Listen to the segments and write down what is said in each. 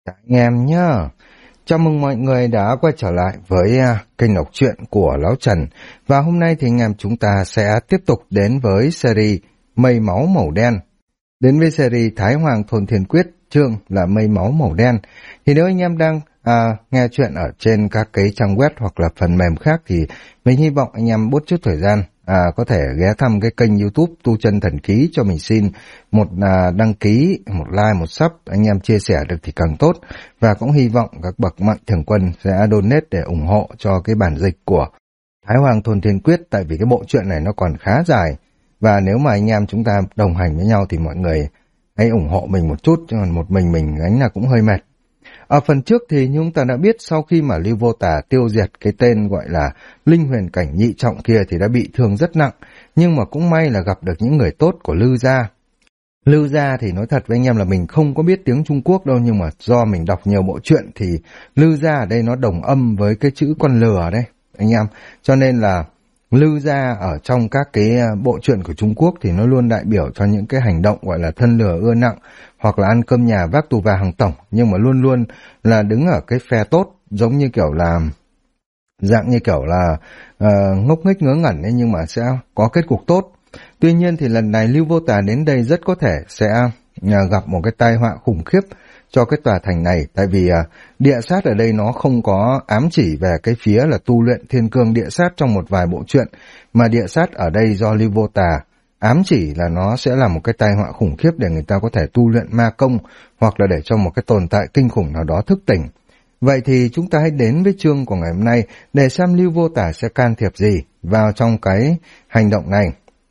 Các anh em nhá, chào mừng mọi người đã quay trở lại với kênh đọc truyện của Lão Trần. Và hôm nay thì anh em chúng ta sẽ tiếp tục đến với series Mây Máu Màu Đen. Đến với series Thái Hoàng Thôn Thiên Quyết, chương là Mây Máu Màu Đen. Thì nếu anh em đang nghe chuyện ở trên các cái trang web hoặc là phần mềm khác thì mình hy vọng anh em bớt chút thời gian. Có thể ghé thăm cái kênh YouTube Tu Chân Thần Ký cho mình xin một đăng ký, một like, một sub, anh em chia sẻ được thì càng tốt. Và cũng hy vọng các bậc mạnh thường quân sẽ donate để ủng hộ cho cái bản dịch của Thái Hoàng Thôn Thiên Quyết, tại vì cái bộ truyện này nó còn khá dài. Và nếu mà anh em chúng ta đồng hành với nhau thì mọi người hãy ủng hộ mình một chút, chứ còn một mình gánh là cũng hơi mệt. Ở phần trước thì chúng ta đã biết sau khi mà Lưu Vô Tà tiêu diệt cái tên gọi là Linh Huyền Cảnh nhị trọng kia thì đã bị thương rất nặng, nhưng mà cũng may là gặp được những người tốt của Lư gia. Lư gia thì nói thật với anh em là mình không có biết tiếng Trung Quốc đâu, nhưng mà do mình đọc nhiều bộ truyện thì Lư gia ở đây nó đồng âm với cái chữ con lừa đấy anh em, cho nên là Lư gia ở trong các cái bộ truyện của Trung Quốc thì nó luôn đại biểu cho những cái hành động gọi là thân lừa ưa nặng, hoặc là ăn cơm nhà vác tù và hàng tổng, nhưng mà luôn luôn là đứng ở cái phe tốt, giống như kiểu là dạng như kiểu là ngốc nghếch ngớ ngẩn ấy, nhưng mà sẽ có kết cục tốt. Tuy nhiên thì lần này Lưu Vô Tà đến đây rất có thể sẽ gặp một cái tai họa khủng khiếp cho cái tòa thành này, tại vì địa sát ở đây nó không có ám chỉ về cái phía là tu luyện thiên cương địa sát trong một vài bộ truyện, mà địa sát ở đây do Lưu Vô Tà ám chỉ là nó sẽ là một cái tai họa khủng khiếp để người ta có thể tu luyện ma công, hoặc là để cho một cái tồn tại kinh khủng nào đó thức tỉnh. Vậy thì chúng ta hãy đến với chương của ngày hôm nay để xem Lưu Vô Tà sẽ can thiệp gì vào trong cái hành động này.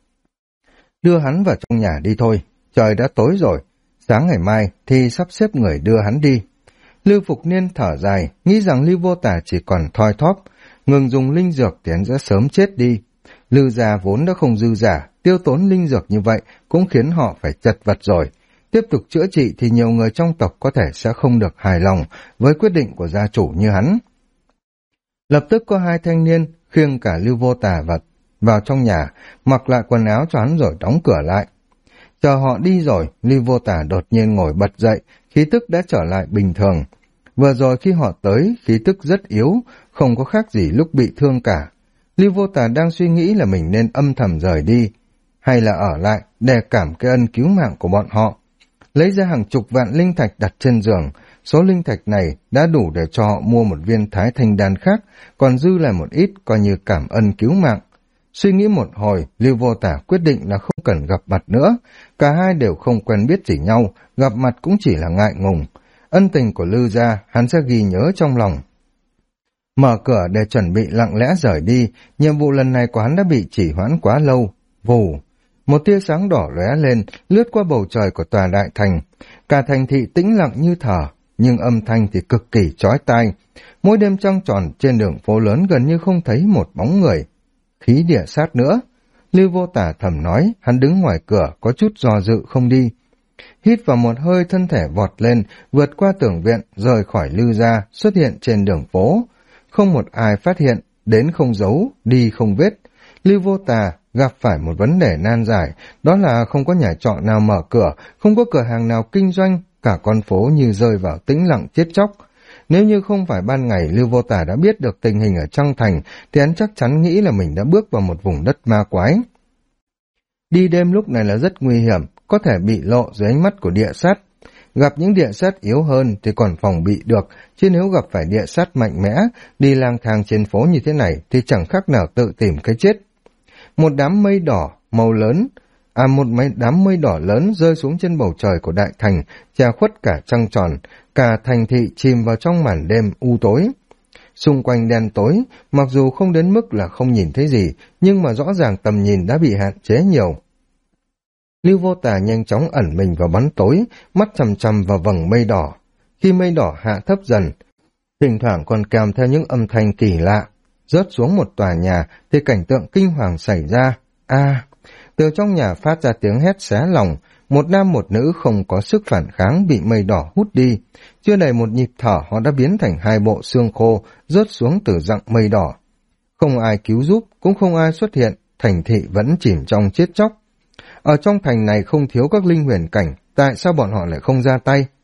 Đưa hắn vào trong nhà đi thôi, trời đã tối rồi, sáng ngày mai thì sắp xếp người đưa hắn đi. Lưu Phục Niên thở dài, nghĩ rằng Lưu Vô Tà chỉ còn thoi thóp, ngừng dùng linh dược thì hắn sẽ sớm chết đi. Lưu gia vốn đã không dư giả, tiêu tốn linh dược như vậy cũng khiến họ phải chật vật rồi. Tiếp tục chữa trị thì nhiều người trong tộc có thể sẽ không được hài lòng với quyết định của gia chủ như hắn. Lập tức có hai thanh niên khiêng cả Lưu Vô Tà vào trong nhà, mặc lại quần áo cho hắn rồi đóng cửa lại. Chờ họ đi rồi, Lưu Vô Tà đột nhiên ngồi bật dậy, khí tức đã trở lại bình thường. Vừa rồi khi họ tới, khí tức rất yếu, không có khác gì lúc bị thương cả. Lưu Vô Tà đang suy nghĩ là mình nên âm thầm rời đi, hay là ở lại để cảm cái ân cứu mạng của bọn họ. Lấy ra hàng chục vạn linh thạch đặt trên giường, số linh thạch này đã đủ để cho họ mua một viên thái thanh đan khác, còn dư lại một ít coi như cảm ân cứu mạng. Suy nghĩ một hồi, Lưu Vô Tà quyết định là không cần gặp mặt nữa, cả hai đều không quen biết gì nhau, gặp mặt cũng chỉ là ngại ngùng. Ân tình của Lưu gia hắn sẽ ghi nhớ trong lòng. Mở cửa để chuẩn bị lặng lẽ rời đi, nhiệm vụ lần này của hắn đã bị trì hoãn quá lâu. Vù, một tia sáng đỏ lóe lên, lướt qua bầu trời của tòa đại thành. Cả thành thị tĩnh lặng như thở, nhưng âm thanh thì cực kỳ chói tai. Mỗi đêm trăng tròn trên đường phố lớn gần như không thấy một bóng người. Khí địa sát nữa, Lưu Vô Tà thầm nói, hắn đứng ngoài cửa có chút do dự không đi. Hít vào một hơi, thân thể vọt lên, vượt qua tường viện, rời khỏi Lưu gia, xuất hiện trên đường phố. Không một ai phát hiện, đến không giấu, đi không vết. Lưu Vô Tà gặp phải một vấn đề nan giải, đó là không có nhà trọ nào mở cửa, không có cửa hàng nào kinh doanh, cả con phố như rơi vào tĩnh lặng chết chóc. Nếu như không phải ban ngày Lưu Vô Tà đã biết được tình hình ở trong thành, thì hắn chắc chắn nghĩ là mình đã bước vào một vùng đất ma quái. Đi đêm lúc này là rất nguy hiểm, có thể bị lộ dưới ánh mắt của địa sát. Gặp những địa sát yếu hơn thì còn phòng bị được, chứ nếu gặp phải địa sát mạnh mẽ, đi lang thang trên phố như thế này thì chẳng khác nào tự tìm cái chết. Một đám mây đỏ màu lớn, đám mây đỏ lớn rơi xuống trên bầu trời của đại thành, che khuất cả trăng tròn, cả thành thị chìm vào trong màn đêm u tối. Xung quanh đen tối, mặc dù không đến mức là không nhìn thấy gì, nhưng mà rõ ràng tầm nhìn đã bị hạn chế nhiều. Lưu Vô Tà nhanh chóng ẩn mình vào bóng tối, mắt chằm chằm vào vầng mây đỏ. Khi mây đỏ hạ thấp dần, thỉnh thoảng còn kèm theo những âm thanh kỳ lạ. Rớt xuống một tòa nhà thì cảnh tượng kinh hoàng xảy ra. Từ trong nhà phát ra tiếng hét xé lòng, một nam một nữ không có sức phản kháng bị mây đỏ hút đi. Chưa đầy một nhịp thở họ đã biến thành hai bộ xương khô rớt xuống từ dặng mây đỏ. Không ai cứu giúp, cũng không ai xuất hiện, thành thị vẫn chìm trong chết chóc. Ở trong thành này không thiếu các linh huyền cảnh, tại sao bọn họ lại không ra tay?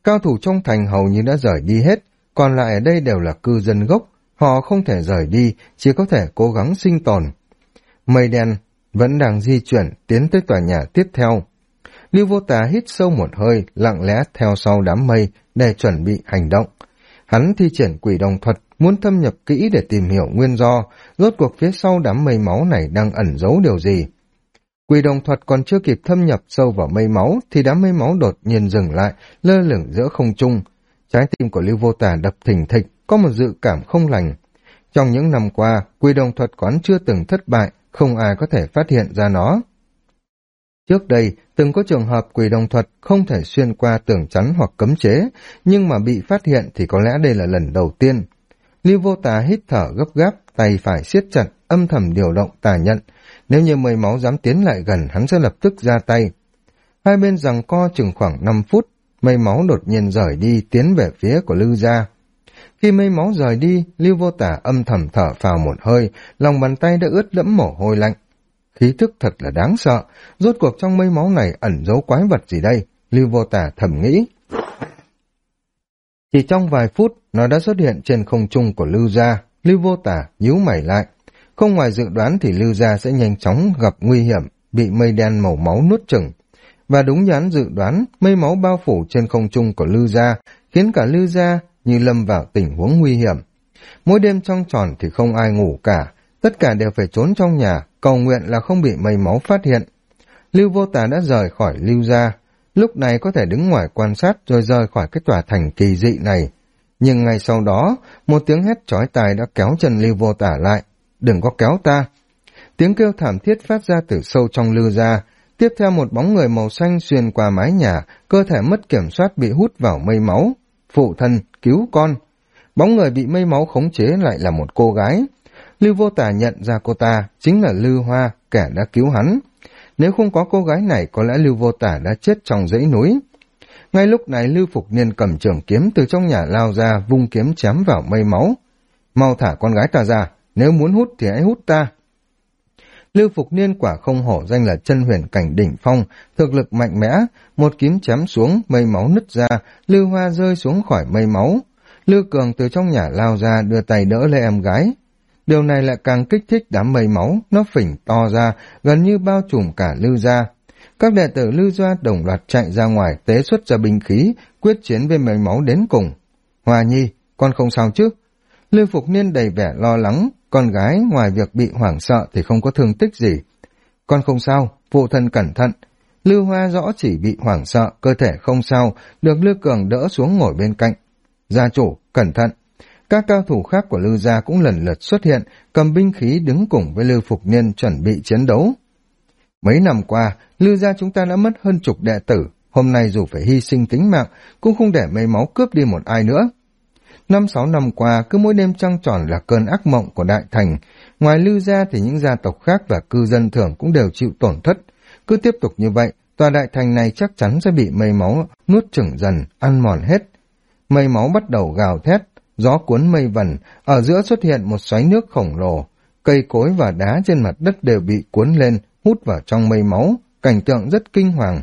Cao thủ trong thành hầu như đã rời đi hết, còn lại ở đây đều là cư dân gốc, họ không thể rời đi, chỉ có thể cố gắng sinh tồn. Mây đen vẫn đang di chuyển tiến tới tòa nhà tiếp theo. Lưu Vô Tà hít sâu một hơi, lặng lẽ theo sau đám mây để chuẩn bị hành động. Hắn thi triển quỷ đồng thuật, muốn thâm nhập kỹ để tìm hiểu nguyên do, rốt cuộc phía sau đám mây máu này đang ẩn giấu điều gì. Quỷ đồng thuật còn chưa kịp thâm nhập sâu vào mây máu, thì đám mây máu đột nhiên dừng lại, lơ lửng giữa không trung. Trái tim của Lưu Vô Tà đập thình thịch, có một dự cảm không lành. Trong những năm qua, quỷ đồng thuật quán chưa từng thất bại, không ai có thể phát hiện ra nó. Trước đây, từng có trường hợp quỷ đồng thuật không thể xuyên qua tường chắn hoặc cấm chế, nhưng mà bị phát hiện thì có lẽ đây là lần đầu tiên. Lưu Vô Tà hít thở gấp gáp, tay phải siết chặt, âm thầm điều động tà nhận. Nếu như mây máu dám tiến lại gần, hắn sẽ lập tức ra tay. Hai bên giằng co chừng khoảng 5 phút, mây máu đột nhiên rời đi, tiến về phía của Lưu gia. Khi mây máu rời đi, Lưu Vô Tà âm thầm thở phào một hơi, lòng bàn tay đã ướt đẫm mồ hôi lạnh. Khí thức thật là đáng sợ, rốt cuộc trong mây máu này ẩn giấu quái vật gì đây? Lưu Vô Tà thầm nghĩ. Chỉ trong vài phút, nó đã xuất hiện trên không trung của Lưu gia. Lưu Vô Tà nhíu mày lại. Không ngoài dự đoán thì Lưu gia sẽ nhanh chóng gặp nguy hiểm, bị mây đen màu máu nuốt chửng. Và đúng như hắn dự đoán, mây máu bao phủ trên không trung của Lưu gia, khiến cả Lưu gia như lâm vào tình huống nguy hiểm. Mỗi đêm trăng tròn thì không ai ngủ cả, tất cả đều phải trốn trong nhà, cầu nguyện là không bị mây máu phát hiện. Lưu Vô Tà đã rời khỏi Lưu gia, lúc này có thể đứng ngoài quan sát rồi rời khỏi cái tòa thành kỳ dị này. Nhưng ngay sau đó, một tiếng hét chói tai đã kéo chân Lưu Vô Tà lại. Đừng có kéo ta! Tiếng kêu thảm thiết phát ra từ sâu trong Lưu gia. Tiếp theo một bóng người màu xanh xuyên qua mái nhà, cơ thể mất kiểm soát bị hút vào mây máu. Phụ thân, cứu con! Bóng người bị mây máu khống chế lại là một cô gái. Lưu Vô Tà nhận ra cô ta chính là Lưu Hoa, kẻ đã cứu hắn. Nếu không có cô gái này, có lẽ Lưu Vô Tà đã chết trong dãy núi. Ngay lúc này Lưu Phục Niên cầm trường kiếm từ trong nhà lao ra, vung kiếm chém vào mây máu. Mau thả con gái ta ra, nếu muốn hút thì hãy hút ta. Lưu Phục Niên quả không hổ danh là chân huyền cảnh đỉnh phong, thực lực mạnh mẽ, một kiếm chém xuống, mây máu nứt ra, Lưu Hoa rơi xuống khỏi mây máu. Lưu Cường từ trong nhà lao ra, đưa tay đỡ lấy em gái. Điều này lại càng kích thích đám mây máu, nó phình to ra, gần như bao trùm cả Lưu gia. Các đệ tử Lưu gia đồng loạt chạy ra ngoài, tế xuất ra binh khí, quyết chiến với mây máu đến cùng. Hoa Nhi, con không sao chứ? Lưu Phục Niên đầy vẻ lo lắng, con gái ngoài việc bị hoảng sợ thì không có thương tích gì. Con không sao, phụ thân cẩn thận. Lưu Hoa rõ chỉ bị hoảng sợ, cơ thể không sao, được Lưu Cường đỡ xuống ngồi bên cạnh. Gia chủ, cẩn thận. Các cao thủ khác của Lưu gia cũng lần lượt xuất hiện, cầm binh khí đứng cùng với Lưu Phục Niên chuẩn bị chiến đấu. Mấy năm qua, Lưu gia chúng ta đã mất hơn chục đệ tử, hôm nay dù phải hy sinh tính mạng, cũng không để mây máu cướp đi một ai nữa. 5-6 năm qua, cứ mỗi đêm trăng tròn là cơn ác mộng của đại thành. Ngoài Lưu gia thì những gia tộc khác và cư dân thường cũng đều chịu tổn thất. Cứ tiếp tục như vậy, tòa đại thành này chắc chắn sẽ bị mây máu nuốt chửng dần, ăn mòn hết. Mây máu bắt đầu gào thét, gió cuốn mây vần, ở giữa xuất hiện một xoáy nước khổng lồ. Cây cối và đá trên mặt đất đều bị cuốn lên, hút vào trong mây máu, cảnh tượng rất kinh hoàng.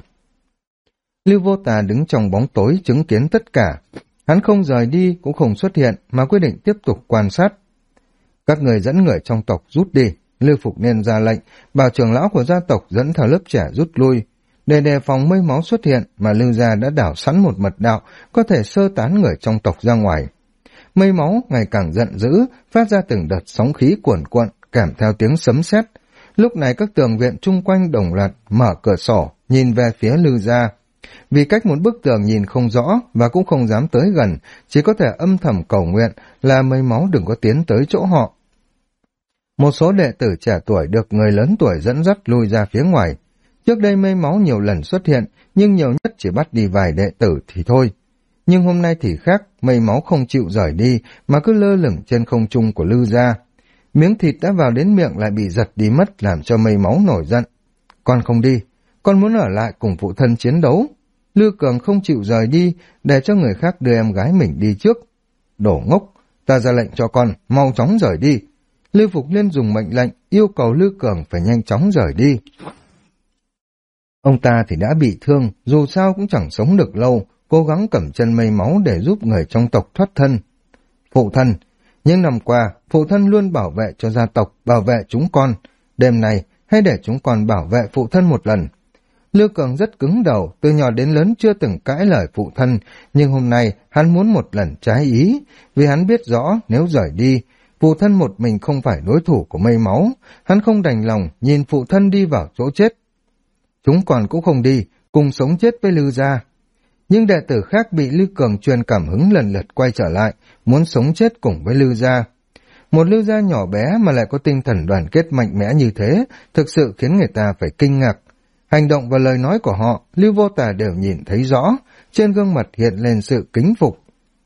Lưu Vô Tà đứng trong bóng tối chứng kiến tất cả. Hắn không rời đi cũng không xuất hiện mà quyết định tiếp tục quan sát. Các người dẫn người trong tộc rút đi. Lưu Phục Niên ra lệnh, bảo trưởng lão của gia tộc dẫn theo lớp trẻ rút lui. Để đề phòng mây máu xuất hiện mà Lưu gia đã đảo sẵn một mật đạo, có thể sơ tán người trong tộc ra ngoài. Mây máu ngày càng giận dữ, phát ra từng đợt sóng khí cuồn cuộn, kèm theo tiếng sấm sét. Lúc này các tường viện chung quanh đồng loạt mở cửa sổ, nhìn về phía Lưu gia. Vì cách một bức tường nhìn không rõ và cũng không dám tới gần, chỉ có thể âm thầm cầu nguyện là mây máu đừng có tiến tới chỗ họ. Một số đệ tử trẻ tuổi được người lớn tuổi dẫn dắt lui ra phía ngoài. Trước đây mây máu nhiều lần xuất hiện, nhưng nhiều nhất chỉ bắt đi vài đệ tử thì thôi. Nhưng hôm nay thì khác, mây máu không chịu rời đi mà cứ lơ lửng trên không trung của Lưu gia. Miếng thịt đã vào đến miệng lại bị giật đi mất, làm cho mây máu nổi giận. Con không đi, con muốn ở lại cùng phụ thân chiến đấu. Lưu Cường không chịu rời đi, để cho người khác đưa em gái mình đi trước. Đổ ngốc, ta ra lệnh cho con, mau chóng rời đi. Lưu Phục Liên dùng mệnh lệnh, yêu cầu Lưu Cường phải nhanh chóng rời đi. Ông ta thì đã bị thương, dù sao cũng chẳng sống được lâu, cố gắng cầm chân mây máu để giúp người trong tộc thoát thân. Phụ thân, những năm qua, phụ thân luôn bảo vệ cho gia tộc, bảo vệ chúng con. Đêm nay, hãy để chúng con bảo vệ phụ thân một lần. Lưu Cường rất cứng đầu, từ nhỏ đến lớn chưa từng cãi lời phụ thân, nhưng hôm nay hắn muốn một lần trái ý, vì hắn biết rõ nếu rời đi, phụ thân một mình không phải đối thủ của mây máu, hắn không đành lòng nhìn phụ thân đi vào chỗ chết. Chúng còn cũng không đi, cùng sống chết với Lưu gia. Nhưng đệ tử khác bị Lưu Cường truyền cảm hứng lần lượt quay trở lại, muốn sống chết cùng với Lưu gia. Một Lưu gia nhỏ bé mà lại có tinh thần đoàn kết mạnh mẽ như thế, thực sự khiến người ta phải kinh ngạc. Hành động và lời nói của họ, Lưu Vô Tà đều nhìn thấy rõ, trên gương mặt hiện lên sự kính phục.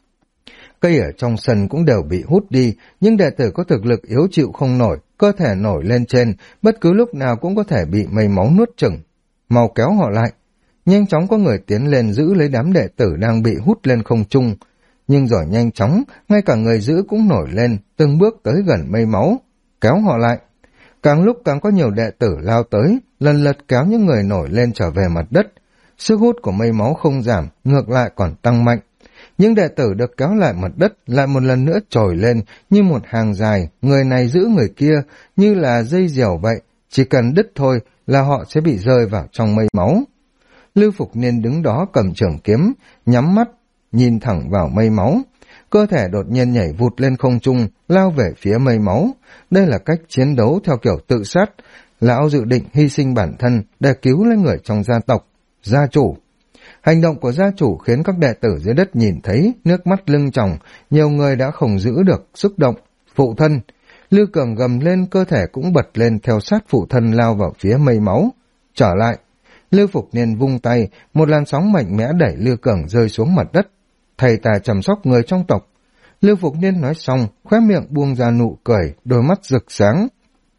Cây ở trong sân cũng đều bị hút đi, nhưng đệ tử có thực lực yếu chịu không nổi, cơ thể nổi lên trên, bất cứ lúc nào cũng có thể bị mây máu nuốt chửng. Mau kéo họ lại. Nhanh chóng có người tiến lên giữ lấy đám đệ tử đang bị hút lên không trung. Nhưng rồi nhanh chóng, ngay cả người giữ cũng nổi lên, từng bước tới gần mây máu. Kéo họ lại. Càng lúc càng có nhiều đệ tử lao tới, lần lượt kéo những người nổi lên trở về mặt đất. Sức hút của mây máu không giảm, ngược lại còn tăng mạnh. Những đệ tử được kéo lại mặt đất lại một lần nữa trồi lên như một hàng dài, người này giữ người kia như là dây diều vậy, chỉ cần đứt thôi là họ sẽ bị rơi vào trong mây máu. Lưu Phục Niên đứng đó cầm trường kiếm, nhắm mắt, nhìn thẳng vào mây máu. Cơ thể đột nhiên nhảy vụt lên không trung, lao về phía mây máu. Đây là cách chiến đấu theo kiểu tự sát. Lão dự định hy sinh bản thân để cứu lấy người trong gia tộc. Gia chủ. Hành động của gia chủ khiến các đệ tử dưới đất nhìn thấy, nước mắt lưng tròng, nhiều người đã không giữ được xúc động. Phụ thân. Lưu Cường gầm lên, cơ thể cũng bật lên theo sát phụ thân lao vào phía mây máu. Trở lại. Lưu Phục Niên vung tay, một làn sóng mạnh mẽ đẩy Lưu Cường rơi xuống mặt đất. Thầy ta chăm sóc người trong tộc. Lưu Phục Niên nói xong, khóe miệng buông ra nụ cười, đôi mắt rực sáng.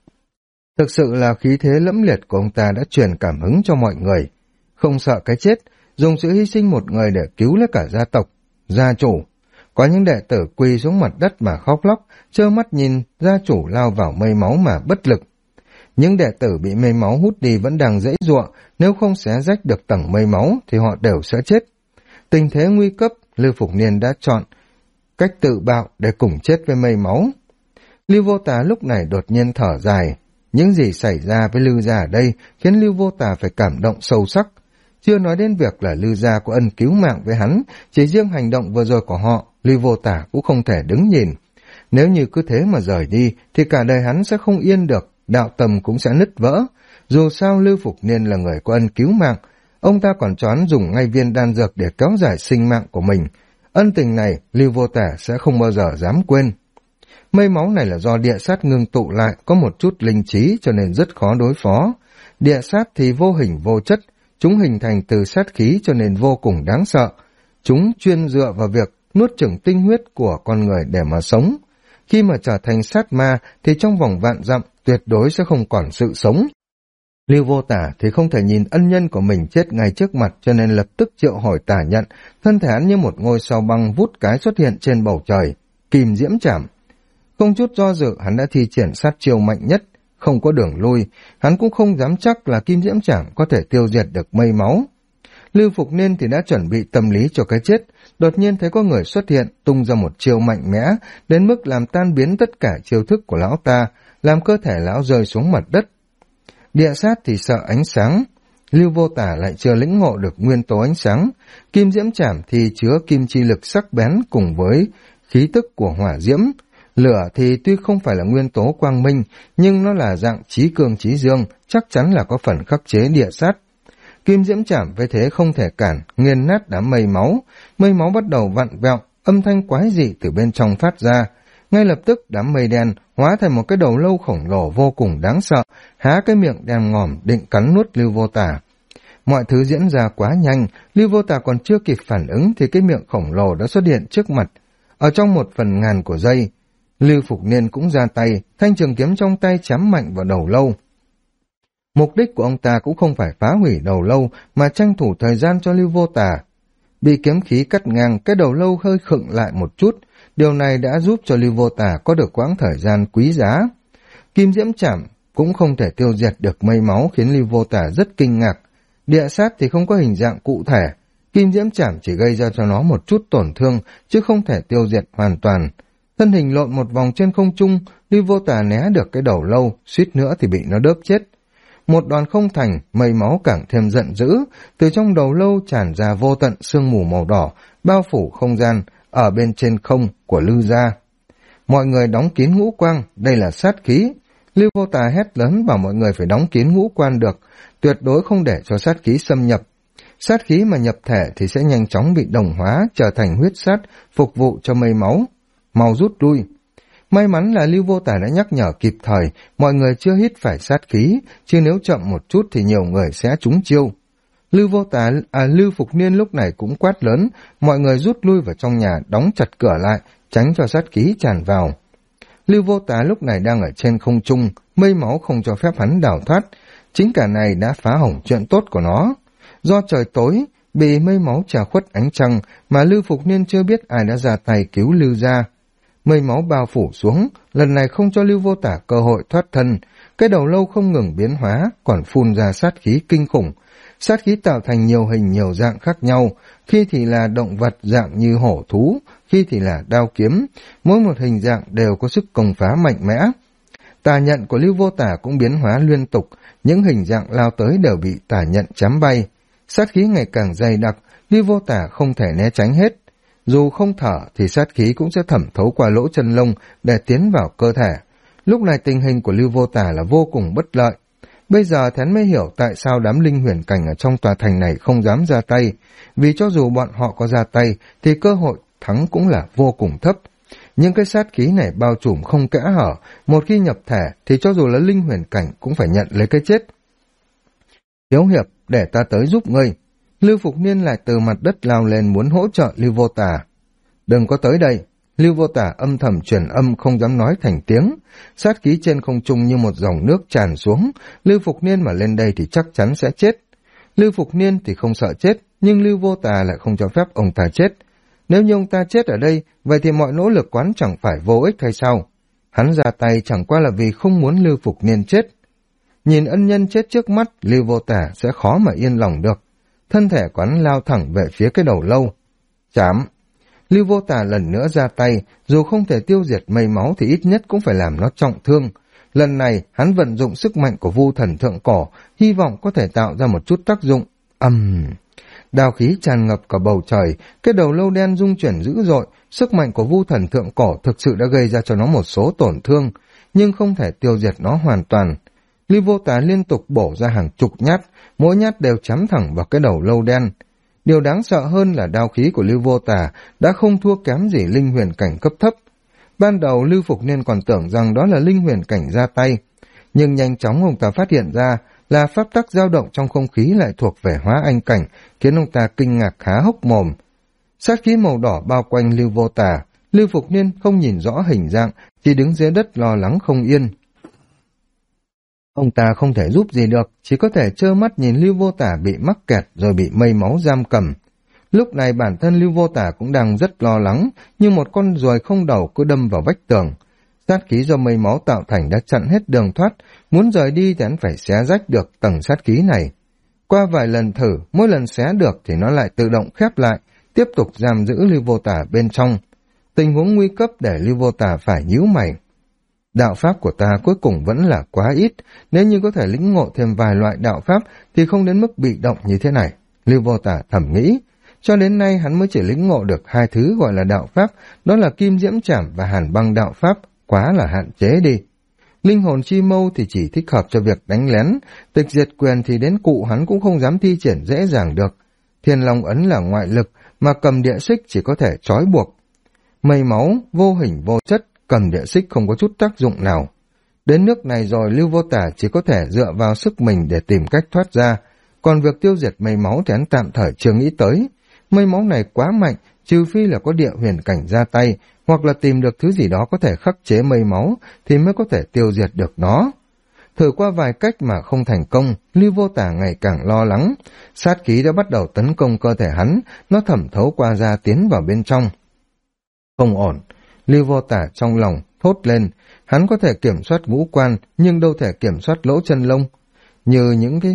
Thực sự là khí thế lẫm liệt của ông ta đã truyền cảm hứng cho mọi người. Không sợ cái chết, dùng sự hy sinh một người để cứu lấy cả gia tộc. Gia chủ. Có những đệ tử quỳ xuống mặt đất mà khóc lóc, trơ mắt nhìn gia chủ lao vào mây máu mà bất lực. Những đệ tử bị mây máu hút đi vẫn đang giãy giụa, nếu không xé rách được tầng mây máu thì họ đều sẽ chết. Tình thế nguy cấp, Lưu Phục Niên đã chọn cách tự bạo để cùng chết với mây máu. Lưu Vô Tà lúc này đột nhiên thở dài. Những gì xảy ra với Lưu gia ở đây khiến Lưu Vô Tà phải cảm động sâu sắc. Chưa nói đến việc là Lưu gia có ân cứu mạng với hắn, chỉ riêng hành động vừa rồi của họ, Lưu Vô Tà cũng không thể đứng nhìn. Nếu như cứ thế mà rời đi, thì cả đời hắn sẽ không yên được, đạo tâm cũng sẽ nứt vỡ. Dù sao Lưu Phục Niên là người có ân cứu mạng, ông ta còn cho hắn dùng ngay viên đan dược để kéo dài sinh mạng của mình. Ân tình này, Lưu Vô Tà sẽ không bao giờ dám quên. Mây máu này là do địa sát ngưng tụ lại, có một chút linh trí cho nên rất khó đối phó. Địa sát thì vô hình vô chất, chúng hình thành từ sát khí cho nên vô cùng đáng sợ. Chúng chuyên dựa vào việc nuốt chửng tinh huyết của con người để mà sống. Khi mà trở thành sát ma thì trong vòng vạn dặm tuyệt đối sẽ không còn sự sống. Lưu Vô Tả thì không thể nhìn ân nhân của mình chết ngay trước mặt cho nên lập tức triệu hồi Tả Nhận, thân thể hắn như một ngôi sao băng vút cái xuất hiện trên bầu trời, Kim Diễm Trảm. Không chút do dự hắn đã thi triển sát chiêu mạnh nhất, không có đường lui, hắn cũng không dám chắc là Kim Diễm Trảm có thể tiêu diệt được mây máu. Lưu Phục Niên thì đã chuẩn bị tâm lý cho cái chết, đột nhiên thấy có người xuất hiện, tung ra một chiêu mạnh mẽ, đến mức làm tan biến tất cả chiêu thức của lão ta, làm cơ thể lão rơi xuống mặt đất. Địa sát thì sợ ánh sáng, Lưu Vô Tả lại chưa lĩnh ngộ được nguyên tố ánh sáng, Kim Diễm Trảm thì chứa kim chi lực sắc bén cùng với khí tức của hỏa diễm. Lửa thì tuy không phải là nguyên tố quang minh, nhưng nó là dạng chí cường chí dương, chắc chắn là có phần khắc chế địa sát. Kim Diễm Trảm với thế không thể cản, nghiền nát đám mây máu bắt đầu vặn vẹo, âm thanh quái dị từ bên trong phát ra. Ngay lập tức đám mây đen hóa thành một cái đầu lâu khổng lồ vô cùng đáng sợ, há cái miệng đen ngòm định cắn nuốt Lưu Vô Tả. Mọi thứ diễn ra quá nhanh, Lưu Vô Tả còn chưa kịp phản ứng thì cái miệng khổng lồ đã xuất hiện trước mặt. Ở trong 1/1000 của giây, Lưu Phục Niên cũng ra tay, thanh trường kiếm trong tay chém mạnh vào đầu lâu. Mục đích của ông ta cũng không phải phá hủy đầu lâu, mà tranh thủ thời gian cho Lưu Vô Tả. Bị kiếm khí cắt ngang, cái đầu lâu hơi khựng lại một chút, điều này đã giúp cho Lưu Vô Tả có được quãng thời gian quý giá. Kim Diễm Trảm cũng không thể tiêu diệt được mây máu khiến Lưu Vô Tả rất kinh ngạc. Địa sát thì không có hình dạng cụ thể, Kim diễm chảm chỉ gây ra cho nó một chút tổn thương, chứ không thể tiêu diệt hoàn toàn. Thân hình lộn một vòng trên không trung, Lưu Vô Tà né được cái đầu lâu, suýt nữa thì bị nó đớp chết. Một đòn không thành, mây máu càng thêm giận dữ, từ trong đầu lâu tràn ra vô tận sương mù màu đỏ, bao phủ không gian, ở bên trên không của Lư gia. Mọi người đóng kín ngũ quang, đây là sát khí. Lưu Vô Tà hét lớn bảo mọi người phải đóng kín ngũ quan được, tuyệt đối không để cho sát khí xâm nhập. Sát khí mà nhập thể thì sẽ nhanh chóng bị đồng hóa, trở thành huyết sát, phục vụ cho mây máu. Mau rút lui. May mắn là Lưu Vô Tà đã nhắc nhở kịp thời, mọi người chưa hít phải sát khí, chứ nếu chậm một chút thì nhiều người sẽ trúng chiêu. Lưu Phục Niên lúc này cũng quát lớn, mọi người rút lui vào trong nhà, đóng chặt cửa lại, tránh cho sát khí tràn vào. Lưu Vô Tà lúc này đang ở trên không trung, mây máu không cho phép hắn đào thoát, chính cả này đã phá hỏng chuyện tốt của nó. Do trời tối, bị mây máu che khuất ánh trăng, mà Lưu Phục Niên chưa biết ai đã ra tay cứu Lưu gia. Mây máu bao phủ xuống, lần này không cho Lưu Vô Tà cơ hội thoát thân, cái đầu lâu không ngừng biến hóa, còn phun ra sát khí kinh khủng. Sát khí tạo thành nhiều hình nhiều dạng khác nhau, khi thì là động vật dạng như hổ thú, khi thì là đao kiếm, mỗi một hình dạng đều có sức công phá mạnh mẽ. Tà nhận của Lưu Vô Tà cũng biến hóa liên tục, những hình dạng lao tới đều bị tà nhận chém bay. Sát khí ngày càng dày đặc, Lưu Vô Tà không thể né tránh hết. Dù không thở thì sát khí cũng sẽ thẩm thấu qua lỗ chân lông để tiến vào cơ thể. Lúc này tình hình của Lưu Vô Tà là vô cùng bất lợi. Bây giờ hắn mới hiểu tại sao đám linh huyền cảnh ở trong tòa thành này không dám ra tay, vì cho dù bọn họ có ra tay thì cơ hội thắng cũng là vô cùng thấp. Nhưng cái sát khí này bao trùm không kẽ hở, một khi nhập thể thì cho dù là linh huyền cảnh cũng phải nhận lấy cái chết. Thiếu hiệp, để ta tới giúp ngươi. Lưu Phục Niên lại từ mặt đất lao lên muốn hỗ trợ Lưu Vô Tà. Đừng có tới đây. Lưu Vô Tà âm thầm truyền âm không dám nói thành tiếng. Sát khí trên không trung như một dòng nước tràn xuống. Lưu Phục Niên mà lên đây thì chắc chắn sẽ chết. Lưu Phục Niên thì không sợ chết, nhưng Lưu Vô Tà lại không cho phép ông ta chết. Nếu như ông ta chết ở đây, vậy thì mọi nỗ lực quán chẳng phải vô ích hay sao? Hắn ra tay chẳng qua là vì không muốn Lưu Phục Niên chết. Nhìn ân nhân chết trước mắt, Lưu Vô Tà sẽ khó mà yên lòng được. Thân thể quán lao thẳng về phía cái đầu lâu. Chám! Lưu Vô Tà lần nữa ra tay, dù không thể tiêu diệt mây máu thì ít nhất cũng phải làm nó trọng thương. Lần này, hắn vận dụng sức mạnh của Vu Thần Thượng Cổ, hy vọng có thể tạo ra một chút tác dụng. Đao khí tràn ngập cả bầu trời, cái đầu lâu đen rung chuyển dữ dội, sức mạnh của Vu Thần Thượng Cổ thực sự đã gây ra cho nó một số tổn thương, nhưng không thể tiêu diệt nó hoàn toàn. Lưu Vô Tà liên tục bổ ra hàng chục nhát, mỗi nhát đều chém thẳng vào cái đầu lâu đen. Điều đáng sợ hơn là đao khí của Lưu Vô Tà đã không thua kém gì linh huyền cảnh cấp thấp. Ban đầu Lưu Phục Niên còn tưởng rằng đó là linh huyền cảnh ra tay, nhưng nhanh chóng ông ta phát hiện ra là pháp tắc dao động trong không khí lại thuộc về hóa anh cảnh, khiến ông ta kinh ngạc há hốc mồm. Sát khí màu đỏ bao quanh Lưu Vô Tà, Lưu Phục Niên không nhìn rõ hình dạng, chỉ đứng dưới đất lo lắng không yên. Ông ta không thể giúp gì được, chỉ có thể trơ mắt nhìn Lưu Vô Tà bị mắc kẹt rồi bị mây máu giam cầm. Lúc này bản thân Lưu Vô Tà cũng đang rất lo lắng, như một con ruồi không đầu cứ đâm vào vách tường. Sát khí do mây máu tạo thành đã chặn hết đường thoát, muốn rời đi thì hắn phải xé rách được tầng sát khí này. Qua vài lần thử, mỗi lần xé được thì nó lại tự động khép lại, tiếp tục giam giữ Lưu Vô Tà bên trong. Tình huống nguy cấp để Lưu Vô Tà phải nhíu mày. Đạo pháp của ta cuối cùng vẫn là quá ít, nếu như có thể lĩnh ngộ thêm vài loại đạo pháp thì không đến mức bị động như thế này. Lưu Vô Tà thầm nghĩ, cho đến nay hắn mới chỉ lĩnh ngộ được hai thứ gọi là đạo pháp, đó là Kim Diễm Trảm và Hàn Băng đạo pháp, quá là hạn chế đi. Linh hồn chi mâu thì chỉ thích hợp cho việc đánh lén, tịch diệt quyền thì đến cụ hắn cũng không dám thi triển dễ dàng được. Thiên Long ấn là ngoại lực, mà cầm địa xích chỉ có thể trói buộc. Mây máu, vô hình vô chất, cầm địa xích không có chút tác dụng nào. Đến nước này rồi Lưu Vô Tà chỉ có thể dựa vào sức mình để tìm cách thoát ra, còn việc tiêu diệt mây máu thì hắn tạm thời chưa nghĩ tới. Mây máu này quá mạnh, trừ phi là có địa huyền cảnh ra tay, hoặc là tìm được thứ gì đó có thể khắc chế mây máu thì mới có thể tiêu diệt được nó. Thử qua vài cách mà không thành công, Lưu Vô Tà ngày càng lo lắng. Sát khí đã bắt đầu tấn công cơ thể hắn, nó thẩm thấu qua da tiến vào bên trong. Không ổn, Lưu Vô Tà trong lòng thốt lên, hắn có thể kiểm soát ngũ quan nhưng đâu thể kiểm soát lỗ chân lông. Như những cái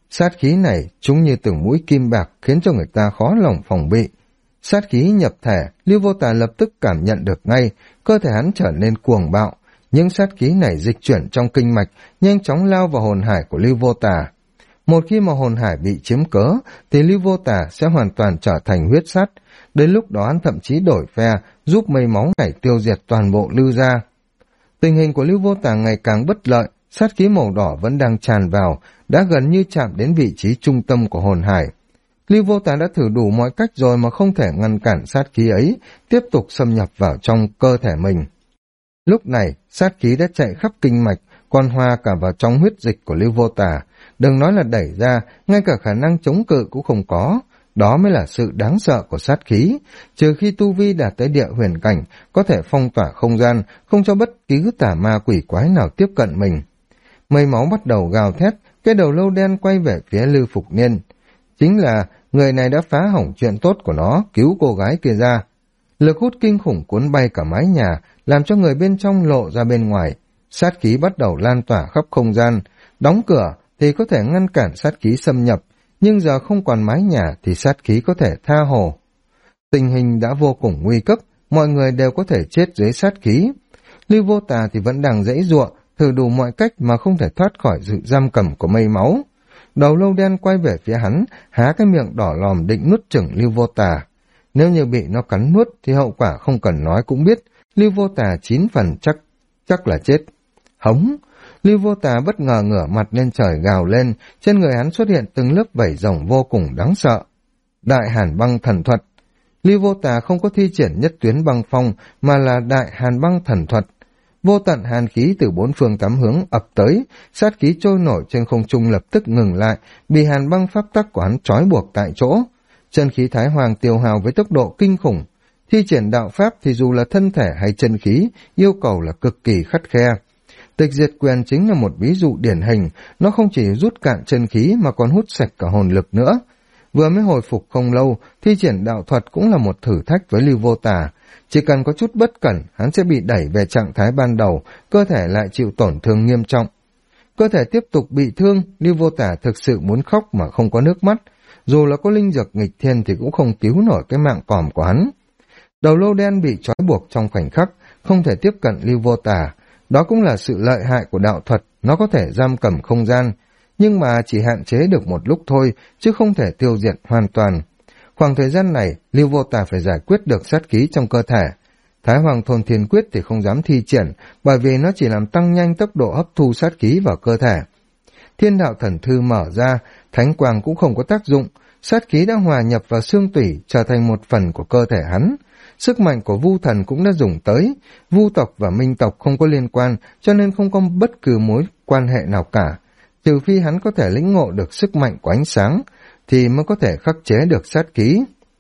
Sát khí này chúng như từng mũi kim bạc khiến cho người ta khó lòng phòng bị. Sát khí nhập thể, Lưu Vô Tà lập tức cảm nhận được ngay, cơ thể hắn trở nên cuồng bạo. Những sát khí này dịch chuyển trong kinh mạch, nhanh chóng lao vào hồn hải của Lưu Vô Tà. Một khi mà hồn hải bị chiếm cớ, thì Lưu Vô Tà sẽ hoàn toàn trở thành huyết sát. Đến lúc đó hắn thậm chí đổi phe, giúp mây máu này tiêu diệt toàn bộ Lưu gia. Tình hình của Lưu Vô Tà ngày càng bất lợi, sát khí màu đỏ vẫn đang tràn vào, đã gần như chạm đến vị trí trung tâm của hồn hải. Lưu Vô Tà đã thử đủ mọi cách rồi mà không thể ngăn cản sát khí ấy, tiếp tục xâm nhập vào trong cơ thể mình. Lúc này, sát khí đã chạy khắp kinh mạch, còn hòa cả vào trong huyết dịch của Lưu Vô Tà. Đừng nói là đẩy ra, ngay cả khả năng chống cự cũng không có. Đó mới là sự đáng sợ của sát khí. Trừ khi tu vi đạt tới địa huyền cảnh, có thể phong tỏa không gian, không cho bất cứ tà ma quỷ quái nào tiếp cận mình. Mây máu bắt đầu gào thét, cái đầu lâu đen quay về phía Lưu Phục Niên. Chính là người này đã phá hỏng chuyện tốt của nó, cứu cô gái kia ra. Lực hút kinh khủng cuốn bay cả mái nhà, làm cho người bên trong lộ ra bên ngoài. Sát khí bắt đầu lan tỏa khắp không gian. Đóng cửa thì có thể ngăn cản sát khí xâm nhập, nhưng giờ không còn mái nhà thì sát khí có thể tha hồ. Tình hình đã vô cùng nguy cấp, mọi người đều có thể chết dưới sát khí. Lưu Vô Tà thì vẫn đang giãy giụa, thử đủ mọi cách mà không thể thoát khỏi sự giam cầm của mây máu. Đầu lâu đen quay về phía hắn, há cái miệng đỏ lòm định nuốt chửng Lưu Vô Tà. Nếu như bị nó cắn nuốt thì hậu quả không cần nói cũng biết, Lưu Vô Tà 9 phần chắc là chết. Hống! Lưu Vô Tà bất ngờ ngửa mặt lên trời gào lên, trên người hắn xuất hiện từng lớp vảy rồng vô cùng đáng sợ. Đại Hàn Băng Thần Thuật. Lưu Vô Tà không có thi triển nhất tuyến băng phong, mà là Đại Hàn Băng Thần Thuật. Vô tận hàn khí từ bốn phương tám hướng ập tới, sát khí trôi nổi trên không trung lập tức ngừng lại, bị hàn băng pháp tắc của hắn trói buộc tại chỗ. Chân khí Thái Hoàng tiêu hao với tốc độ kinh khủng. Thi triển đạo pháp thì dù là thân thể hay chân khí, yêu cầu là cực kỳ khắt khe. Tịch diệt quyền chính là một ví dụ điển hình, nó không chỉ rút cạn chân khí mà còn hút sạch cả hồn lực nữa. Vừa mới hồi phục không lâu, thi triển đạo thuật cũng là một thử thách với Lưu Vô Tà. Chỉ cần có chút bất cẩn, hắn sẽ bị đẩy về trạng thái ban đầu, cơ thể lại chịu tổn thương nghiêm trọng. Cơ thể tiếp tục bị thương, Lưu Vô Tà thực sự muốn khóc mà không có nước mắt. Dù là có linh dược nghịch thiên thì cũng không cứu nổi cái mạng còm của hắn. Đầu lâu đen bị trói buộc trong khoảnh khắc, không thể tiếp cận Lưu Vô Tà. Đó cũng là sự lợi hại của đạo thuật, nó có thể giam cầm không gian, nhưng mà chỉ hạn chế được một lúc thôi, chứ không thể tiêu diệt hoàn toàn. Khoảng thời gian này, Lưu Vô Tà phải giải quyết được sát khí trong cơ thể. Thái Hoàng Thôn Thiên Quyết thì không dám thi triển, bởi vì nó chỉ làm tăng nhanh tốc độ hấp thu sát khí vào cơ thể. Thiên Đạo Thần Thư mở ra, Thánh Quang cũng không có tác dụng, sát khí đã hòa nhập vào xương tủy, trở thành một phần của cơ thể hắn. Sức mạnh của Vu Thần cũng đã dùng tới, Vu tộc và Minh tộc không có liên quan, cho nên không có bất cứ mối quan hệ nào cả. Trừ phi hắn có thể lĩnh ngộ được sức mạnh của ánh sáng, thì mới có thể khắc chế được sát khí.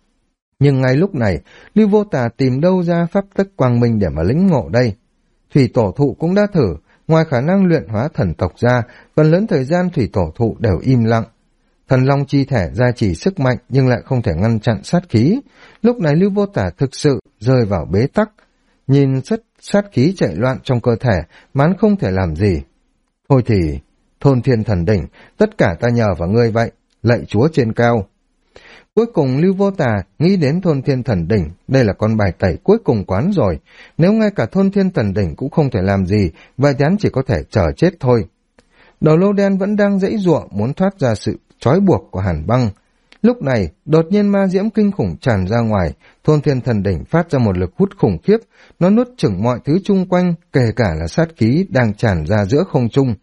Nhưng ngay lúc này, Lưu Vô Tà tìm đâu ra pháp tắc quang minh để mà lĩnh ngộ đây? Thủy Tổ Thụ cũng đã thử, ngoài khả năng luyện hóa thần tộc ra, phần lớn thời gian Thủy Tổ Thụ đều im lặng. Thần Long chi thể gia trì sức mạnh nhưng lại không thể ngăn chặn sát khí. Lúc này Lưu Vô Tà thực sự rơi vào bế tắc, nhìn sát khí chạy loạn trong cơ thể, mà hắn không thể làm gì. Thôi thì, Thôn Thiên Thần Đỉnh, tất cả ta nhờ vào ngươi vậy, lạy Chúa trên cao. Cuối cùng Lưu Vô Tà nghĩ đến Thôn Thiên Thần Đỉnh, đây là con bài tẩy cuối cùng quán rồi. Nếu ngay cả Thôn Thiên Thần Đỉnh cũng không thể làm gì, vậy thì hắn chỉ có thể chờ chết thôi. Đầu lâu đen vẫn đang giãy giụa muốn thoát ra sự trói buộc của hàn băng. Lúc này, đột nhiên ma diễm kinh khủng tràn ra ngoài, Thôn Thiên Thần Đỉnh phát ra một lực hút khủng khiếp, nó nuốt chửng mọi thứ chung quanh, kể cả là sát khí đang tràn ra giữa không trung.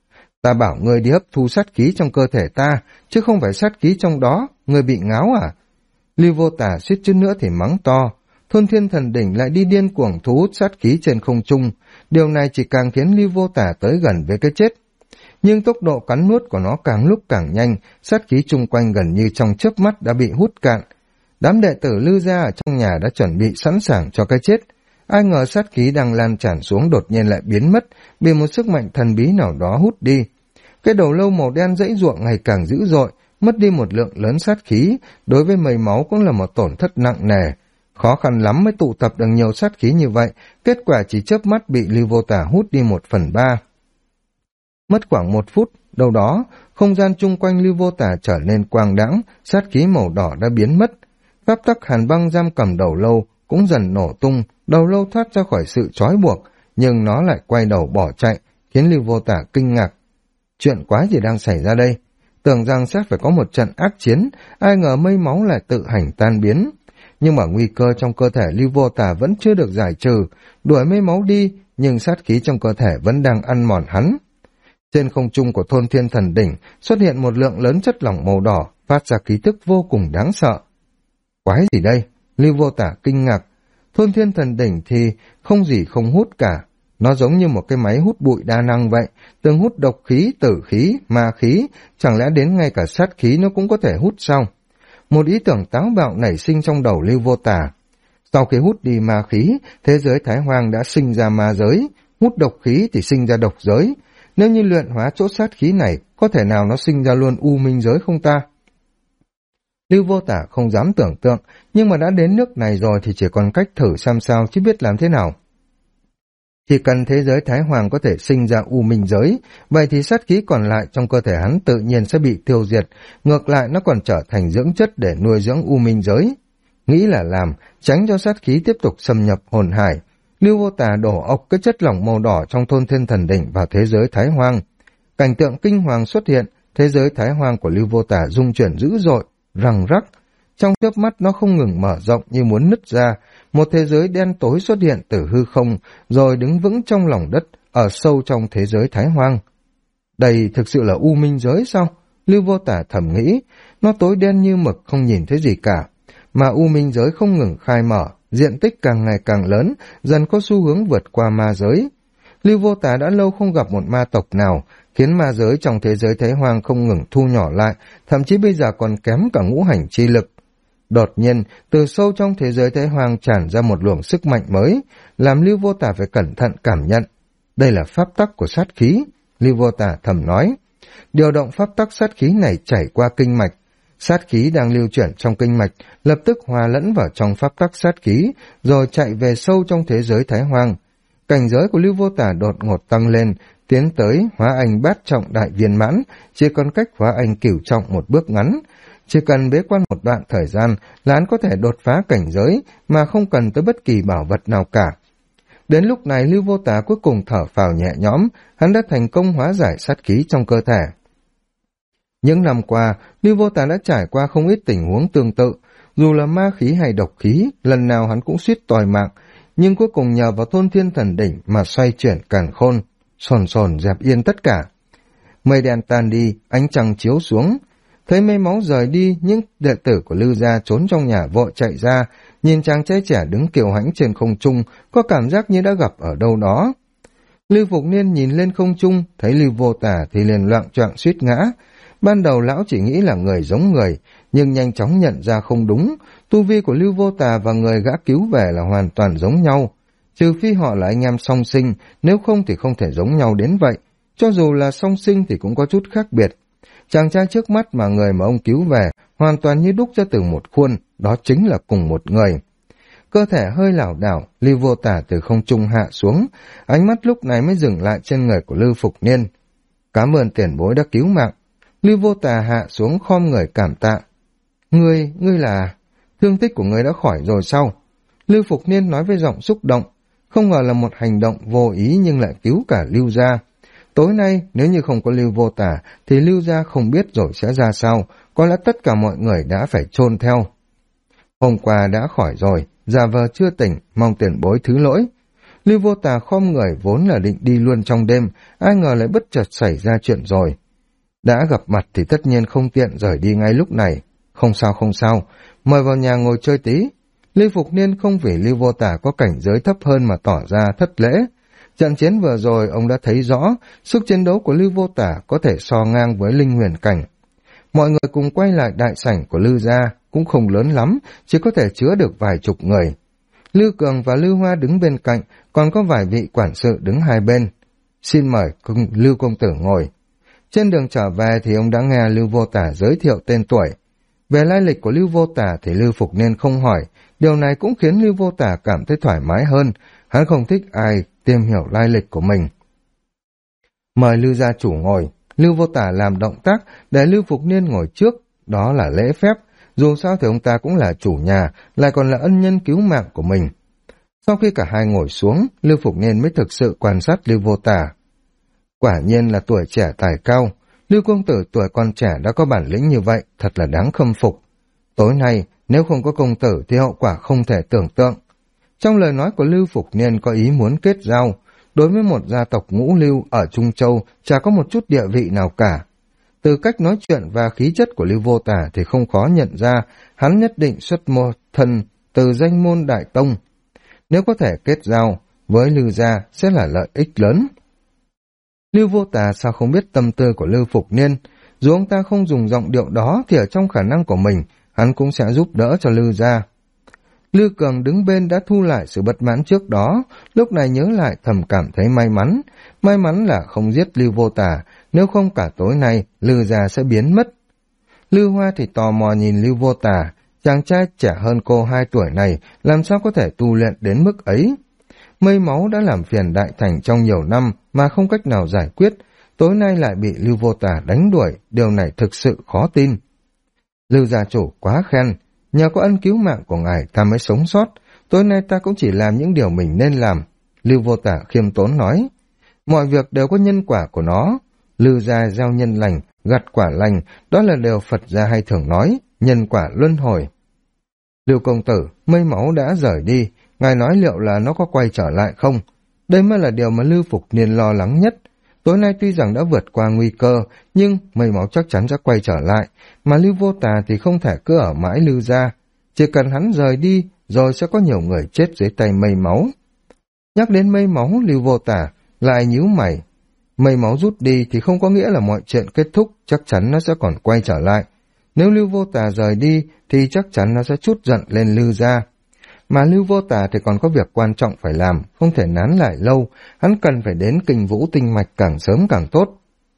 Ta bảo ngươi đi hấp thu sát khí trong cơ thể ta, chứ không phải sát khí trong đó, ngươi bị ngáo à? Lưu Vô Tà suýt chút nữa thì mắng to. Thôn Thiên Thần Đỉnh lại đi điên cuồng thu hút sát khí trên không trung, điều này chỉ càng khiến Lưu Vô Tà tới gần với cái chết. Nhưng tốc độ cắn nuốt của nó càng lúc càng nhanh, sát khí chung quanh gần như trong chớp mắt đã bị hút cạn. Đám đệ tử Lưu gia ở trong nhà đã chuẩn bị sẵn sàng cho cái chết. Ai ngờ sát khí đang lan tràn xuống đột nhiên lại biến mất, bị một sức mạnh thần bí nào đó hút đi. Cái đầu lâu màu đen giãy giụa ngày càng dữ dội, mất đi một lượng lớn sát khí, đối với mây máu cũng là một tổn thất nặng nề. Khó khăn lắm mới tụ tập được nhiều sát khí như vậy, kết quả chỉ chớp mắt bị Lưu Vô Tà hút đi 1/3. Mất khoảng 1 phút, đâu đó, không gian chung quanh Lưu Vô Tà trở nên quang đãng, sát khí màu đỏ đã biến mất. Pháp tắc hàn băng giam cầm đầu lâu cũng dần nổ tung, đầu lâu thoát ra khỏi sự trói buộc, nhưng nó lại quay đầu bỏ chạy, khiến Lưu Vô Tà kinh ngạc. Chuyện quái gì đang xảy ra đây? Tưởng rằng sẽ phải có một trận ác chiến, ai ngờ mây máu lại tự hành tan biến. Nhưng mà nguy cơ trong cơ thể Lưu Vô Tà vẫn chưa được giải trừ, đuổi mây máu đi, nhưng sát khí trong cơ thể vẫn đang ăn mòn hắn. Trên không trung của thôn Thiên Thần Đỉnh xuất hiện một lượng lớn chất lỏng màu đỏ, phát ra khí tức vô cùng đáng sợ. Quái gì đây? Lưu Vô Tà kinh ngạc. Thôn Thiên Thần Đỉnh thì không gì không hút cả. Nó giống như một cái máy hút bụi đa năng vậy, từng hút độc khí, tử khí, ma khí, chẳng lẽ đến ngay cả sát khí nó cũng có thể hút sao? Một ý tưởng táo bạo nảy sinh trong đầu Lưu Vô Tà. Sau khi hút đi ma khí, thế giới Thái Hoang đã sinh ra ma giới, hút độc khí thì sinh ra độc giới. Nếu như luyện hóa chỗ sát khí này, có thể nào nó sinh ra luôn u minh giới không ta? Lưu Vô Tà không dám tưởng tượng, nhưng mà đã đến nước này rồi thì chỉ còn cách thử xem sao chứ biết làm thế nào. Chỉ cần thế giới Thái Hoàng có thể sinh ra u minh giới, vậy thì sát khí còn lại trong cơ thể hắn tự nhiên sẽ bị tiêu diệt, ngược lại nó còn trở thành dưỡng chất để nuôi dưỡng u minh giới. Nghĩ là làm, tránh cho sát khí tiếp tục xâm nhập hồn hải. Lưu Vô Tà đổ ộc cái chất lỏng màu đỏ trong thôn Thiên Thần Đỉnh vào thế giới Thái Hoang. Cảnh tượng kinh hoàng xuất hiện, thế giới Thái Hoang của Lưu Vô Tà rung chuyển dữ dội, răng rắc. Trong chớp mắt nó không ngừng mở rộng như muốn nứt ra, một thế giới đen tối xuất hiện từ hư không, rồi đứng vững trong lòng đất, ở sâu trong thế giới Thái Hoang. Đây thực sự là u minh giới sao? Lưu Vô Tà thầm nghĩ, nó tối đen như mực không nhìn thấy gì cả. Mà u minh giới không ngừng khai mở, diện tích càng ngày càng lớn, dần có xu hướng vượt qua ma giới. Lưu Vô Tà đã lâu không gặp một ma tộc nào, khiến ma giới trong thế giới Thái Hoang không ngừng thu nhỏ lại, thậm chí bây giờ còn kém cả ngũ hành chi lực. Đột nhiên, từ sâu trong thế giới Thái Hoang tràn ra một luồng sức mạnh mới, làm Lưu Vô Tà phải cẩn thận cảm nhận. Đây là pháp tắc của sát khí, Lưu Vô Tà thầm nói. Điều động pháp tắc sát khí này chảy qua kinh mạch. Sát khí đang lưu chuyển trong kinh mạch, lập tức hòa lẫn vào trong pháp tắc sát khí, rồi chạy về sâu trong thế giới Thái Hoang. Cảnh giới của Lưu Vô Tà đột ngột tăng lên, tiến tới hóa anh bát trọng đại viên mãn, chỉ còn cách hóa anh cửu trọng một bước ngắn. Chỉ cần bế quan một đoạn thời gian là hắn có thể đột phá cảnh giới mà không cần tới bất kỳ bảo vật nào cả. Đến lúc này Lưu Vô Tà cuối cùng thở phào nhẹ nhõm, hắn đã thành công hóa giải sát khí trong cơ thể. Những năm qua, Lưu Vô Tà đã trải qua không ít tình huống tương tự, dù là ma khí hay độc khí, lần nào hắn cũng suýt tòi mạng, nhưng cuối cùng nhờ vào thôn Thiên Thần Đỉnh mà xoay chuyển càn khôn, sồn sồn dẹp yên tất cả. Mây đen tan đi, ánh trăng chiếu xuống. Thấy mây máu rời đi, những đệ tử của Lưu gia trốn trong nhà vội chạy ra, nhìn chàng trai trẻ đứng kiều hãnh trên không trung, có cảm giác như đã gặp ở đâu đó. Lưu Phục Niên nhìn lên không trung, thấy Lưu Vô Tà thì liền loạng choạng suýt ngã. Ban đầu lão chỉ nghĩ là người giống người, nhưng nhanh chóng nhận ra không đúng, tu vi của Lưu Vô Tà và người gã cứu về là hoàn toàn giống nhau. Trừ phi họ là anh em song sinh, nếu không thì không thể giống nhau đến vậy. Cho dù là song sinh thì cũng có chút khác biệt. Chàng trai trước mắt mà người mà ông cứu về hoàn toàn như đúc ra từ một khuôn, đó chính là cùng một người. Cơ thể hơi lảo đảo, Lưu Vô Tà từ không trung hạ xuống, ánh mắt lúc này mới dừng lại trên người của Lưu Phục Niên. Cảm ơn tiền bối đã cứu mạng. Lưu Vô Tà hạ xuống khom người cảm tạ. Ngươi là... thương tích của ngươi đã khỏi rồi sao? Lưu Phục Niên nói với giọng xúc động, không ngờ là một hành động vô ý nhưng lại cứu cả Lưu gia. Tối nay, nếu như không có Lưu Vô Tà, thì Lưu gia không biết rồi sẽ ra sao, có lẽ tất cả mọi người đã phải chôn theo. Hôm qua đã khỏi rồi, giả vờ chưa tỉnh, mong tiền bối thứ lỗi. Lưu Vô Tà khom người vốn là định đi luôn trong đêm, ai ngờ lại bất chợt xảy ra chuyện rồi. Đã gặp mặt thì tất nhiên không tiện rời đi ngay lúc này. Không sao, mời vào nhà ngồi chơi tí. Lưu Phục Niên không vì Lưu Vô Tà có cảnh giới thấp hơn mà tỏ ra thất lễ. Trận chiến vừa rồi ông đã thấy rõ, sức chiến đấu của Lưu Vô Tà có thể so ngang với Linh Huyền Cảnh. Mọi người cùng quay lại đại sảnh của Lưu gia, cũng không lớn lắm, chỉ có thể chứa được vài chục người. Lưu Cường và Lưu Hoa đứng bên cạnh, còn có vài vị quản sự đứng hai bên. Xin mời Lưu công tử ngồi. Trên đường trở về thì ông đã nghe Lưu Vô Tà giới thiệu tên tuổi. Về lai lịch của Lưu Vô Tà thì Lưu Phục Niên không hỏi, điều này cũng khiến Lưu Vô Tà cảm thấy thoải mái hơn, hắn không thích ai tìm hiểu lai lịch của mình. Mời Lưu gia chủ ngồi. Lưu Vô Tả làm động tác để Lưu Phục Niên ngồi trước, đó là lễ phép, dù sao thì ông ta cũng là chủ nhà, lại còn là ân nhân cứu mạng của mình. Sau khi cả hai ngồi xuống, Lưu Phục Niên mới thực sự quan sát Lưu Vô Tả. Quả nhiên là tuổi trẻ tài cao, Lưu công tử tuổi còn trẻ đã có bản lĩnh như vậy, thật là đáng khâm phục. Tối nay, nếu không có công tử thì hậu quả không thể tưởng tượng. Trong lời nói của Lưu Phục Niên có ý muốn kết giao, đối với một gia tộc ngũ lưu ở Trung Châu chả có một chút địa vị nào cả. Từ cách nói chuyện và khí chất của Lưu Vô Tả thì không khó nhận ra hắn nhất định xuất thân từ danh môn đại tông. Nếu có thể kết giao với Lưu gia sẽ là lợi ích lớn. Lưu Vô Tả sao không biết tâm tư của Lưu Phục Niên, dù ông ta không dùng giọng điệu đó thì ở trong khả năng của mình hắn cũng sẽ giúp đỡ cho Lưu gia. Lưu Cường đứng bên đã thu lại sự bất mãn trước đó, lúc này nhớ lại thầm cảm thấy may mắn là không giết Lưu Vô Tả, nếu không cả tối nay Lưu gia sẽ biến mất. Lưu Hoa thì tò mò nhìn Lưu Vô Tả, chàng trai trẻ hơn cô 2 tuổi này làm sao có thể tu luyện đến mức ấy. Mây máu đã làm phiền đại thành trong nhiều năm mà không cách nào giải quyết, tối nay lại bị Lưu Vô Tả đánh đuổi, điều này thực sự khó tin. Lưu gia chủ quá khen, nhờ có ân cứu mạng của ngài ta mới sống sót, tối nay ta cũng chỉ làm những điều mình nên làm. Lưu Vô Tả khiêm tốn nói, mọi việc đều có nhân quả của nó, Lưu gia gieo nhân lành, gặt quả lành, đó là điều Phật gia hay thường nói, nhân quả luân hồi. Lưu công tử, mây máu đã rời đi, ngài nói liệu là nó có quay trở lại không? Đây mới là điều mà Lưu Phục Niên lo lắng nhất. Tối nay tuy rằng đã vượt qua nguy cơ, nhưng mây máu chắc chắn sẽ quay trở lại, mà Lưu Vô Tả thì không thể cứ ở mãi Lưu gia. Chỉ cần hắn rời đi, rồi sẽ có nhiều người chết dưới tay mây máu. Nhắc đến mây máu, Lưu Vô Tả lại nhíu mày. Mây máu rút đi thì không có nghĩa là mọi chuyện kết thúc, chắc chắn nó sẽ còn quay trở lại. Nếu Lưu Vô Tả rời đi thì chắc chắn nó sẽ trút giận lên Lưu gia. Mà Lưu Vô Tả thì còn có việc quan trọng phải làm, không thể nán lại lâu, hắn cần phải đến Kình Vũ Tinh Mạch càng sớm càng tốt.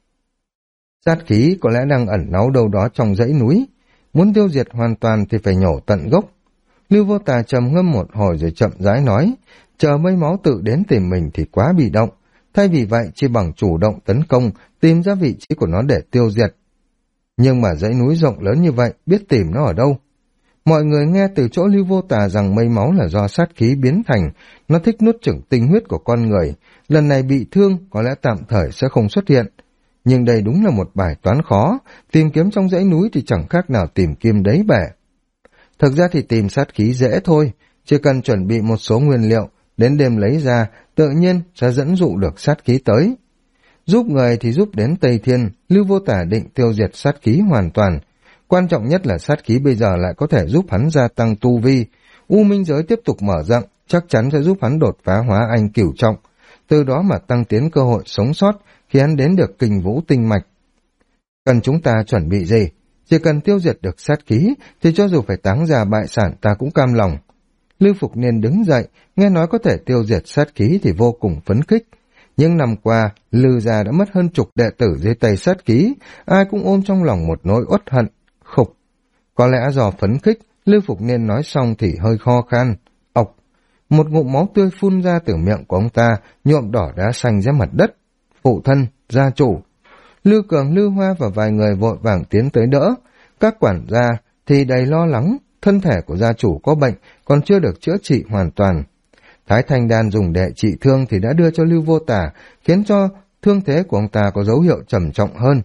Sát khí có lẽ đang ẩn náu đâu đó trong dãy núi, muốn tiêu diệt hoàn toàn thì phải nhổ tận gốc. Lưu Vô Tả trầm ngâm một hồi rồi chậm rãi nói, chờ mây máu tự đến tìm mình thì quá bị động, thay vì vậy chỉ bằng chủ động tấn công, tìm ra vị trí của nó để tiêu diệt. Nhưng mà dãy núi rộng lớn như vậy, biết tìm nó ở đâu? Mọi người nghe từ chỗ Lưu Vô Tả rằng mây máu là do sát khí biến thành, nó thích nuốt chửng tinh huyết của con người, lần này bị thương có lẽ tạm thời sẽ không xuất hiện. Nhưng đây đúng là một bài toán khó, tìm kiếm trong dãy núi thì chẳng khác nào tìm kim đáy bể. Thực ra thì tìm sát khí dễ thôi, chỉ cần chuẩn bị một số nguyên liệu, đến đêm lấy ra, tự nhiên sẽ dẫn dụ được sát khí tới. Giúp người thì giúp đến Tây Thiên, Lưu Vô Tả định tiêu diệt sát khí hoàn toàn. Quan trọng nhất là sát khí bây giờ lại có thể giúp hắn gia tăng tu vi. U Minh giới tiếp tục mở rộng, chắc chắn sẽ giúp hắn đột phá hóa anh cửu trọng, từ đó mà tăng tiến cơ hội sống sót khi hắn đến được Kình Vũ Tinh Mạch. Cần chúng ta chuẩn bị gì? Chỉ cần tiêu diệt được sát khí thì cho dù phải táng già bại sản ta cũng cam lòng. Lưu Phục Niên đứng dậy, nghe nói có thể tiêu diệt sát khí thì vô cùng phấn khích. Nhưng năm qua, Lưu gia đã mất hơn 10 đệ tử dưới tay sát khí, ai cũng ôm trong lòng một nỗi uất hận, khục. Có lẽ do phấn khích, Lưu Phục Niên nói xong thì hơi kho khan. Ọc, một ngụm máu tươi phun ra từ miệng của ông ta, nhuộm đỏ đá xanh ra mặt đất. Phụ thân, gia chủ. Lưu Cường, Lưu Hoa và vài người vội vàng tiến tới đỡ. Các quản gia thì đầy lo lắng, thân thể của gia chủ có bệnh, còn chưa được chữa trị hoàn toàn. Thái Thanh Đan dùng để trị thương thì đã đưa cho Lưu Vô Tả, khiến cho thương thế của ông ta có dấu hiệu trầm trọng hơn.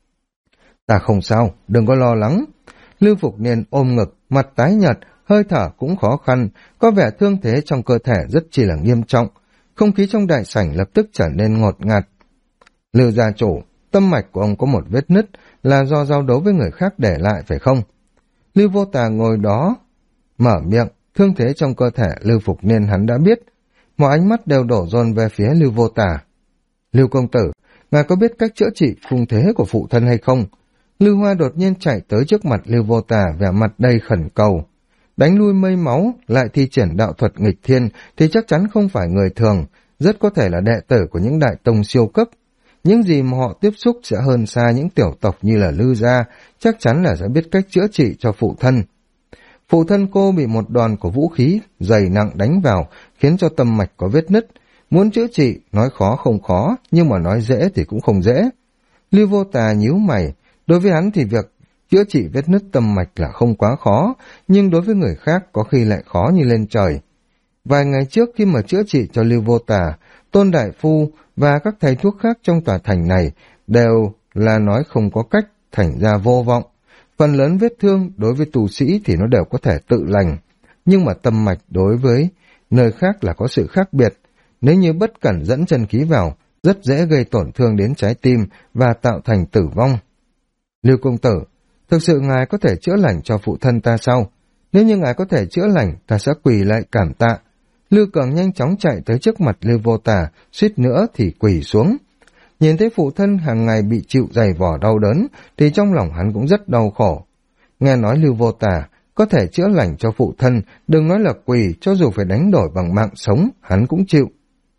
Ta không sao, đừng có lo lắng. Lưu Phục Niên ôm ngực, mặt tái nhợt, hơi thở cũng khó khăn, có vẻ thương thế trong cơ thể rất chỉ là nghiêm trọng. Không khí trong đại sảnh lập tức trở nên ngột ngạt. Lưu gia chủ, tâm mạch của ông có một vết nứt, là do giao đấu với người khác để lại phải không? Lưu Vô Tả ngồi đó, mở miệng, thương thế trong cơ thể Lưu Phục Niên hắn đã biết. Mọi ánh mắt đều đổ dồn về phía Lưu Vô Tả. Lưu công tử, ngài có biết cách chữa trị phung thế của phụ thân hay không? Lưu Hoa đột nhiên chạy tới trước mặt Lưu Vô Tả, vẻ mặt đầy khẩn cầu. Đánh lui mây máu, lại thi triển đạo thuật nghịch thiên thì chắc chắn không phải người thường, rất có thể là đệ tử của những đại tông siêu cấp. Những gì mà họ tiếp xúc sẽ hơn xa những tiểu tộc như là Lưu gia, chắc chắn là sẽ biết cách chữa trị cho phụ thân. Phụ thân cô bị một đòn của vũ khí dày nặng đánh vào, khiến cho tâm mạch có vết nứt. Muốn chữa trị, nói khó không khó, nhưng mà nói dễ thì cũng không dễ. Lưu Vô Tà nhíu mày, đối với hắn thì việc chữa trị vết nứt tâm mạch là không quá khó, nhưng đối với người khác có khi lại khó như lên trời. Vài ngày trước khi mà chữa trị cho Lưu Vô Tà, Tôn Đại Phu và các thầy thuốc khác trong tòa thành này đều là nói không có cách, thành ra vô vọng. Phần lớn vết thương đối với tu sĩ thì nó đều có thể tự lành, nhưng mà tâm mạch đối với nơi khác là có sự khác biệt. Nếu như bất cẩn dẫn chân khí vào, rất dễ gây tổn thương đến trái tim và tạo thành tử vong. Lưu công tử, thực sự ngài có thể chữa lành cho phụ thân ta sao? Nếu như ngài có thể chữa lành, ta sẽ quỳ lại cảm tạ. Lưu Cường nhanh chóng chạy tới trước mặt Lưu Vô Tà, suýt nữa thì quỳ xuống. Nhìn thấy phụ thân hàng ngày bị chịu dày vò đau đớn, thì trong lòng hắn cũng rất đau khổ. Nghe nói Lưu Vô Tà có thể chữa lành cho phụ thân, đừng nói là quỳ, cho dù phải đánh đổi bằng mạng sống, hắn cũng chịu.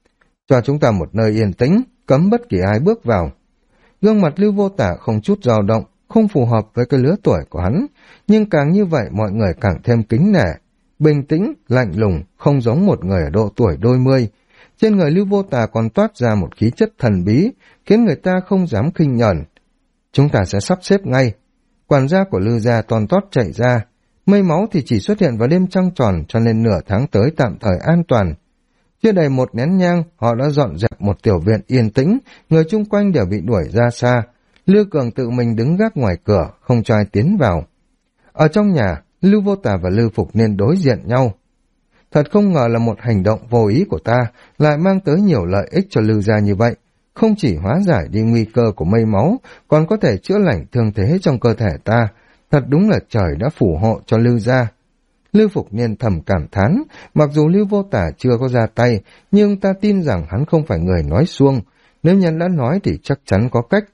Cho chúng ta một nơi yên tĩnh, cấm bất kỳ ai bước vào. Gương mặt Lưu Vô Tà không chút dao động, không phù hợp với cái lứa tuổi của hắn, nhưng càng như vậy mọi người càng thêm kính nể. Bình tĩnh, lạnh lùng, không giống một người ở độ tuổi đôi mươi. Trên người Lưu Vô Tà còn toát ra một khí chất thần bí, khiến người ta không dám khinh nhẫn. Chúng ta sẽ sắp xếp ngay. Quản gia của Lưu gia toàn tót chạy ra. Mây máu thì chỉ xuất hiện vào đêm trăng tròn, cho nên nửa tháng tới tạm thời an toàn. Chưa đầy một nén nhang, họ đã dọn dẹp một tiểu viện yên tĩnh, người chung quanh đều bị đuổi ra xa. Lưu Cường tự mình đứng gác ngoài cửa, không cho ai tiến vào. Ở trong nhà, Lưu Vô Tà và Lưu Phục Niên đối diện nhau. Thật không ngờ là một hành động vô ý của ta lại mang tới nhiều lợi ích cho Lưu gia như vậy. Không chỉ hóa giải đi nguy cơ của mây máu, còn có thể chữa lành thương thế trong cơ thể ta. Thật đúng là trời đã phù hộ cho Lưu gia. Lưu Phục Niên thầm cảm thán, mặc dù Lưu Vô Tà chưa có ra tay, nhưng ta tin rằng hắn không phải người nói suông. Nếu nhân đã nói thì chắc chắn có cách.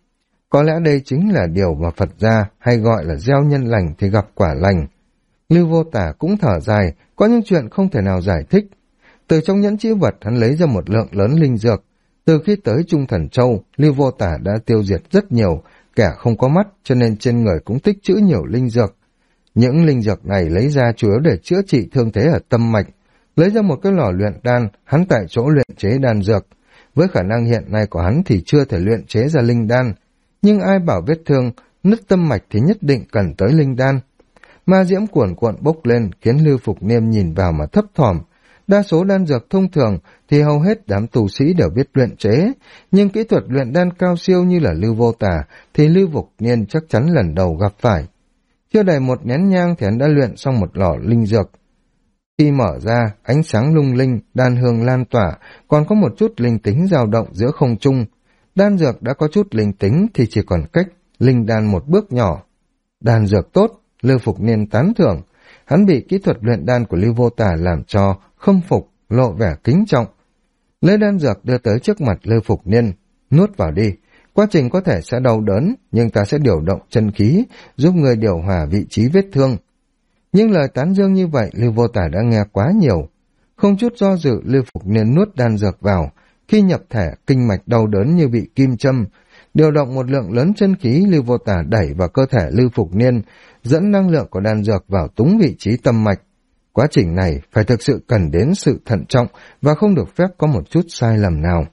Có lẽ đây chính là điều mà Phật gia hay gọi là gieo nhân lành thì gặp quả lành. Lưu Vô Tà cũng thở dài, có những chuyện không thể nào giải thích. Từ trong nhẫn chữ vật hắn lấy ra một lượng lớn linh dược. Từ khi tới Trung Thần Châu, Lưu Vô Tà đã tiêu diệt rất nhiều, kẻ không có mắt cho nên trên người cũng tích trữ nhiều linh dược. Những linh dược này lấy ra chủ yếu để chữa trị thương thế ở tâm mạch. Lấy ra một cái lò luyện đan, hắn tại chỗ luyện chế đan dược. Với khả năng hiện nay của hắn thì chưa thể luyện chế ra linh đan. Nhưng ai bảo vết thương, nứt tâm mạch thì nhất định cần tới linh đan. Ma diễm cuồn cuộn bốc lên khiến Lưu Phục Niêm nhìn vào mà thấp thỏm. Đa số đan dược thông thường thì hầu hết đám tu sĩ đều biết luyện chế, nhưng kỹ thuật luyện đan cao siêu như là Lưu Vô Tà thì Lưu Phục Niên chắc chắn lần đầu gặp phải. Chưa đầy một nén nhang thì hắn đã luyện xong một lò linh dược. Khi mở ra, ánh sáng lung linh, đan hương lan tỏa, còn có một chút linh tính dao động giữa không trung. Đan dược đã có chút linh tính thì chỉ còn cách linh đan một bước nhỏ. Đan dược tốt, Lưu Phục Niên tán thưởng. Hắn bị kỹ thuật luyện đan của Lưu Vô Tà làm cho khâm phục, lộ vẻ kính trọng. Lấy đan dược đưa tới trước mặt Lưu Phục Niên, nuốt vào đi. Quá trình có thể sẽ đau đớn, nhưng ta sẽ điều động chân khí, giúp người điều hòa vị trí vết thương. Nhưng lời tán dương như vậy Lưu Vô Tà đã nghe quá nhiều. Không chút do dự, Lưu Phục Niên nuốt đan dược vào. Khi nhập thể, kinh mạch đau đớn như bị kim châm. Điều động một lượng lớn chân khí, Lưu Vô Tà đẩy vào cơ thể Lưu Phục Niên, dẫn năng lượng của đan dược vào túng vị trí tâm mạch. Quá trình này phải thực sự cần đến sự thận trọng và không được phép có một chút sai lầm nào.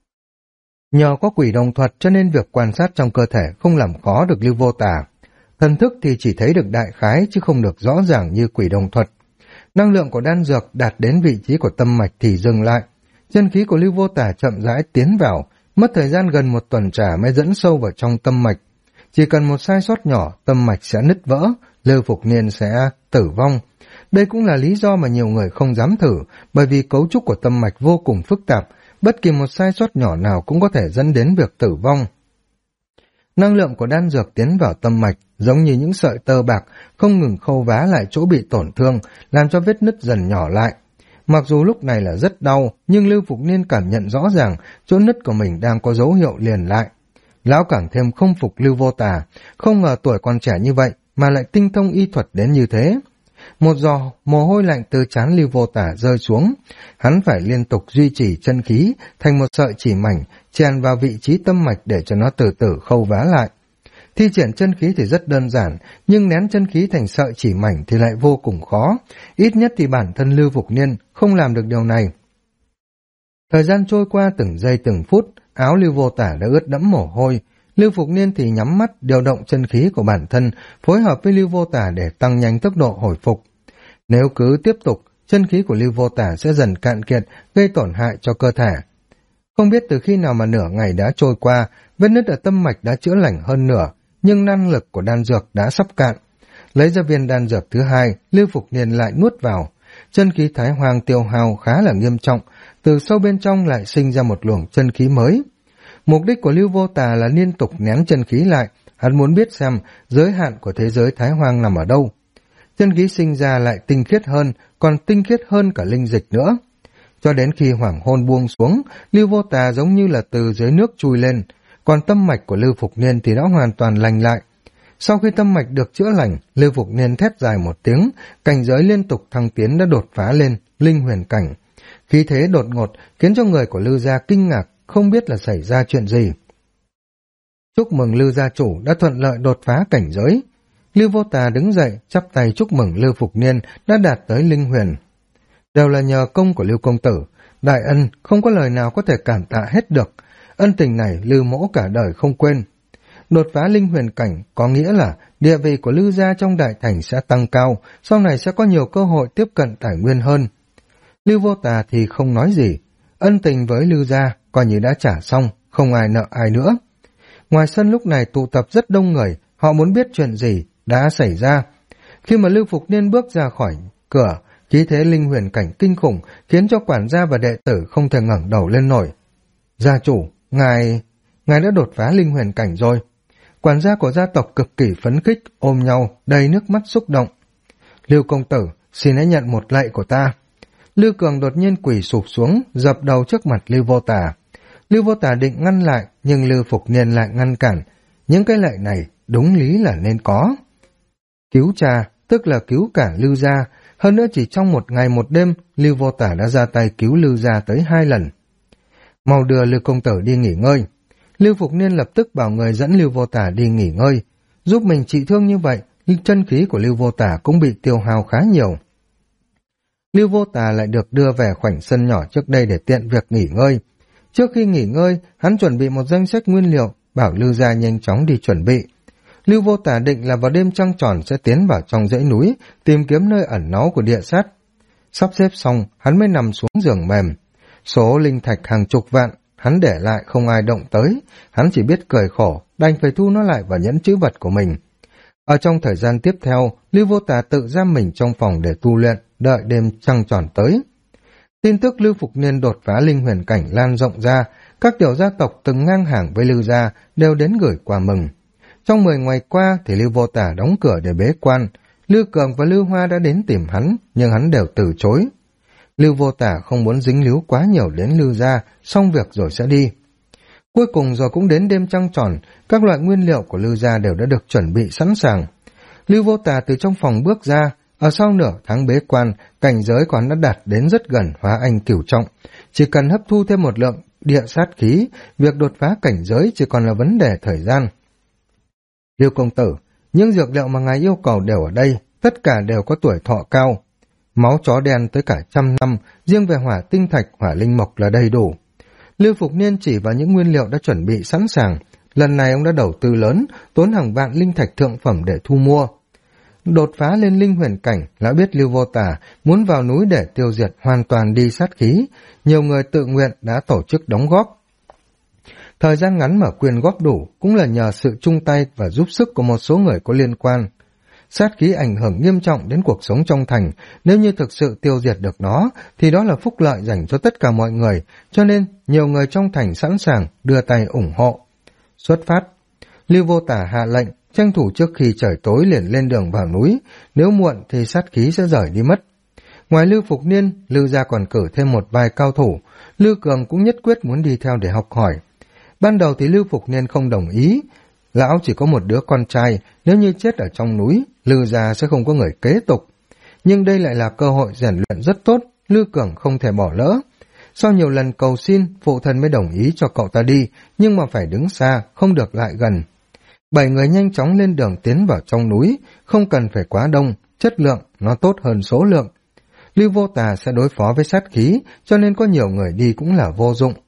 Nhờ có quỷ đồng thuật cho nên việc quan sát trong cơ thể không làm khó được Lưu Vô Tà. Thần thức thì chỉ thấy được đại khái chứ không được rõ ràng như quỷ đồng thuật. Năng lượng của đan dược đạt đến vị trí của tâm mạch thì dừng lại. Chân khí của Lưu Vô Tà chậm rãi tiến vào, mất thời gian gần một tuần trà mới dẫn sâu vào trong tâm mạch. Chỉ cần một sai sót nhỏ, tâm mạch sẽ nứt vỡ, Lưu Phục Niên sẽ tử vong. Đây cũng là lý do mà nhiều người không dám thử, bởi vì cấu trúc của tâm mạch vô cùng phức tạp, bất kỳ một sai sót nhỏ nào cũng có thể dẫn đến việc tử vong. Năng lượng của đan dược tiến vào tâm mạch, giống như những sợi tơ bạc, không ngừng khâu vá lại chỗ bị tổn thương, làm cho vết nứt dần nhỏ lại. Mặc dù lúc này là rất đau, nhưng Lưu Phục Niên cảm nhận rõ ràng chỗ nứt của mình đang có dấu hiệu liền lại. Lão càng thêm không phục Lưu Vô Tà, không ngờ tuổi còn trẻ như vậy mà lại tinh thông y thuật đến như thế. Một giọt mồ hôi lạnh từ trán Lưu Vô Tà rơi xuống, hắn phải liên tục duy trì chân khí thành một sợi chỉ mảnh, chèn vào vị trí tâm mạch để cho nó từ từ khâu vá lại. Thi triển chân khí thì rất đơn giản, nhưng nén chân khí thành sợi chỉ mảnh thì lại vô cùng khó, ít nhất thì bản thân Lưu Phục Niên không làm được điều này. Thời gian trôi qua từng giây từng phút, áo Lưu Vô Tà đã ướt đẫm mồ hôi, Lưu Phục Niên thì nhắm mắt điều động chân khí của bản thân, phối hợp với Lưu Vô Tả để tăng nhanh tốc độ hồi phục. Nếu cứ tiếp tục, chân khí của Lưu Vô Tả sẽ dần cạn kiệt, gây tổn hại cho cơ thể. Không biết từ khi nào mà nửa ngày đã trôi qua, vết nứt ở tâm mạch đã chữa lành hơn nửa, nhưng năng lực của đan dược đã sắp cạn. Lấy ra viên đan dược thứ hai, Lưu Phục Niên lại nuốt vào. Chân khí Thái Hoàng tiêu hao khá là nghiêm trọng, từ sâu bên trong lại sinh ra một luồng chân khí mới. Mục đích của Lưu Vô Tà là liên tục nén chân khí lại, hắn muốn biết xem giới hạn của thế giới Thái Hoang nằm ở đâu. Chân khí sinh ra lại tinh khiết hơn, còn tinh khiết hơn cả linh dịch nữa. Cho đến khi hoàng hôn buông xuống, Lưu Vô Tà giống như là từ dưới nước chui lên, còn tâm mạch của Lưu Phục Niên thì đã hoàn toàn lành lại. Sau khi tâm mạch được chữa lành, Lưu Phục Niên thét dài một tiếng, cảnh giới liên tục thăng tiến đã đột phá lên linh huyền cảnh. Khí thế đột ngột khiến cho người của Lưu gia kinh ngạc, không biết là xảy ra chuyện gì. Chúc mừng Lưu gia chủ đã thuận lợi đột phá cảnh giới. Lưu Vô Tà đứng dậy, chắp tay chúc mừng Lưu Phục Niên đã đạt tới linh huyền. Đều là nhờ công của Lưu công tử, đại ân không có lời nào có thể cảm tạ hết được. Ân tình này Lưu mỗ cả đời không quên. Đột phá linh huyền cảnh có nghĩa là địa vị của Lưu gia trong đại thành sẽ tăng cao, sau này sẽ có nhiều cơ hội tiếp cận tài nguyên hơn. Lưu Vô Tà thì không nói gì, ân tình với Lưu gia coi như đã trả xong, không ai nợ ai nữa. Ngoài sân lúc này tụ tập rất đông người, họ muốn biết chuyện gì đã xảy ra. Khi mà Lưu Phục Niên bước ra khỏi cửa, khí thế linh huyền cảnh kinh khủng khiến cho quản gia và đệ tử không thể ngẩng đầu lên nổi. Gia chủ, ngài đã đột phá linh huyền cảnh rồi. Quản gia của gia tộc cực kỳ phấn khích, ôm nhau, đầy nước mắt xúc động. Lưu công tử, xin hãy nhận một lạy của ta. Lưu Cường đột nhiên quỳ sụp xuống, dập đầu trước mặt Lưu Vô Tà. Lưu Vô Tà định ngăn lại, nhưng Lưu Phục Niên lại ngăn cản. Những cái lạy này đúng lý là nên có. Cứu cha, tức là cứu cả Lưu gia. Hơn nữa chỉ trong một ngày một đêm, Lưu Vô Tà đã ra tay cứu Lưu gia tới 2 lần. Mau đưa Lưu công tử đi nghỉ ngơi. Lưu Phục Niên lập tức bảo người dẫn Lưu Vô Tà đi nghỉ ngơi. Giúp mình trị thương như vậy, chân khí của Lưu Vô Tà cũng bị tiêu hao khá nhiều. Lưu Vô Tà lại được đưa về khoảnh sân nhỏ trước đây để tiện việc nghỉ ngơi. Trước khi nghỉ ngơi, hắn chuẩn bị một danh sách nguyên liệu, bảo Lưu gia nhanh chóng đi chuẩn bị. Lưu Vô Tà định là vào đêm trăng tròn sẽ tiến vào trong dãy núi, tìm kiếm nơi ẩn náu của địa sát. Sắp xếp xong, hắn mới nằm xuống giường mềm. Số linh thạch hàng chục vạn, hắn để lại không ai động tới, hắn chỉ biết cười khổ, đành phải thu nó lại vào nhẫn trữ vật của mình. Ở trong thời gian tiếp theo, Lưu Vô Tà tự giam mình trong phòng để tu luyện, đợi đêm trăng tròn tới. Tin tức Lưu Phục Niên đột phá linh huyền cảnh lan rộng ra, các tiểu gia tộc từng ngang hàng với Lưu gia đều đến gửi quà mừng. Trong 10 ngày qua thì Lưu Vô Tà đóng cửa để bế quan, Lưu Cường và Lưu Hoa đã đến tìm hắn, nhưng hắn đều từ chối. Lưu Vô Tà không muốn dính líu quá nhiều đến Lưu gia, xong việc rồi sẽ đi. Cuối cùng rồi cũng đến đêm trăng tròn, các loại nguyên liệu của Lưu gia đều đã được chuẩn bị sẵn sàng. Lưu Vô Tà từ trong phòng bước ra, ở sau nửa tháng bế quan, cảnh giới của hắn đã đạt đến rất gần hóa anh cửu trọng. Chỉ cần hấp thu thêm một lượng địa sát khí, việc đột phá cảnh giới chỉ còn là vấn đề thời gian. Lưu công tử, những dược liệu mà ngài yêu cầu đều ở đây, tất cả đều có tuổi thọ cao. Máu chó đen tới cả 100 năm, riêng về hỏa tinh thạch, hỏa linh mộc là đầy đủ. Lưu Phục Niên chỉ vào những nguyên liệu đã chuẩn bị sẵn sàng. Lần này ông đã đầu tư lớn, tốn hàng vạn linh thạch thượng phẩm để thu mua. Đột phá lên linh huyền cảnh, đã biết Lưu Vô Tà muốn vào núi để tiêu diệt hoàn toàn đi sát khí. Nhiều người tự nguyện đã tổ chức đóng góp. Thời gian ngắn mà quyên góp đủ cũng là nhờ sự chung tay và giúp sức của một số người có liên quan. Sát khí ảnh hưởng nghiêm trọng đến cuộc sống trong thành, nếu như thực sự tiêu diệt được nó, thì đó là phúc lợi dành cho tất cả mọi người, cho nên nhiều người trong thành sẵn sàng đưa tay ủng hộ. Xuất phát, Lưu Vô Tà hạ lệnh, tranh thủ trước khi trời tối liền lên đường vào núi, nếu muộn thì sát khí sẽ rời đi mất. Ngoài Lưu Phục Niên, Lưu gia còn cử thêm một vài cao thủ, Lưu Cường cũng nhất quyết muốn đi theo để học hỏi. Ban đầu thì Lưu Phục Niên không đồng ý, lão chỉ có một đứa con trai, nếu như chết ở trong núi, Lưu gia sẽ không có người kế tục. Nhưng đây lại là cơ hội rèn luyện rất tốt, Lưu Cường không thể bỏ lỡ. Sau nhiều lần cầu xin, phụ thân mới đồng ý cho cậu ta đi, nhưng mà phải đứng xa, không được lại gần. 7 người nhanh chóng lên đường tiến vào trong núi, không cần phải quá đông, chất lượng nó tốt hơn số lượng. Lưu Vô Tà sẽ đối phó với sát khí, cho nên có nhiều người đi cũng là vô dụng.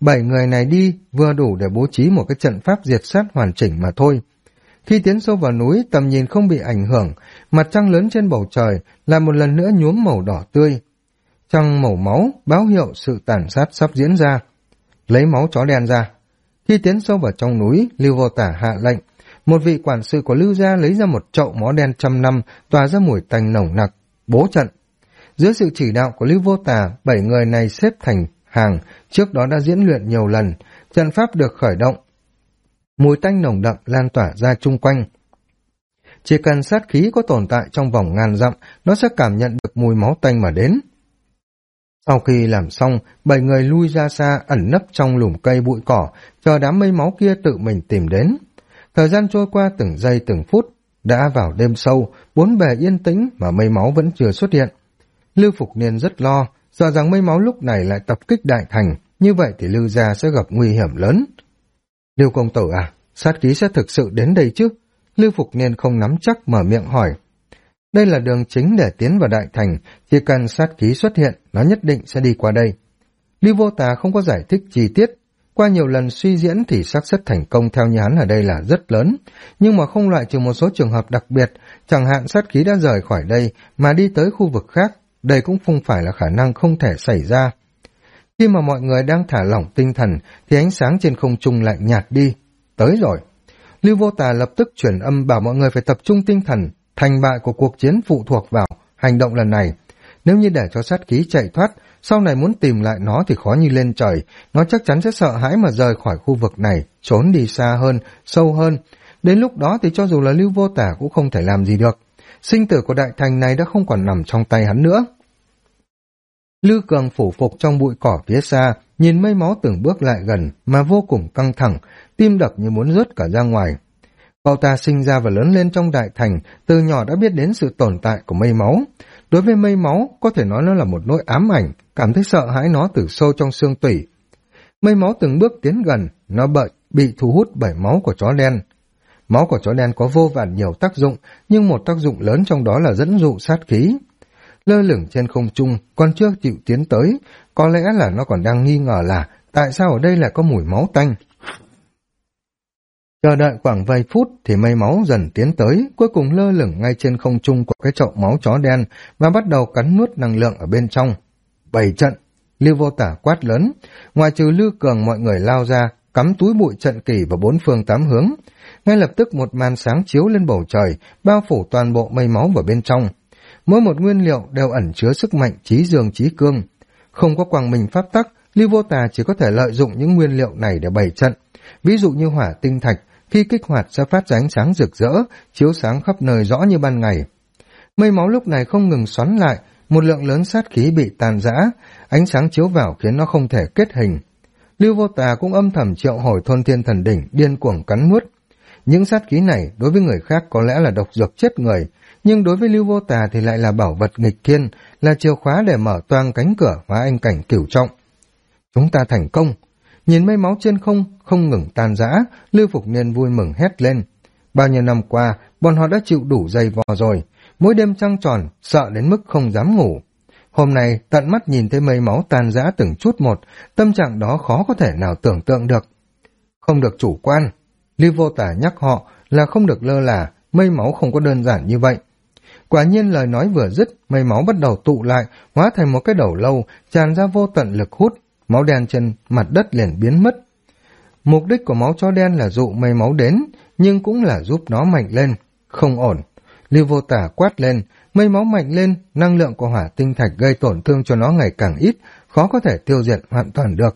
7 người này đi vừa đủ để bố trí một cái trận pháp diệt sát hoàn chỉnh mà thôi. Khi tiến sâu vào núi, tầm nhìn không bị ảnh hưởng, mặt trăng lớn trên bầu trời lại một lần nữa nhuốm màu đỏ tươi. Trăng màu máu báo hiệu sự tàn sát sắp diễn ra. Lấy máu chó đen ra. Khi tiến sâu vào trong núi, Lưu Vô Tả hạ lệnh. Một vị quản sự của Lưu gia lấy ra một chậu máu đen 100 năm, tỏa ra mùi tanh nồng nặc, bố trận. Dưới sự chỉ đạo của Lưu Vô Tả, 7 người này xếp thành hàng, trước đó đã diễn luyện nhiều lần, trận pháp được khởi động. Mùi tanh nồng đậm lan tỏa ra chung quanh. Chỉ cần sát khí có tồn tại trong vòng ngàn dặm, nó sẽ cảm nhận được mùi máu tanh mà đến. Sau khi làm xong, 7 người lui ra xa, ẩn nấp trong lùm cây bụi cỏ, chờ đám mây máu kia tự mình tìm đến. Thời gian trôi qua từng giây từng phút, đã vào đêm sâu, bốn bề yên tĩnh mà mây máu vẫn chưa xuất hiện. Lưu Phục Niên rất lo, sợ rằng mây máu lúc này lại tập kích đại thành, như vậy thì Lưu gia sẽ gặp nguy hiểm lớn. Lưu công tử à, sát khí sẽ thực sự đến đây chứ? Lưu Phục Niên không nắm chắc mở miệng hỏi. Đây là đường chính để tiến vào đại thành, chỉ cần sát khí xuất hiện, nó nhất định sẽ đi qua đây. Lưu Vô Tà không có giải thích chi tiết. Qua nhiều lần suy diễn thì xác suất thành công theo như hắn ở đây là rất lớn, nhưng mà không loại trừ một số trường hợp đặc biệt, chẳng hạn sát khí đã rời khỏi đây mà đi tới khu vực khác, đây cũng không phải là khả năng không thể xảy ra. Khi mà mọi người đang thả lỏng tinh thần thì ánh sáng trên không trung lại nhạt đi. Tới rồi. Lưu Vô Tà lập tức truyền âm bảo mọi người phải tập trung tinh thần, thành bại của cuộc chiến phụ thuộc vào hành động lần này. Nếu như để cho sát khí chạy thoát, sau này muốn tìm lại nó thì khó như lên trời, nó chắc chắn sẽ sợ hãi mà rời khỏi khu vực này, trốn đi xa hơn, sâu hơn. Đến lúc đó thì cho dù là Lưu Vô Tả cũng không thể làm gì được. Sinh tử của đại thành này đã không còn nằm trong tay hắn nữa. Lư Cường phủ phục trong bụi cỏ phía xa, nhìn mây máu từng bước lại gần mà vô cùng căng thẳng, tim đập như muốn rớt cả ra ngoài. Cậu ta sinh ra và lớn lên trong đại thành, từ nhỏ đã biết đến sự tồn tại của mây máu. Đối với mây máu, có thể nói nó là một nỗi ám ảnh, cảm thấy sợ hãi nó từ sâu trong xương tủy. Mây máu từng bước tiến gần, nó bị thu hút bởi máu của chó đen. Máu của chó đen có vô vàn nhiều tác dụng, nhưng một tác dụng lớn trong đó là dẫn dụ sát khí. Lơ lửng trên không trung, còn chưa chịu tiến tới, có lẽ là nó còn đang nghi ngờ là tại sao ở đây lại có mùi máu tanh. Chờ đợi khoảng vài phút thì mây máu dần tiến tới, cuối cùng lơ lửng ngay trên không trung của cái chậu máu chó đen và bắt đầu cắn nuốt năng lượng ở bên trong. 7 trận, Lưu Vô Tả quát lớn, ngoài trừ Lưu Cường mọi người lao ra, cắm túi bụi trận kỳ vào 4 phương 8 hướng. Ngay lập tức một màn sáng chiếu lên bầu trời, bao phủ toàn bộ mây máu vào bên trong. Mỗi một nguyên liệu đều ẩn chứa sức mạnh chí dương chí cương. Không có quang minh pháp tắc, Lưu Vô Tà chỉ có thể lợi dụng những nguyên liệu này để bày trận. Ví dụ như hỏa tinh thạch, khi kích hoạt sẽ phát ra ánh sáng rực rỡ, chiếu sáng khắp nơi rõ như ban ngày. Mây máu lúc này không ngừng xoắn lại, một lượng lớn sát khí bị tàn rã, ánh sáng chiếu vào khiến nó không thể kết hình. Lưu Vô Tà cũng âm thầm triệu hồi Thôn Thiên Thần Đỉnh điên cuồng cắn nuốt. Những sát khí này đối với người khác có lẽ là độc dược chết người, nhưng đối với Lưu Vô Tà thì lại là bảo vật nghịch thiên, là chìa khóa để mở toang cánh cửa hóa anh cảnh cửu trọng. Chúng ta thành công. Nhìn mây máu trên không ngừng tan rã, Lưu Phục Niên vui mừng hét lên. Bao nhiêu năm qua, bọn họ đã chịu đủ dày vò rồi, mỗi đêm trăng tròn, sợ đến mức không dám ngủ. Hôm nay, tận mắt nhìn thấy mây máu tan rã từng chút một, tâm trạng đó khó có thể nào tưởng tượng được. Không được chủ quan. Lưu Vô Tả nhắc họ là không được lơ là, mây máu không có đơn giản như vậy. Quả nhiên lời nói vừa dứt, mây máu bắt đầu tụ lại, hóa thành một cái đầu lâu, tràn ra vô tận lực hút, máu đen trên mặt đất liền biến mất. Mục đích của máu chó đen là dụ mây máu đến, nhưng cũng là giúp nó mạnh lên. Không ổn. Lưu Vô Tả quát lên, mây máu mạnh lên, năng lượng của hỏa tinh thạch gây tổn thương cho nó ngày càng ít, khó có thể tiêu diệt hoàn toàn được.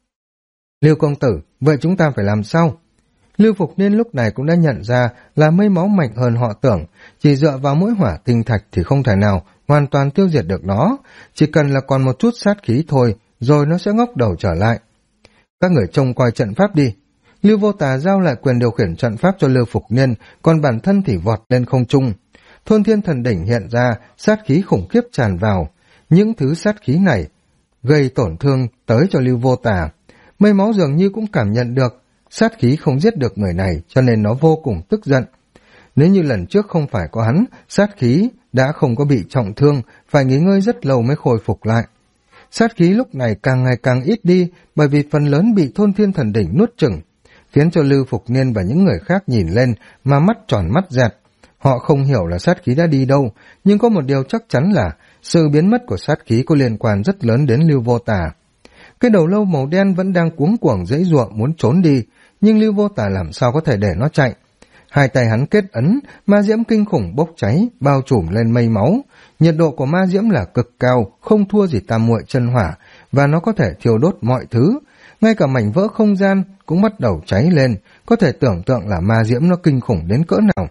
Lưu công tử, vậy chúng ta phải làm sao? Lưu Phục Niên lúc này cũng đã nhận ra là mây máu mạnh hơn họ tưởng, chỉ dựa vào mỗi hỏa tinh thạch thì không thể nào hoàn toàn tiêu diệt được nó, chỉ cần là còn một chút sát khí thôi, rồi nó sẽ ngóc đầu trở lại. Các người trông coi trận pháp đi. Lưu Vô Tà giao lại quyền điều khiển trận pháp cho Lưu Phục Niên, còn bản thân thì vọt lên không trung. Thôn Thiên Thần Đỉnh hiện ra, sát khí khủng khiếp tràn vào. Những thứ sát khí này gây tổn thương tới cho Lưu Vô Tà. Mây máu dường như cũng cảm nhận được sát khí không giết được người này, cho nên nó vô cùng tức giận. Nếu như lần trước không phải có hắn, sát khí đã không có bị trọng thương, phải nghỉ ngơi rất lâu mới khôi phục lại. Sát khí lúc này càng ngày càng ít đi, bởi vì phần lớn bị Thôn Thiên Thần Đỉnh nuốt chửng, khiến cho Lưu Phục Niên và những người khác nhìn lên mà mắt tròn mắt dẹt. Họ không hiểu là sát khí đã đi đâu, nhưng có một điều chắc chắn là sự biến mất của sát khí có liên quan rất lớn đến Lưu Vô Tà. Cái đầu lâu màu đen vẫn đang cuống cuồng giãy giụa muốn trốn đi, nhưng Lưu Vô Tà làm sao có thể để nó chạy. Hai tay hắn kết ấn, ma diễm kinh khủng bốc cháy, bao trùm lên mây máu. Nhiệt độ của ma diễm là cực cao, không thua gì tam muội chân hỏa, và nó có thể thiêu đốt mọi thứ. Ngay cả mảnh vỡ không gian cũng bắt đầu cháy lên, có thể tưởng tượng là ma diễm nó kinh khủng đến cỡ nào.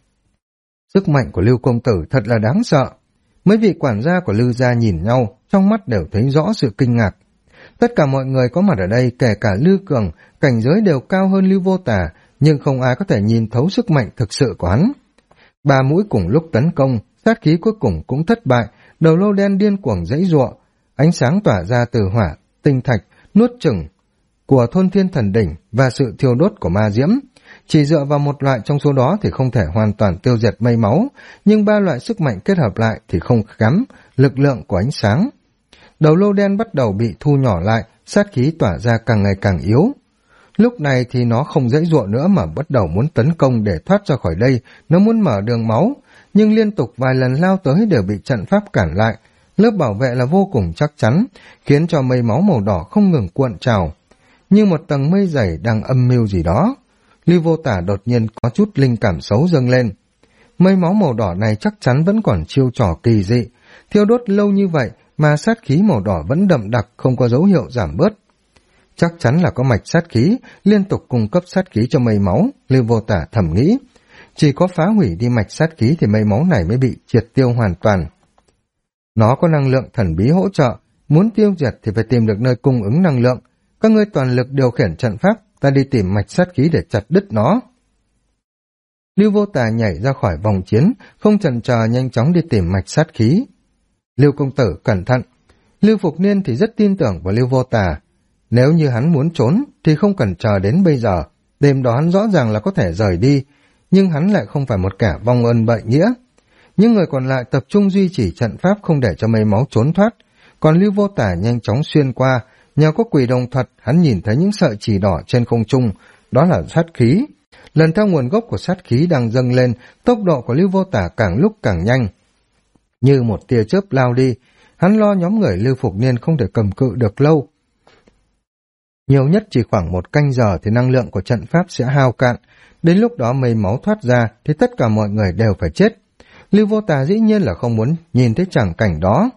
Sức mạnh của Lưu công tử thật là đáng sợ. Mấy vị quản gia của Lưu gia nhìn nhau, trong mắt đều thấy rõ sự kinh ngạc. Tất cả mọi người có mặt ở đây, kể cả Lưu Cường, cảnh giới đều cao hơn Lưu Vô Tà, nhưng không ai có thể nhìn thấu sức mạnh thực sự của hắn. Ba mũi cùng lúc tấn công, sát khí cuối cùng cũng thất bại, đầu lâu đen điên cuồng giãy giụa, ánh sáng tỏa ra từ hỏa, tinh thạch, nuốt chửng của Thôn Thiên Thần Đỉnh và sự thiêu đốt của ma diễm. Chỉ dựa vào một loại trong số đó thì không thể hoàn toàn tiêu diệt mây máu, nhưng ba loại sức mạnh kết hợp lại thì không kém lực lượng của ánh sáng. Đầu lâu đen bắt đầu bị thu nhỏ lại, sát khí tỏa ra càng ngày càng yếu. Lúc này thì nó không giãy giụa nữa mà bắt đầu muốn tấn công để thoát ra khỏi đây, nó muốn mở đường máu, nhưng liên tục vài lần lao tới đều bị trận pháp cản lại. Lớp bảo vệ là vô cùng chắc chắn, khiến cho mây máu màu đỏ không ngừng cuộn trào. Như một tầng mây dày đang âm mưu gì đó. Lưu Vô Tà đột nhiên có chút linh cảm xấu dâng lên. Mây máu màu đỏ này chắc chắn vẫn còn chiêu trò kỳ dị, thiêu đốt lâu như vậy mà sát khí màu đỏ vẫn đậm đặc, không có dấu hiệu giảm bớt. Chắc chắn là có mạch sát khí liên tục cung cấp sát khí cho mây máu, Lưu Vô Tà thầm nghĩ. Chỉ có phá hủy đi mạch sát khí thì mây máu này mới bị triệt tiêu hoàn toàn. Nó có năng lượng thần bí hỗ trợ, muốn tiêu diệt thì phải tìm được nơi cung ứng năng lượng. Các ngươi toàn lực điều khiển trận pháp, ta đi tìm mạch sát khí để chặt đứt nó. Lưu Vô Tà nhảy ra khỏi vòng chiến, không chần chờ nhanh chóng đi tìm mạch sát khí. Lưu công tử cẩn thận. Lưu Phục Niên thì rất tin tưởng vào Lưu Vô Tà. Nếu như hắn muốn trốn thì không cần chờ đến bây giờ. Đêm đó hắn rõ ràng là có thể rời đi, nhưng hắn lại không phải một kẻ vong ân bậy nghĩa. Những người còn lại tập trung duy trì trận pháp không để cho mây máu trốn thoát, còn Lưu Vô Tà nhanh chóng xuyên qua. Nhờ có quỷ đồng thuật, hắn nhìn thấy những sợi chỉ đỏ trên không trung, đó là sát khí. Lần theo nguồn gốc của sát khí đang dâng lên, tốc độ của Lưu Vô Tà càng lúc càng nhanh. Như một tia chớp lao đi, hắn lo nhóm người Lưu Phục Niên không thể cầm cự được lâu. Nhiều nhất chỉ khoảng 1 canh giờ thì năng lượng của trận pháp sẽ hao cạn, đến lúc đó mây máu thoát ra thì tất cả mọi người đều phải chết. Lưu Vô Tà dĩ nhiên là không muốn nhìn thấy tràng cảnh đó.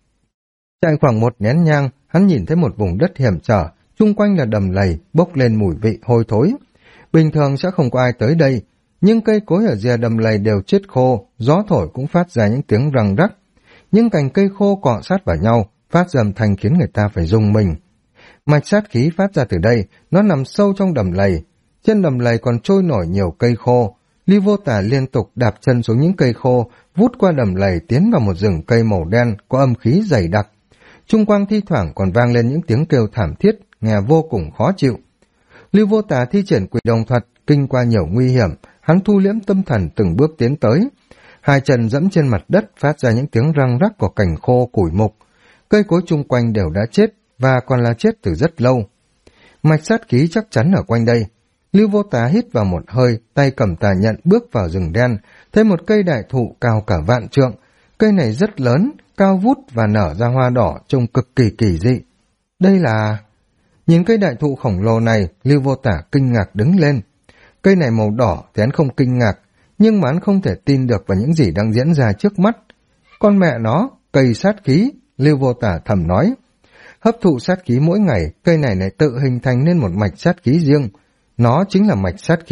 Chạy khoảng 1 nén nhang, hắn nhìn thấy một vùng đất hiểm trở, chung quanh là đầm lầy, bốc lên mùi vị hôi thối. Bình thường sẽ không có ai tới đây, nhưng cây cối ở rìa đầm lầy đều chết khô, gió thổi cũng phát ra những tiếng răng rắc. Những cành cây khô cọ sát vào nhau, phát ra âm thanh khiến người ta phải rùng mình. Mạch sát khí phát ra từ đây, nó nằm sâu trong đầm lầy. Trên đầm lầy còn trôi nổi nhiều cây khô. Lưu Vô Tà liên tục đạp chân xuống những cây khô, vút qua đầm lầy tiến vào một rừng cây màu đen có âm khí dày đặc. Trung quanh thi thoảng còn vang lên những tiếng kêu thảm thiết, nghe vô cùng khó chịu. Lưu Vô Tà thi triển quỷ đồng thuật, kinh qua nhiều nguy hiểm, hắn thu liễm tâm thần từng bước tiến tới. Hai chân dẫm trên mặt đất phát ra những tiếng răng rắc của cành khô củi mục. Cây cối chung quanh đều đã chết, và còn là chết từ rất lâu. Mạch sát khí chắc chắn ở quanh đây. Lưu Vô Tà hít vào một hơi, tay cầm tà nhận bước vào rừng đen, thấy một cây đại thụ cao cả vạn trượng. Cây này rất lớn, cao vút và nở ra hoa đỏ trông cực kỳ kỳ dị. Đây là... Nhìn cây đại thụ khổng lồ này, Lưu Vô Tà kinh ngạc đứng lên. Cây này màu đỏ thì hắn không kinh ngạc, nhưng mà hắn không thể tin được vào những gì đang diễn ra trước mắt. Con mẹ nó, cây sát khí, Lưu Vô Tà thầm nói. Hấp thụ sát khí mỗi ngày, cây này lại tự hình thành nên một mạch sát khí riêng. Nó chính là mạch sát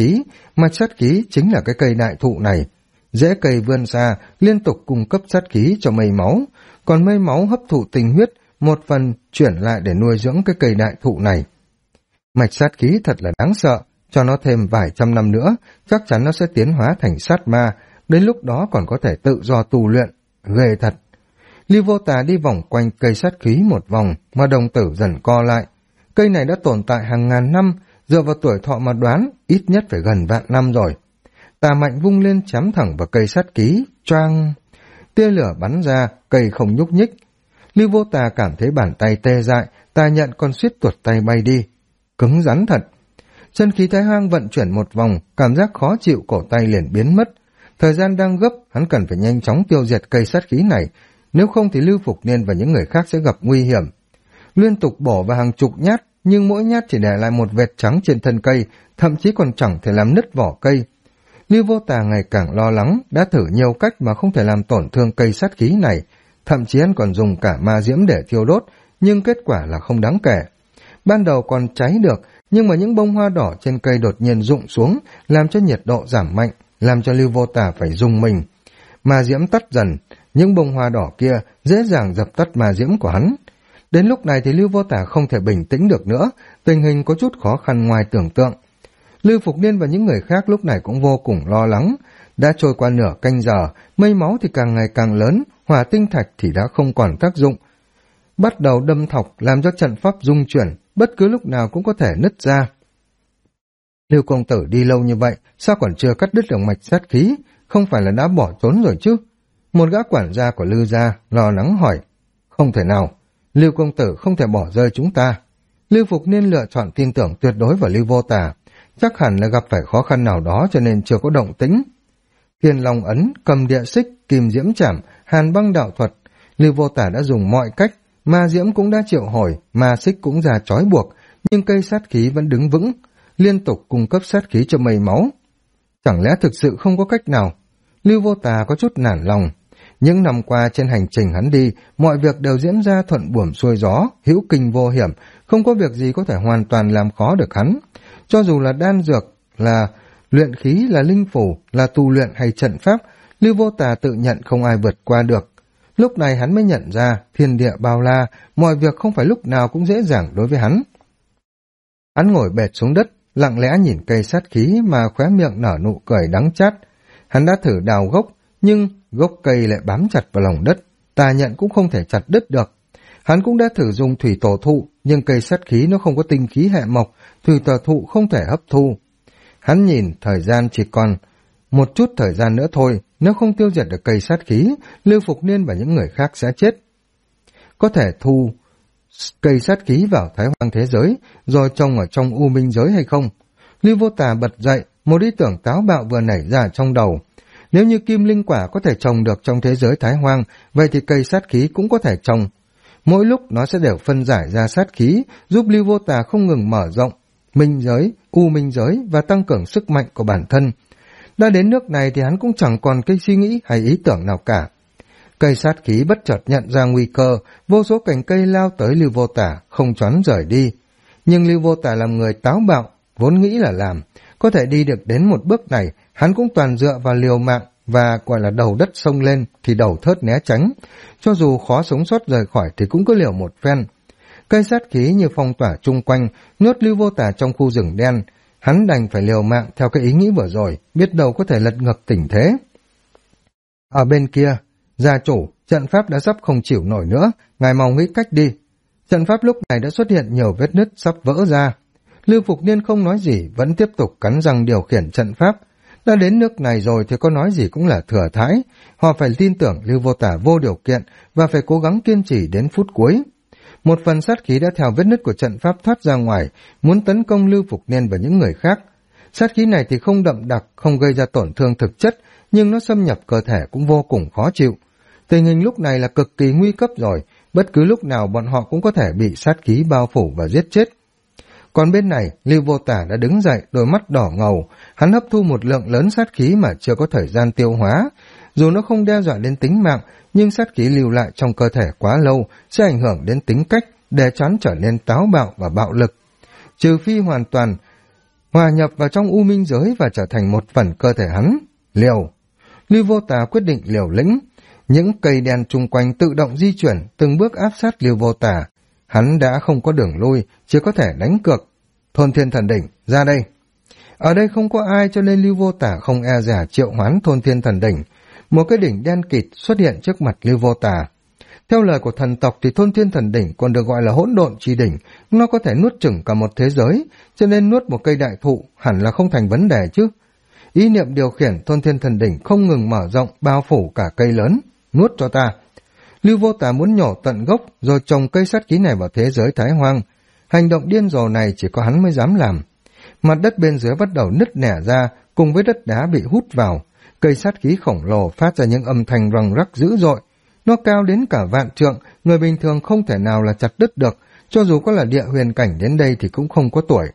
khí chính là cái cây đại thụ này. Rễ cây vươn xa, liên tục cung cấp sát khí cho mây máu, còn mây máu hấp thụ tinh huyết, một phần chuyển lại để nuôi dưỡng cái cây đại thụ này. Mạch sát khí thật là đáng sợ, cho nó thêm vài trăm năm nữa, chắc chắn nó sẽ tiến hóa thành sát ma, đến lúc đó còn có thể tự do tu luyện, ghê thật. Lưu Vô Tà đi vòng quanh cây sát khí một vòng, mà đồng tử dần co lại. Cây này đã tồn tại hàng ngàn năm, dựa vào tuổi thọ mà đoán, ít nhất phải gần vạn năm rồi. Tà mạnh vung lên chém thẳng vào cây sát khí, choang. Tia lửa bắn ra, cây không nhúc nhích. Lưu Vô Tà cảm thấy bàn tay tê dại, tà nhận còn suýt tuột tay bay đi. Cứng rắn thật. Chân khí Thái Hoang vận chuyển một vòng, cảm giác khó chịu cổ tay liền biến mất. Thời gian đang gấp, hắn cần phải nhanh chóng tiêu diệt cây sát khí này, nếu không thì Lưu Phục Niên và những người khác sẽ gặp nguy hiểm. Liên tục bổ vào hàng chục nhát, nhưng mỗi nhát chỉ để lại một vệt trắng trên thân cây, thậm chí còn chẳng thể làm nứt vỏ cây. Lưu Vô Tà ngày càng lo lắng, đã thử nhiều cách mà không thể làm tổn thương cây sát khí này, thậm chí hắn còn dùng cả ma diễm để thiêu đốt, nhưng kết quả là không đáng kể. Ban đầu còn cháy được, nhưng mà những bông hoa đỏ trên cây đột nhiên rụng xuống, làm cho nhiệt độ giảm mạnh, làm cho Lưu Vô Tà phải rùng mình. Ma diễm tắt dần, những bông hoa đỏ kia dễ dàng dập tắt ma diễm của hắn. Đến lúc này thì Lưu Vô Tà không thể bình tĩnh được nữa, tình hình có chút khó khăn ngoài tưởng tượng. Lưu Phục Niên và những người khác lúc này cũng vô cùng lo lắng. Đã trôi qua nửa canh giờ, mây máu thì càng ngày càng lớn, hỏa tinh thạch thì đã không còn tác dụng. Bắt đầu đâm thọc làm cho trận pháp rung chuyển, bất cứ lúc nào cũng có thể nứt ra. Lưu công tử đi lâu như vậy, sao còn chưa cắt đứt được mạch sát khí, không phải là đã bỏ trốn rồi chứ? Một gã quản gia của Lưu gia lo lắng hỏi. Không thể nào, Lưu công tử không thể bỏ rơi chúng ta. Lưu Phục Niên lựa chọn tin tưởng tuyệt đối vào Lưu Vô Tà, chắc hẳn là gặp phải khó khăn nào đó cho nên chưa có động tĩnh. Thiên Long ấn, cầm địa xích, kim diễm chảm, hàn băng đạo thuật, Lưu Vô Tà đã dùng mọi cách, ma diễm cũng đã triệu hồi, ma xích cũng ra trói buộc, nhưng cây sát khí vẫn đứng vững, liên tục cung cấp sát khí cho mây máu. Chẳng lẽ thực sự không có cách nào? Lưu Vô Tà có chút nản lòng. Những năm qua trên hành trình hắn đi, mọi việc đều diễn ra thuận buồm xuôi gió, hữu kinh vô hiểm, không có việc gì có thể hoàn toàn làm khó được hắn. Cho dù là đan dược, là luyện khí, là linh phủ, là tu luyện hay trận pháp, Lưu Vô Tà tự nhận không ai vượt qua được. Lúc này hắn mới nhận ra, thiên địa bao la, mọi việc không phải lúc nào cũng dễ dàng đối với hắn. Hắn ngồi bệt xuống đất, lặng lẽ nhìn cây sát khí mà khóe miệng nở nụ cười đắng chát. Hắn đã thử đào gốc, nhưng gốc cây lại bám chặt vào lòng đất, tà nhận cũng không thể chặt đứt được. Hắn cũng đã thử dùng thủy tổ thụ, nhưng cây sát khí nó không có tinh khí hệ mộc, thủy tổ thụ không thể hấp thu. Hắn nhìn thời gian chỉ còn một chút thời gian nữa thôi, nếu không tiêu diệt được cây sát khí, Lưu Phục Niên và những người khác sẽ chết. Có thể thu cây sát khí vào Thái Hoang thế giới, rồi trồng ở trong U Minh giới hay không? Lưu Vô Tà bật dậy, một ý tưởng táo bạo vừa nảy ra trong đầu. Nếu như kim linh quả có thể trồng được trong thế giới Thái Hoang, vậy thì cây sát khí cũng có thể trồng. Mỗi lúc nó sẽ đều phân giải ra sát khí, giúp Lưu Vô Tà không ngừng mở rộng minh giới, U Minh giới và tăng cường sức mạnh của bản thân. Đã đến nước này thì hắn cũng chẳng còn cái suy nghĩ hay ý tưởng nào cả. Cây sát khí bất chợt nhận ra nguy cơ, vô số cành cây lao tới Lưu Vô Tà, không choán rời đi. Nhưng Lưu Vô Tà làm người táo bạo, vốn nghĩ là làm. Có thể đi được đến một bước này, hắn cũng toàn dựa vào liều mạng và gọi là đầu đất sông lên thì đầu thớt né tránh. Cho dù khó sống sót rời khỏi thì cũng có liều một phen. Cây sát khí như phong tỏa chung quanh, nhốt Lưu Vô Tà trong khu rừng đen. Hắn đành phải liều mạng theo cái ý nghĩ vừa rồi, biết đâu có thể lật ngược tình thế. Ở bên kia, gia chủ, trận pháp đã sắp không chịu nổi nữa, ngài mau nghĩ cách đi. Trận pháp lúc này đã xuất hiện nhiều vết nứt sắp vỡ ra. Lưu Phục Niên không nói gì, vẫn tiếp tục cắn răng điều khiển trận pháp. Đã đến nước này rồi thì có nói gì cũng là thừa thãi. Họ phải tin tưởng Lưu Vô Tà vô điều kiện và phải cố gắng kiên trì đến phút cuối. Một phần sát khí đã theo vết nứt của trận pháp thoát ra ngoài, muốn tấn công Lưu Phục Niên và những người khác. Sát khí này thì không đậm đặc, không gây ra tổn thương thực chất, nhưng nó xâm nhập cơ thể cũng vô cùng khó chịu. Tình hình lúc này là cực kỳ nguy cấp rồi, bất cứ lúc nào bọn họ cũng có thể bị sát khí bao phủ và giết chết. Còn bên này, Lưu Vô Tà đã đứng dậy, đôi mắt đỏ ngầu, hắn hấp thu một lượng lớn sát khí mà chưa có thời gian tiêu hóa. Dù nó không đe dọa đến tính mạng, nhưng sát khí lưu lại trong cơ thể quá lâu sẽ ảnh hưởng đến tính cách, để cho hắn trở nên táo bạo và bạo lực. Trừ phi hoàn toàn hòa nhập vào trong U Minh giới và trở thành một phần cơ thể hắn. Liều. Lưu Vô Tà quyết định liều lĩnh. Những cây đen chung quanh tự động di chuyển, từng bước áp sát Lưu Vô Tà. Hắn đã không có đường lui, chỉ có thể đánh cược. Thôn Thiên Thần Đỉnh, ra đây. Ở đây không có ai cho nên Lưu Vô Tà không e dè triệu hoán Thôn Thiên Thần Đỉnh. Một cái đỉnh đen kịt xuất hiện trước mặt Lưu Vô Tà. Theo lời của thần tộc thì Thôn Thiên Thần Đỉnh còn được gọi là hỗn độn chi đỉnh, nó có thể nuốt chửng cả một thế giới, cho nên nuốt một cây đại thụ hẳn là không thành vấn đề chứ. Ý niệm điều khiển Thôn Thiên Thần Đỉnh không ngừng mở rộng, bao phủ cả cây lớn. Nuốt cho ta. Lưu Vô Tà muốn nhổ tận gốc rồi trồng cây sát khí này vào thế giới Thái Hoang. Hành động điên rồ này chỉ có hắn mới dám làm. Mặt đất bên dưới bắt đầu nứt nẻ ra, cùng với đất đá bị hút vào. Cây sát khí khổng lồ phát ra những âm thanh răng rắc dữ dội. Nó cao đến cả vạn trượng, người bình thường không thể nào là chặt đứt được, cho dù có là địa huyền cảnh đến đây thì cũng không có tuổi.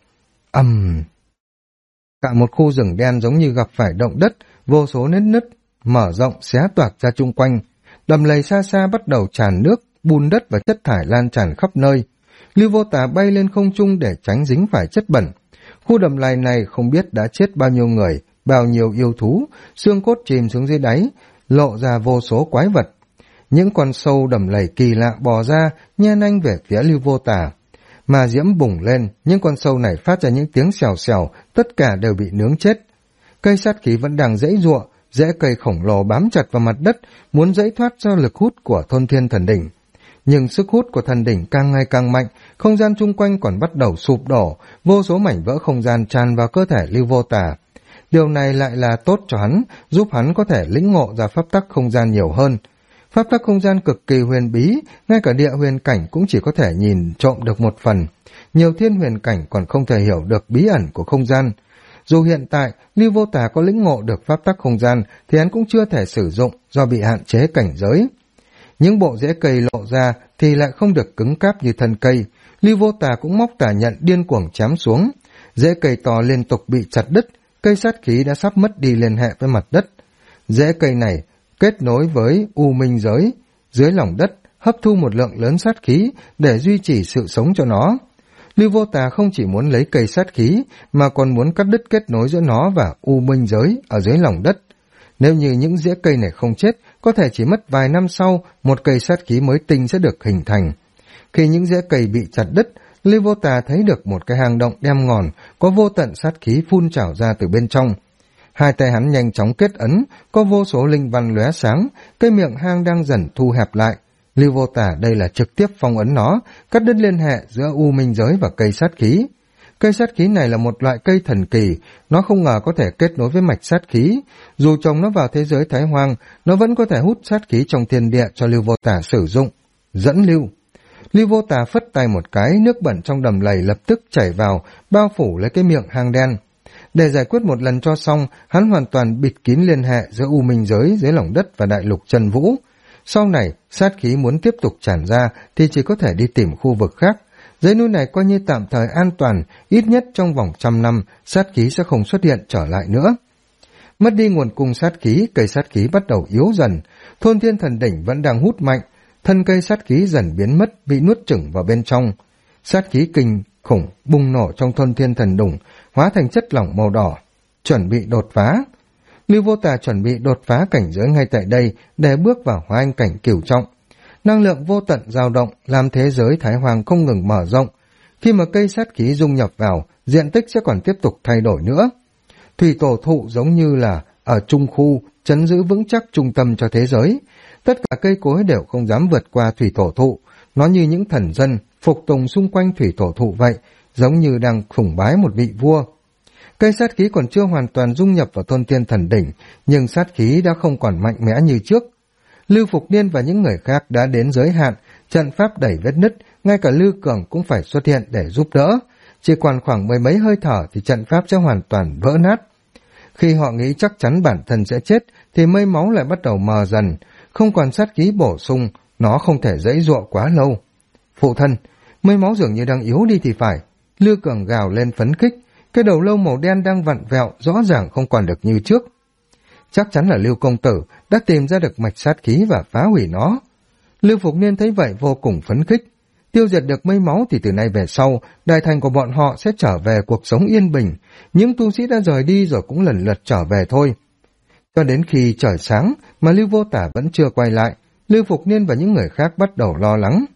Cả một khu rừng đen giống như gặp phải động đất, vô số nứt mở rộng xé toạc ra chung quanh. Đầm lầy xa xa bắt đầu tràn nước, bùn đất và chất thải lan tràn khắp nơi. Lưu Vô Tà bay lên không trung để tránh dính phải chất bẩn. Khu đầm lầy này không biết đã chết bao nhiêu người, bao nhiêu yêu thú, xương cốt chìm xuống dưới đáy, lộ ra vô số quái vật. Những con sâu đầm lầy kỳ lạ bò ra, nhe nanh về phía Lưu Vô Tà. Mà diễm bùng lên, những con sâu này phát ra những tiếng xèo xèo, tất cả đều bị nướng chết. Cây sát khí vẫn đang giãy giụa, rễ cây khổng lồ bám chặt vào mặt đất, muốn giãy thoát do lực hút của Thôn Thiên Thần Đỉnh. Nhưng sức hút của thần đỉnh càng ngày càng mạnh, không gian chung quanh còn bắt đầu sụp đổ, vô số mảnh vỡ không gian tràn vào cơ thể Lưu Vô Tà. Điều này lại là tốt cho hắn, giúp hắn có thể lĩnh ngộ ra pháp tắc không gian nhiều hơn. Pháp tắc không gian cực kỳ huyền bí, ngay cả địa huyền cảnh cũng chỉ có thể nhìn trộm được một phần. Nhiều thiên huyền cảnh còn không thể hiểu được bí ẩn của không gian. Dù hiện tại Lưu Vô Tà có lĩnh ngộ được pháp tắc không gian thì hắn cũng chưa thể sử dụng do bị hạn chế cảnh giới. Những bộ rễ cây lộ ra thì lại không được cứng cáp như thân cây. Lưu Vô Tà cũng móc tà nhận điên cuồng chém xuống. Rễ cây to liên tục bị chặt đứt, cây sát khí đã sắp mất đi liên hệ với mặt đất. Rễ cây này kết nối với u minh giới dưới lòng đất, hấp thu một lượng lớn sát khí để duy trì sự sống cho nó. Lưu Vô Tà không chỉ muốn lấy cây sát khí mà còn muốn cắt đứt kết nối giữa nó và u minh giới ở dưới lòng đất. Nếu như những rễ cây này không chết, có thể chỉ mất vài năm sau, một cây sát khí mới tinh sẽ được hình thành. Khi những rễ cây bị chặt đứt, Lưu Vô Tà thấy được một cái hang động đen ngòm, có vô tận sát khí phun trào ra từ bên trong. Hai tay hắn nhanh chóng kết ấn, có vô số linh văn lóe sáng, cái miệng hang đang dần thu hẹp lại. Lưu Vô Tà đây là trực tiếp phong ấn nó, cắt đứt liên hệ giữa u minh giới và cây sát khí. Cây sát khí này là một loại cây thần kỳ, nó không ngờ có thể kết nối với mạch sát khí. Dù trồng nó vào thế giới Thái Hoang, nó vẫn có thể hút sát khí trong thiên địa cho Lưu Vô Tà sử dụng. Dẫn lưu. Lưu Vô Tà phất tay một cái, nước bẩn trong đầm lầy lập tức chảy vào, bao phủ lấy cái miệng hang đen. Để giải quyết một lần cho xong, hắn hoàn toàn bịt kín liên hệ giữa u minh giới dưới lòng đất và đại lục Chân Vũ. Sau này, sát khí muốn tiếp tục tràn ra thì chỉ có thể đi tìm khu vực khác. Dãy núi này coi như tạm thời an toàn, ít nhất trong vòng 100 năm, sát khí sẽ không xuất hiện trở lại nữa. Mất đi nguồn cung sát khí, cây sát khí bắt đầu yếu dần. Thôn Thiên Thần Đỉnh vẫn đang hút mạnh, thân cây sát khí dần biến mất, bị nuốt chửng vào bên trong. Sát khí kinh khủng bùng nổ trong Thôn Thiên Thần Đỉnh, hóa thành chất lỏng màu đỏ, chuẩn bị đột phá. Lưu Vô Tà chuẩn bị đột phá cảnh giới ngay tại đây để bước vào hóa anh cảnh cửu trọng. Năng lượng vô tận dao động làm thế giới Thái Hoang không ngừng mở rộng. Khi mà cây sát khí dung nhập vào, diện tích sẽ còn tiếp tục thay đổi nữa. Thủy tổ thụ giống như là ở trung khu, trấn giữ vững chắc trung tâm cho thế giới. Tất cả cây cối đều không dám vượt qua thủy tổ thụ. Nó như những thần dân phục tùng xung quanh thủy tổ thụ vậy, giống như đang sùng bái một vị vua. Cây sát khí còn chưa hoàn toàn dung nhập vào Thôn Thiên Thần Đỉnh, nhưng sát khí đã không còn mạnh mẽ như trước. Lưu Phục Niên và những người khác đã đến giới hạn, trận pháp đẩy vết nứt, ngay cả Lưu Cường cũng phải xuất hiện để giúp đỡ. Chỉ còn khoảng mười mấy hơi thở thì trận pháp sẽ hoàn toàn vỡ nát. Khi họ nghĩ chắc chắn bản thân sẽ chết, thì mây máu lại bắt đầu mờ dần, không còn sát khí bổ sung, nó không thể giãy giụa quá lâu. Phụ thân, mây máu dường như đang yếu đi thì phải. Lưu Cường gào lên phấn khích, cái đầu lâu màu đen đang vặn vẹo, rõ ràng không còn được như trước. Chắc chắn là Lưu công tử đã tìm ra được mạch sát khí và phá hủy nó. Lưu Phục Niên thấy vậy vô cùng phấn khích. Tiêu diệt được mây máu thì từ nay về sau, đại thành của bọn họ sẽ trở về cuộc sống yên bình. Những tu sĩ đã rời đi rồi cũng lần lượt trở về thôi. Cho đến khi trời sáng mà Lưu Vô Tà vẫn chưa quay lại, Lưu Phục Niên và những người khác bắt đầu lo lắng.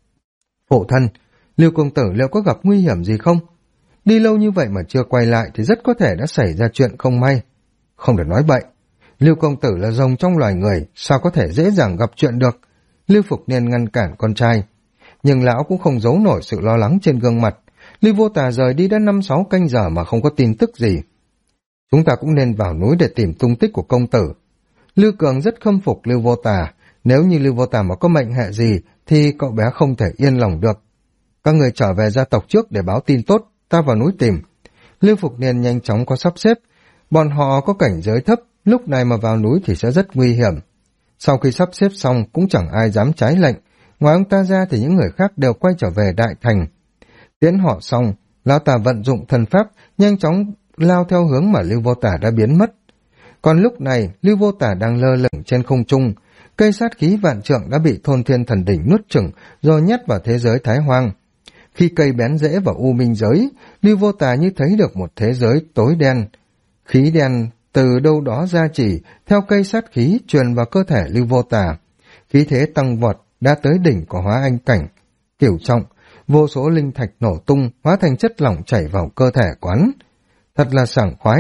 Phụ thân, Lưu công tử liệu có gặp nguy hiểm gì không? Đi lâu như vậy mà chưa quay lại thì rất có thể đã xảy ra chuyện không may. Không được nói bậy. Lưu công tử là rồng trong loài người, sao có thể dễ dàng gặp chuyện được? Lưu Phục Niên ngăn cản con trai. Nhưng lão cũng không giấu nổi sự lo lắng trên gương mặt. Lưu Vô Tà rời đi đã 5-6 canh giờ mà không có tin tức gì. Chúng ta cũng nên vào núi để tìm tung tích của công tử. Lưu Cường rất khâm phục Lưu Vô Tà. Nếu như Lưu Vô Tà mà có mệnh hệ gì thì cậu bé không thể yên lòng được. Các người trở về gia tộc trước để báo tin tốt, ta vào núi tìm. Lưu Phục Niên nhanh chóng có sắp xếp. Bọn họ có cảnh giới thấp, lúc này mà vào núi thì sẽ rất nguy hiểm. Sau khi sắp xếp xong cũng chẳng ai dám trái lệnh. Ngoài ông ta ra thì những người khác đều quay trở về Đại Thành. Tiễn họ xong, Lão Tà vận dụng thần pháp, nhanh chóng lao theo hướng mà Lưu Vô Tà đã biến mất. Còn lúc này, Lưu Vô Tà đang lơ lửng trên không trung. Cây sát khí vạn trượng đã bị Thôn Thiên Thần Đỉnh nuốt chửng rồi nhét vào thế giới Thái Hoang. Khi cây bén rễ vào U Minh giới, Lưu Vô Tà như thấy được một thế giới tối đen. Khí đen từ đâu đó ra chỉ, theo cây sát khí truyền vào cơ thể Lưu Vô Tà. Khí thế tăng vọt, đã tới đỉnh của Hóa Anh cảnh. Cửu trọng, vô số linh thạch nổ tung, hóa thành chất lỏng chảy vào cơ thể quán. Thật là sảng khoái.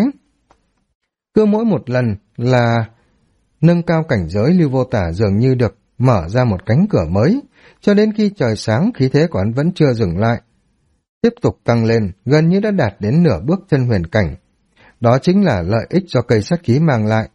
Cứ mỗi một lần là nâng cao cảnh giới, Lưu Vô Tà dường như được mở ra một cánh cửa mới, cho đến khi trời sáng khí thế của hắn vẫn chưa dừng lại. Tiếp tục tăng lên, gần như đã đạt đến nửa bước chân huyền cảnh. Đó chính là lợi ích do cây sát khí mang lại.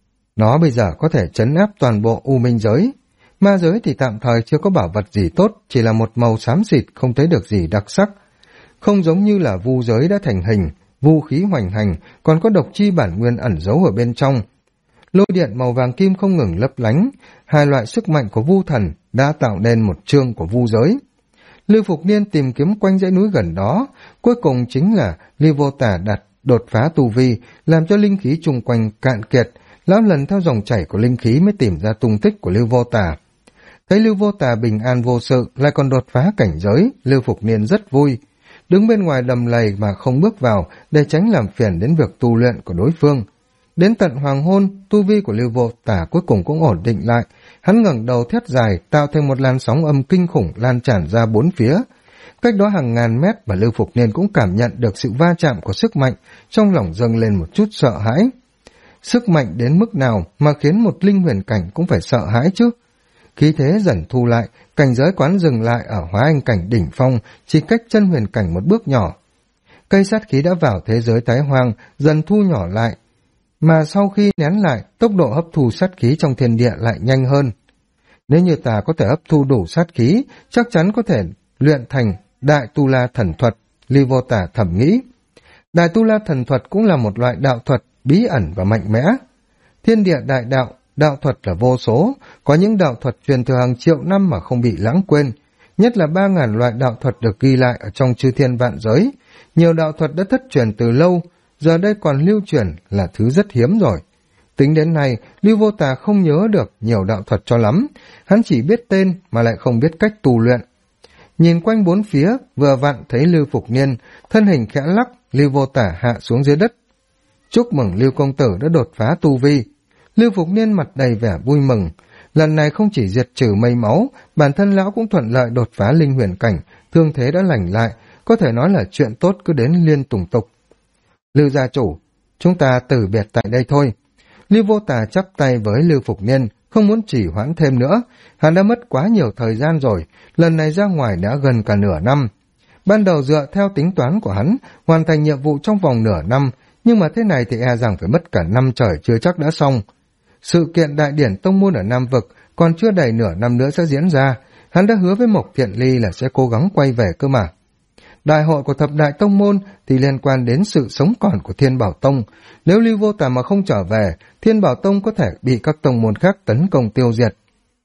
Nó bây giờ có thể trấn áp toàn bộ U Minh giới. Ma giới thì tạm thời chưa có bảo vật gì tốt, chỉ là một màu xám xịt, không thấy được gì đặc sắc. Không giống như là vu giới đã thành hình, vu khí hoành hành, còn có độc chi bản nguyên ẩn giấu ở bên trong. Lôi điện màu vàng kim không ngừng lấp lánh, hai loại sức mạnh của vu thần đã tạo nên một chương của vu giới. Lưu Phục Niên tìm kiếm quanh dãy núi gần đó, cuối cùng chính là Lưu Vô Tà đột phá tu vi, làm cho linh khí chung quanh cạn kiệt. Lão lần theo dòng chảy của linh khí mới tìm ra tung tích của Lưu Vô Tà. Thấy Lưu Vô Tà bình an vô sự, lại còn đột phá cảnh giới, Lưu Phục Niên rất vui. Đứng bên ngoài đầm lầy mà không bước vào để tránh làm phiền đến việc tu luyện của đối phương. Đến tận hoàng hôn, tu vi của Lưu Vô Tà cuối cùng cũng ổn định lại. Hắn ngẩng đầu thét dài, tạo thành một làn sóng âm kinh khủng lan tràn ra bốn phía. Cách đó hàng ngàn mét và Lưu Phục Niên cũng cảm nhận được sự va chạm của sức mạnh, trong lòng dâng lên một chút sợ hãi. Sức mạnh đến mức nào mà khiến một linh huyền cảnh cũng phải sợ hãi chứ? Khí thế dần thu lại, cảnh giới quán dừng lại ở Hóa Anh cảnh đỉnh phong, chỉ cách chân huyền cảnh một bước nhỏ. Cây sát khí đã vào thế giới Thái Hoang, dần thu nhỏ lại, mà sau khi nén lại, tốc độ hấp thu sát khí trong thiên địa lại nhanh hơn. Nếu như ta có thể hấp thu đủ sát khí, chắc chắn có thể luyện thành Đại Tu La Thần Thuật, Lưu Vô Tà thầm nghĩ. Đại Tu La Thần Thuật cũng là một loại đạo thuật bí ẩn và mạnh mẽ. Thiên địa đại đạo, đạo thuật là vô số, có những đạo thuật truyền thừa hàng triệu năm mà không bị lãng quên, nhất là 3.000 loại đạo thuật được ghi lại ở trong chư thiên vạn giới. Nhiều đạo thuật đã thất truyền từ lâu, giờ đây còn lưu truyền là thứ rất hiếm rồi. Tính đến nay, Lưu Vô Tà không nhớ được nhiều đạo thuật cho lắm, hắn chỉ biết tên mà lại không biết cách tu luyện. Nhìn quanh bốn phía, vừa vặn thấy Lưu Phục Niên, thân hình khẽ lắc, Lưu Vô Tà hạ xuống dưới đất. Chúc mừng Lưu công tử đã đột phá tu vi. Lưu Phục Niên mặt đầy vẻ vui mừng, lần này không chỉ diệt trừ mây máu, bản thân lão cũng thuận lợi đột phá linh huyền cảnh, thương thế đã lành lại, có thể nói là chuyện tốt cứ đến liên tùng tục. Lưu gia chủ, chúng ta từ biệt tại đây thôi. Lưu Vô Tà chắp tay với Lưu Phục Niên, không muốn trì hoãn thêm nữa, hắn đã mất quá nhiều thời gian rồi, lần này ra ngoài đã gần cả nửa năm. Ban đầu dựa theo tính toán của hắn, hoàn thành nhiệm vụ trong vòng nửa năm, nhưng mà thế này thì e rằng phải mất cả năm trời chưa chắc đã xong. Sự kiện đại điển tông môn ở Nam Vực còn chưa đầy nửa năm nữa sẽ diễn ra, hắn đã hứa với Mộc Thiện Ly là sẽ cố gắng quay về cơ mà. Đại hội của thập đại tông môn thì liên quan đến sự sống còn của Thiên Bảo Tông. Nếu Lưu Vô Tà mà không trở về, Thiên Bảo Tông có thể bị các tông môn khác tấn công tiêu diệt.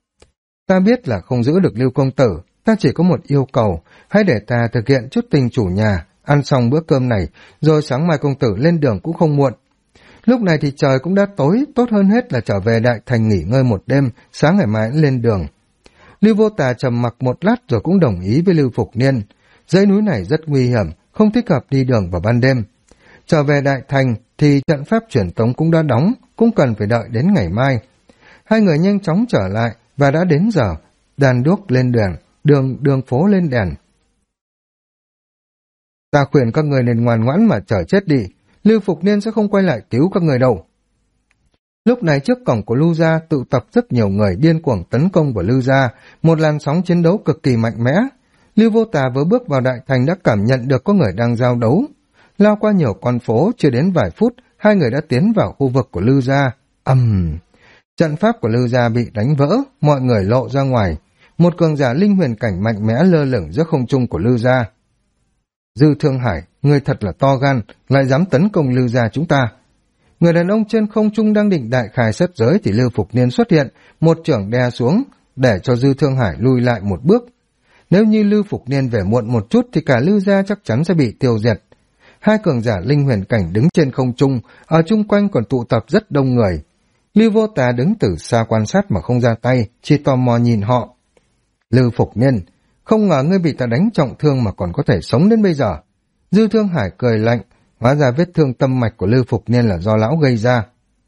Ta biết là không giữ được Lưu công tử, ta chỉ có một yêu cầu, hãy để ta thực hiện chút tình chủ nhà, ăn xong bữa cơm này, rồi sáng mai công tử lên đường cũng không muộn. Lúc này thì trời cũng đã tối, tốt hơn hết là trở về Đại Thành nghỉ ngơi một đêm, sáng ngày mai lên đường. Lưu Vô Tà trầm mặc một lát rồi cũng đồng ý với Lưu Phục Niên. Dãy núi này rất nguy hiểm, không thích hợp đi đường vào ban đêm. Trở về Đại Thành thì trận pháp truyền tống cũng đã đóng, cũng cần phải đợi đến ngày mai. Hai người nhanh chóng trở lại và đã đến giờ đàn đuốc lên đường phố lên đèn. Ta khuyên các người nên ngoan ngoãn mà chờ chết đi, Lưu Phục Niên sẽ không quay lại cứu các người đâu. Lúc này trước cổng của Lưu gia tụ tập rất nhiều người điên cuồng tấn công vào Lưu gia, một làn sóng chiến đấu cực kỳ mạnh mẽ. Lưu Vô Tà vừa bước vào Đại Thành đã cảm nhận được có người đang giao đấu. Lao qua nhiều con phố, chưa đến vài phút, hai người đã tiến vào khu vực của Lưu gia. Trận pháp của Lư gia bị đánh vỡ, mọi người lộ ra ngoài. Một cường giả linh huyền cảnh mạnh mẽ lơ lửng giữa không trung của Lư gia. Dư Thương Hải, ngươi thật là to gan, lại dám tấn công Lư gia chúng ta. Người đàn ông trên không trung đang định đại khai sát giới thì Lưu Phục Niên xuất hiện, một chưởng đè xuống, để cho Dư Thương Hải lui lại một bước. Nếu như Lưu Phục Niên về muộn một chút thì cả Lư gia chắc chắn sẽ bị tiêu diệt. Hai cường giả linh huyền cảnh đứng trên không trung, ở chung quanh còn tụ tập rất đông người. Lưu Vô Tà đứng từ xa quan sát mà không ra tay, chỉ tò mò nhìn họ. Lưu Phục Niên, không ngờ ngươi bị ta đánh trọng thương mà còn có thể sống đến bây giờ. Dư Thương Hải cười lạnh, hóa ra vết thương tâm mạch của Lưu Phục Niên là do lão gây ra.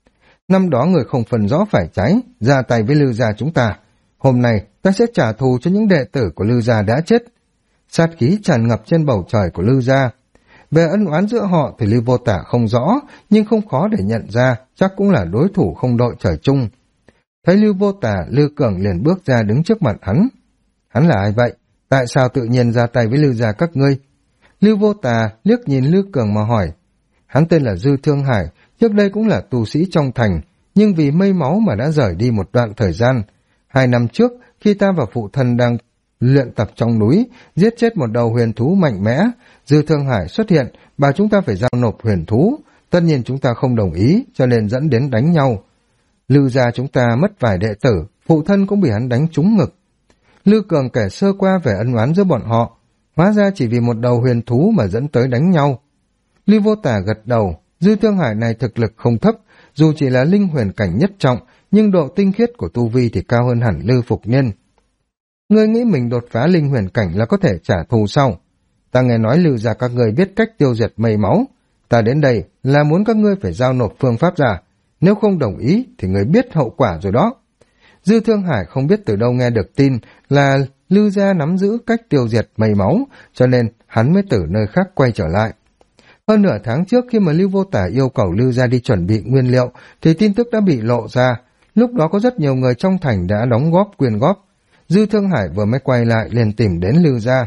Năm đó người không phân rõ phải trái, ra tay với Lưu gia chúng ta. Hôm nay ta sẽ trả thù cho những đệ tử của Lưu gia đã chết. Sát khí tràn ngập trên bầu trời của Lưu gia. Về ân oán giữa họ thì Lưu Vô Tả không rõ, nhưng không khó để nhận ra, chắc cũng là đối thủ không đội trời chung. Thấy Lưu Vô Tả, Lưu Cường liền bước ra đứng trước mặt hắn. Hắn là ai vậy? Tại sao tự nhiên ra tay với Lưu gia các ngươi? Lưu Vô Tà liếc nhìn Lưu Cường mà hỏi. Hắn tên là Dư Thương Hải, trước đây cũng là tu sĩ trong thành, nhưng vì mây máu mà đã rời đi một đoạn thời gian. 2 năm trước, khi ta và phụ thân đang luyện tập trong núi, giết chết một đầu huyền thú mạnh mẽ, Dư Thương Hải xuất hiện, bảo chúng ta phải giao nộp huyền thú. Tất nhiên chúng ta không đồng ý, cho nên dẫn đến đánh nhau. Lưu gia chúng ta mất vài đệ tử, phụ thân cũng bị hắn đánh trúng ngực. Lưu Cường kể sơ qua về ân oán giữa bọn họ, hóa ra chỉ vì một đầu huyền thú mà dẫn tới đánh nhau. Lưu Vô Tả gật đầu, Dư Thương Hải này thực lực không thấp, dù chỉ là linh huyền cảnh nhất trọng, nhưng độ tinh khiết của tu vi thì cao hơn hẳn Lưu Phục Niên. Ngươi nghĩ mình đột phá linh huyền cảnh là có thể trả thù sau? Ta nghe nói Lưu gia các ngươi biết cách tiêu diệt mây máu. Ta đến đây là muốn các ngươi phải giao nộp phương pháp ra. Nếu không đồng ý thì ngươi biết hậu quả rồi đó. Dư Thương Hải không biết từ đâu nghe được tin là Lưu gia nắm giữ cách tiêu diệt mây máu, cho nên hắn mới từ nơi khác quay trở lại. Hơn nửa tháng trước khi mà Lưu Vô Tả yêu cầu Lưu gia đi chuẩn bị nguyên liệu thì tin tức đã bị lộ ra. Lúc đó có rất nhiều người trong thành đã đóng góp quyên góp. Dư Thương Hải vừa mới quay lại liền tìm đến Lưu gia.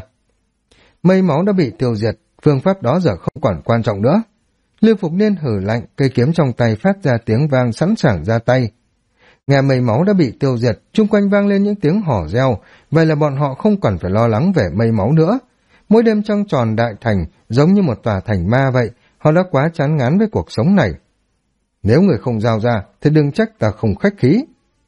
Mây máu đã bị tiêu diệt, phương pháp đó giờ không còn quan trọng nữa. Lưu Phục Niên hử lạnh, cây kiếm trong tay phát ra tiếng vang sẵn sàng ra tay. Nghe mây máu đã bị tiêu diệt, chung quanh vang lên những tiếng hò reo, vậy là bọn họ không cần phải lo lắng về mây máu nữa. Mỗi đêm trăng tròn đại thành, giống như một tòa thành ma vậy, họ đã quá chán ngán với cuộc sống này. Nếu người không giao ra, thì đừng trách ta không khách khí.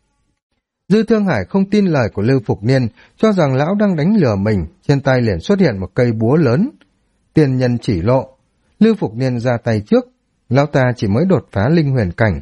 Dư Thương Hải không tin lời của Lưu Phục Niên, cho rằng lão đang đánh lừa mình, trên tay liền xuất hiện một cây búa lớn. Tiền nhân chỉ lộ, Lưu Phục Niên ra tay trước, lão ta chỉ mới đột phá linh huyền cảnh.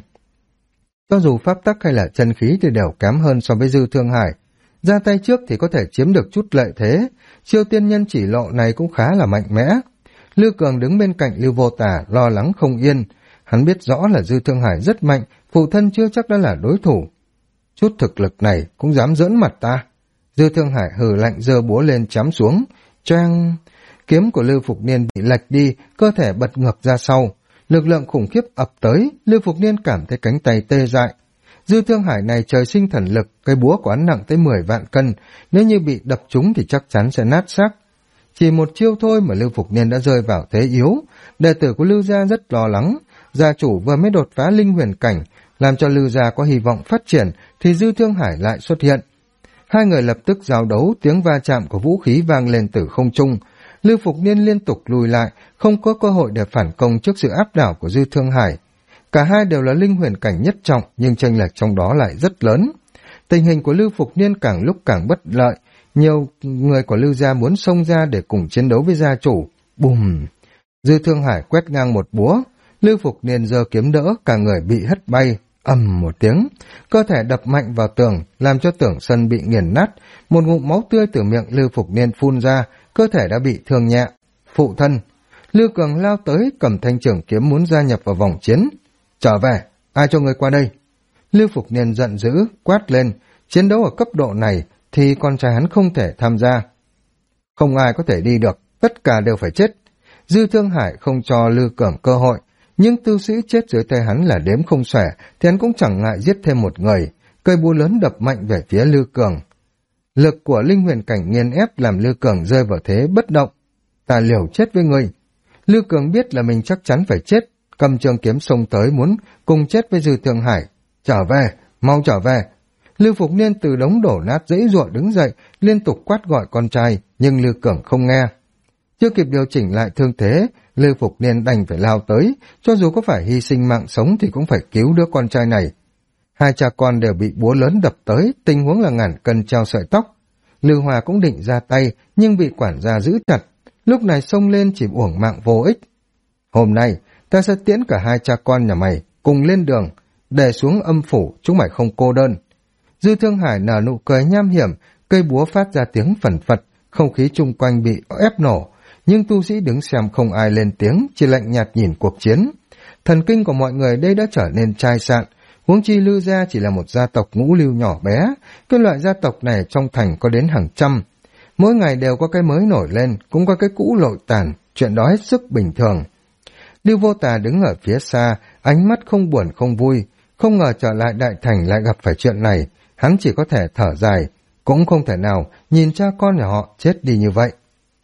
Cho dù pháp tắc hay là chân khí thì đều kém hơn so với Dư Thương Hải. Ra tay trước thì có thể chiếm được chút lợi thế, chiêu tiên nhân chỉ lộ này cũng khá là mạnh mẽ. Lưu Cường đứng bên cạnh Lưu Vô Tả lo lắng không yên, hắn biết rõ là Dư Thương Hải rất mạnh, phụ thân chưa chắc đã là đối thủ. Chút thực lực này cũng dám giỡn mặt ta. Dư Thương Hải hừ lạnh giơ búa lên chém xuống, choang. Kiếm của Lưu Phục Niên bị lệch đi, cơ thể bật ngược ra sau. Lực lượng khủng khiếp ập tới, Lưu Phục Niên cảm thấy cánh tay tê dại. Dư Thương Hải này trời sinh thần lực, cây búa của hắn nặng tới 10 vạn cân, nếu như bị đập trúng thì chắc chắn sẽ nát xác. Chỉ một chiêu thôi mà Lưu Phục Niên đã rơi vào thế yếu, đệ tử của Lưu gia rất lo lắng, gia chủ vừa mới đột phá linh huyền cảnh, làm cho Lưu gia có hy vọng phát triển thì Dư Thương Hải lại xuất hiện. Hai người lập tức giao đấu, tiếng va chạm của vũ khí vang lên từ không trung. Lưu Phục Niên liên tục lùi lại, không có cơ hội để phản công trước sự áp đảo của Dư Thương Hải. Cả hai đều là linh huyền cảnh nhất trọng, nhưng chênh lệch trong đó lại rất lớn. Tình hình của Lưu Phục Niên càng lúc càng bất lợi, nhiều người của Lưu gia muốn xông ra để cùng chiến đấu với gia chủ. Bùm! Dư Thương Hải quét ngang một búa, Lưu Phục Niên giơ kiếm đỡ, cả người bị hất bay. Ầm một tiếng, cơ thể đập mạnh vào tường, làm cho tường sân bị nghiền nát, một ngụm máu tươi từ miệng Lưu Phục Niên phun ra, cơ thể đã bị thương nhẹ. Phụ thân! Lưu Cường lao tới, cầm thanh trường kiếm muốn gia nhập vào vòng chiến. Trở về, ai cho người qua đây? Lưu Phục Niên giận dữ, quát lên, chiến đấu ở cấp độ này thì con trai hắn không thể tham gia. Không ai có thể đi được, tất cả đều phải chết. Dư Thương Hải không cho Lưu Cường cơ hội, nhưng tu sĩ chết dưới tay hắn là đếm không xuể, thì hắn cũng chẳng ngại giết thêm một người, cây búa lớn đập mạnh về phía Lưu Cường. Lực của linh huyền cảnh nghiền ép làm Lưu Cường rơi vào thế bất động. Ta liều chết với ngươi. Lưu Cường biết là mình chắc chắn phải chết, cầm trường kiếm xông tới muốn cùng chết với Dư Thương Hải. Trở về, mau trở về. Lưu Phục Niên từ đống đổ nát giãy giụa đứng dậy, liên tục quát gọi con trai, nhưng Lưu Cường không nghe. Chưa kịp điều chỉnh lại thương thế, Lưu Phục Niên đành phải lao tới, cho dù có phải hy sinh mạng sống thì cũng phải cứu đứa con trai này. Hai cha con đều bị búa lớn đập tới, tình huống là ngàn cân treo sợi tóc. Lưu Hòa cũng định ra tay, nhưng bị quản gia giữ chặt. Lúc này xông lên chỉ uổng mạng vô ích. Hôm nay, ta sẽ tiễn cả hai cha con nhà mày cùng lên đường, để xuống âm phủ, chúng mày không cô đơn. Dư Thương Hải nở nụ cười nham hiểm, cây búa phát ra tiếng phẩn phật, không khí chung quanh bị ép nổ. Nhưng tu sĩ đứng xem không ai lên tiếng, chỉ lạnh nhạt nhìn cuộc chiến. Thần kinh của mọi người đây đã trở nên chai sạn, huống chi Lưu gia chỉ là một gia tộc ngũ lưu nhỏ bé, cái loại gia tộc này trong thành có đến hàng trăm. Mỗi ngày đều có cái mới nổi lên, cũng có cái cũ lội tàn, chuyện đó hết sức bình thường. Lưu Vô Tà đứng ở phía xa, ánh mắt không buồn không vui, không ngờ trở lại đại thành lại gặp phải chuyện này, hắn chỉ có thể thở dài, cũng không thể nào nhìn cha con nhà họ chết đi như vậy.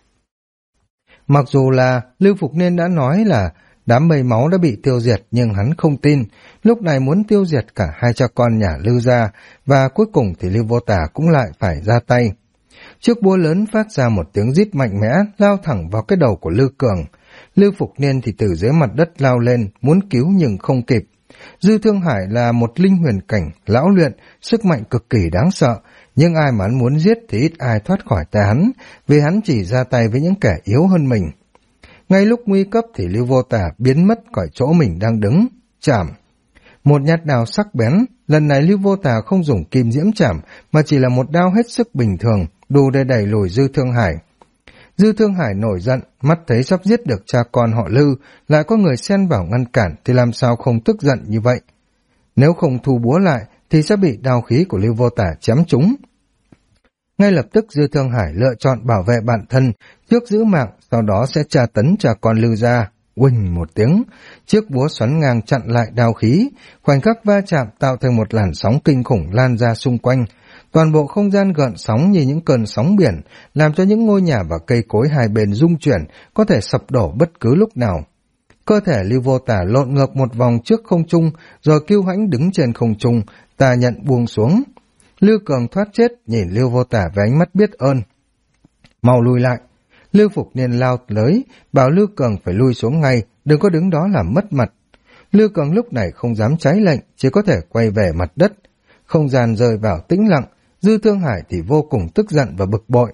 Mặc dù là Lưu Phục Niên đã nói là đám mây máu đã bị tiêu diệt, nhưng hắn không tin, lúc này muốn tiêu diệt cả hai cha con nhà Lưu gia, và cuối cùng thì Lưu Vô Tà cũng lại phải ra tay. Chiếc búa lớn phát ra một tiếng rít mạnh mẽ, lao thẳng vào cái đầu của Lưu Cường. Lưu Phục Niên thì từ dưới mặt đất lao lên, muốn cứu nhưng không kịp. Dư Thương Hải là một linh huyền cảnh, lão luyện, sức mạnh cực kỳ đáng sợ, nhưng ai mà hắn muốn giết thì ít ai thoát khỏi tay hắn, vì hắn chỉ ra tay với những kẻ yếu hơn mình. Ngay lúc nguy cấp thì Lưu Vô Tà biến mất khỏi chỗ mình đang đứng, chảm. Một nhát đao sắc bén, lần này Lưu Vô Tà không dùng kim diễm chảm, mà chỉ là một đao hết sức bình thường, đủ để đẩy lùi Dư Thương Hải. Dư Thương Hải nổi giận, mắt thấy sắp giết được cha con họ Lưu, lại có người xen vào ngăn cản thì làm sao không tức giận như vậy. Nếu không thu búa lại thì sẽ bị đao khí của Lưu Vô Tà chém trúng. Ngay lập tức Dư Thương Hải lựa chọn bảo vệ bản thân, trước giữ mạng, sau đó sẽ tra tấn cha con Lưu gia. Uỳnh một tiếng, chiếc búa xoắn ngang chặn lại đao khí, khoảnh khắc va chạm tạo thành một làn sóng kinh khủng lan ra xung quanh. Toàn bộ không gian gợn sóng như những cơn sóng biển, làm cho những ngôi nhà và cây cối hai bên rung chuyển, có thể sập đổ bất cứ lúc nào. Cơ thể Lưu Vô Tà lộn ngược một vòng trước không trung, rồi kiêu hãnh đứng trên không trung, tà nhận buông xuống. Lưu Cường thoát chết, nhìn Lưu Vô Tà với ánh mắt biết ơn. Mau lùi lại. Lưu Phục Niên lao tới, bảo Lưu Cường phải lui xuống ngay, đừng có đứng đó làm mất mặt. Lưu Cường lúc này không dám trái lệnh, chỉ có thể quay về mặt đất. Không gian rơi vào tĩnh lặng, Dư Thương Hải thì vô cùng tức giận và bực bội.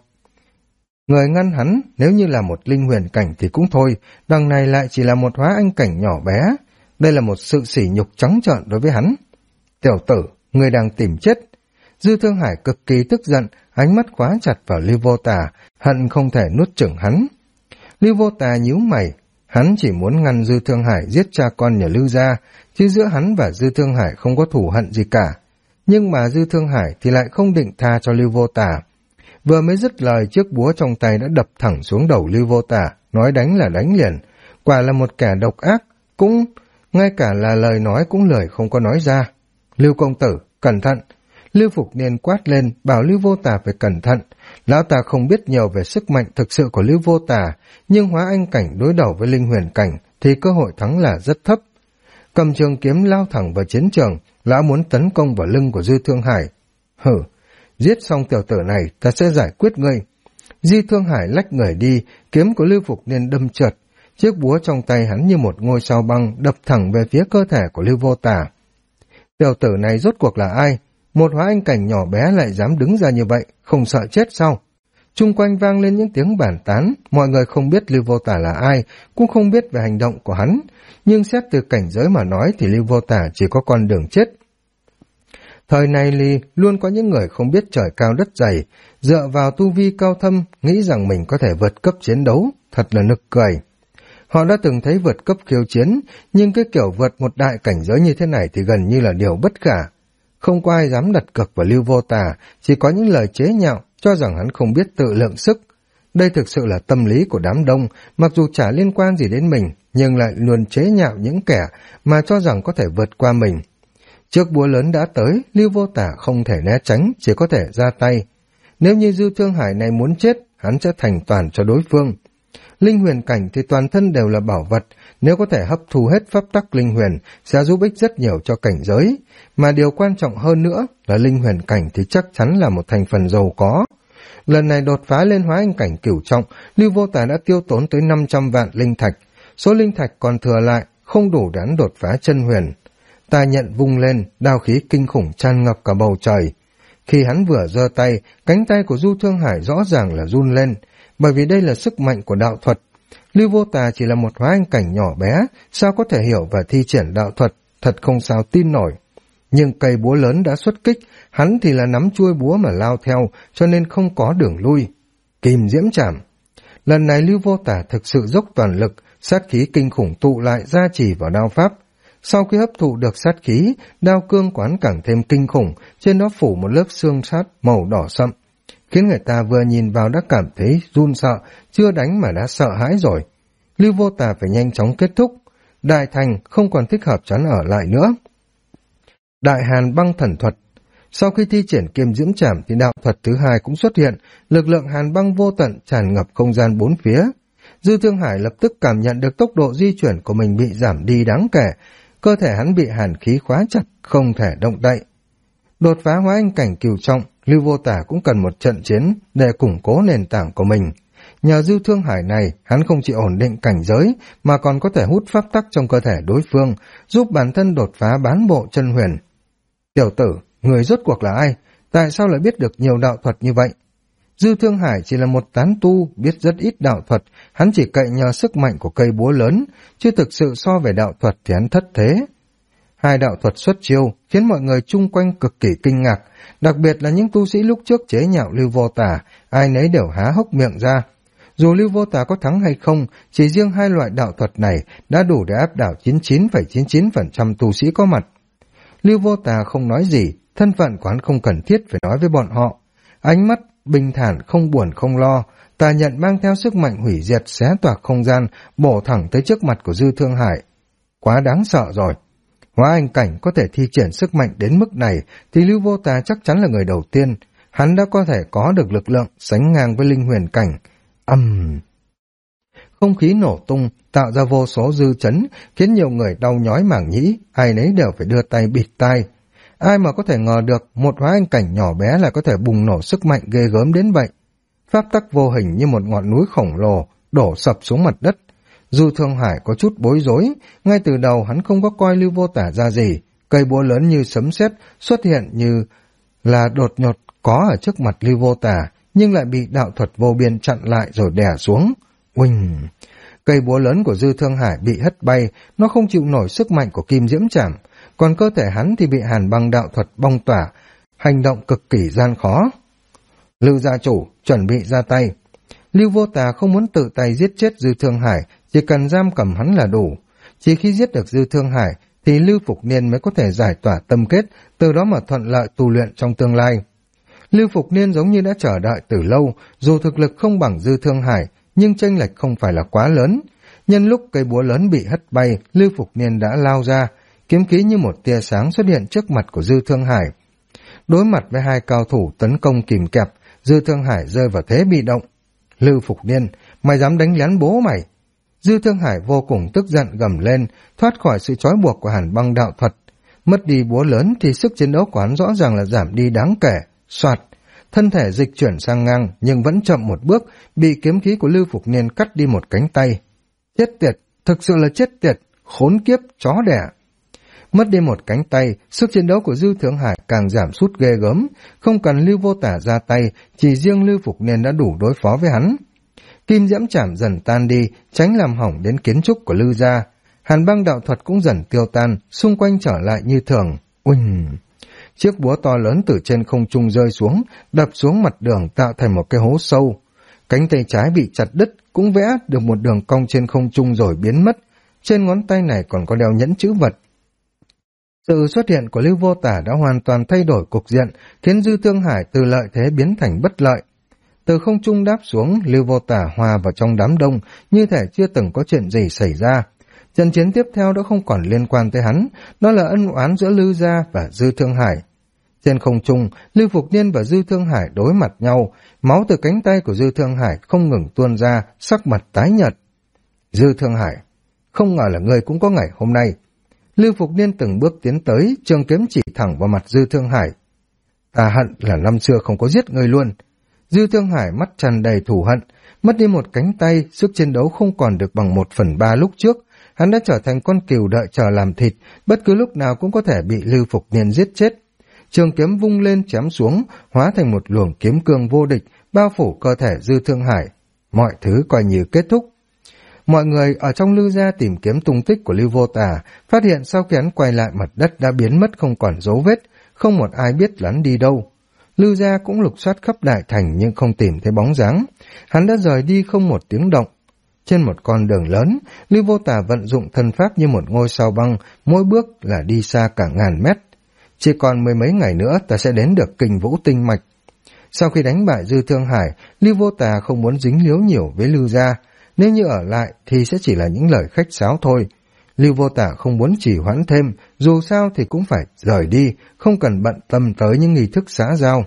Người ngăn hắn, nếu như là một linh huyền cảnh thì cũng thôi, đằng này lại chỉ là một hóa anh cảnh nhỏ bé. Đây là một sự sỉ nhục trắng trợn đối với hắn. Tiểu tử, người đang tìm chết. Dư Thương Hải cực kỳ tức giận, ánh mắt khóa chặt vào Lưu Vô Tà, hận không thể nuốt chửng hắn. Lưu Vô Tà nhíu mày, hắn chỉ muốn ngăn Dư Thương Hải giết cha con nhà Lưu gia, chứ giữa hắn và Dư Thương Hải không có thù hận gì cả. Nhưng mà Dư Thương Hải thì lại không định tha cho Lưu Vô Tà. Vừa mới dứt lời, chiếc búa trong tay đã đập thẳng xuống đầu Lưu Vô Tà, nói đánh là đánh liền. Quả là một kẻ độc ác, cũng ngay cả là lời nói cũng lười không có nói ra. Lưu công tử, cẩn thận. Lưu Phục Niên quát lên, bảo Lưu Vô Tà phải cẩn thận. Lão ta không biết nhiều về sức mạnh thực sự của Lưu Vô Tà, nhưng hóa anh cảnh đối đầu với linh huyền cảnh thì cơ hội thắng là rất thấp. Cầm trường kiếm lao thẳng vào chiến trường, lão muốn tấn công vào lưng của Dư Thương Hải. Hử, giết xong tiểu tử này, ta sẽ giải quyết ngươi. Dư Thương Hải lách người đi, kiếm của Lưu Phục Niên đâm trượt, chiếc búa trong tay hắn như một ngôi sao băng đập thẳng về phía cơ thể của Lưu Vô Tà. Tiểu tử này rốt cuộc là ai? Một hóa anh cảnh nhỏ bé lại dám đứng ra như vậy, không sợ chết sao? Chung quanh vang lên những tiếng bàn tán, mọi người không biết Lưu Vô Tà là ai, cũng không biết về hành động của hắn, nhưng xét từ cảnh giới mà nói thì Lưu Vô Tà chỉ có con đường chết. Thời này luôn có những người không biết trời cao đất dày, dựa vào tu vi cao thâm, nghĩ rằng mình có thể vượt cấp chiến đấu, thật là nực cười. Họ đã từng thấy vượt cấp khiêu chiến, nhưng cái kiểu vượt một đại cảnh giới như thế này thì gần như là điều bất khả. Không có ai dám đặt cược vào Lưu Vô Tà, chỉ có những lời chế nhạo, cho rằng hắn không biết tự lượng sức. Đây thực sự là tâm lý của đám đông, mặc dù chả liên quan gì đến mình, nhưng lại luôn chế nhạo những kẻ mà cho rằng có thể vượt qua mình. Trước búa lớn đã tới, Lưu Vô Tà không thể né tránh, chỉ có thể ra tay. Nếu như Dư Thương Hải này muốn chết, hắn sẽ thành toàn cho đối phương. Linh huyền cảnh thì toàn thân đều là bảo vật, nếu có thể hấp thu hết pháp tắc linh huyền sẽ giúp ích rất nhiều cho cảnh giới, mà điều quan trọng hơn nữa là linh huyền cảnh thì chắc chắn là một thành phần giàu có. Lần này đột phá lên hóa anh cảnh cửu trọng, Lưu Vô Tà đã tiêu tốn tới 500 vạn linh thạch, số linh thạch còn thừa lại không đủ để hắn đột phá chân huyền. Tà nhận vung lên, đao khí kinh khủng tràn ngập cả bầu trời. Khi hắn vừa giơ tay, cánh tay của Du Thương Hải rõ ràng là run lên, bởi vì đây là sức mạnh của đạo thuật. Lưu Vô Tà chỉ là một hóa anh cảnh nhỏ bé, sao có thể hiểu và thi triển đạo thuật, thật không sao tin nổi. Nhưng cây búa lớn đã xuất kích, hắn thì là nắm chuôi búa mà lao theo, cho nên không có đường lui. Kim diễm chảm. Lần này Lưu Vô Tà thực sự dốc toàn lực, sát khí kinh khủng tụ lại gia trì vào đao pháp. Sau khi hấp thụ được sát khí, đao cương quán càng thêm kinh khủng, trên đó phủ một lớp xương sát màu đỏ sậm, khiến người ta vừa nhìn vào đã cảm thấy run sợ, chưa đánh mà đã sợ hãi rồi. Lưu Vô Tà phải nhanh chóng kết thúc. Đại thành không còn thích hợp chắn ở lại nữa. Đại Hàn băng thần thuật. Sau khi thi triển Kim diễm trảm thì đạo thuật thứ hai cũng xuất hiện, lực lượng hàn băng vô tận tràn ngập không gian bốn phía. Dư Thương Hải lập tức cảm nhận được tốc độ di chuyển của mình bị giảm đi đáng kể, cơ thể hắn bị hàn khí khóa chặt, không thể động đậy. Đột phá hóa anh cảnh cửu trọng, Lưu Vô Tà cũng cần một trận chiến để củng cố nền tảng của mình. Nhờ Dư Thương Hải này, hắn không chỉ ổn định cảnh giới, mà còn có thể hút pháp tắc trong cơ thể đối phương, giúp bản thân đột phá bán bộ chân huyền. Tiểu tử, người rốt cuộc là ai? Tại sao lại biết được nhiều đạo thuật như vậy? Dư Thương Hải chỉ là một tán tu, biết rất ít đạo thuật, hắn chỉ cậy nhờ sức mạnh của cây búa lớn, chứ thực sự so về đạo thuật thì hắn thất thế. Hai đạo thuật xuất chiêu khiến mọi người chung quanh cực kỳ kinh ngạc, đặc biệt là những tu sĩ lúc trước chế nhạo Lưu Vô Tà, ai nấy đều há hốc miệng ra. Dù Lưu Vô Tà có thắng hay không, chỉ riêng hai loại đạo thuật này đã đủ để áp đảo 99,99% tu sĩ có mặt. Lưu Vô Tà không nói gì, thân phận của hắn không cần thiết phải nói với bọn họ. Ánh mắt bình thản, không buồn không lo, Tà nhận mang theo sức mạnh hủy diệt xé toạc không gian, bổ thẳng tới trước mặt của Dư Thương Hải. Quá đáng sợ rồi. Hóa anh cảnh có thể thi triển sức mạnh đến mức này thì Lưu Vô Tà chắc chắn là người đầu tiên. Hắn đã có thể có được lực lượng sánh ngang với linh huyền cảnh. Không khí nổ tung, tạo ra vô số dư chấn, khiến nhiều người đau nhói mảng nhĩ, ai nấy đều phải đưa tay bịt tai. Ai mà có thể ngờ được một hóa anh cảnh nhỏ bé là có thể bùng nổ sức mạnh ghê gớm đến vậy. Pháp tắc vô hình như một ngọn núi khổng lồ đổ sập xuống mặt đất. Dù Thương Hải có chút bối rối, ngay từ đầu hắn không có coi Lưu Vô Tà ra gì, cây búa lớn như sấm sét xuất hiện như là đột ngột có ở trước mặt Lưu Vô Tà, nhưng lại bị đạo thuật vô biên chặn lại rồi đè xuống. Uỳnh! Cây búa lớn của Dư Thương Hải bị hất bay, nó không chịu nổi sức mạnh của kim diễm trảm, còn cơ thể hắn thì bị hàn băng đạo thuật bong tỏa, hành động cực kỳ gian khó. Lưu gia chủ, chuẩn bị ra tay. Lưu Vô Tà không muốn tự tay giết chết Dư Thương Hải, chỉ cần giam cầm hắn là đủ. Chỉ khi giết được Dư Thương Hải thì Lưu Phục Niên mới có thể giải tỏa tâm kết, từ đó mà thuận lợi tu luyện trong tương lai. Lưu Phục Niên giống như đã chờ đợi từ lâu, dù thực lực không bằng Dư Thương Hải, nhưng chênh lệch không phải là quá lớn. Nhân lúc cây búa lớn bị hất bay, Lưu Phục Niên đã lao ra, kiếm khí như một tia sáng xuất hiện trước mặt của Dư Thương Hải. Đối mặt với hai cao thủ tấn công kìm kẹp, Dư Thương Hải rơi vào thế bị động. Lưu Phục Niên, mày dám đánh lén bố mày? Dư Thương Hải vô cùng tức giận gầm lên, thoát khỏi sự trói buộc của hàn băng đạo thuật. Mất đi búa lớn thì sức chiến đấu của hắn rõ ràng là giảm đi đáng kể. Soạt, thân thể dịch chuyển sang ngang nhưng vẫn chậm một bước, bị kiếm khí của Lưu Phục Niên cắt đi một cánh tay. Chết tiệt, thực sự là chết tiệt, khốn kiếp, chó đẻ. Mất đi một cánh tay, sức chiến đấu của Dư Thương Hải càng giảm sút ghê gớm, không cần Lưu Vô Tà ra tay, chỉ riêng Lưu Phục Niên đã đủ đối phó với hắn. Kim diễm chảm dần tan đi, tránh làm hỏng đến kiến trúc của Lưu gia. Hàn băng đạo thuật cũng dần tiêu tan, xung quanh trở lại như thường. Uỳnh! Chiếc búa to lớn từ trên không trung rơi xuống, đập xuống mặt đường tạo thành một cái hố sâu. Cánh tay trái bị chặt đứt, cũng vẽ được một đường cong trên không trung rồi biến mất. Trên ngón tay này còn có đeo nhẫn chữ vật. Sự xuất hiện của Lưu Vô Tà đã hoàn toàn thay đổi cục diện, khiến Dư Thương Hải từ lợi thế biến thành bất lợi. Từ không trung đáp xuống, Lưu Vô Tà hòa vào trong đám đông, như thể chưa từng có chuyện gì xảy ra. Trận chiến tiếp theo đã không còn liên quan tới hắn, đó là ân oán giữa Lưu gia và Dư Thương Hải. Trên không trung, Lưu Phục Niên và Dư Thương Hải đối mặt nhau, máu từ cánh tay của Dư Thương Hải không ngừng tuôn ra, sắc mặt tái nhợt. Dư Thương Hải, không ngờ là ngươi cũng có ngày hôm nay. Lưu Phục Niên từng bước tiến tới, trường kiếm chỉ thẳng vào mặt Dư Thương Hải. Ta hận là năm xưa không có giết ngươi luôn. Dư Thương Hải mắt tràn đầy thù hận, mất đi một cánh tay, sức chiến đấu không còn được bằng 1/3 lúc trước. Hắn đã trở thành con cừu đợi chờ làm thịt, bất cứ lúc nào cũng có thể bị Lưu Phục Niên giết chết. Trường kiếm vung lên chém xuống, hóa thành một luồng kiếm cương vô địch, bao phủ cơ thể Dư Thương Hải. Mọi thứ coi như kết thúc. Mọi người ở trong Lưu gia tìm kiếm tung tích của Lưu Vô Tà, phát hiện sau khi hắn quay lại mặt đất đã biến mất không còn dấu vết, không một ai biết hắn đi đâu. Lưu gia cũng lục soát khắp đại thành nhưng không tìm thấy bóng dáng. Hắn đã rời đi không một tiếng động. Trên một con đường lớn, Lưu Vô Tà vận dụng thân pháp như một ngôi sao băng, mỗi bước là đi xa cả ngàn mét. Chỉ còn 10 mấy ngày nữa ta sẽ đến được Kình Vũ Tinh Mạch. Sau khi đánh bại Dư Thương Hải, Lưu Vô Tà không muốn dính líu nhiều với Lưu gia. Nếu như ở lại thì sẽ chỉ là những lời khách sáo thôi. Lưu Vô Tà không muốn trì hoãn thêm, dù sao thì cũng phải rời đi, không cần bận tâm tới những nghi thức xã giao.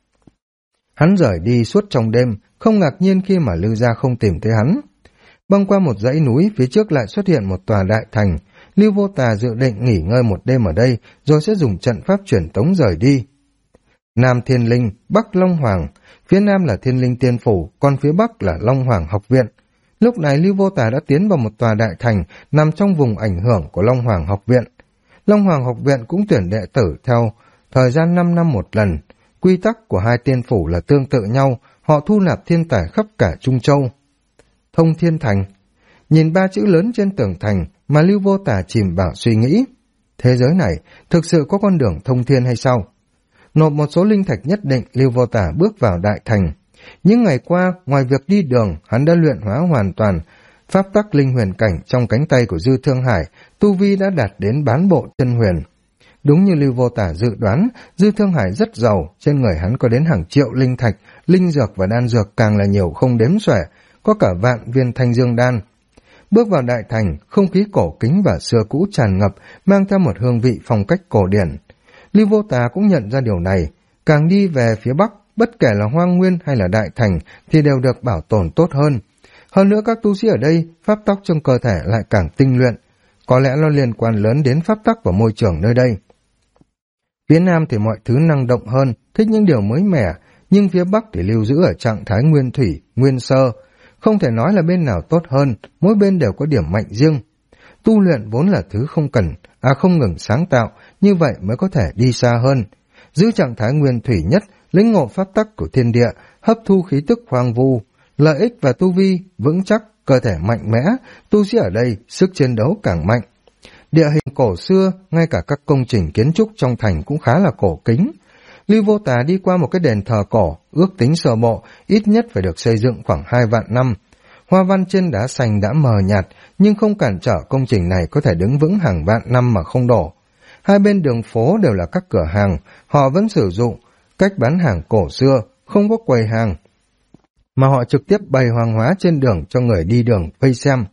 Hắn rời đi suốt trong đêm, không ngạc nhiên khi mà Lưu gia không tìm thấy hắn. Băng qua một dãy núi, phía trước lại xuất hiện một tòa đại thành. Lưu Vô Tà dự định nghỉ ngơi một đêm ở đây, rồi sẽ dùng trận pháp truyền tống rời đi. Nam Thiên Linh, Bắc Long Hoàng, phía nam là Thiên Linh Tiên Phủ, còn phía bắc là Long Hoàng Học Viện. Lúc này Lưu Vô Tà đã tiến vào một tòa đại thành nằm trong vùng ảnh hưởng của Long Hoàng Học Viện. Long Hoàng Học Viện cũng tuyển đệ tử theo thời gian 5 năm một lần. Quy tắc của hai tiên phủ là tương tự nhau, họ thu nạp thiên tài khắp cả Trung Châu. Thông Thiên Thành. Nhìn 3 chữ lớn trên tường thành mà Lưu Vô Tà chìm vào suy nghĩ. Thế giới này thực sự có con đường thông thiên hay sao? Nộp một số linh thạch nhất định, Lưu Vô Tà bước vào đại thành. Những ngày qua, ngoài việc đi đường, hắn đã luyện hóa hoàn toàn pháp tắc linh huyền cảnh trong cánh tay của Dư Thương Hải, tu vi đã đạt đến bán bộ chân huyền. Đúng như Lưu Vô Tà dự đoán, Dư Thương Hải rất giàu, trên người hắn có đến hàng triệu linh thạch, linh dược và đan dược càng là nhiều không đếm xuể, có cả vạn viên thanh dương đan. Bước vào đại thành, không khí cổ kính và xưa cũ tràn ngập, mang theo một hương vị phong cách cổ điển. Lưu Vô Tà cũng nhận ra điều này, càng đi về phía bắc, bất kể là hoang nguyên hay là đại thành thì đều được bảo tồn tốt hơn. Hơn nữa các tu sĩ ở đây, pháp tắc trong cơ thể lại càng tinh luyện, có lẽ nó liên quan lớn đến pháp tắc và môi trường nơi đây. Phía nam thì mọi thứ năng động hơn, thích những điều mới mẻ, nhưng phía bắc thì lưu giữ ở trạng thái nguyên thủy, nguyên sơ. Không thể nói là bên nào tốt hơn, mỗi bên đều có điểm mạnh riêng. Tu luyện vốn là thứ không ngừng sáng tạo, như vậy mới có thể đi xa hơn. Giữ trạng thái nguyên thủy nhất, lĩnh ngộ pháp tắc của thiên địa, hấp thu khí tức hoang vu, lợi ích và tu vi vững chắc, cơ thể mạnh mẽ, tu sĩ ở đây sức chiến đấu càng mạnh. Địa hình cổ xưa, ngay cả các công trình kiến trúc trong thành cũng khá là cổ kính. Lưu Vô Tà đi qua một cái đền thờ cổ, ước tính sơ bộ, ít nhất phải được xây dựng khoảng 2 vạn năm. Hoa văn trên đá xanh đã mờ nhạt, nhưng không cản trở công trình này có thể đứng vững hàng vạn năm mà không đổ. Hai bên đường phố đều là các cửa hàng, họ vẫn sử dụng cách bán hàng cổ xưa, không có quầy hàng, mà họ trực tiếp bày hàng hóa trên đường cho người đi đường vây xem.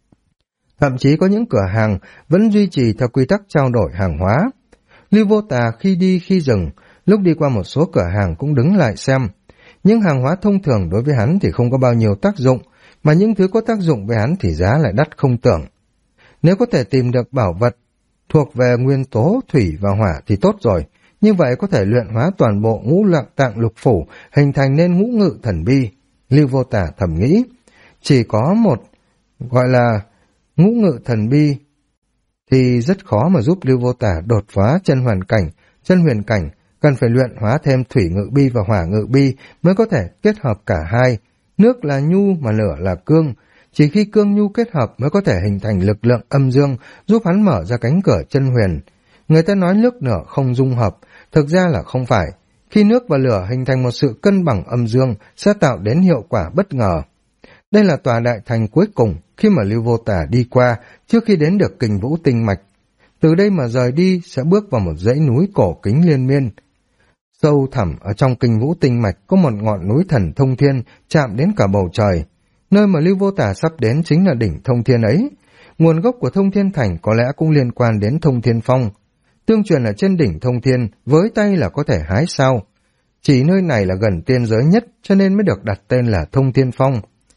Thậm chí có những cửa hàng vẫn duy trì theo quy tắc trao đổi hàng hóa. Lưu Vô Tà khi đi khi dừng, lúc đi qua một số cửa hàng cũng đứng lại xem. Những hàng hóa thông thường đối với hắn thì không có bao nhiêu tác dụng, mà những thứ có tác dụng với hắn thì giá lại đắt không tưởng. Nếu có thể tìm được bảo vật thuộc về nguyên tố thủy và hỏa thì tốt rồi, như vậy có thể luyện hóa toàn bộ ngũ lạng tạng lục phủ, hình thành nên ngũ ngự thần bi. Lưu Vô Tà thầm nghĩ, chỉ có một gọi là ngũ ngự thần bi thì rất khó mà giúp Lưu Vô Tà đột phá chân huyền cảnh cần phải luyện hóa thêm thủy ngự bi và hỏa ngự bi mới có thể kết hợp cả hai. Nước là nhu mà lửa là cương, chỉ khi cương nhu kết hợp mới có thể hình thành lực lượng âm dương giúp hắn mở ra cánh cửa chân huyền. Người ta nói nước lửa không dung hợp, thực ra là không phải. Khi nước và lửa hình thành một sự cân bằng âm dương sẽ tạo đến hiệu quả bất ngờ. Đây là tòa đại thành cuối cùng khi mà Lưu Vô Tà đi qua trước khi đến được Kình Vũ Tinh Mạch. Từ đây mà rời đi sẽ bước vào một dãy núi cổ kính liên miên. Sâu thẳm ở trong Kình Vũ Tinh Mạch có một ngọn núi thần thông thiên chạm đến cả bầu trời. Nơi mà Lưu Vô Tà sắp đến chính là đỉnh thông thiên ấy. Nguồn gốc của thông thiên thành có lẽ cũng liên quan đến thông thiên phong. Tương truyền ở trên đỉnh Thông Thiên, với tay là có thể hái sao. Chỉ nơi này là gần tiên giới nhất, cho nên mới được đặt tên là Thông Thiên Phong.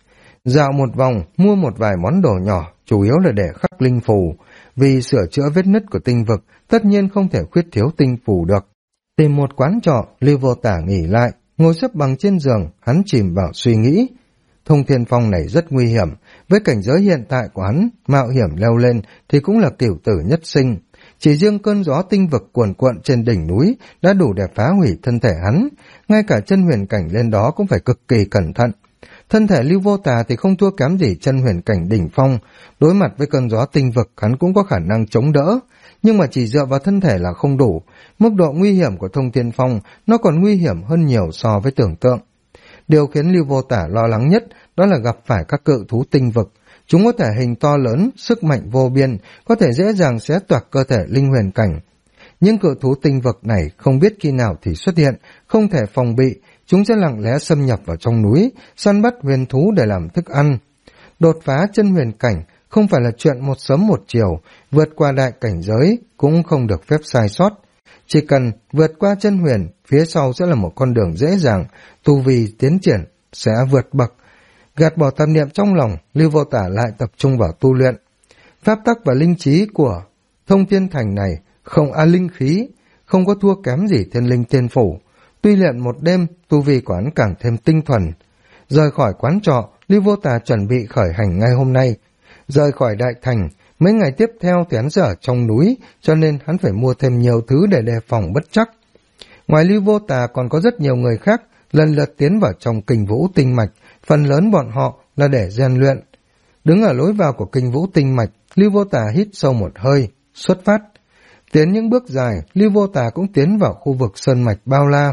Dạo một vòng, mua một vài món đồ nhỏ, chủ yếu là để khắc linh phù. Vì sửa chữa vết nứt của tinh vực, tất nhiên không thể khuyết thiếu tinh phù được. Tìm một quán trọ, Lưu Vô Tả nghỉ lại, ngồi xếp bằng trên giường, hắn chìm vào suy nghĩ. Thông Thiên Phong này rất nguy hiểm, với cảnh giới hiện tại của hắn, mạo hiểm leo lên thì cũng là cửu tử nhất sinh. Chỉ riêng cơn gió tinh vực cuồn cuộn trên đỉnh núi đã đủ để phá hủy thân thể hắn, ngay cả chân huyền cảnh lên đó cũng phải cực kỳ cẩn thận. Thân thể Lưu Vô Tà thì không thua kém gì chân huyền cảnh đỉnh phong, đối mặt với cơn gió tinh vực hắn cũng có khả năng chống đỡ, nhưng mà chỉ dựa vào thân thể là không đủ, mức độ nguy hiểm của Thông Thiên Phong nó còn nguy hiểm hơn nhiều so với tưởng tượng. Điều khiến Lưu Vô Tả lo lắng nhất đó là gặp phải các cự thú tinh vực. Chúng có thể hình to lớn, sức mạnh vô biên, có thể dễ dàng xé toạc cơ thể linh huyền cảnh. Những cự thú tinh vực này không biết khi nào thì xuất hiện, không thể phòng bị, chúng sẽ lặng lẽ xâm nhập vào trong núi, săn bắt huyền thú để làm thức ăn. Đột phá chân huyền cảnh không phải là chuyện một sớm một chiều, vượt qua đại cảnh giới cũng không được phép sai sót. Chỉ cần vượt qua chân huyền, phía sau sẽ là một con đường dễ dàng, tu vi tiến triển sẽ vượt bậc. Gạt bỏ tâm niệm trong lòng, Lưu Vô Tả lại tập trung vào tu luyện. Pháp tắc và linh trí của Thông Thiên Thành này linh khí không có thua kém gì thiên linh tiên phủ. Tuy luyện một đêm, tu vi của hắn càng thêm tinh thuần. Rời khỏi quán trọ, Lưu Vô Tả chuẩn bị khởi hành ngay hôm nay. Rời khỏi đại thành, mấy ngày tiếp theo thì hắn sẽ ở trong núi, cho nên hắn phải mua thêm nhiều thứ để đề phòng bất trắc. Ngoài Lưu Vô Tả còn có rất nhiều người khác lần lượt tiến vào trong Kình Vũ Tinh Mạch, phần lớn bọn họ là để rèn luyện. Đứng ở lối vào của Kình Vũ Tinh Mạch, Lưu Vô Tả hít sâu một hơi, xuất phát. Tiến những bước dài, Lưu Vô Tả cũng tiến vào khu vực sơn mạch bao la.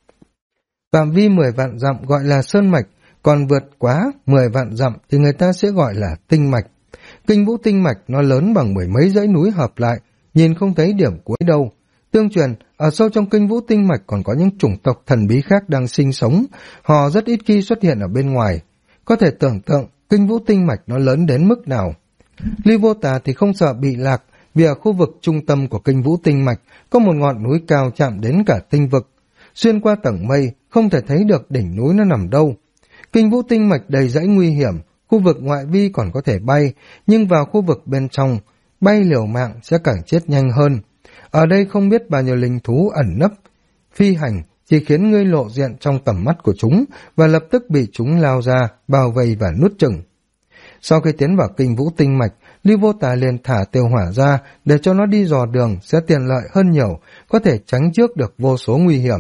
Phạm vi 10 vạn dặm gọi là sơn mạch, còn vượt quá 10 vạn dặm thì người ta sẽ gọi là tinh mạch. Kình Vũ Tinh Mạch nó lớn bằng 10 mấy dãy núi hợp lại, nhìn không thấy điểm cuối đâu. Tương truyền, ở sâu trong Kình Vũ Tinh Mạch còn có những chủng tộc thần bí khác đang sinh sống, họ rất ít khi xuất hiện ở bên ngoài. Có thể tưởng tượng Kình Vũ Tinh Mạch nó lớn đến mức nào. Lưu Vô Tà thì không sợ bị lạc, vì ở khu vực trung tâm của Kình Vũ Tinh Mạch có một ngọn núi cao chạm đến cả tinh vực. Xuyên qua tầng mây, không thể thấy được đỉnh núi nó nằm đâu. Kình Vũ Tinh Mạch đầy dãy nguy hiểm, khu vực ngoại vi còn có thể bay, nhưng vào khu vực bên trong, bay liều mạng sẽ càng chết nhanh hơn. Ở đây không biết bao nhiêu linh thú ẩn nấp, phi hành chỉ khiến ngươi lộ diện trong tầm mắt của chúng và lập tức bị chúng lao ra, bao vây và nuốt chửng. Sau khi tiến vào Kình Vũ Tinh Mạch, Lưu Vô Tà liền thả Tiêu Hỏa ra để cho nó đi dò đường sẽ tiện lợi hơn nhiều, có thể tránh trước được vô số nguy hiểm.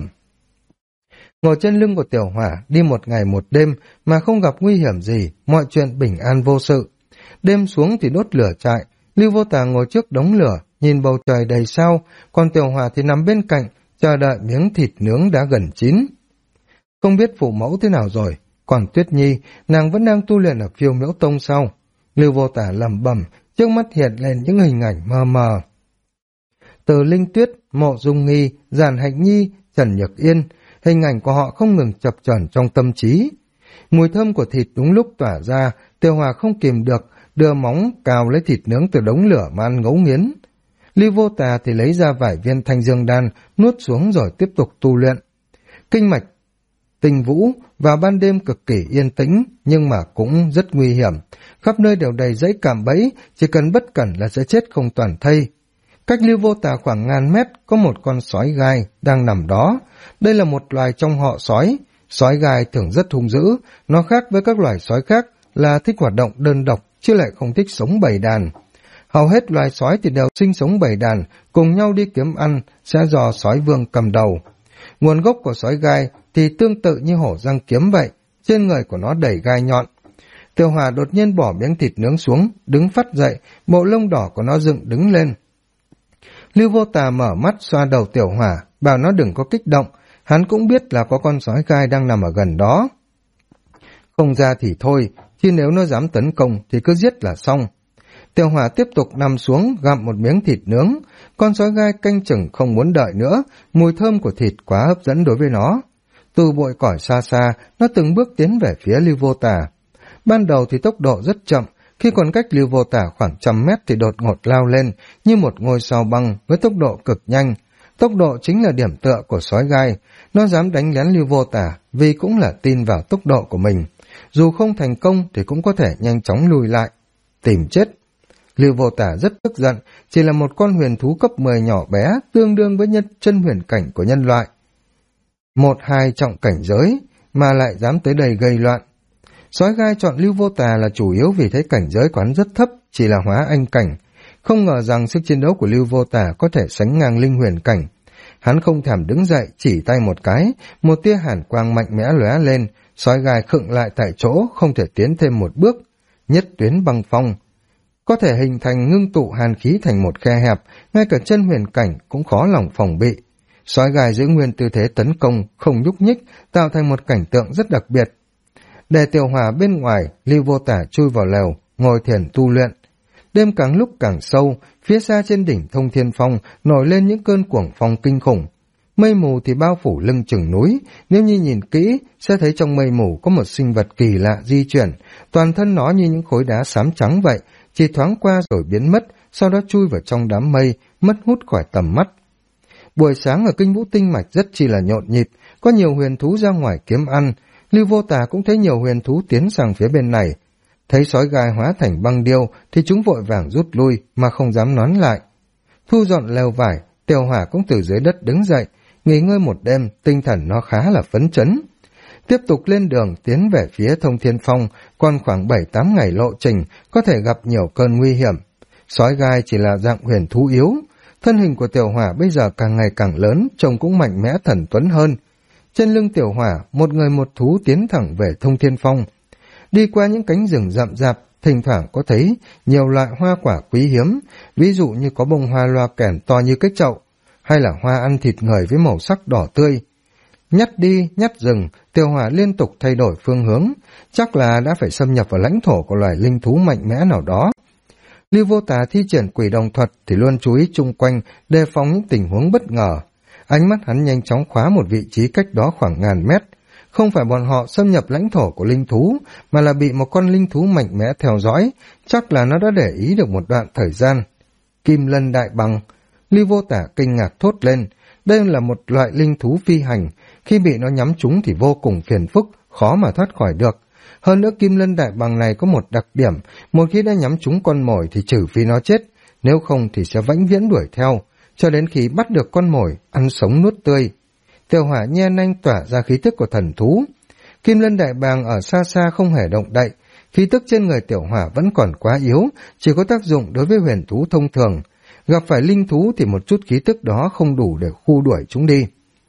Ngồi trên lưng của Tiểu Hỏa đi một ngày một đêm mà không gặp nguy hiểm gì, mọi chuyện bình an vô sự. Đêm xuống thì đốt lửa trại, Lưu Vô Tà ngồi trước đống lửa, nhìn bầu trời đầy sao, còn Tiểu Hỏa thì nằm bên cạnh, chờ đợi miếng thịt nướng đã gần chín. Không biết phụ mẫu thế nào rồi, còn Tuyết Nhi, nàng vẫn đang tu luyện ở Phiêu Miễu Tông sau. Lưu Vô Tả lẩm bẩm, trước mắt hiện lên những hình ảnh mờ mờ. Từ Linh Tuyết, Mộ Dung Nghi, Giản Hạnh Nhi, Trần Nhược Yên, hình ảnh của họ không ngừng chập chờn trong tâm trí. Mùi thơm của thịt đúng lúc tỏa ra, Tiêu Hòa không kìm được, đưa móng cào lấy thịt nướng từ đống lửa mà ăn ngấu nghiến. Lưu Vô Tà thì lấy ra vài viên thanh dương đan, nuốt xuống rồi tiếp tục tu luyện. Kinh mạch Tinh Vũ vào ban đêm cực kỳ yên tĩnh, nhưng mà cũng rất nguy hiểm. Khắp nơi đều đầy dãy cạm bẫy, chỉ cần bất cẩn là sẽ chết không toàn thây. Cách Lưu Vô Tà khoảng ngàn mét có một con sói gai đang nằm đó. Đây là một loài trong họ sói. Sói gai thường rất hung dữ, nó khác với các loài sói khác là thích hoạt động đơn độc, chứ lại không thích sống bầy đàn. Hầu hết loài sói thì đều sinh sống bầy đàn, cùng nhau đi kiếm ăn, sẽ do sói vương cầm đầu. Nguồn gốc của sói gai thì tương tự như hổ răng kiếm vậy, trên người của nó đầy gai nhọn. Tiêu Hòa đột nhiên bỏ miếng thịt nướng xuống, đứng phắt dậy, bộ lông đỏ của nó dựng đứng lên. Lưu Vô Tà mở mắt xoa đầu Tiểu Hỏa, bảo nó đừng có kích động, hắn cũng biết là có con sói gai đang nằm ở gần đó. Không ra thì thôi, chứ nếu nó dám tấn công thì cứ giết là xong. Tiểu Hỏa tiếp tục nằm xuống gặm một miếng thịt nướng, con sói gai canh chừng không muốn đợi nữa, mùi thơm của thịt quá hấp dẫn đối với nó. Từ bụi cỏ xa xa, nó từng bước tiến về phía Lưu Vô Tà. Ban đầu thì tốc độ rất chậm, Khi còn cách Lưu Vô Tả khoảng 100 mét thì đột ngột lao lên như một ngôi sao băng với tốc độ cực nhanh. Tốc độ chính là điểm tựa của sói gai, nó dám đánh lén Lưu Vô Tả vì cũng là tin vào tốc độ của mình. Dù không thành công thì cũng có thể nhanh chóng lùi lại. Tìm chết! Lưu Vô Tả rất tức giận, chỉ là một con huyền thú cấp 10 nhỏ bé, tương đương với chân huyền cảnh của nhân loại. 1-2 trọng cảnh giới, mà lại dám tới đây gây loạn. Sói gai chọn Lưu Vô Tả là chủ yếu vì thấy cảnh giới quán rất thấp, chỉ là hóa anh cảnh. Không ngờ rằng sức chiến đấu của Lưu Vô Tả có thể sánh ngang linh huyền cảnh. Hắn không thèm đứng dậy, chỉ tay một cái, một tia hàn quang mạnh mẽ lóe lên, sói gai khựng lại tại chỗ, không thể tiến thêm một bước. Nhất tuyến băng phong, có thể hình thành ngưng tụ hàn khí thành một khe hẹp, ngay cả chân huyền cảnh cũng khó lòng phòng bị. Sói gai giữ nguyên tư thế tấn công, không nhúc nhích, tạo thành một cảnh tượng rất đặc biệt. Để Tiểu Hỏa bên ngoài, Lưu Vô Tả chui vào lều, ngồi thiền tu luyện. Đêm càng lúc càng sâu, phía xa trên đỉnh Thông Thiên Phong nổi lên những cơn cuồng phong kinh khủng. Mây mù thì bao phủ lưng chừng núi, nếu như nhìn kỹ sẽ thấy trong mây mù có một sinh vật kỳ lạ di chuyển, toàn thân nó như những khối đá xám trắng vậy, chỉ thoáng qua rồi biến mất, sau đó chui vào trong đám mây, mất hút khỏi tầm mắt. Buổi sáng ở Kinh Vũ Tinh Mạch rất chi là nhộn nhịp, có nhiều huyền thú ra ngoài kiếm ăn. Lưu Vô Tả cũng thấy nhiều huyền thú tiến sang phía bên này. Thấy sói gai hóa thành băng điêu thì chúng vội vàng rút lui mà không dám nón lại. Thu dọn lều vải, Tiểu Hỏa cũng từ dưới đất đứng dậy, nghỉ ngơi một đêm, tinh thần nó khá là phấn chấn. Tiếp tục lên đường tiến về phía Thông Thiên Phong, còn khoảng 7-8 ngày lộ trình, có thể gặp nhiều cơn nguy hiểm. Sói gai chỉ là dạng huyền thú yếu. Thân hình của Tiểu Hỏa bây giờ càng ngày càng lớn, trông cũng mạnh mẽ thần tuấn hơn. Trên lưng Tiểu Hỏa, một người một thú tiến thẳng về Thông Thiên Phong. Đi qua những cánh rừng rậm rạp, thỉnh thoảng có thấy nhiều loại hoa quả quý hiếm, ví dụ như có bông hoa loa kèn to như cái chậu, hay là hoa ăn thịt người với màu sắc đỏ tươi. Nhắt đi, nhắt dừng, Tiểu Hỏa liên tục thay đổi phương hướng, chắc là đã phải xâm nhập vào lãnh thổ của loài linh thú mạnh mẽ nào đó. Lưu Vô Tả thi triển quỷ đồng thuật thì luôn chú ý chung quanh, đề phòng những tình huống bất ngờ. Ánh mắt hắn nhanh chóng khóa một vị trí cách đó khoảng 1000 mét. Không phải bọn họ xâm nhập lãnh thổ của linh thú, mà là bị một con linh thú mạnh mẽ theo dõi, chắc là nó đã để ý được một đoạn thời gian. Kim Lân Đại Bằng. Lưu Vô Tả kinh ngạc thốt lên, đây là một loại linh thú phi hành, khi bị nó nhắm trúng thì vô cùng phiền phức, khó mà thoát khỏi được. Hơn nữa Kim Lân Đại Bằng này có một đặc điểm, một khi đã nhắm trúng con mồi thì trừ phi nó chết, nếu không thì sẽ vĩnh viễn đuổi theo, cho đến khi bắt được con mồi, ăn sống nuốt tươi. Tiểu Hỏa nhe nanh tỏa ra khí tức của thần thú. Kim Lân Đại Bàng ở xa xa không hề động đậy, khí tức trên người Tiểu Hỏa vẫn còn quá yếu, chỉ có tác dụng đối với huyền thú thông thường. Gặp phải linh thú thì một chút khí tức đó không đủ để khu đuổi chúng đi.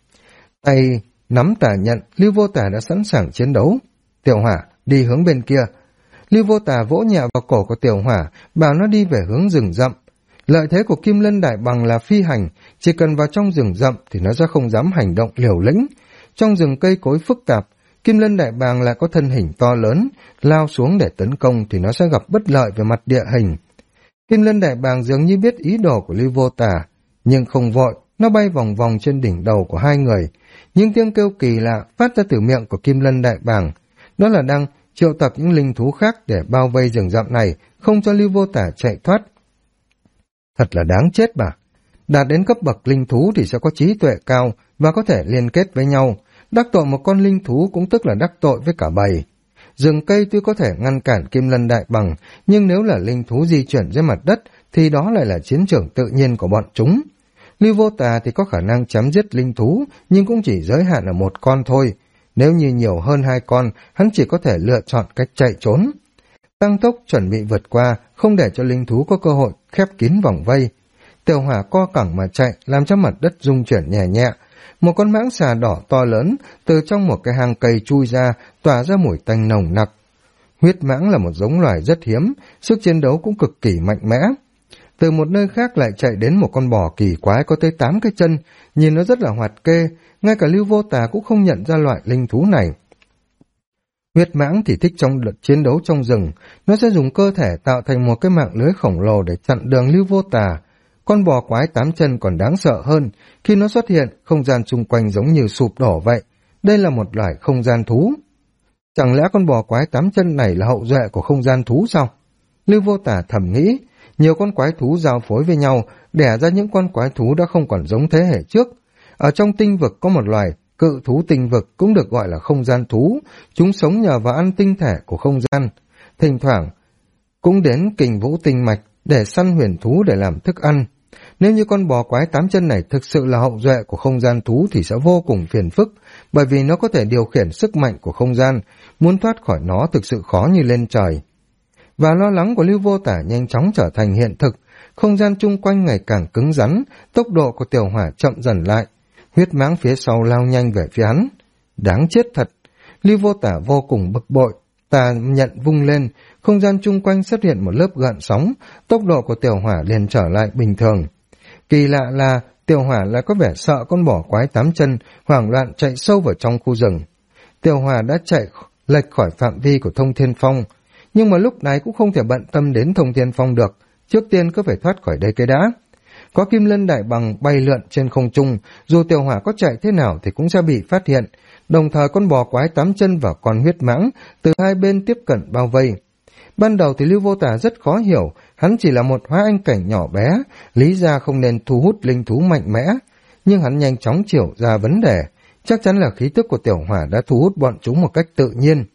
Tay nắm tà nhận, Lưu Vô Tả đã sẵn sàng chiến đấu. Tiểu Hỏa, đi hướng bên kia. Lưu Vô Tả vỗ nhẹ vào cổ của Tiểu Hỏa, bảo nó đi về hướng rừng rậm. Lợi thế của Kim Lân Đại Bằng là phi hành, chỉ cần vào trong rừng rậm thì nó sẽ không dám hành động liều lĩnh. Trong rừng cây cối phức tạp, Kim Lân Đại Bàng lại có thân hình to lớn, lao xuống để tấn công thì nó sẽ gặp bất lợi về mặt địa hình. Kim Lân Đại Bàng dường như biết ý đồ của Lưu Vô Tả, nhưng không vội, nó bay vòng vòng trên đỉnh đầu của hai người. Những tiếng kêu kỳ lạ phát ra từ miệng của Kim Lân Đại Bàng, đó là đang triệu tập những linh thú khác để bao vây rừng rậm này, không cho Lưu Vô Tả chạy thoát. Thật là đáng chết bà. Đạt đến cấp bậc linh thú thì sẽ có trí tuệ cao và có thể liên kết với nhau. Đắc tội một con linh thú cũng tức là đắc tội với cả bầy. Rừng cây tuy có thể ngăn cản Kim Lân Đại Bằng, nhưng nếu là linh thú di chuyển dưới mặt đất thì đó lại là chiến trường tự nhiên của bọn chúng. Lưu Vô Tả thì có khả năng chém giết linh thú, nhưng cũng chỉ giới hạn ở một con thôi. Nếu như nhiều hơn 2 con, hắn chỉ có thể lựa chọn cách chạy trốn. Tăng tốc chuẩn bị vượt qua, không để cho linh thú có cơ hội khép kín vòng vây. Tiểu Hỏa co cẳng mà chạy, làm cho mặt đất rung chuyển nhẹ nhẹ. Một con mãng xà đỏ to lớn từ trong một cái hang cây chui ra, tỏa ra mùi tanh nồng nặc. Huyết mãng là một giống loài rất hiếm, sức chiến đấu cũng cực kỳ mạnh mẽ. Từ một nơi khác lại chạy đến một con bò kỳ quái có tới 8 cái chân, nhìn nó rất là hoạt kê, ngay cả Lưu Vô Tả cũng không nhận ra loại linh thú này. Huyết mãng thì thích trong đợt chiến đấu trong rừng, nó sẽ dùng cơ thể tạo thành một cái mạng lưới khổng lồ để chặn đường Lưu Vô Tả. Con bò quái 8 chân còn đáng sợ hơn, khi nó xuất hiện, không gian xung quanh giống như sụp đổ vậy. Đây là một loài không gian thú. Chẳng lẽ con bò quái 8 chân này là hậu duệ của không gian thú sao? Lưu Vô Tả thầm nghĩ, nhiều con quái thú giao phối với nhau, đẻ ra những con quái thú đã không còn giống thế hệ trước. Ở trong tinh vực có một loài cự thú tinh vực cũng được gọi là không gian thú, chúng sống nhờ vào ăn tinh thể của không gian. Thỉnh thoảng cũng đến kình vũ tinh mạch để săn huyền thú để làm thức ăn. Nếu như con bò quái 8 chân này thực sự là hậu duệ của không gian thú thì sẽ vô cùng phiền phức, bởi vì nó có thể điều khiển sức mạnh của không gian, muốn thoát khỏi nó thực sự khó như lên trời. Và lo lắng của Lưu Vô Tả nhanh chóng trở thành hiện thực, không gian chung quanh ngày càng cứng rắn, tốc độ của Tiểu Hỏa chậm dần lại, huyết mãng phía sau lao nhanh về phía hắn. Đáng chết thật! Lưu Vô Tả vô cùng bực bội, tà nhận vung lên, không gian chung quanh xuất hiện một lớp gợn sóng, tốc độ của Tiểu Hỏa liền trở lại bình thường. Kỳ lạ là Tiểu Hỏa lại có vẻ sợ con bò quái 8 chân, hoảng loạn chạy sâu vào trong khu rừng. Tiểu Hỏa đã chạy lệch khỏi phạm vi của Thông Thiên Phong, nhưng mà lúc này cũng không thể bận tâm đến Thông Thiên Phong được, trước tiên cứ phải thoát khỏi đây cái đã. Có Kim Lân Đại Bằng bay lượn trên không trung, dù Tiểu Hỏa có chạy thế nào thì cũng sẽ bị phát hiện, đồng thời con bò quái 8 chân và con huyết mãng từ hai bên tiếp cận bao vây. Ban đầu thì Lưu Vô Tả rất khó hiểu, hắn chỉ là một hóa anh cảnh nhỏ bé, lý ra không nên thu hút linh thú mạnh mẽ, nhưng hắn nhanh chóng hiểu ra vấn đề, chắc chắn là khí tức của Tiểu Hỏa đã thu hút bọn chúng một cách tự nhiên.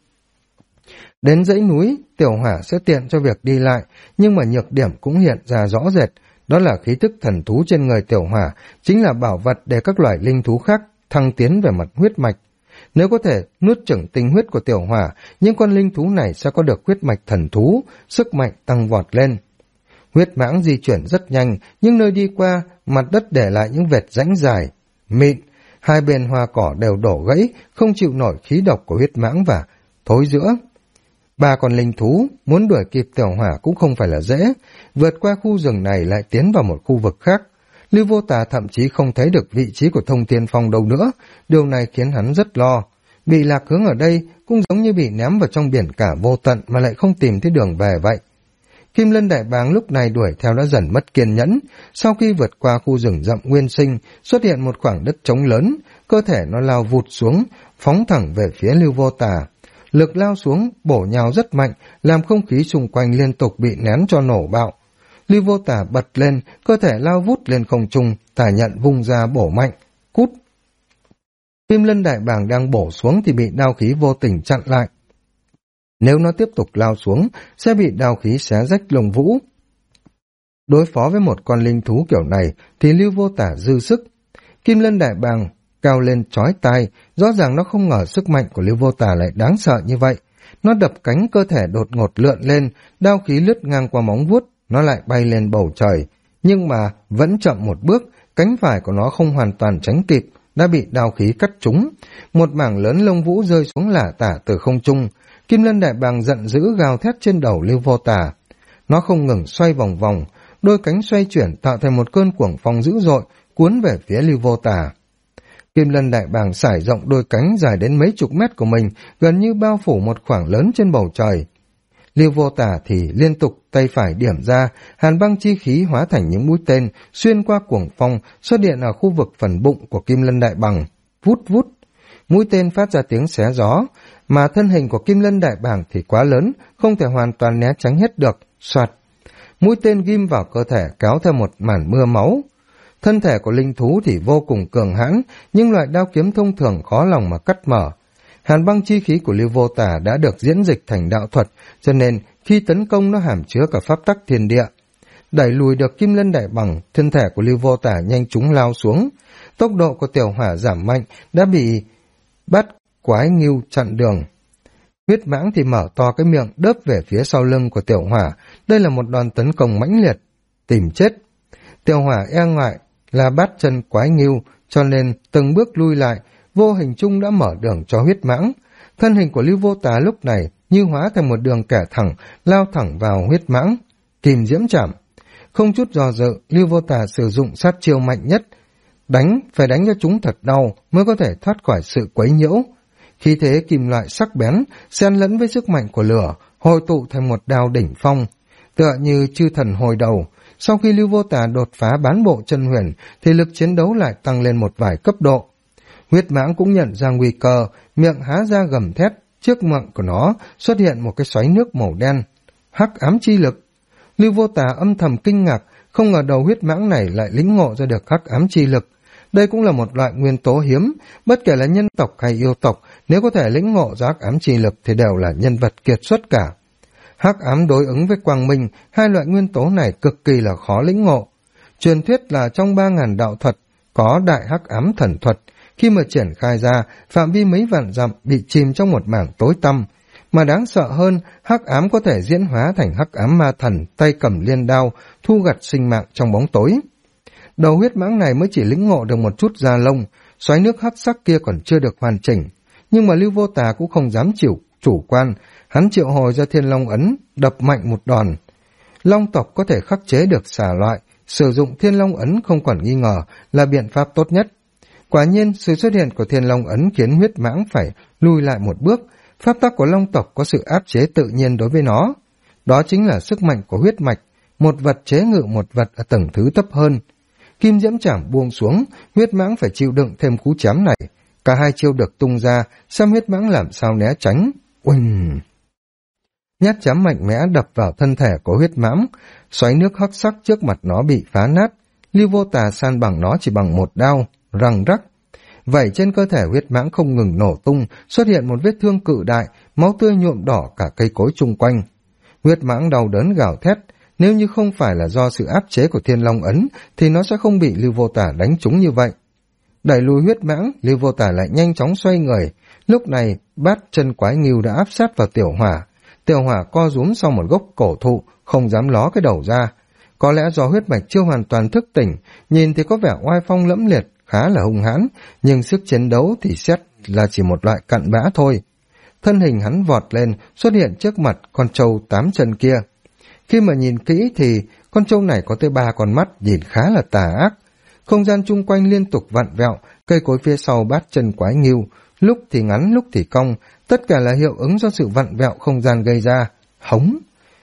Đến dãy núi, Tiểu Hỏa sẽ tiện cho việc đi lại, nhưng mà nhược điểm cũng hiện ra rõ rệt, đó là khí tức thần thú trên người Tiểu Hỏa, chính là bảo vật để các loài linh thú khác thăng tiến về mặt huyết mạch. Nếu có thể nuốt chửng tinh huyết của Tiểu Hỏa, những con linh thú này sẽ có được huyết mạch thần thú, sức mạnh tăng vọt lên. Huyết mãng di chuyển rất nhanh, nhưng nơi đi qua, mặt đất để lại những vệt rãnh dài, mịn, hai bên hoa cỏ đều đổ gãy, không chịu nổi khí độc của huyết mãng và thối rữa. Ba con linh thú muốn đuổi kịp Tiểu Hỏa cũng không phải là dễ, vượt qua khu rừng này lại tiến vào một khu vực khác. Lưu Vô Tả thậm chí không thấy được vị trí của Thông Thiên Phong đâu nữa, điều này khiến hắn rất lo. Bị lạc hướng ở đây cũng giống như bị ném vào trong biển cả vô tận mà lại không tìm thấy đường về vậy. Kim Lân Đại Bàng lúc này đuổi theo đã dần mất kiên nhẫn, sau khi vượt qua khu rừng rậm nguyên sinh, xuất hiện một khoảng đất trống lớn, cơ thể nó lao vụt xuống, phóng thẳng về phía Lưu Vô Tả. Lực lao xuống, bổ nhào rất mạnh, làm không khí xung quanh liên tục bị nén cho nổ bạo. Lưu Vô Tả bật lên, cơ thể lao vút lên không trung, tà nhận vung ra bổ mạnh, cút. Kim Lân Đại Bàng đang bổ xuống thì bị đao khí vô tình chặn lại. Nếu nó tiếp tục lao xuống, sẽ bị đao khí xé rách lồng vũ. Đối phó với một con linh thú kiểu này thì Lưu Vô Tả dư sức. Kim Lân Đại Bàng cao lên chói tai, rõ ràng nó không ngờ sức mạnh của Lưu Vô Tả lại đáng sợ như vậy. Nó đập cánh, cơ thể đột ngột lượn lên, đao khí lướt ngang qua móng vuốt, nó lại bay lên bầu trời. Nhưng mà vẫn chậm một bước, cánh phải của nó không hoàn toàn tránh kịp, đã bị đao khí cắt trúng. Một mảng lớn lông vũ rơi xuống lả tả từ không trung. Kim Lân Đại Bàng giận dữ gào thét trên đầu Lưu Vô Tả. Nó không ngừng xoay vòng vòng, đôi cánh xoay chuyển tạo thành một cơn cuồng phong dữ dội, cuốn về phía Lưu Vô Tả. Kim Lân Đại Bàng sải rộng đôi cánh dài đến mấy chục mét của mình, gần như bao phủ một khoảng lớn trên bầu trời. Lưu Vô Tả thì liên tục tay phải điểm ra, hàn băng chi khí hóa thành những mũi tên, xuyên qua cuồng phong, xuất hiện ở khu vực phần bụng của Kim Lân Đại Bàng. Vút vút, mũi tên phát ra tiếng xé gió, mà thân hình của Kim Lân Đại Bàng thì quá lớn, không thể hoàn toàn né tránh hết được. Soạt, mũi tên ghim vào cơ thể kéo theo một màn mưa máu. Thân thể của linh thú thì vô cùng cường hãn, nhưng loại đao kiếm thông thường khó lòng mà cắt mở. Hàn băng chi khí của Lưu Vô Tả đã được diễn dịch thành đạo thuật, cho nên khi tấn công nó hàm chứa cả pháp tắc thiên địa. Đẩy lùi được Kim Lân Đại Bàng, thân thể của Lưu Vô Tả nhanh chóng lao xuống. Tốc độ của Tiểu Hỏa giảm mạnh, đã bị bắt quái ngưu chặn đường. Huyết mãng thì mở to cái miệng đớp về phía sau lưng của Tiểu Hỏa. Đây là một đòn tấn công mãnh liệt, tìm chết. Tiểu Hỏa e ngại là bát chân quái ngưu, cho nên từng bước lui lại, vô hình chung đã mở đường cho huyết mãng. Thân hình của Lưu Vô Tả lúc này như hóa thành một đường kẻ thẳng, lao thẳng vào huyết mãng. Kim diễm chạm. Không chút do dự, Lưu Vô Tả sử dụng sát chiêu mạnh nhất. Phải đánh cho chúng thật đau mới có thể thoát khỏi sự quấy nhiễu. Khí thế kim loại sắc bén, xen lẫn với sức mạnh của lửa, hội tụ thành một đao đỉnh phong. Tựa như chư thần hồi đầu, sau khi Lưu Vô Tả đột phá bán bộ chân huyền, thì lực chiến đấu lại tăng lên một vài cấp độ. Huyết mãng cũng nhận ra nguy cơ, miệng há ra gầm thét, trước miệng của nó xuất hiện một cái xoáy nước màu đen. hắc ám chi lực. Lưu Vô Tà âm thầm kinh ngạc, không ngờ đầu huyết mãng này lại lĩnh ngộ ra được hắc ám chi lực. Đây cũng là một loại nguyên tố hiếm, bất kể là nhân tộc hay yêu tộc, nếu có thể lĩnh ngộ ra hắc ám chi lực thì đều là nhân vật kiệt xuất cả. Hắc ám đối ứng với quang minh, hai loại nguyên tố này cực kỳ là khó lĩnh ngộ. Truyền thuyết là trong 3.000 đạo thuật có đại hắc ám thần thuật, khi mà triển khai ra, phạm vi mấy vạn dặm bị chìm trong một mảng tối tăm. Mà đáng sợ hơn, hắc ám có thể diễn hóa thành hắc ám ma thần, tay cầm liên đao, thu gặt sinh mạng trong bóng tối. Đầu huyết mãng này mới chỉ lĩnh ngộ được một chút da lông, xoáy nước hắc sắc kia còn chưa được hoàn chỉnh. Nhưng mà Lưu Vô Tà cũng không dám chủ quan, hắn triệu hồi ra Thiên Long ấn, đập mạnh một đòn. Long tộc có thể khắc chế được xà loại, sử dụng Thiên Long ấn không còn nghi ngờ là biện pháp tốt nhất. Quả nhiên, sự xuất hiện của Thiên Long ấn khiến huyết mãng phải lùi lại một bước. Pháp tắc của Long tộc có sự áp chế tự nhiên đối với nó. Đó chính là sức mạnh của huyết mạch, một vật chế ngự một vật ở tầng thứ thấp hơn. Kim diễm trảm buông xuống, huyết mãng phải chịu đựng thêm cú chém này. Cả hai chiêu được tung ra, xem huyết mãng làm sao né tránh. Uỳnh! Nhát chém mạnh mẽ đập vào thân thể của huyết mãng, xoáy nước hắc sắc trước mặt nó bị phá nát. Lưu Vô Tà san bằng nó chỉ bằng một đao, răng rắc. Vậy trên cơ thể huyết mãng không ngừng nổ tung, xuất hiện một vết thương cự đại, máu tươi nhuộm đỏ cả cây cối chung quanh. Huyết mãng đau đớn gào thét, nếu như không phải là do sự áp chế của Thiên Long ấn thì nó sẽ không bị Lưu Vô Tà đánh trúng như vậy. Đẩy lùi huyết mãng, Lưu Vô Tà lại nhanh chóng xoay người. Lúc này, Bát Chân Quái Ngưu đã áp sát vào Tiểu Hỏa. Tiểu Hỏa co rúm sau một gốc cổ thụ, không dám ló cái đầu ra. Có lẽ do huyết mạch chưa hoàn toàn thức tỉnh, nhìn thì có vẻ oai phong lẫm liệt, khá là hung hãn, nhưng sức chiến đấu thì xét là chỉ một loại cặn bã thôi. Thân hình hắn vọt lên, xuất hiện trước mặt con trâu 8 chân kia. Khi mà nhìn kỹ thì con trâu này có tới 3 con mắt, nhìn khá là tà ác. Không gian chung quanh liên tục vặn vẹo, cây cối phía sau Bát Chân Quái Ngưu, lúc thì ngắn lúc thì cong, tất cả là hiệu ứng do sự vặn vẹo không gian gây ra. Hống!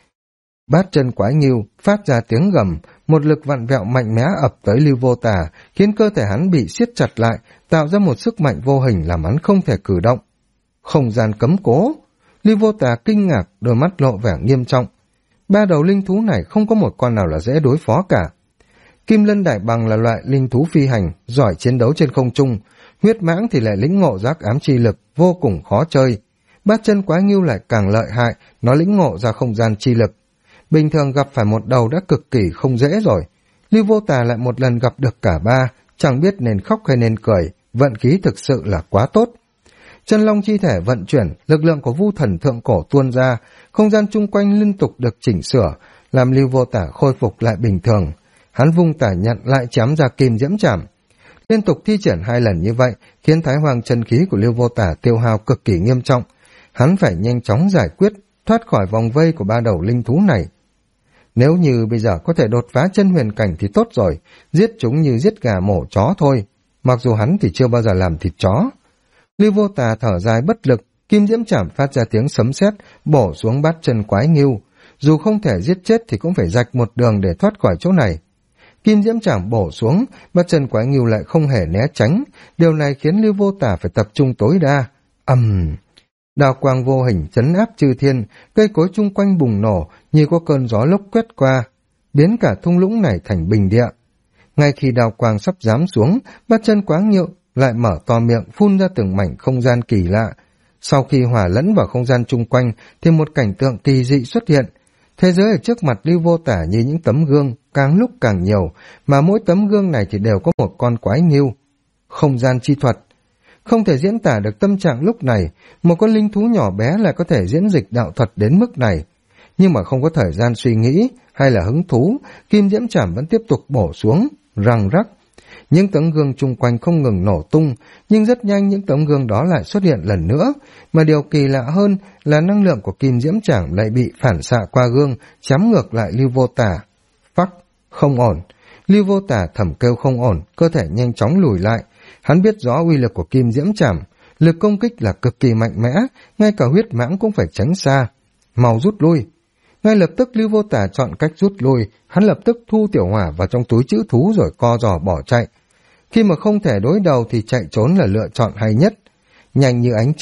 Bát Chân Quái Ngưu phát ra tiếng gầm, một lực vặn vẹo mạnh mẽ ập tới Lưu Vô Tà, khiến cơ thể hắn bị siết chặt lại, tạo ra một sức mạnh vô hình làm hắn không thể cử động. Không gian cấm cố! Lưu Vô Tà kinh ngạc, đôi mắt lộ vẻ nghiêm trọng. 3 đầu linh thú này không có một con nào là dễ đối phó cả. Kim Lân Đại Bằng là loại linh thú phi hành, giỏi chiến đấu trên không trung. Huyết mãng thì lại lĩnh ngộ giác ám chi lực, vô cùng khó chơi. Bát Chân Quái Ngưu lại càng lợi hại, nó lĩnh ngộ ra không gian chi lực. Bình thường gặp phải một đầu đã cực kỳ không dễ rồi. Lưu Vô Tà lại một lần gặp được cả 3, chẳng biết nên khóc hay nên cười, vận khí thực sự là quá tốt. Chân long chi thể vận chuyển, lực lượng của Vu Thần thượng cổ tuôn ra, không gian chung quanh liên tục được chỉnh sửa, làm Lưu Vô Tà khôi phục lại bình thường. Hắn vung tả nhận lại chém ra kim diễm trảm. Liên tục thi triển 2 lần như vậy, khiến Thái Hoàng chân khí của Lưu Vô Tà tiêu hao cực kỳ nghiêm trọng. Hắn phải nhanh chóng giải quyết, thoát khỏi vòng vây của 3 đầu linh thú này. Nếu như bây giờ có thể đột phá chân huyền cảnh thì tốt rồi, giết chúng như giết gà mổ chó thôi. Mặc dù hắn thì chưa bao giờ làm thịt chó. Lưu Vô Tà thở dài bất lực, kim diễm trảm phát ra tiếng sấm sét, bổ xuống Bát Chân Quái Ngưu. Dù không thể giết chết thì cũng phải rạch một đường để thoát khỏi chỗ này. Kim diễm trảm bổ xuống, Bát Chân Quái Ngưu lại không hề né tránh. Điều này khiến Lưu Vô Tà phải tập trung tối đa. Đao quang vô hình trấn áp chư thiên, cây cối chung quanh bùng nổ như có cơn gió lốc quét qua, biến cả thung lũng này thành bình địa. Ngay khi đao quang sắp giáng xuống, Bát Chân Quái Ngưu lại mở to miệng phun ra từng mảnh không gian kỳ lạ. Sau khi hòa lẫn vào không gian chung quanh thì một cảnh tượng kỳ dị xuất hiện. Thế giới ở trước mặt Lưu Vô Tà như những tấm gương, càng lúc càng nhiều, mà mỗi tấm gương này thì đều có một con quái ngưu. Không gian chi thuật. Không thể diễn tả được tâm trạng lúc này, một con linh thú nhỏ bé lại có thể diễn dịch đạo thuật đến mức này. Nhưng mà không có thời gian suy nghĩ hay là hứng thú, kim diễm trảm vẫn tiếp tục bổ xuống, răng rắc. Những tấm gương chung quanh không ngừng nổ tung, nhưng rất nhanh những tấm gương đó lại xuất hiện lần nữa, mà điều kỳ lạ hơn là năng lượng của kim diễm trảm lại bị phản xạ qua gương, chém ngược lại Lưu Vô Tà. Phắc, không ổn. Lưu Vô Tà thầm kêu không ổn, cơ thể nhanh chóng lùi lại. Hắn biết rõ uy lực của kim diễm trảm, lực công kích là cực kỳ mạnh mẽ, ngay cả huyết mãng cũng phải tránh xa. Mau rút lui. Ngay lập tức Lưu Vô Tà chọn cách rút lui, hắn lập tức thu Tiểu Hỏa vào trong túi trữ thú rồi co giò bỏ chạy. Khi mà không thể đối đầu thì chạy trốn là lựa chọn hay nhất. Nhanh như ánh chớp,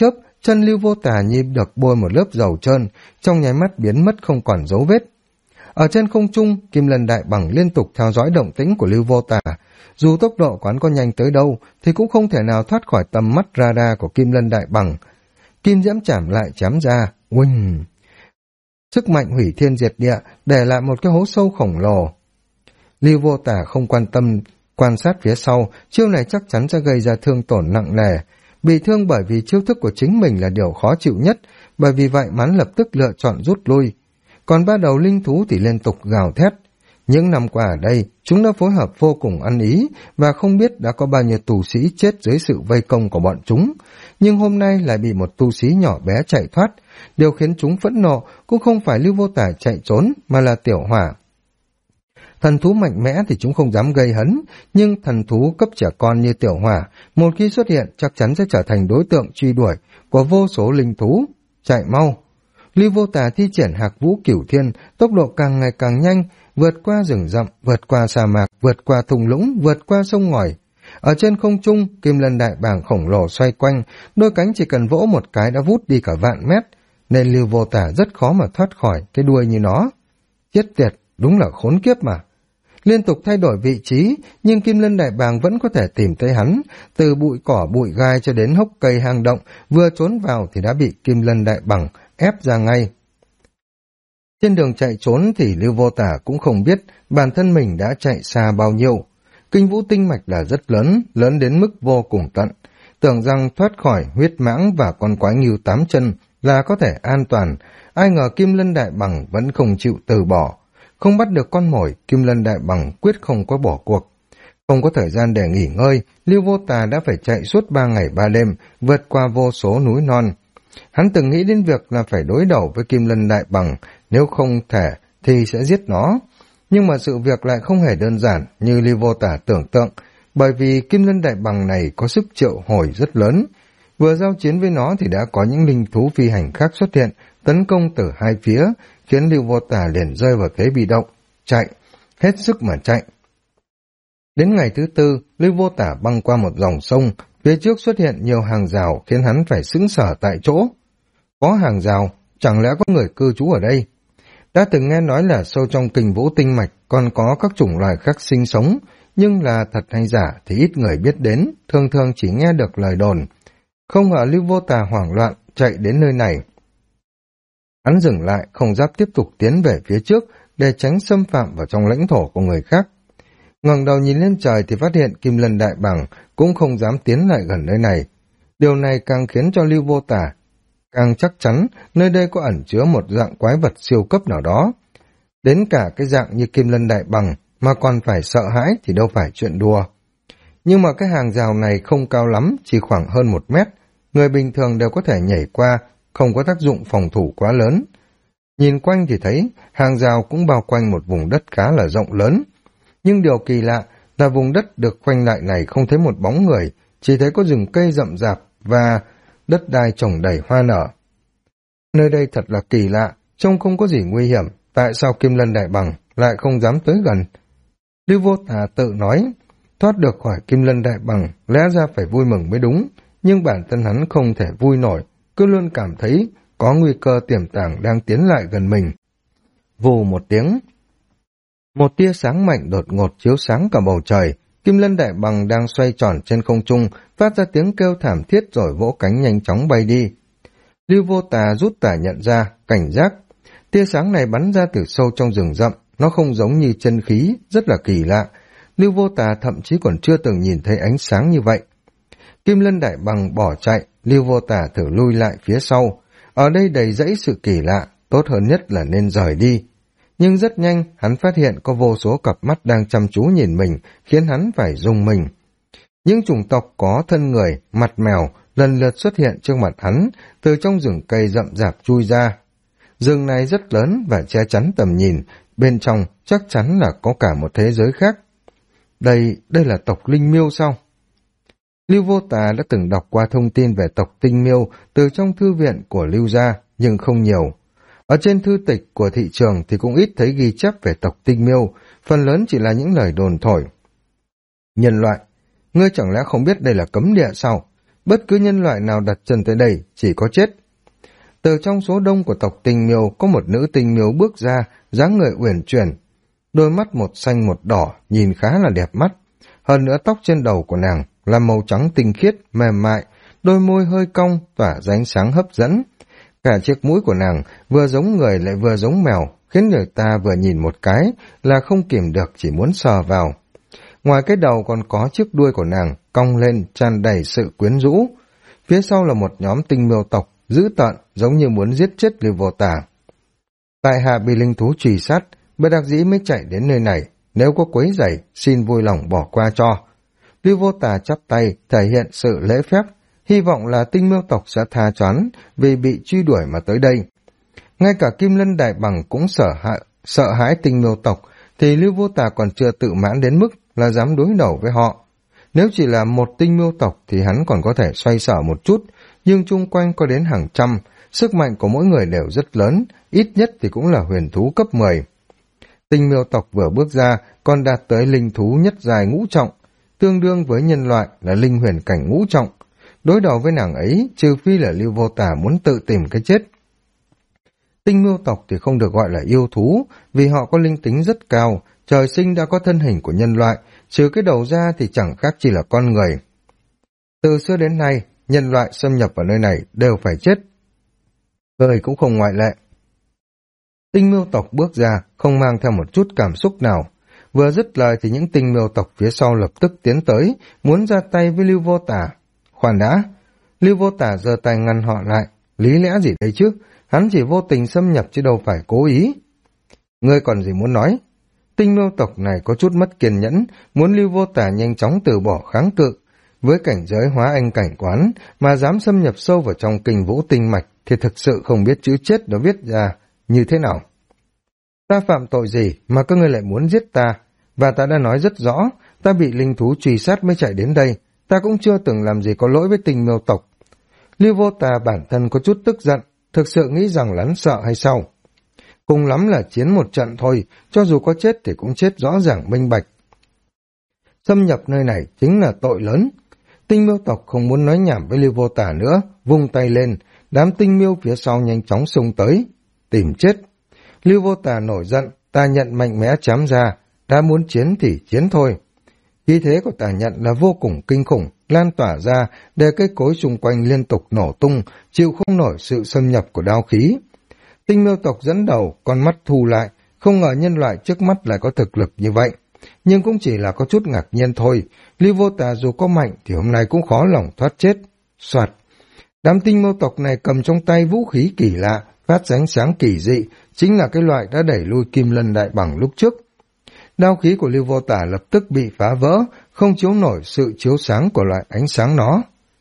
Chân Lưu Vô Tà như được bôi một lớp dầu trơn, trong nháy mắt biến mất không còn dấu vết. Ở trên không trung, Kim Lân Đại Bằng liên tục theo dõi động tĩnh của Lưu Vô Tà. Dù tốc độ của hắn có nhanh tới đâu, thì cũng không thể nào thoát khỏi tầm mắt radar của Kim Lân Đại Bằng. Kim diễm chảm lại chém ra, uỳnh. Sức mạnh hủy thiên diệt địa, để lại một cái hố sâu khổng lồ. Lưu Vô Tà không quan tâm quan sát phía sau, chiêu này chắc chắn sẽ gây ra thương tổn nặng nề. Bị thương bởi vì chiêu thức của chính mình là điều khó chịu nhất, bởi vì vậy hắn lập tức lựa chọn rút lui. Còn ba đầu linh thú thì liên tục gào thét. Những năm qua ở đây, chúng đã phối hợp vô cùng ăn ý, và không biết đã có bao nhiêu tù sĩ chết dưới sự vây công của bọn chúng. Nhưng hôm nay lại bị một tu sĩ nhỏ bé chạy thoát. Điều khiến chúng phẫn nộ cũng không phải Lưu Vô Tà chạy trốn, mà là Tiểu Hỏa. Thần thú mạnh mẽ thì chúng không dám gây hấn, nhưng thần thú cấp trẻ con như Tiểu Hỏa, một khi xuất hiện chắc chắn sẽ trở thành đối tượng truy đuổi của vô số linh thú. Chạy mau! Lưu Vô Tà thi triển Hạc Vũ Cửu Thiên, tốc độ càng ngày càng nhanh, vượt qua rừng rậm, vượt qua sa mạc, vượt qua thung lũng, vượt qua sông ngòi. Ở trên không trung, Kim Lân Đại Bàng khổng lồ xoay quanh, đôi cánh chỉ cần vỗ một cái đã vút đi cả vạn mét, nên Lưu Vô Tà rất khó mà thoát khỏi cái đuôi như nó. Chết tiệt, đúng là khốn kiếp mà. Liên tục thay đổi vị trí, nhưng Kim Lân Đại Bàng vẫn có thể tìm thấy hắn, từ bụi cỏ bụi gai cho đến hốc cây hang động, vừa trốn vào thì đã bị Kim Lân Đại Bàng ép ra ngay. Trên đường chạy trốn thì Lưu Vô Tà cũng không biết bản thân mình đã chạy xa bao nhiêu. Kinh vũ tinh mạch là rất lớn, lớn đến mức vô cùng tận. Tưởng rằng thoát khỏi huyết mãng và con quái ngưu 8 chân là có thể an toàn, ai ngờ Kim Lân Đại Bằng vẫn không chịu từ bỏ. Không bắt được con mồi, Kim Lân Đại Bằng quyết không có bỏ cuộc. Không có thời gian để nghỉ ngơi, Lưu Vô Tà đã phải chạy suốt 3 ngày 3 đêm, vượt qua vô số núi non. Hắn từng nghĩ đến việc là phải đối đầu với Kim Lân Đại Bằng, nếu không thể thì sẽ giết nó. Nhưng mà sự việc lại không hề đơn giản như Lưu Vô Tà tưởng tượng, bởi vì Kim Lân Đại Bằng này có sức triệu hồi rất lớn. Vừa giao chiến với nó thì đã có những linh thú phi hành khác xuất hiện, tấn công từ hai phía, khiến Lưu Vô Tà liền rơi vào thế bị động, chạy, hết sức mà chạy. Đến ngày thứ tư, Lưu Vô Tà băng qua một dòng sông, phía trước xuất hiện nhiều hàng rào khiến hắn phải sững sờ tại chỗ. Có hàng rào, chẳng lẽ có người cư trú ở đây? Đã từng nghe nói là sâu trong kình vũ tinh mạch còn có các chủng loài khác sinh sống, nhưng là thật hay giả thì ít người biết đến, thường thường chỉ nghe được lời đồn. Không ngờ Lưu Vô Tà hoảng loạn chạy đến nơi này. Hắn dừng lại, không dám tiếp tục tiến về phía trước để tránh xâm phạm vào trong lãnh thổ của người khác. Ngẩng đầu nhìn lên trời thì phát hiện Kim Lân Đại Bàng cũng không dám tiến lại gần nơi này. Điều này càng khiến cho Lưu Vô Tà càng chắc chắn nơi đây có ẩn chứa một dạng quái vật siêu cấp nào đó. Đến cả cái dạng như Kim Lân Đại Bằng mà còn phải sợ hãi thì đâu phải chuyện đùa. Nhưng mà cái hàng rào này không cao lắm, chỉ khoảng hơn 1 mét. Người bình thường đều có thể nhảy qua, không có tác dụng phòng thủ quá lớn. Nhìn quanh thì thấy hàng rào cũng bao quanh một vùng đất khá là rộng lớn. Nhưng điều kỳ lạ là vùng đất được khoanh lại này không thấy một bóng người, chỉ thấy có rừng cây rậm rạp và đất đai trồng đầy hoa nở. Nơi đây thật là kỳ lạ, trông không có gì nguy hiểm, tại sao Kim Lân Đại Bằng lại không dám tới gần? Lưu Vô Tà tự nói, thoát được khỏi Kim Lân Đại Bằng, lẽ ra phải vui mừng mới đúng, nhưng bản thân hắn không thể vui nổi, cứ luôn cảm thấy có nguy cơ tiềm tàng đang tiến lại gần mình. Vù một tiếng, một tia sáng mạnh đột ngột chiếu sáng cả bầu trời. Kim Lân Đại Bằng đang xoay tròn trên không trung, phát ra tiếng kêu thảm thiết rồi vỗ cánh nhanh chóng bay đi. Lưu Vô Tà rút tả nhận ra, cảnh giác. Tia sáng này bắn ra từ sâu trong rừng rậm, nó không giống như chân khí, rất là kỳ lạ. Lưu Vô Tà thậm chí còn chưa từng nhìn thấy ánh sáng như vậy. Kim Lân Đại Bằng bỏ chạy, Lưu Vô Tà thử lui lại phía sau. Ở đây đầy rẫy sự kỳ lạ, tốt hơn nhất là nên rời đi. Nhưng rất nhanh, hắn phát hiện có vô số cặp mắt đang chăm chú nhìn mình, khiến hắn phải rùng mình. Những chủng tộc có thân người, mặt mèo, lần lượt xuất hiện trước mặt hắn, từ trong rừng cây rậm rạp chui ra. Rừng này rất lớn và che chắn tầm nhìn, bên trong chắc chắn là có cả một thế giới khác. Đây là tộc Linh Miêu sao? Lưu Vô Tà đã từng đọc qua thông tin về tộc Tinh Miêu từ trong thư viện của Lưu gia, nhưng không nhiều. Ở trên thư tịch của thị trường thì cũng ít thấy ghi chép về tộc Tinh Miêu, phần lớn chỉ là những lời đồn thổi. Nhân loại, ngươi chẳng lẽ không biết đây là cấm địa sao? bất cứ nhân loại nào đặt chân tới đây chỉ có chết. Từ trong số đông của tộc Tinh Miêu có một nữ Tinh Miêu bước ra, dáng người uyển chuyển, đôi mắt một xanh một đỏ, nhìn khá là đẹp mắt. Hơn nữa tóc trên đầu của nàng là màu trắng tinh khiết, mềm mại, đôi môi hơi cong, tỏa ra ánh sáng hấp dẫn. Cả chiếc mũi của nàng vừa giống người lại vừa giống mèo, khiến người ta vừa nhìn một cái là không kìm được chỉ muốn sờ vào. Ngoài cái đầu còn có chiếc đuôi của nàng cong lên tràn đầy sự quyến rũ. Phía sau là một nhóm Tinh Miêu tộc dữ tợn giống như muốn giết chết Lưu Vô Tà. Tại hạ bị linh thú truy sát, bất đắc dĩ mới chạy đến nơi này, nếu có quấy rầy xin vui lòng bỏ qua cho. Lưu Vô Tà chắp tay thể hiện sự lễ phép, hy vọng là Tinh Miêu tộc sẽ tha choán vì bị truy đuổi mà tới đây. Ngay cả Kim Lân Đại Bằng cũng sợ hãi Tinh Miêu tộc, thì Lưu Vô Tà còn chưa tự mãn đến mức là dám đối đầu với họ. Nếu chỉ là một Tinh Miêu tộc thì hắn còn có thể xoay sở một chút, nhưng chung quanh có đến hàng trăm, sức mạnh của mỗi người đều rất lớn, ít nhất thì cũng là huyền thú cấp 10. Tinh Miêu tộc vừa bước ra còn đạt tới linh thú nhất giai ngũ trọng, tương đương với nhân loại là linh huyền cảnh ngũ trọng. Đối đầu với nàng ấy, trừ phi là Lưu Vô Tà muốn tự tìm cái chết. Tinh Miêu tộc thì không được gọi là yêu thú, vì họ có linh tính rất cao, trời sinh đã có thân hình của nhân loại, trừ cái đầu ra thì chẳng khác chỉ là con người. Từ xưa đến nay, nhân loại xâm nhập vào nơi này đều phải chết. Người cũng không ngoại lệ. Tinh Miêu tộc bước ra, không mang theo một chút cảm xúc nào. Vừa dứt lời thì những Tinh Miêu tộc phía sau lập tức tiến tới, muốn ra tay với Lưu Vô Tà. Khoan đã, Lưu Vô Tà giơ tay ngăn họ lại. Lý lẽ gì đây chứ? Hắn chỉ vô tình xâm nhập chứ đâu phải cố ý. Ngươi còn gì muốn nói? Tinh Miêu tộc này có chút mất kiên nhẫn, muốn Lưu Vô Tà nhanh chóng từ bỏ kháng cự. Với cảnh giới hóa anh cảnh quán mà dám xâm nhập sâu vào trong kinh vũ tinh mạch thì thực sự không biết chữ chết nó viết ra như thế nào. Ta phạm tội gì mà các ngươi lại muốn giết ta? Và ta đã nói rất rõ, ta bị linh thú truy sát mới chạy đến đây, ta cũng chưa từng làm gì có lỗi với Tinh Miêu tộc. Lưu Vô Tà bản thân có chút tức giận, thực sự nghĩ rằng lắn sợ hay sao? Cùng lắm là chiến một trận thôi, cho dù có chết thì cũng chết rõ ràng minh bạch. Xâm nhập nơi này chính là tội lớn. Tinh Miêu tộc không muốn nói nhảm với Lưu Vô Tà nữa, vung tay lên, đám Tinh Miêu phía sau nhanh chóng xông tới, tìm chết. Lưu Vô Tà nổi giận, Tà Nhận mạnh mẽ chém ra, đã muốn chiến thì chiến thôi. Khí thế của Tà Nhận là vô cùng kinh khủng, lan tỏa ra để cây cối xung quanh liên tục nổ tung, chịu không nổi sự xâm nhập của đao khí. Tinh Miêu tộc dẫn đầu, con mắt thu lại, không ngờ nhân loại trước mắt lại có thực lực như vậy. Nhưng cũng chỉ là có chút ngạc nhiên thôi, Lưu Vô Tà dù có mạnh thì hôm nay cũng khó lòng thoát chết. Soạt, đám Tinh Miêu tộc này cầm trong tay vũ khí kỳ lạ, phát ánh sáng kỳ dị, chính là cái loại đã đẩy lui Kim Lân Đại Bằng lúc trước. Đao khí của Lưu Vô Tà lập tức bị phá vỡ, không chiếu nổi sự chiếu sáng của loại ánh sáng đó.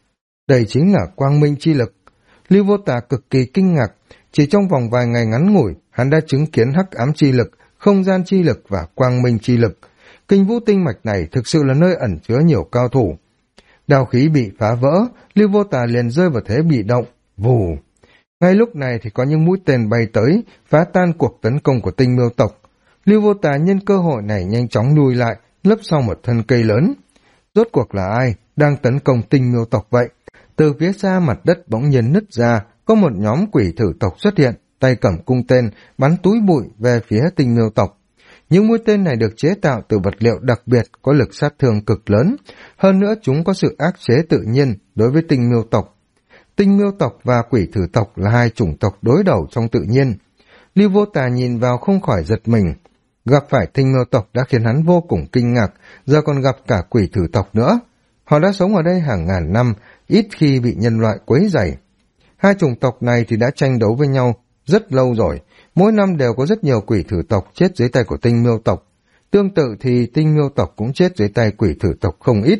Đây chính là quang minh chi lực. Lưu Vô Tà cực kỳ kinh ngạc, chỉ trong vòng vài ngày ngắn ngủi, hắn đã chứng kiến hắc ám chi lực, không gian chi lực và quang minh chi lực. Kinh vũ tinh mạch này thực sự là nơi ẩn chứa nhiều cao thủ. Đao khí bị phá vỡ, Lưu Vô Tà liền rơi vào thế bị động, vù. Ngay lúc này thì có những mũi tên bay tới, phá tan cuộc tấn công của Tinh Miêu tộc. Lưu Vô Tà nhân cơ hội này nhanh chóng lùi lại, lấp sau một thân cây lớn. Rốt cuộc là ai đang tấn công Tinh Miêu tộc vậy? Từ phía xa mặt đất bỗng nhiên nứt ra, có một nhóm quỷ thử tộc xuất hiện, tay cầm cung tên, bắn túi bụi về phía Tinh Miêu tộc. Những mũi tên này được chế tạo từ vật liệu đặc biệt có lực sát thương cực lớn, hơn nữa chúng có sự áp chế tự nhiên đối với Tinh Miêu tộc. Tinh Miêu tộc và quỷ thử tộc là hai chủng tộc đối đầu trong tự nhiên. Lưu Vô Tà nhìn vào không khỏi giật mình. Gặp phải Tinh Miêu tộc đã khiến hắn vô cùng kinh ngạc, giờ còn gặp cả quỷ thử tộc nữa. Họ đã sống ở đây hàng ngàn năm, ít khi bị nhân loại quấy rầy. Hai chủng tộc này thì đã tranh đấu với nhau rất lâu rồi, mỗi năm đều có rất nhiều quỷ thử tộc chết dưới tay của Tinh Miêu tộc. Tương tự thì Tinh Miêu tộc cũng chết dưới tay quỷ thử tộc không ít.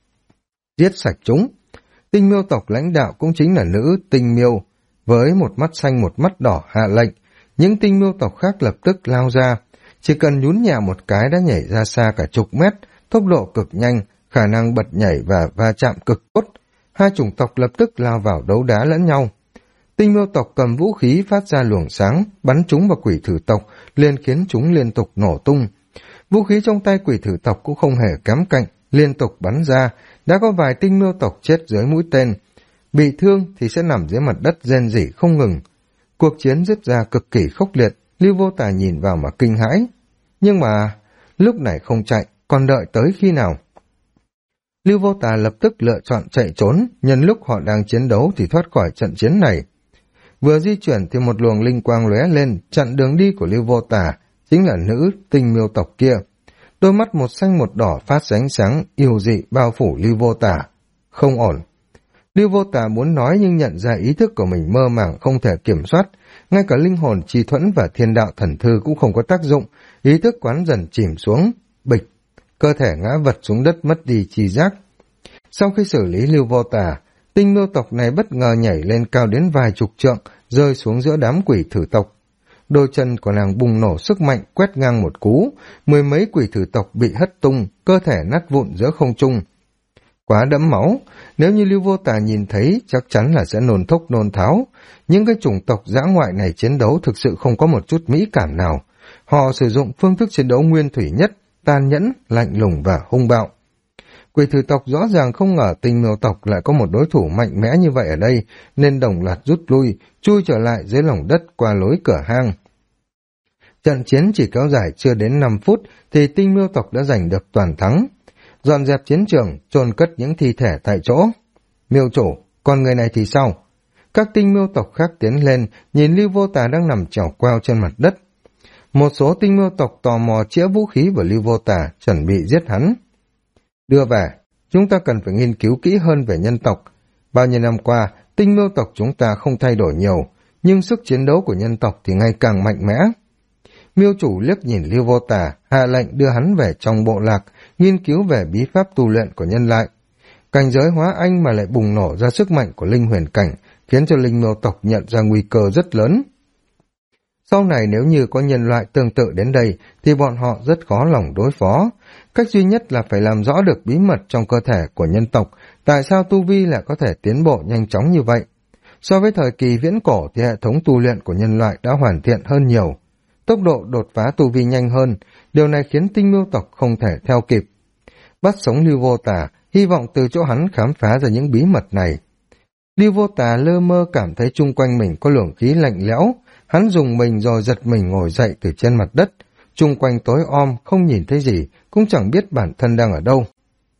Giết sạch chúng. Tinh Miêu tộc lãnh đạo cũng chính là nữ Tinh Miêu, với một mắt xanh một mắt đỏ hạ lệnh. Những Tinh Miêu tộc khác lập tức lao ra, chỉ cần nhún nhẹ một cái đã nhảy ra xa cả chục mét, tốc độ cực nhanh, khả năng bật nhảy và va chạm cực tốt. Hai chủng tộc lập tức lao vào đấu đá lẫn nhau. Tinh Miêu tộc cầm vũ khí phát ra luồng sáng, bắn chúng vào quỷ thử tộc, liền khiến chúng liên tục nổ tung. Vũ khí trong tay quỷ thử tộc cũng không hề kém cạnh, liên tục bắn ra, đã có vài tinh miêu tộc chết dưới mũi tên, bị thương thì sẽ nằm dưới mặt đất rên rỉ không ngừng. Cuộc chiến diễn ra cực kỳ khốc liệt, Lưu Vô Tà nhìn vào mà kinh hãi. Nhưng mà lúc này không chạy, còn đợi tới khi nào? Lưu Vô Tà lập tức lựa chọn chạy trốn, nhân lúc họ đang chiến đấu thì thoát khỏi trận chiến này. Vừa di chuyển thì một luồng linh quang lóe lên, chặn đường đi của Lưu Vô Tà, chính là nữ tinh miêu tộc kia. Đôi mắt một xanh một đỏ phát ra ánh sáng yêu dị bao phủ Lưu Vô Tà. Không ổn. Lưu Vô Tà muốn nói nhưng nhận ra ý thức của mình mơ màng không thể kiểm soát, ngay cả linh hồn chi thuẫn và thiên đạo thần thư cũng không có tác dụng, ý thức quán dần chìm xuống, bịch, cơ thể ngã vật xuống đất mất đi chi giác. Sau khi xử lý Lưu Vô Tà, tinh miêu tộc này bất ngờ nhảy lên cao đến vài chục trượng, rơi xuống giữa đám quỷ thử tộc. Đôi chân của nàng bùng nổ sức mạnh quét ngang một cú, mười mấy quỷ thử tộc bị hất tung, cơ thể nát vụn giữa không trung. Quá đẫm máu, nếu như Lưu Vô Tà nhìn thấy chắc chắn là sẽ nôn thốc nôn tháo. Những cái chủng tộc dã ngoại này chiến đấu thực sự không có một chút mỹ cảm nào. Họ sử dụng phương thức chiến đấu nguyên thủy nhất, tàn nhẫn, lạnh lùng và hung bạo. Quỷ thử tộc rõ ràng không ngờ tinh miêu tộc lại có một đối thủ mạnh mẽ như vậy ở đây, nên đồng loạt rút lui, chui trở lại dưới lòng đất qua lối cửa hang. Trận chiến chỉ kéo dài chưa đến 5 phút thì tinh miêu tộc đã giành được toàn thắng. Dọn dẹp chiến trường, chôn cất những thi thể tại chỗ. Miêu chủ, còn người này thì sao? Các tinh miêu tộc khác tiến lên, nhìn Lưu Vô Tà đang nằm chèo queo trên mặt đất. Một số tinh miêu tộc tò mò chĩa vũ khí vào Lưu Vô Tà, chuẩn bị giết hắn. Đưa về, chúng ta cần phải nghiên cứu kỹ hơn về nhân tộc. Bao nhiêu năm qua, tinh miêu tộc chúng ta không thay đổi nhiều, nhưng sức chiến đấu của nhân tộc thì ngày càng mạnh mẽ. Miêu chủ liếc nhìn Lưu Vô Tà, hạ lệnh đưa hắn về trong bộ lạc, nghiên cứu về bí pháp tu luyện của nhân loại. Cảnh giới hóa anh mà lại bùng nổ ra sức mạnh của linh huyền cảnh, khiến cho linh miêu tộc nhận ra nguy cơ rất lớn. Sau này nếu như có nhân loại tương tự đến đây, thì bọn họ rất khó lòng đối phó. Cách duy nhất là phải làm rõ được bí mật trong cơ thể của nhân tộc, tại sao tu vi lại có thể tiến bộ nhanh chóng như vậy. So với thời kỳ viễn cổ thì hệ thống tu luyện của nhân loại đã hoàn thiện hơn nhiều. Tốc độ đột phá tu vi nhanh hơn, điều này khiến tinh miêu tộc không thể theo kịp. Bắt sống Lưu Vô Tà, hy vọng từ chỗ hắn khám phá ra những bí mật này. Lưu Vô Tà lơ mơ cảm thấy chung quanh mình có luồng khí lạnh lẽo, hắn dùng mình rồi giật mình ngồi dậy từ trên mặt đất. Chung quanh tối om, không nhìn thấy gì, cũng chẳng biết bản thân đang ở đâu.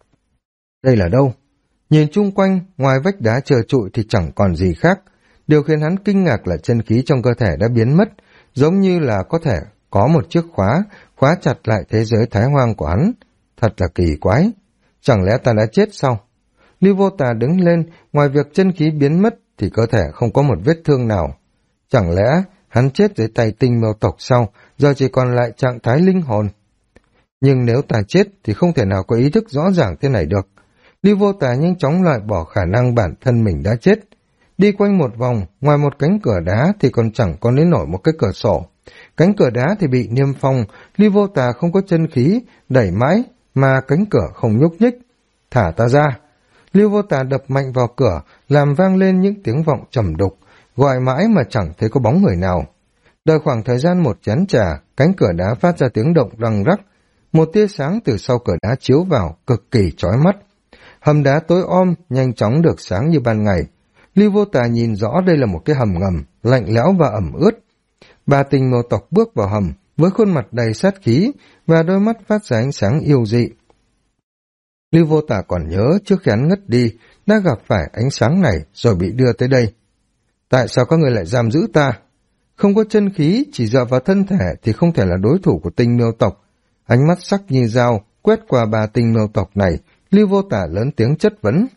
Đây là đâu? Nhìn chung quanh, ngoài vách đá trơ trụi thì chẳng còn gì khác. Điều khiến hắn kinh ngạc là chân khí trong cơ thể đã biến mất, giống như là có thể có một chiếc khóa chặt lại thế giới thái hoang của hắn. Thật là kỳ quái. Chẳng lẽ ta đã chết sao? Lưu Vô Tà đứng lên, ngoài việc chân khí biến mất thì cơ thể không có một vết thương nào. Chẳng lẽ hắn chết dưới tay tinh miêu tộc sao, giờ chỉ còn lại trạng thái linh hồn? Nhưng nếu ta chết thì không thể nào có ý thức rõ ràng thế này được. Lưu Vô Tà nhanh chóng loại bỏ khả năng bản thân mình đã chết. Đi quanh một vòng, ngoài một cánh cửa đá thì còn chẳng có đến nổi một cái cửa sổ. Cánh cửa đá thì bị niêm phong, Lưu Vô Tà không có chân khí, đẩy mãi mà cánh cửa không nhúc nhích. Thả ta ra. Lưu Vô Tà đập mạnh vào cửa, làm vang lên những tiếng vọng trầm đục, gọi mãi mà chẳng thấy có bóng người nào. Đợi khoảng thời gian một chén trà, cánh cửa đá phát ra tiếng động răng rắc. Một tia sáng từ sau cửa đá chiếu vào, cực kỳ chói mắt. Hầm đá tối om, nhanh chóng được sáng như ban ngày. Lưu Vô Tà nhìn rõ đây là một cái hầm ngầm, lạnh lẽo và ẩm ướt. Ba tinh miêu tộc bước vào hầm, với khuôn mặt đầy sát khí và đôi mắt phát ra ánh sáng yêu dị. Lưu Vô Tà còn nhớ trước khi hắn ngất đi, đã gặp phải ánh sáng này rồi bị đưa tới đây. Tại sao các người lại giam giữ ta? Không có chân khí, chỉ dựa vào thân thể thì không thể là đối thủ của tinh miêu tộc. Ánh mắt sắc như dao, quét qua ba tinh miêu tộc này, Lưu Vô Tà lớn tiếng chất vấn.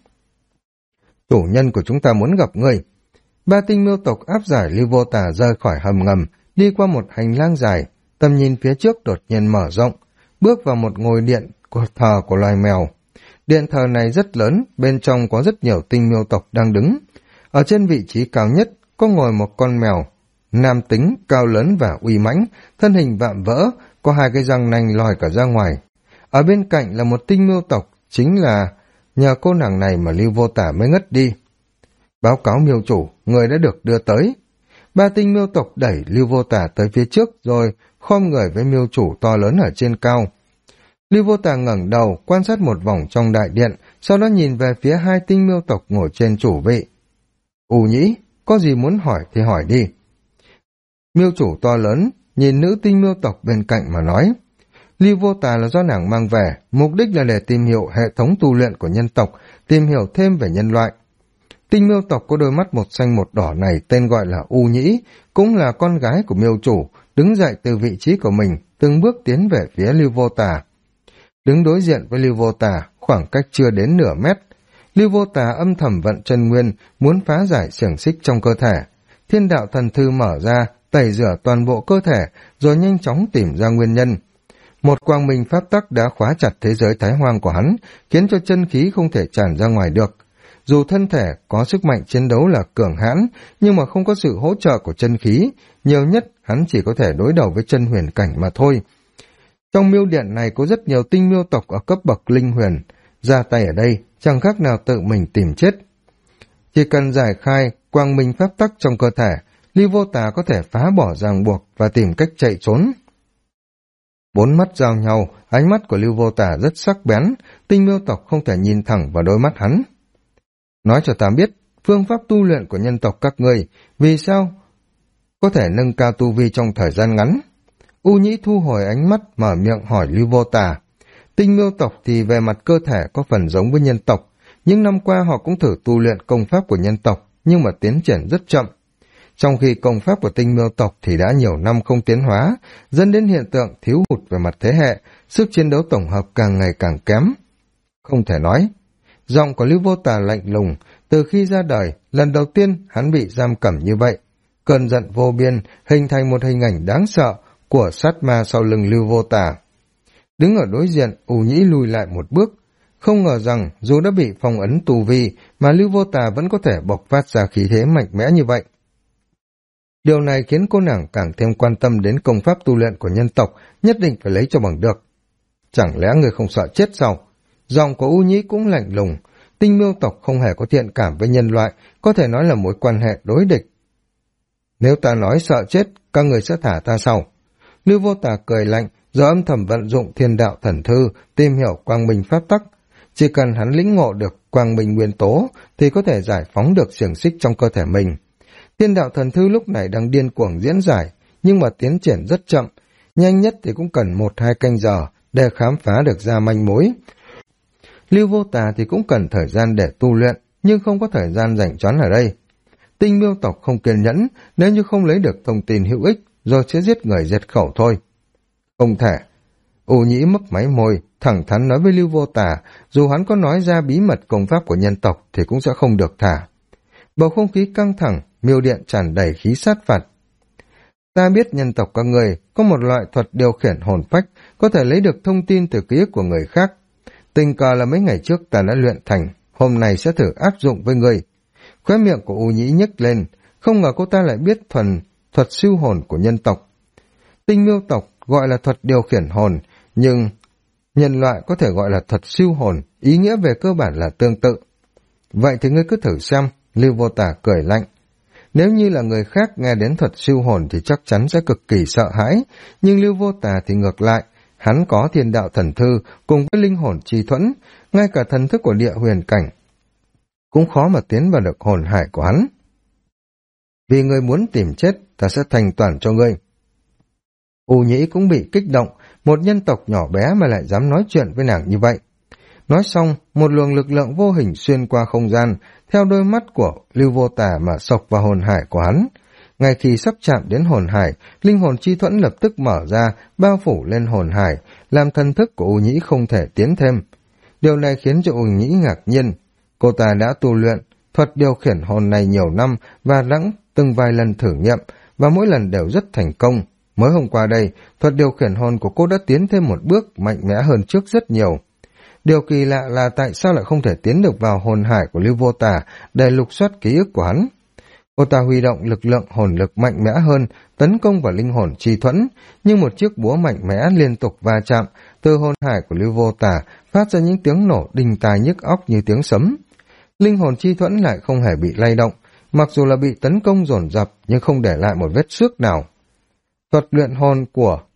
Chủ nhân của chúng ta muốn gặp ngươi. Ba tinh miêu tộc áp giải Lưu Vô Tà rời khỏi hầm ngầm, đi qua một hành lang dài, tầm nhìn phía trước đột nhiên mở rộng, bước vào một ngôi điện thờ của loài mèo. Điện thờ này rất lớn, bên trong có rất nhiều tinh miêu tộc đang đứng. Ở trên vị trí cao nhất có ngồi một con mèo, nam tính, cao lớn và uy mãnh, thân hình vạm vỡ, có hai cái răng nanh lòi cả ra ngoài. Ở bên cạnh là một tinh miêu tộc, chính là nhờ cô nàng này mà Lưu Vô Tà mới ngất đi. Báo cáo miêu chủ, người đã được đưa tới. Ba tinh miêu tộc đẩy Lưu Vô Tà tới phía trước rồi khom người với miêu chủ to lớn ở trên cao. Lưu Vô Tà ngẩng đầu, quan sát một vòng trong đại điện, sau đó nhìn về phía hai tinh miêu tộc ngồi trên chủ vị. U Nhĩ, có gì muốn hỏi thì hỏi đi. Miêu chủ to lớn, nhìn nữ tinh miêu tộc bên cạnh mà nói. Lưu Vô Tà là do nàng mang về, mục đích là để tìm hiểu hệ thống tu luyện của nhân tộc, tìm hiểu thêm về nhân loại. Tinh miêu tộc có đôi mắt một xanh một đỏ này tên gọi là U Nhĩ, cũng là con gái của miêu chủ, đứng dậy từ vị trí của mình, từng bước tiến về phía Lưu Vô Tà. Đứng đối diện với Lưu Vô Tà, khoảng cách chưa đến nửa mét. Lưu Vô Tà âm thầm vận chân nguyên, muốn phá giải xiềng xích trong cơ thể. Thiên đạo thần thư mở ra, tẩy rửa toàn bộ cơ thể, rồi nhanh chóng tìm ra nguyên nhân. Một quang minh pháp tắc đã khóa chặt thế giới thái hoang của hắn, khiến cho chân khí không thể tràn ra ngoài được. Dù thân thể có sức mạnh chiến đấu là cường hãn, nhưng mà không có sự hỗ trợ của chân khí, nhiều nhất hắn chỉ có thể đối đầu với chân huyền cảnh mà thôi. Trong miêu điện này có rất nhiều tinh miêu tộc ở cấp bậc linh huyền, ra tay ở đây chẳng khác nào tự mình tìm chết. Chỉ cần giải khai quang minh pháp tắc trong cơ thể, Lưu Vô Tà có thể phá bỏ ràng buộc và tìm cách chạy trốn. Bốn mắt giao nhau, ánh mắt của Lưu Vô Tà rất sắc bén, tinh miêu tộc không thể nhìn thẳng vào đôi mắt hắn. Nói cho ta biết, phương pháp tu luyện của nhân tộc các ngươi, vì sao có thể nâng cao tu vi trong thời gian ngắn? U Nhĩ thu hồi ánh mắt, mở miệng hỏi Lưu Vô Tà. Tinh miêu tộc thì về mặt cơ thể có phần giống với nhân tộc, những năm qua họ cũng thử tu luyện công pháp của nhân tộc, nhưng mà tiến triển rất chậm. Trong khi công pháp của tinh miêu tộc thì đã nhiều năm không tiến hóa, dẫn đến hiện tượng thiếu hụt về mặt thế hệ, sức chiến đấu tổng hợp càng ngày càng kém. Không thể nói. Giọng của Lưu Vô Tà lạnh lùng, từ khi ra đời, lần đầu tiên hắn bị giam cầm như vậy. Cơn giận vô biên hình thành một hình ảnh đáng sợ của sát ma sau lưng Lưu Vô Tà. Đứng ở đối diện, U Nhĩ lùi lại một bước. Không ngờ rằng dù đã bị phong ấn tù vi mà Lưu Vô Tà vẫn có thể bộc phát ra khí thế mạnh mẽ như vậy. Điều này khiến cô nàng càng thêm quan tâm đến công pháp tu luyện của nhân tộc, nhất định phải lấy cho bằng được. Chẳng lẽ người không sợ chết sao? Giọng của U Nhĩ cũng lạnh lùng, tinh miêu tộc không hề có thiện cảm với nhân loại, có thể nói là mối quan hệ đối địch. Nếu ta nói sợ chết, các người sẽ thả ta sau. Lưu Vô Tà cười lạnh, rồi âm thầm vận dụng thiên đạo thần thư, tìm hiểu quang minh pháp tắc. Chỉ cần hắn lĩnh ngộ được quang minh nguyên tố, thì có thể giải phóng được xiềng xích trong cơ thể mình. Thiên đạo thần thư lúc này đang điên cuồng diễn giải, nhưng mà tiến triển rất chậm, nhanh nhất thì cũng cần 1-2 canh giờ để khám phá được ra manh mối. Lưu Vô Tà thì cũng cần thời gian để tu luyện, nhưng không có thời gian rảnh choán ở đây. Tinh miêu tộc không kiên nhẫn, nếu như không lấy được thông tin hữu ích, rồi sẽ giết người diệt khẩu thôi. Không thể. U Nhĩ mấp máy môi, thẳng thắn nói với Lưu Vô Tà, dù hắn có nói ra bí mật công pháp của nhân tộc thì cũng sẽ không được thả. Bầu không khí căng thẳng, miêu điện tràn đầy khí sát phạt. Ta biết nhân tộc các người có một loại thuật điều khiển hồn phách, có thể lấy được thông tin từ ký ức của người khác. Tình cờ là mấy ngày trước ta đã luyện thành, hôm nay sẽ thử áp dụng với người. Khóe miệng của U Nhĩ nhếch lên, không ngờ cô ta lại biết thuật siêu hồn của nhân tộc. Tinh miêu tộc gọi là thuật điều khiển hồn, nhưng nhân loại có thể gọi là thuật siêu hồn, ý nghĩa về cơ bản là tương tự. Vậy thì ngươi cứ thử xem, Lưu Vô Tà cười lạnh. Nếu như là người khác nghe đến thuật siêu hồn thì chắc chắn sẽ cực kỳ sợ hãi, nhưng Lưu Vô Tà thì ngược lại, hắn có thiên đạo thần thư cùng với linh hồn chi thuẫn, ngay cả thần thức của địa huyền cảnh cũng khó mà tiến vào được hồn hải của hắn. Vì ngươi muốn tìm chết, ta sẽ thành toàn cho ngươi. U Nhĩ cũng bị kích động, một nhân tộc nhỏ bé mà lại dám nói chuyện với nàng như vậy. Nói xong, một luồng lực lượng vô hình xuyên qua không gian, theo đôi mắt của Lưu Vô Tà mà sộc vào hồn hải của hắn. Ngay khi sắp chạm đến hồn hải, linh hồn chi thuẫn lập tức mở ra, bao phủ lên hồn hải, làm thần thức của U Nhĩ không thể tiến thêm. Điều này khiến cho U Nhĩ ngạc nhiên. Cô ta đã tu luyện thuật điều khiển hồn này nhiều năm và đã từng vài lần thử nghiệm, và mỗi lần đều rất thành công. Mới hôm qua đây, thuật điều khiển hồn của cô đã tiến thêm một bước mạnh mẽ hơn trước rất nhiều. Điều kỳ lạ là tại sao lại không thể tiến được vào hồn hải của Lưu Vô Tà để lục soát ký ức của hắn. Cô ta huy động lực lượng hồn lực mạnh mẽ hơn, tấn công vào linh hồn chi thuẫn, nhưng một chiếc búa mạnh mẽ liên tục va chạm, từ hồn hải của Lưu Vô Tà phát ra những tiếng nổ đinh tai nhức óc như tiếng sấm. Linh hồn chi thuẫn lại không hề bị lay động, mặc dù là bị tấn công dồn dập nhưng không để lại một vết xước nào. Thuật luyện hồn của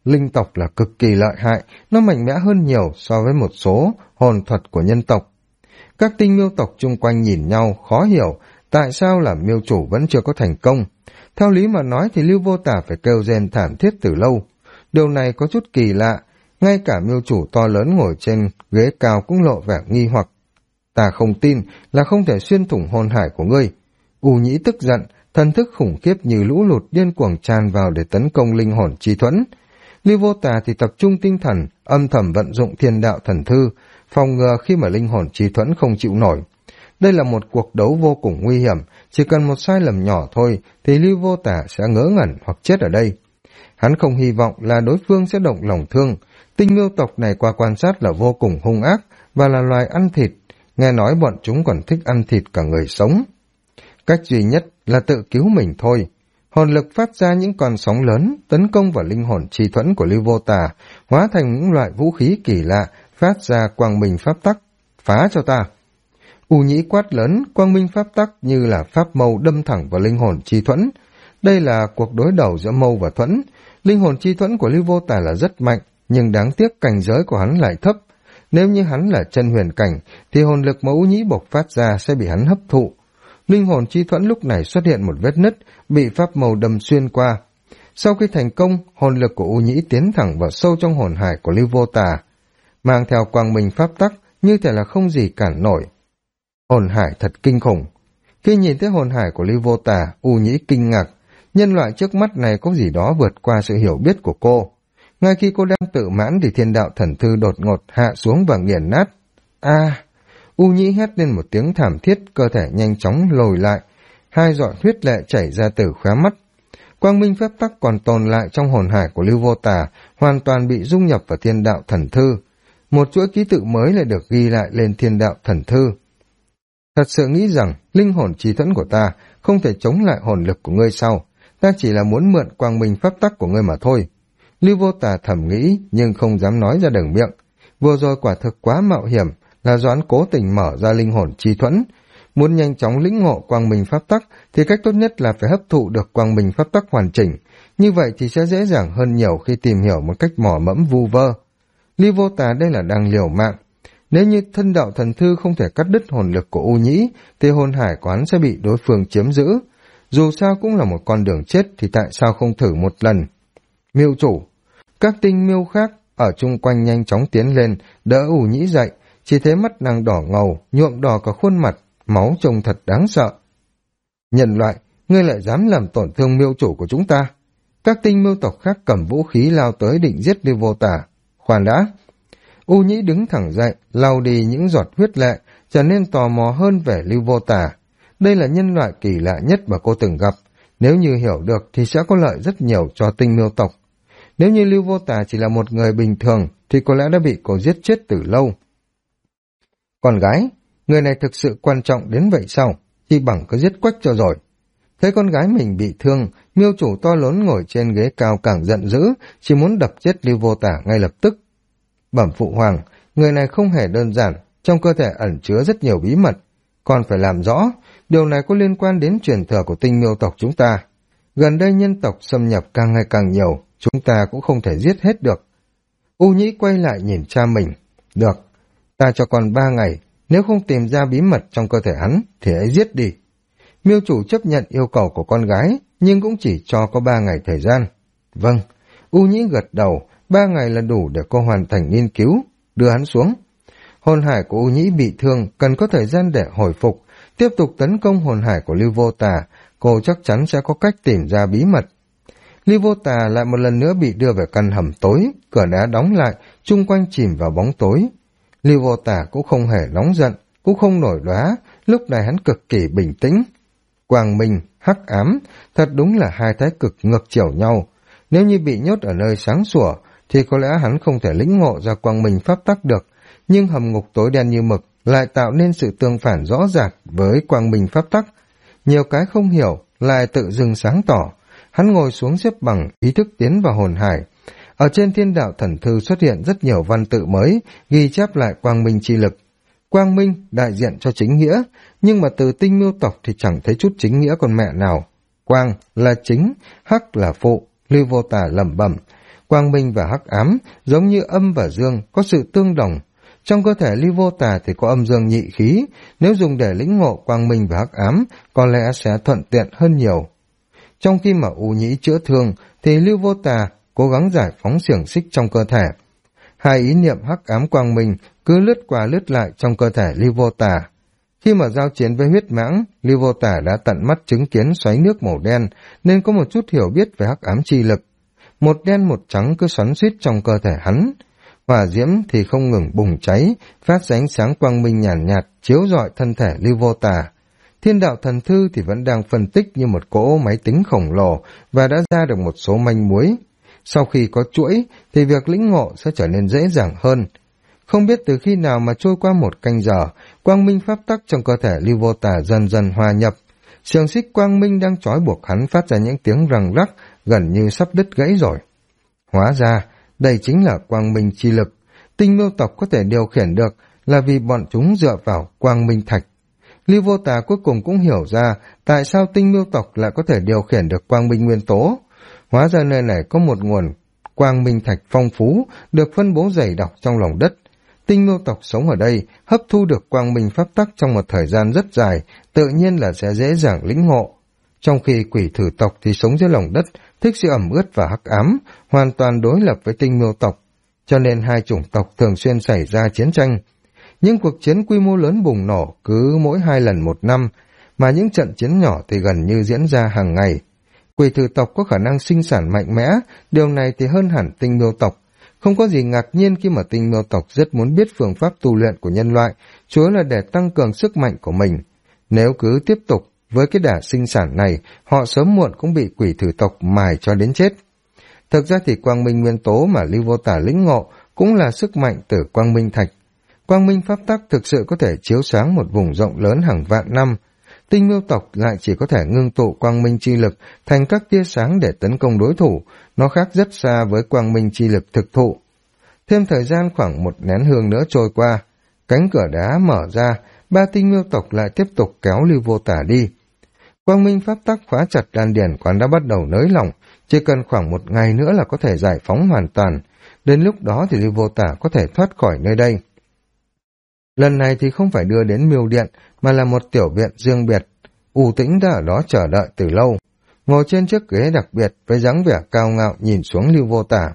linh tộc là cực kỳ lợi hại, nó mạnh mẽ hơn nhiều so với một số hồn thuật của nhân tộc. Các tinh miêu tộc chung quanh nhìn nhau, khó hiểu tại sao là miêu chủ vẫn chưa có thành công. Theo lý mà nói thì Lưu Vô Tà phải kêu rên thảm thiết từ lâu. Điều này có chút kỳ lạ, ngay cả miêu chủ to lớn ngồi trên ghế cao cũng lộ vẻ nghi hoặc. Ta không tin là không thể xuyên thủng hồn hải của ngươi. U Nhĩ tức giận, thần thức khủng khiếp như lũ lụt điên cuồng tràn vào để tấn công linh hồn chi thuẫn. Lưu Vô Tà thì tập trung tinh thần, âm thầm vận dụng thiên đạo thần thư, phòng ngừa khi mà linh hồn chi thuẫn không chịu nổi. Đây là một cuộc đấu vô cùng nguy hiểm, chỉ cần một sai lầm nhỏ thôi thì Lưu Vô Tà sẽ ngớ ngẩn hoặc chết ở đây. Hắn không hy vọng là đối phương sẽ động lòng thương. Tinh miêu tộc này qua quan sát là vô cùng hung ác và là loài ăn thịt, nghe nói bọn chúng còn thích ăn thịt cả người sống. Cách duy nhất là tự cứu mình thôi. Hồn lực phát ra những con sóng lớn, tấn công vào linh hồn chi thuẫn của Lưu Vô Tà, hóa thành những loại vũ khí kỳ lạ, phát ra quang minh pháp tắc. Phá cho ta! U Nhĩ quát lớn, quang minh pháp tắc như là pháp mâu đâm thẳng vào linh hồn chi thuẫn. Đây là cuộc đối đầu giữa mâu và thuẫn. Linh hồn chi thuẫn của Lưu Vô Tà là rất mạnh, nhưng đáng tiếc cảnh giới của hắn lại thấp. Nếu như hắn là chân huyền cảnh, thì hồn lực mà U Nhĩ bộc phát ra sẽ bị hắn hấp thụ. Linh hồn chi thuẫn lúc này xuất hiện một vết nứt, bị pháp mâu đâm xuyên qua. Sau khi thành công, hồn lực của U Nhĩ tiến thẳng vào sâu trong hồn hải của Lưu Vô Tà, mang theo quang minh pháp tắc, như thể là không gì cản nổi. Hồn hải thật kinh khủng. Khi nhìn thấy hồn hải của Lưu Vô Tà, U Nhĩ kinh ngạc. Nhân loại trước mắt này có gì đó vượt qua sự hiểu biết của cô. Ngay khi cô đang tự mãn thì thiên đạo thần thư đột ngột hạ xuống và nghiền nát. U Nhĩ hét lên một tiếng thảm thiết, cơ thể nhanh chóng lồi lại. 2 giọt huyết lệ chảy ra từ khóe mắt. Quang minh pháp tắc còn tồn lại trong hồn hải của Lưu Vô Tà, hoàn toàn bị dung nhập vào thiên đạo thần thư. Một chuỗi ký tự mới lại được ghi lại lên thiên đạo thần thư. Thật sự nghĩ rằng linh hồn chi thuẫn của ta không thể chống lại hồn lực của ngươi sao? Ta chỉ là muốn mượn quang minh pháp tắc của ngươi mà thôi. Lưu Vô Tà thầm nghĩ nhưng không dám nói ra đường miệng. Vừa rồi quả thực quá mạo hiểm, là Doãn cố tình mở ra linh hồn chi thuẫn. Muốn nhanh chóng lĩnh ngộ quang minh pháp tắc thì cách tốt nhất là phải hấp thụ được quang minh pháp tắc hoàn chỉnh. Như vậy thì sẽ dễ dàng hơn nhiều khi tìm hiểu một cách mò mẫm vu vơ. Lưu Vô Tà đây là đang liều mạng. Nếu như thân đạo thần thư không thể cắt đứt hồn lực của U Nhĩ, thì hồn hải của hắn sẽ bị đối phương chiếm giữ. Dù sao cũng là một con đường chết thì tại sao không thử một lần? Miêu chủ, các tinh miêu khác ở chung quanh nhanh chóng tiến lên, đỡ U Nhĩ dậy, chỉ thấy mắt nàng đỏ ngầu, nhuộm đỏ cả khuôn mặt, máu trông thật đáng sợ. Nhân loại, ngươi lại dám làm tổn thương miêu chủ của chúng ta? Các tinh miêu tộc khác cầm vũ khí lao tới định giết Lưu Vô Tà. Khoan đã! U Nhĩ đứng thẳng dậy, lau đi những giọt huyết lệ, trở nên tò mò hơn về Lưu Vô Tà. Đây là nhân loại kỳ lạ nhất mà cô từng gặp. Nếu như hiểu được thì sẽ có lợi rất nhiều cho tinh miêu tộc. Nếu như Lưu Vô Tà chỉ là một người bình thường thì có lẽ đã bị cô giết chết từ lâu. Con gái, người này thực sự quan trọng đến vậy sao? Chỉ bằng cứ giết quách cho rồi. Thấy con gái mình bị thương, miêu chủ to lớn ngồi trên ghế cao càng giận dữ, chỉ muốn đập chết Lưu Vô Tà ngay lập tức. Bẩm phụ hoàng, người này không hề đơn giản, trong cơ thể ẩn chứa rất nhiều bí mật. Còn phải làm rõ, điều này có liên quan đến truyền thừa của tinh miêu tộc chúng ta. Gần đây nhân tộc xâm nhập càng ngày càng nhiều, chúng ta cũng không thể giết hết được. U Nhĩ quay lại nhìn cha mình. Được, ta cho còn 3 ngày, nếu không tìm ra bí mật trong cơ thể hắn, thì hãy giết đi. Miêu chủ chấp nhận yêu cầu của con gái, nhưng cũng chỉ cho có 3 ngày thời gian. Vâng, U Nhĩ gật đầu, 3 ngày là đủ để cô hoàn thành nghiên cứu, đưa hắn xuống. Hồn hải của U Nhĩ bị thương, cần có thời gian để hồi phục, tiếp tục tấn công hồn hải của Lưu Vô Tà, cô chắc chắn sẽ có cách tìm ra bí mật. Lưu Vô Tà lại một lần nữa bị đưa về căn hầm tối, cửa đá đóng lại, chung quanh chìm vào bóng tối. Lưu Vô Tà cũng không hề nóng giận, cũng không nổi đoá, lúc này hắn cực kỳ bình tĩnh. Quang minh, hắc ám, thật đúng là hai thái cực ngược chiều nhau. Nếu như bị nhốt ở nơi sáng sủa, thì có lẽ hắn không thể lĩnh ngộ ra quang minh pháp tắc được, nhưng hầm ngục tối đen như mực lại tạo nên sự tương phản rõ rạc với quang minh pháp tắc. Nhiều cái không hiểu, lại tự dưng sáng tỏ. Hắn ngồi xuống xếp bằng, ý thức tiến vào hồn hải. Ở trên thiên đạo thần thư xuất hiện rất nhiều văn tự mới, ghi chép lại quang minh chi lực. Quang minh đại diện cho chính nghĩa, nhưng mà từ tinh miêu tộc thì chẳng thấy chút chính nghĩa con mẹ nào. Quang là chính, hắc là phụ, Lưu Vô Tà lẩm bẩm. Quang minh và hắc ám giống như âm và dương có sự tương đồng. Trong cơ thể Ly Vô Tà thì có âm dương nhị khí, nếu dùng để lĩnh ngộ quang minh và hắc ám có lẽ sẽ thuận tiện hơn nhiều. Trong khi mà U Nhĩ chữa thương thì Lưu Vô Tà cố gắng giải phóng xiềng xích trong cơ thể. Hai ý niệm hắc ám quang minh cứ lướt qua lướt lại trong cơ thể Lưu Vô Tà. Khi mà giao chiến với huyết mãng, Lưu Vô Tà đã tận mắt chứng kiến xoáy nước màu đen nên có một chút hiểu biết về hắc ám chi lực. Một đen một trắng cứ xoắn xuýt trong cơ thể hắn. Hỏa diễm thì không ngừng bùng cháy, phát ra ánh sáng quang minh nhàn nhạt, chiếu rọi thân thể Lưu Vô Tà. Thiên đạo thần thư thì vẫn đang phân tích như một cỗ máy tính khổng lồ và đã ra được một số manh mối. Sau khi có chuỗi thì việc lĩnh ngộ sẽ trở nên dễ dàng hơn. Không biết từ khi nào mà trôi qua một canh giờ, quang minh pháp tắc trong cơ thể Lưu Vô Tà dần dần hòa nhập. Xiềng xích quang minh đang trói buộc hắn phát ra những tiếng răng rắc, gần như sắp đứt gãy rồi. Hóa ra, đây chính là quang minh chi lực. Tinh Miêu tộc có thể điều khiển được là vì bọn chúng dựa vào quang minh thạch. Lưu Vô Tà cuối cùng cũng hiểu ra tại sao Tinh Miêu tộc lại có thể điều khiển được quang minh nguyên tố. Hóa ra nơi này có một nguồn quang minh thạch phong phú, được phân bố dày đặc trong lòng đất. Tinh Miêu tộc sống ở đây, hấp thu được quang minh pháp tắc trong một thời gian rất dài, tự nhiên là sẽ dễ dàng lĩnh ngộ. Trong khi quỷ thử tộc thì sống dưới lòng đất, thích sự ẩm ướt và hắc ám, hoàn toàn đối lập với Tinh Miêu tộc. Cho nên hai chủng tộc thường xuyên xảy ra chiến tranh. Những cuộc chiến quy mô lớn bùng nổ cứ mỗi 2 lần một năm, mà những trận chiến nhỏ thì gần như diễn ra hàng ngày. Quỷ thử tộc có khả năng sinh sản mạnh mẽ, điều này thì hơn hẳn Tinh Miêu tộc. Không có gì ngạc nhiên khi mà Tinh Miêu tộc rất muốn biết phương pháp tu luyện của nhân loại, chủ yếu là để tăng cường sức mạnh của mình. Nếu cứ tiếp tục với cái đà sinh sản này, họ sớm muộn cũng bị quỷ thử tộc mài cho đến chết. Thực ra thì quang minh nguyên tố mà Lưu Vô Tà lĩnh ngộ cũng là sức mạnh từ quang minh thạch. Quang minh pháp tắc thực sự có thể chiếu sáng một vùng rộng lớn hàng vạn năm. Tinh Miêu tộc lại chỉ có thể ngưng tụ quang minh chi lực thành các tia sáng để tấn công đối thủ, nó khác rất xa với quang minh chi lực thực thụ. Thêm thời gian khoảng 1 nén hương nữa trôi qua, cánh cửa đá mở ra, 3 Tinh Miêu tộc lại tiếp tục kéo Lưu Vô Tà đi. Quang minh pháp tắc khóa chặt đan điền quán đã bắt đầu nới lỏng, chỉ cần khoảng 1 ngày nữa là có thể giải phóng hoàn toàn. Đến lúc đó thì Lưu Vô Tà có thể thoát khỏi nơi đây. Lần này thì không phải đưa đến miêu điện, mà là một tiểu viện riêng biệt. U Tĩnh đã ở đó chờ đợi từ lâu, ngồi trên chiếc ghế đặc biệt với dáng vẻ cao ngạo nhìn xuống Lưu Vô Tà.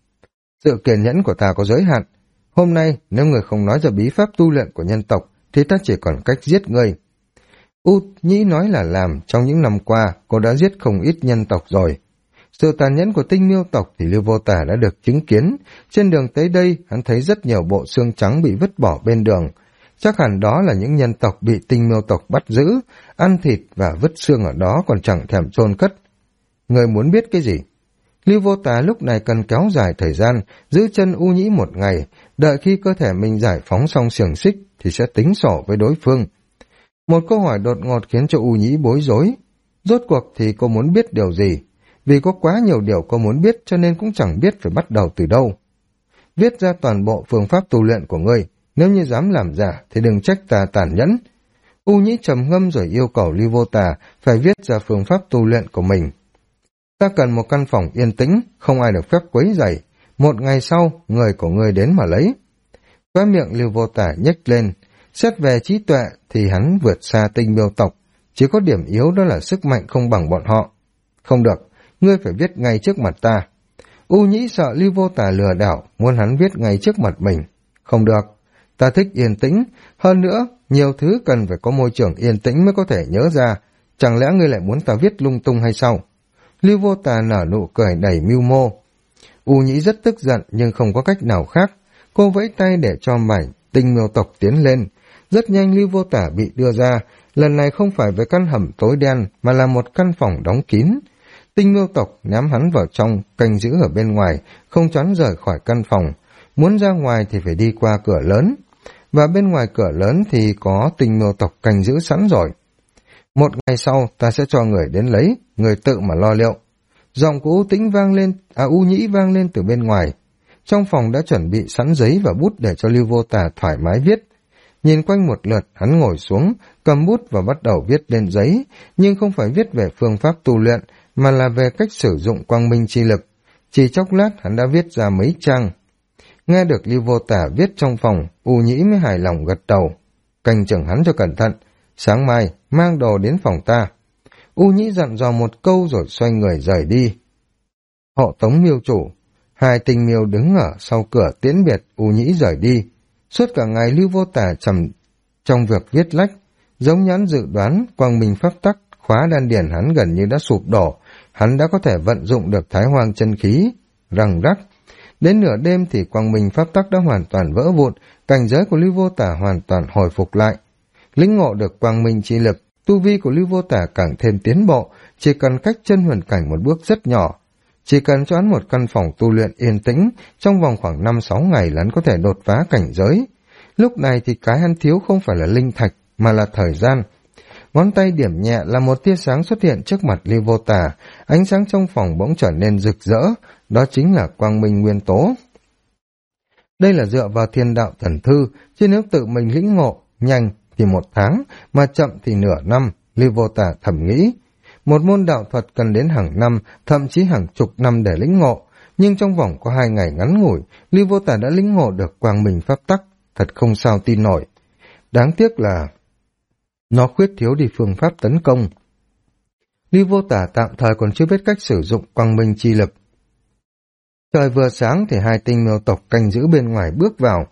Sự kiên nhẫn của ta có giới hạn. Hôm nay nếu người không nói ra bí pháp tu luyện của nhân tộc thì ta chỉ còn cách giết người. U Nhĩ nói là làm, trong những năm qua cô đã giết không ít nhân tộc rồi. Sự tàn nhẫn của Tinh Miêu tộc thì Lưu Vô Tà đã được chứng kiến. Trên đường tới đây hắn thấy rất nhiều bộ xương trắng bị vứt bỏ bên đường. Chắc hẳn đó là những nhân tộc bị Tinh Miêu tộc bắt giữ, ăn thịt và vứt xương ở đó còn chẳng thèm chôn cất. Người muốn biết cái gì? Lưu Vô Tà lúc này cần kéo dài thời gian, giữ chân U Nhĩ 1 ngày, đợi khi cơ thể mình giải phóng xong xiềng xích thì sẽ tính sổ với đối phương. Một câu hỏi đột ngột khiến cho U Nhĩ bối rối. Rốt cuộc thì cô muốn biết điều gì? Vì có quá nhiều điều cô muốn biết cho nên cũng chẳng biết phải bắt đầu từ đâu. Viết ra toàn bộ phương pháp tu luyện của ngươi, nếu như dám làm giả thì đừng trách ta tàn nhẫn. U Nhĩ trầm ngâm rồi yêu cầu Lưu Vô Tà phải viết ra phương pháp tu luyện của mình. Ta cần một căn phòng yên tĩnh, không ai được phép quấy rầy. 1 ngày sau, người của ngươi đến mà lấy. Khóe miệng Lưu Vô Tà nhếch lên. Xét về trí tuệ thì hắn vượt xa Tinh Miêu tộc. Chỉ có điểm yếu đó là sức mạnh không bằng bọn họ. Không được, ngươi phải viết ngay trước mặt ta. U Nhĩ sợ Lưu Vô Tà lừa đảo, muốn hắn viết ngay trước mặt mình. Không được, ta thích yên tĩnh. Hơn nữa, nhiều thứ cần phải có môi trường yên tĩnh mới có thể nhớ ra. Chẳng lẽ ngươi lại muốn ta viết lung tung hay sao? Lưu Vô Tà nở nụ cười đầy mưu mô. U Nhĩ rất tức giận nhưng không có cách nào khác. Cô vẫy tay để cho mảnh Tinh Miêu tộc tiến lên. Rất nhanh Lưu Vô Tà bị đưa ra, lần này không phải với căn hầm tối đen mà là một căn phòng đóng kín. Tinh Miêu tộc ném hắn vào trong, canh giữ ở bên ngoài, không cho hắn rời khỏi căn phòng. Muốn ra ngoài thì phải đi qua cửa lớn. Và bên ngoài cửa lớn thì có Tinh Miêu tộc canh giữ sẵn rồi. 1 ngày sau ta sẽ cho người đến lấy, người tự mà lo liệu. Giọng của U Nhĩ vang lên từ bên ngoài. Trong phòng đã chuẩn bị sẵn giấy và bút để cho Lưu Vô Tà thoải mái viết. Nhìn quanh một lượt, hắn ngồi xuống, cầm bút và bắt đầu viết lên giấy, nhưng không phải viết về phương pháp tu luyện, mà là về cách sử dụng quang minh chi lực. Chỉ chốc lát hắn đã viết ra mấy trang. Nghe được Lưu Vô Tả viết trong phòng, U Nhĩ mới hài lòng gật đầu. Canh chừng hắn cho cẩn thận, sáng mai mang đồ đến phòng ta. U Nhĩ dặn dò một câu rồi xoay người rời đi. Hộ tống miêu chủ, hai tinh miêu đứng ở sau cửa tiễn biệt U Nhĩ rời đi. Suốt cả ngày Lưu Vô Tả trầm trong việc viết lách, giống như hắn dự đoán quang minh pháp tắc khóa đan điển hắn gần như đã sụp đổ, hắn đã có thể vận dụng được thái hoang chân khí, răng rắc. Đến nửa đêm thì quang minh pháp tắc đã hoàn toàn vỡ vụn, cảnh giới của Lưu Vô Tả hoàn toàn hồi phục lại. Lĩnh ngộ được quang minh chi lực, tu vi của Lưu Vô Tả càng thêm tiến bộ, chỉ cần cách chân huyền cảnh một bước rất nhỏ. Chỉ cần cho hắn một căn phòng tu luyện yên tĩnh, trong vòng khoảng 5-6 ngày là hắn có thể đột phá cảnh giới. Lúc này thì cái hắn thiếu không phải là linh thạch, mà là thời gian. Ngón tay điểm nhẹ là một tia sáng xuất hiện trước mặt Lưu Vô Tả, ánh sáng trong phòng bỗng trở nên rực rỡ, đó chính là quang minh nguyên tố. Đây là dựa vào thiên đạo thần thư, chứ nếu tự mình lĩnh ngộ, nhanh thì 1 tháng, mà chậm thì nửa năm, Lưu Vô Tả thầm nghĩ. Một môn đạo thuật cần đến hàng năm, thậm chí hàng chục năm để lĩnh ngộ, nhưng trong vòng có 2 ngày ngắn ngủi, Lưu Vô Tả đã lĩnh ngộ được quang minh pháp tắc, thật không sao tin nổi. Đáng tiếc là nó khuyết thiếu đi phương pháp tấn công. Lưu Vô Tả tạm thời còn chưa biết cách sử dụng quang minh chi lực. Trời vừa sáng thì hai tinh miêu tộc canh giữ bên ngoài bước vào.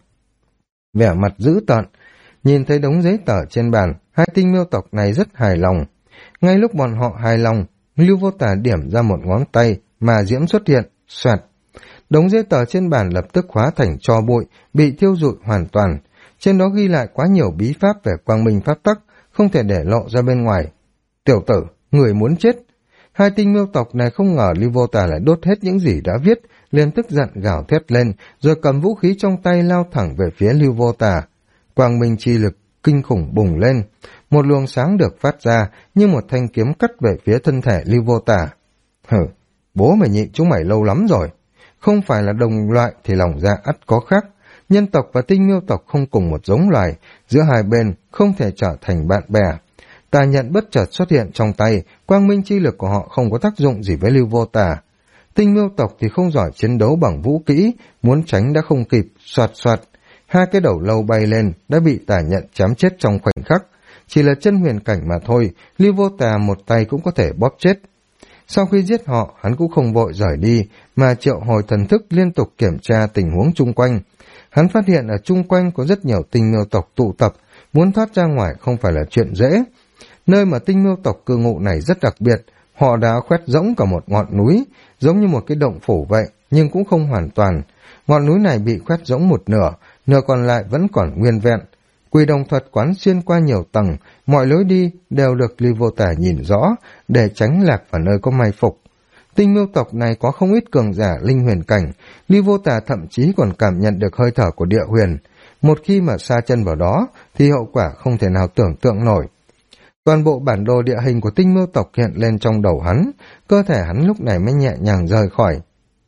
Vẻ mặt dữ tợn, nhìn thấy đống giấy tờ trên bàn, hai tinh miêu tộc này rất hài lòng. Ngay lúc bọn họ hài lòng, Lưu Vô Tả điểm ra một ngón tay, mà diễm xuất hiện, xoẹt. Đống giấy tờ trên bàn lập tức hóa thành tro bụi, bị thiêu rụi hoàn toàn. Trên đó ghi lại quá nhiều bí pháp về quang minh pháp tắc, không thể để lộ ra bên ngoài. Tiểu tử, người muốn chết. Hai tinh miêu tộc này không ngờ Lưu Vô Tả lại đốt hết những gì đã viết, liền tức giận gào thét lên, rồi cầm vũ khí trong tay lao thẳng về phía Lưu Vô Tả. Quang minh chi lực kinh khủng bùng lên, một luồng sáng được phát ra như một thanh kiếm cắt về phía thân thể Lưu Vô Tả. Hừ, bố mày nhịn chúng mày lâu lắm rồi. Không phải là đồng loại thì lòng dạ ắt có khác. Nhân tộc và tinh miêu tộc không cùng một giống loài, giữa hai bên không thể trở thành bạn bè. Tà nhận bất chợt xuất hiện trong tay, quang minh chi lực của họ không có tác dụng gì với Lưu Vô Tả. Tinh miêu tộc thì không giỏi chiến đấu bằng vũ kỹ, muốn tránh đã không kịp, soạt soạt. Hai cái đầu lâu bay lên, đã bị tà nhận chém chết trong khoảnh khắc. Chỉ là chân huyền cảnh mà thôi, Lưu Vô Tả một tay cũng có thể bóp chết. Sau khi giết họ, hắn cũng không vội rời đi, mà triệu hồi thần thức liên tục kiểm tra tình huống chung quanh. Hắn phát hiện ở chung quanh có rất nhiều tinh miêu tộc tụ tập, muốn thoát ra ngoài không phải là chuyện dễ. Nơi mà tinh miêu tộc cư ngụ này rất đặc biệt, họ đã khoét rỗng cả một ngọn núi, giống như một cái động phủ vậy, nhưng cũng không hoàn toàn. Ngọn núi này bị khoét rỗng một nửa, nửa còn lại vẫn còn nguyên vẹn. Quỷ đồng thuật quán xuyên qua nhiều tầng, mọi lối đi đều được Lưu Vô Tả nhìn rõ, để tránh lạc vào nơi có mai phục. Tinh miêu tộc này có không ít cường giả linh huyền cảnh, Lưu Vô Tả thậm chí còn cảm nhận được hơi thở của địa huyền. Một khi mà sa chân vào đó, thì hậu quả không thể nào tưởng tượng nổi. Toàn bộ bản đồ địa hình của tinh miêu tộc hiện lên trong đầu hắn, cơ thể hắn lúc này mới nhẹ nhàng rời khỏi.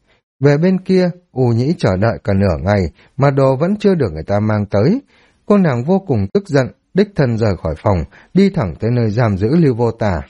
Về bên kia, U Nhĩ chờ đợi cả nửa ngày, mà đồ vẫn chưa được người ta mang tới. Cô nàng vô cùng tức giận, đích thân rời khỏi phòng, đi thẳng tới nơi giam giữ Lưu Vô Tả.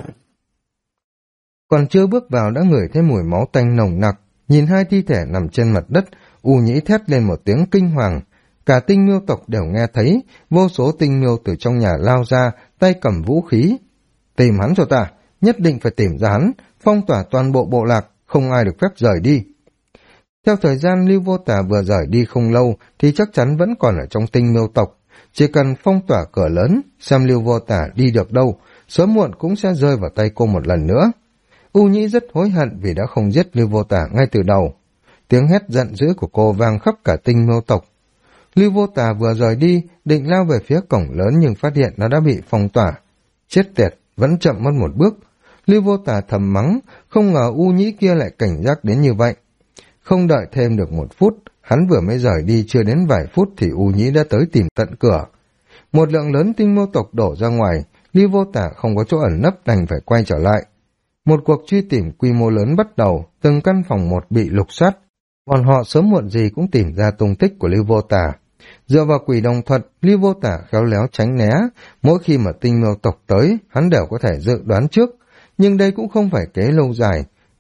Còn chưa bước vào đã ngửi thấy mùi máu tanh nồng nặc, nhìn hai thi thể nằm trên mặt đất, U Nhĩ thét lên một tiếng kinh hoàng. Cả tinh miêu tộc đều nghe thấy, vô số tinh miêu từ trong nhà lao ra, tay cầm vũ khí. Tìm hắn cho ta, nhất định phải tìm ra hắn, phong tỏa toàn bộ bộ lạc, không ai được phép rời đi. Theo thời gian Lưu Vô Tả vừa rời đi không lâu, thì chắc chắn vẫn còn ở trong tinh miêu tộc. Chỉ cần phong tỏa cửa lớn, xem Lưu Vô Tả đi được đâu, sớm muộn cũng sẽ rơi vào tay cô một lần nữa. U Nhĩ rất hối hận vì đã không giết Lưu Vô Tả ngay từ đầu. Tiếng hét giận dữ của cô vang khắp cả tinh miêu tộc. Lưu Vô Tả vừa rời đi, định lao về phía cổng lớn nhưng phát hiện nó đã bị phong tỏa. Chết tiệt, vẫn chậm mất một bước. Lưu Vô Tả thầm mắng, không ngờ U Nhĩ kia lại cảnh giác đến như vậy. Không đợi thêm được 1 phút, hắn vừa mới rời đi chưa đến vài phút thì U Nhĩ đã tới tìm tận cửa. Một lượng lớn tinh miêu tộc đổ ra ngoài, Lưu Vô Tả không có chỗ ẩn nấp đành phải quay trở lại. Một cuộc truy tìm quy mô lớn bắt đầu, từng căn phòng một bị lục soát. Bọn họ sớm muộn gì cũng tìm ra tung tích của Lưu Vô Tả. Dựa vào quỷ đồng thuật, Lưu Vô Tả khéo léo tránh né, mỗi khi mà tinh miêu tộc tới, hắn đều có thể dự đoán trước. Nhưng đây cũng không phải kế lâu dài,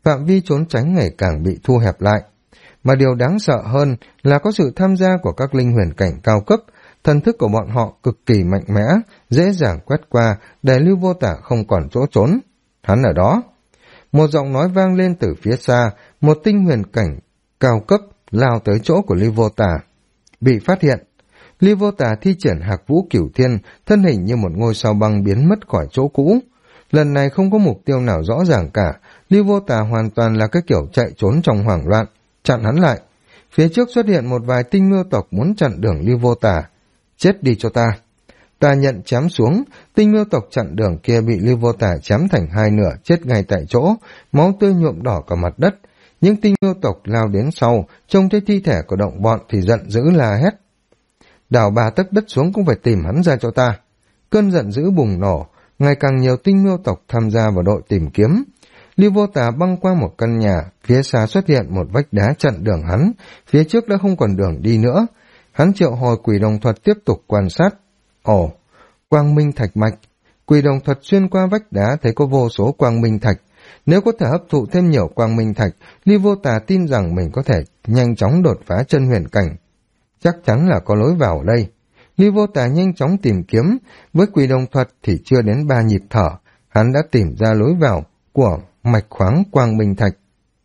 phạm vi trốn tránh ngày càng bị thu hẹp lại. Mà điều đáng sợ hơn là có sự tham gia của các linh huyền cảnh cao cấp, thần thức của bọn họ cực kỳ mạnh mẽ, dễ dàng quét qua để Lưu Vô Tả không còn chỗ trốn. Hắn ở đó. Một giọng nói vang lên từ phía xa, một tinh huyền cảnh cao cấp lao tới chỗ của Lưu Vô Tả. Bị phát hiện, Lưu Vô Tả thi triển Hạc Vũ Cửu Thiên, thân hình như một ngôi sao băng biến mất khỏi chỗ cũ. Lần này không có mục tiêu nào rõ ràng cả, Lưu Vô Tả hoàn toàn là cái kiểu chạy trốn trong hoảng loạn, chặn hắn lại. Phía trước xuất hiện một vài tinh miêu tộc muốn chặn đường Lưu Vô Tả. Chết đi cho ta. Ta nhận chém xuống, tinh miêu tộc chặn đường kia bị Lưu Vô Tả chém thành hai nửa, chết ngay tại chỗ, máu tươi nhuộm đỏ cả mặt đất. Những tinh miêu tộc lao đến sau, trông thấy thi thể của đồng bọn thì giận dữ la hét. Đào 3 tấc đất xuống cũng phải tìm hắn ra cho ta. Cơn giận dữ bùng nổ, ngày càng nhiều tinh miêu tộc tham gia vào đội tìm kiếm. Lưu Vô Tả băng qua một căn nhà, phía xa xuất hiện một vách đá chặn đường hắn, phía trước đã không còn đường đi nữa. Hắn triệu hồi quỷ đồng thuật tiếp tục quan sát. Ồ, quang minh thạch mạch. Quỷ đồng thuật xuyên qua vách đá thấy có vô số quang minh thạch. Nếu có thể hấp thụ thêm nhiều quang minh thạch, Lưu Vô Tả tin rằng mình có thể nhanh chóng đột phá chân huyền cảnh. Chắc chắn là có lối vào đây. Lưu Vô Tả nhanh chóng tìm kiếm, với quỷ đồng thuật thì chưa đến 3 nhịp thở, hắn đã tìm ra lối vào của mạch khoáng quang minh thạch.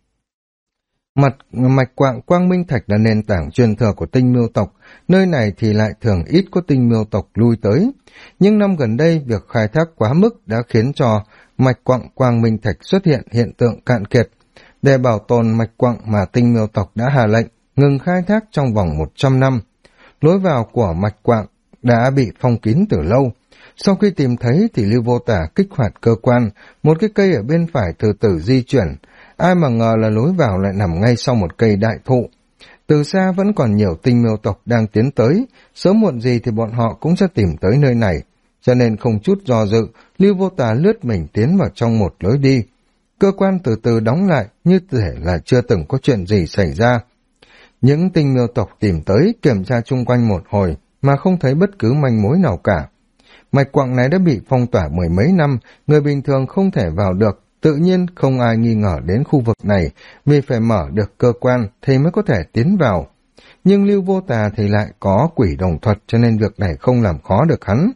Mạch quạng quang minh thạch là nền tảng truyền thừa của tinh miêu tộc, nơi này thì lại thường ít có tinh miêu tộc lui tới. Nhưng năm gần đây, việc khai thác quá mức đã khiến cho mạch quạng quang minh thạch xuất hiện hiện tượng cạn kiệt. Để bảo tồn mạch quạng mà tinh miêu tộc đã hạ lệnh ngừng khai thác trong vòng 100 năm. Lối vào của mạch quạng đã bị phong kín từ lâu. Sau khi tìm thấy thì Lưu Vô Tả kích hoạt cơ quan, một cái cây ở bên phải từ từ di chuyển. Ai mà ngờ là lối vào lại nằm ngay sau một cây đại thụ. Từ xa vẫn còn nhiều tinh miêu tộc đang tiến tới, sớm muộn gì thì bọn họ cũng sẽ tìm tới nơi này. Cho nên không chút do dự, Lưu Vô Tả lướt mình tiến vào trong một lối đi. Cơ quan từ từ đóng lại như thể là chưa từng có chuyện gì xảy ra. Những tinh miêu tộc tìm tới kiểm tra chung quanh một hồi mà không thấy bất cứ manh mối nào cả. Mạch quạng này đã bị phong tỏa 10 mấy năm, người bình thường không thể vào được, tự nhiên không ai nghi ngờ đến khu vực này, vì phải mở được cơ quan thì mới có thể tiến vào. Nhưng Lưu Vô Tả thì lại có quỷ đồng thuật cho nên việc này không làm khó được hắn.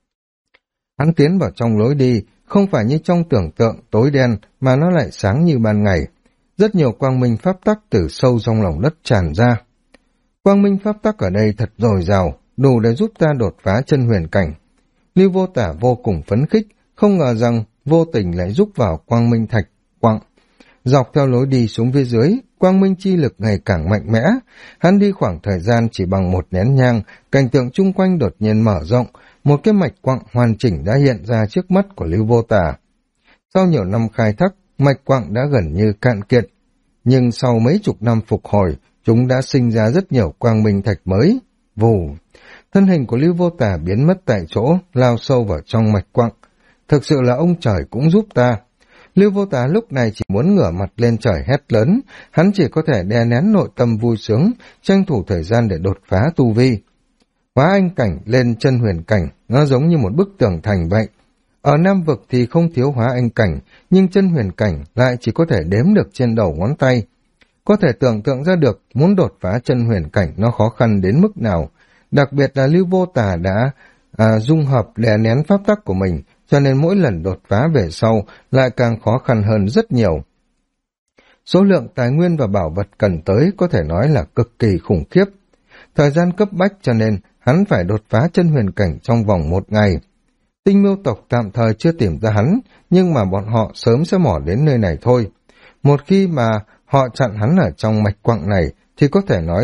Hắn tiến vào trong lối đi, không phải như trong tưởng tượng tối đen mà nó lại sáng như ban ngày. Rất nhiều quang minh pháp tắc từ sâu trong lòng đất tràn ra. Quang minh pháp tắc ở đây thật dồi dào, đủ để giúp ta đột phá chân huyền cảnh. Lưu Vô Tả vô cùng phấn khích, không ngờ rằng vô tình lại giúp vào quang minh thạch quặng. Dọc theo lối đi xuống phía dưới, quang minh chi lực ngày càng mạnh mẽ. Hắn đi khoảng thời gian chỉ bằng một nén nhang, cảnh tượng chung quanh đột nhiên mở rộng, một cái mạch quặng hoàn chỉnh đã hiện ra trước mắt của Lưu Vô Tả. Sau nhiều năm khai thác, mạch quặng đã gần như cạn kiệt, nhưng sau mấy chục năm phục hồi, chúng đã sinh ra rất nhiều quang minh thạch mới. Vù! Thân hình của Lưu Vô Tả biến mất tại chỗ, lao sâu vào trong mạch quặng. Thực sự là ông trời cũng giúp ta. Lưu Vô Tả lúc này chỉ muốn ngửa mặt lên trời hét lớn, hắn chỉ có thể đè nén nội tâm vui sướng, tranh thủ thời gian để đột phá tu vi. Hóa anh cảnh lên chân huyền cảnh, nó giống như một bức tường thành vậy. Ở Nam Vực thì không thiếu hóa anh cảnh, nhưng chân huyền cảnh lại chỉ có thể đếm được trên đầu ngón tay. Có thể tưởng tượng ra được muốn đột phá chân huyền cảnh nó khó khăn đến mức nào. Đặc biệt là Lưu Vô Tả đã dung hợp đè nén pháp tắc của mình, cho nên mỗi lần đột phá về sau lại càng khó khăn hơn rất nhiều. Số lượng tài nguyên và bảo vật cần tới có thể nói là cực kỳ khủng khiếp. Thời gian cấp bách cho nên hắn phải đột phá chân huyền cảnh trong vòng 1 ngày. Tinh miêu tộc tạm thời chưa tìm ra hắn, nhưng mà bọn họ sớm sẽ mò đến nơi này thôi. Một khi mà họ chặn hắn ở trong mạch quặng này thì có thể nói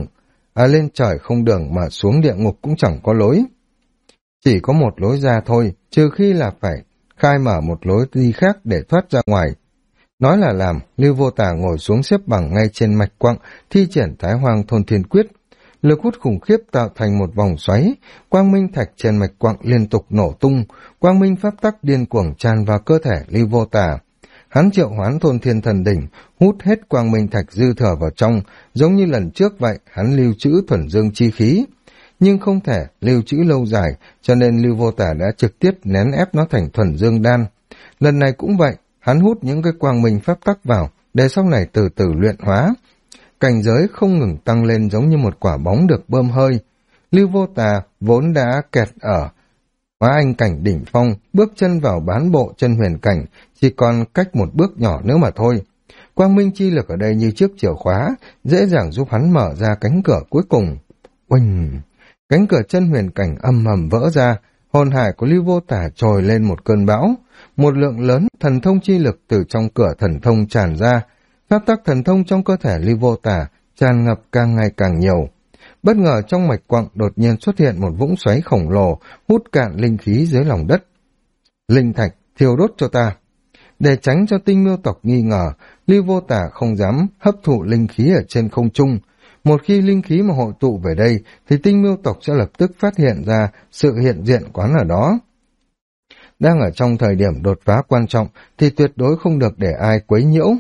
lên trời không đường mà xuống địa ngục cũng chẳng có lối. Chỉ có một lối ra thôi, trừ khi là phải khai mở một lối đi khác để thoát ra ngoài. Nói là làm, Lưu Vô Tả ngồi xuống xếp bằng ngay trên mạch quặng, thi triển Thái Hoang Thôn Thiên Quyết. Lực hút khủng khiếp tạo thành một vòng xoáy, quang minh thạch trên mạch quặng liên tục nổ tung, quang minh pháp tắc điên cuồng tràn vào cơ thể Lưu Vô Tả. Hắn triệu hoán Thôn Thiên Thần Đỉnh, hút hết quang minh thạch dư thừa vào trong, giống như lần trước vậy, hắn lưu trữ thuần dương chi khí. Nhưng không thể lưu trữ lâu dài, cho nên Lưu Vô Tả đã trực tiếp nén ép nó thành thuần dương đan. Lần này cũng vậy, hắn hút những cái quang minh pháp tắc vào, để sau này từ từ luyện hóa. Cảnh giới không ngừng tăng lên giống như một quả bóng được bơm hơi. Lưu Vô Tà vốn đã kẹt ở hóa anh cảnh đỉnh phong, bước chân vào bán bộ chân huyền cảnh, chỉ còn cách một bước nhỏ nữa mà thôi. Quang minh chi lực ở đây như chiếc chìa khóa, dễ dàng giúp hắn mở ra cánh cửa cuối cùng. Oanh! Cánh cửa chân huyền cảnh âm ầm vỡ ra, hồn hải của Lưu Vô Tà trồi lên một cơn bão. Một lượng lớn thần thông chi lực từ trong cửa thần thông tràn ra, pháp tắc thần thông trong cơ thể Lưu Vô Tà tràn ngập càng ngày càng nhiều. Bất ngờ trong mạch quặng đột nhiên xuất hiện một vũng xoáy khổng lồ, hút cạn linh khí dưới lòng đất. Linh thạch, thiêu đốt cho ta. Để tránh cho tinh miêu tộc nghi ngờ, Lưu Vô Tà không dám hấp thụ linh khí ở trên không trung. Một khi linh khí mà hội tụ về đây, thì tinh miêu tộc sẽ lập tức phát hiện ra sự hiện diện quán ở đó. Đang ở trong thời điểm đột phá quan trọng, thì tuyệt đối không được để ai quấy nhiễu.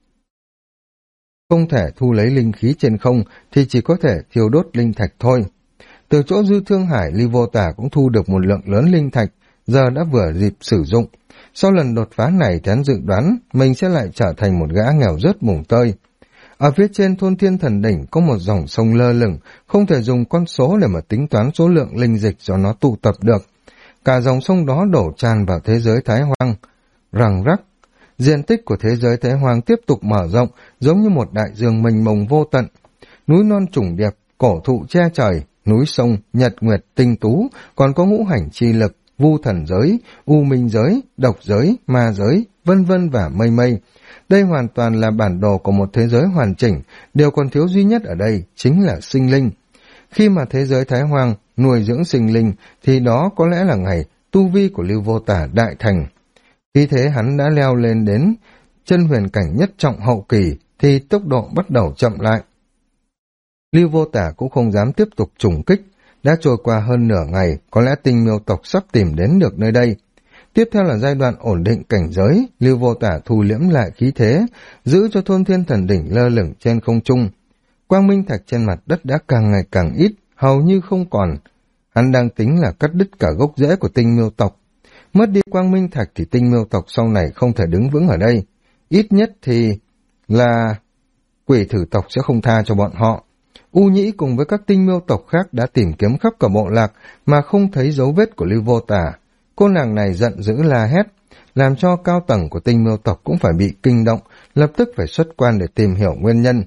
Không thể thu lấy linh khí trên không, thì chỉ có thể thiêu đốt linh thạch thôi. Từ chỗ Dư Thương Hải, Lưu Vô Tà cũng thu được một lượng lớn linh thạch, giờ đã vừa dịp sử dụng. Sau lần đột phá này, hắn dự đoán mình sẽ lại trở thành một gã nghèo rớt mùng tơi. Ở phía trên thôn Thiên Thần Đỉnh có một dòng sông lơ lửng, không thể dùng con số để mà tính toán số lượng linh dịch do nó tụ tập được. Cả dòng sông đó đổ tràn vào thế giới Thái Hoang. Răng rắc, diện tích của thế giới Thái Hoang tiếp tục mở rộng, giống như một đại dương mênh mông vô tận. Núi non trùng điệp, cổ thụ che trời, núi sông, nhật nguyệt, tinh tú, còn có ngũ hành chi lực, vu thần giới, u minh giới, độc giới, ma giới, vân vân và mây mây. Đây hoàn toàn là bản đồ của một thế giới hoàn chỉnh, điều còn thiếu duy nhất ở đây chính là sinh linh. Khi mà thế giới Thái Hoang nuôi dưỡng sinh linh, thì đó có lẽ là ngày tu vi của Lưu Vô Tà đại thành. Khi thế hắn đã leo lên đến chân huyền cảnh nhất trọng hậu kỳ, thì tốc độ bắt đầu chậm lại. Lưu Vô Tà cũng không dám tiếp tục trùng kích, đã trôi qua hơn nửa ngày, có lẽ tinh miêu tộc sắp tìm đến được nơi đây. Tiếp theo là giai đoạn ổn định cảnh giới, Lưu Vô Tà thu liễm lại khí thế, giữ cho thôn Thiên Thần Đỉnh lơ lửng trên không trung. Quang minh thạch trên mặt đất đã càng ngày càng ít, hầu như không còn. Hắn đang tính là cắt đứt cả gốc rễ của tinh miêu tộc. Mất đi quang minh thạch thì tinh miêu tộc sau này không thể đứng vững ở đây. Ít nhất thì là quỷ thử tộc sẽ không tha cho bọn họ. U Nhĩ cùng với các tinh miêu tộc khác đã tìm kiếm khắp cả bộ lạc mà không thấy dấu vết của Lưu Vô Tà. Cô nàng này giận dữ la hét, làm cho cao tầng của tinh miêu tộc cũng phải bị kinh động, lập tức phải xuất quan để tìm hiểu nguyên nhân.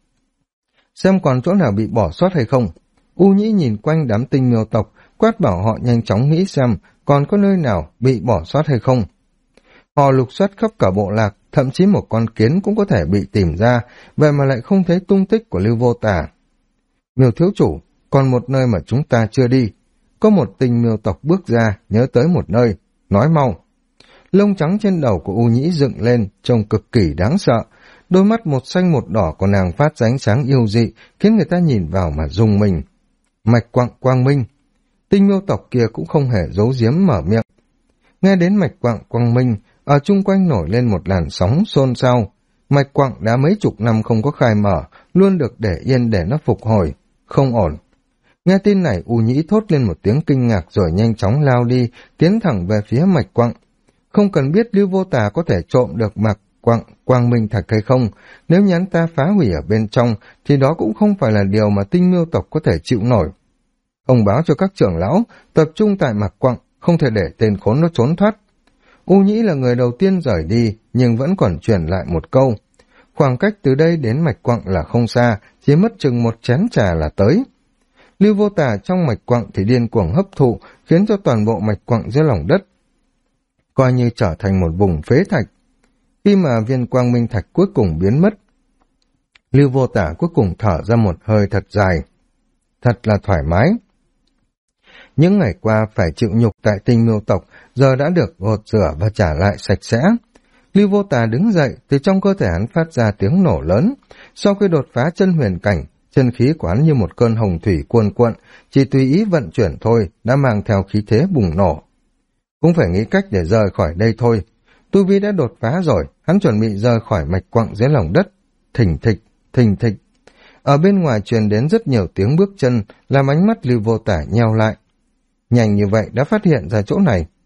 Xem còn chỗ nào bị bỏ sót hay không. U Nhĩ nhìn quanh đám tinh miêu tộc, quát bảo họ nhanh chóng nghĩ xem còn có nơi nào bị bỏ sót hay không. Họ lục soát khắp cả bộ lạc, thậm chí một con kiến cũng có thể bị tìm ra, vậy mà lại không thấy tung tích của Lưu Vô Tà. Miêu thiếu chủ, còn một nơi mà chúng ta chưa đi. Có một tinh miêu tộc bước ra, nhớ tới một nơi, nói mau. Lông trắng trên đầu của U Nhĩ dựng lên, trông cực kỳ đáng sợ. Đôi mắt một xanh một đỏ của nàng phát ra ánh sáng yêu dị, khiến người ta nhìn vào mà rùng mình. Mạch quặng quang minh. Tinh miêu tộc kia cũng không hề giấu giếm mở miệng. Nghe đến mạch quặng quang minh, ở chung quanh nổi lên một làn sóng xôn xao. Mạch quặng đã mấy chục năm không có khai mở, luôn được để yên để nó phục hồi. Không ổn. Nghe tin này, U Nhĩ thốt lên một tiếng kinh ngạc rồi nhanh chóng lao đi, tiến thẳng về phía mạch quặng. Không cần biết Lưu Vô Tà có thể trộm được mạch quặng quang minh thạch hay không, nếu như hắn ta phá hủy ở bên trong, thì đó cũng không phải là điều mà tinh miêu tộc có thể chịu nổi. Ông báo cho các trưởng lão, tập trung tại mạch quặng, không thể để tên khốn nó trốn thoát. U Nhĩ là người đầu tiên rời đi, nhưng vẫn còn truyền lại một câu. Khoảng cách từ đây đến mạch quặng là không xa, chỉ mất chừng một chén trà là tới. Lưu Vô Tà trong mạch quặng thì điên cuồng hấp thụ, khiến cho toàn bộ mạch quặng dưới lòng đất coi như trở thành một vùng phế thạch. Khi mà viên quang minh thạch cuối cùng biến mất, Lưu Vô Tà cuối cùng thở ra một hơi thật dài. Thật là thoải mái. Những ngày qua phải chịu nhục tại tinh miêu tộc, giờ đã được gột rửa và trả lại sạch sẽ. Lưu Vô Tà đứng dậy, từ trong cơ thể hắn phát ra tiếng nổ lớn. Sau khi đột phá chân huyền cảnh, chân khí của hắn như một cơn hồng thủy cuồn cuộn, chỉ tùy ý vận chuyển thôi, đã mang theo khí thế bùng nổ. Cũng phải nghĩ cách để rời khỏi đây thôi. Tu vi đã đột phá rồi, hắn chuẩn bị rời khỏi mạch quặng dưới lòng đất. Thình thịch, thình thịch. Ở bên ngoài truyền đến rất nhiều tiếng bước chân, làm ánh mắt Lưu Vô Tà nheo lại. Nhanh như vậy đã phát hiện ra chỗ này.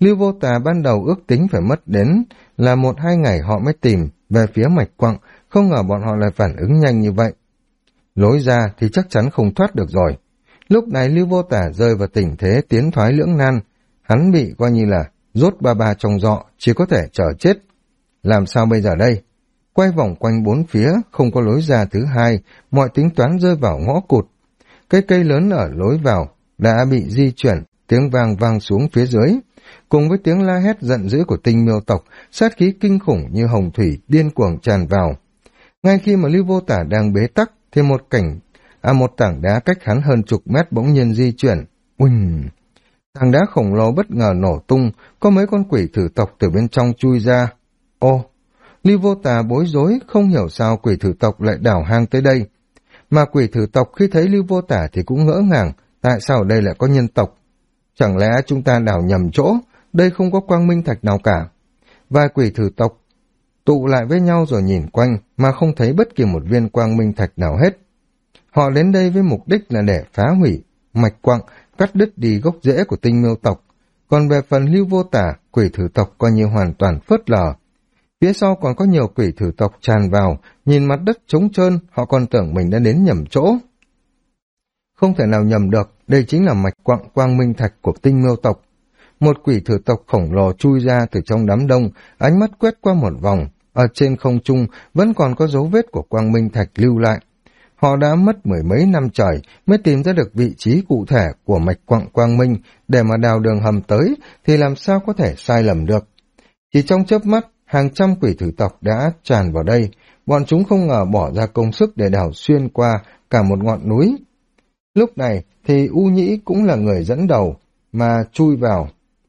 Lưu Vô Tà ban đầu ước tính phải mất đến là 1-2 ngày họ mới tìm về phía mạch quặng, không ngờ bọn họ lại phản ứng nhanh như vậy. Lối ra thì chắc chắn không thoát được rồi. Lúc này Lưu Vô Tà rơi vào tình thế tiến thoái lưỡng nan, hắn bị coi như là rốt ba trong giọ, chỉ có thể chờ chết. Làm sao bây giờ đây? Quay vòng quanh bốn phía, không có lối ra thứ hai, mọi tính toán rơi vào ngõ cụt. Cây lớn ở lối vào đã bị di chuyển, tiếng vang vang xuống phía dưới. Cùng với tiếng la hét giận dữ của Tinh Miêu tộc, sát khí kinh khủng như hồng thủy điên cuồng tràn vào. Ngay khi mà Lưu Vô Tả đang bế tắc, thì một tảng đá cách hắn hơn chục mét bỗng nhiên di chuyển. Uỳnh! Tảng đá khổng lồ bất ngờ nổ tung, có mấy con quỷ thử tộc từ bên trong chui ra. Ô! Lưu Vô Tà bối rối, không hiểu sao quỷ thử tộc lại đảo hang tới đây. Mà quỷ thử tộc khi thấy Lưu Vô Tả thì cũng ngỡ ngàng, tại sao ở đây lại có nhân tộc? Chẳng lẽ chúng ta đảo nhầm chỗ, đây không có quang minh thạch nào cả? Vài quỷ thử tộc tụ lại với nhau rồi nhìn quanh mà không thấy bất kỳ một viên quang minh thạch nào hết. Họ đến đây với mục đích là để phá hủy mạch quặng, cắt đứt đi gốc rễ của Tinh Miêu tộc. Còn về phần Lưu Vô Tả, quỷ thử tộc coi như hoàn toàn phớt lờ. Phía sau còn có nhiều quỷ thử tộc tràn vào, nhìn mặt đất trống trơn, họ còn tưởng mình đã đến nhầm chỗ. Không thể nào nhầm được, đây chính là mạch quặng quang minh thạch của Tinh Miêu tộc. Một quỷ thử tộc khổng lồ chui ra từ trong đám đông, ánh mắt quét qua một vòng, ở trên không trung vẫn còn có dấu vết của quang minh thạch lưu lại. Họ đã mất 10 mấy năm trời mới tìm ra được vị trí cụ thể của mạch quặng quang minh, để mà đào đường hầm tới thì làm sao có thể sai lầm được. Chỉ trong chớp mắt, hàng trăm quỷ thử tộc đã tràn vào đây, bọn chúng không ngờ bỏ ra công sức để đào xuyên qua cả một ngọn núi. Lúc này thì U Nhĩ cũng là người dẫn đầu mà chui vào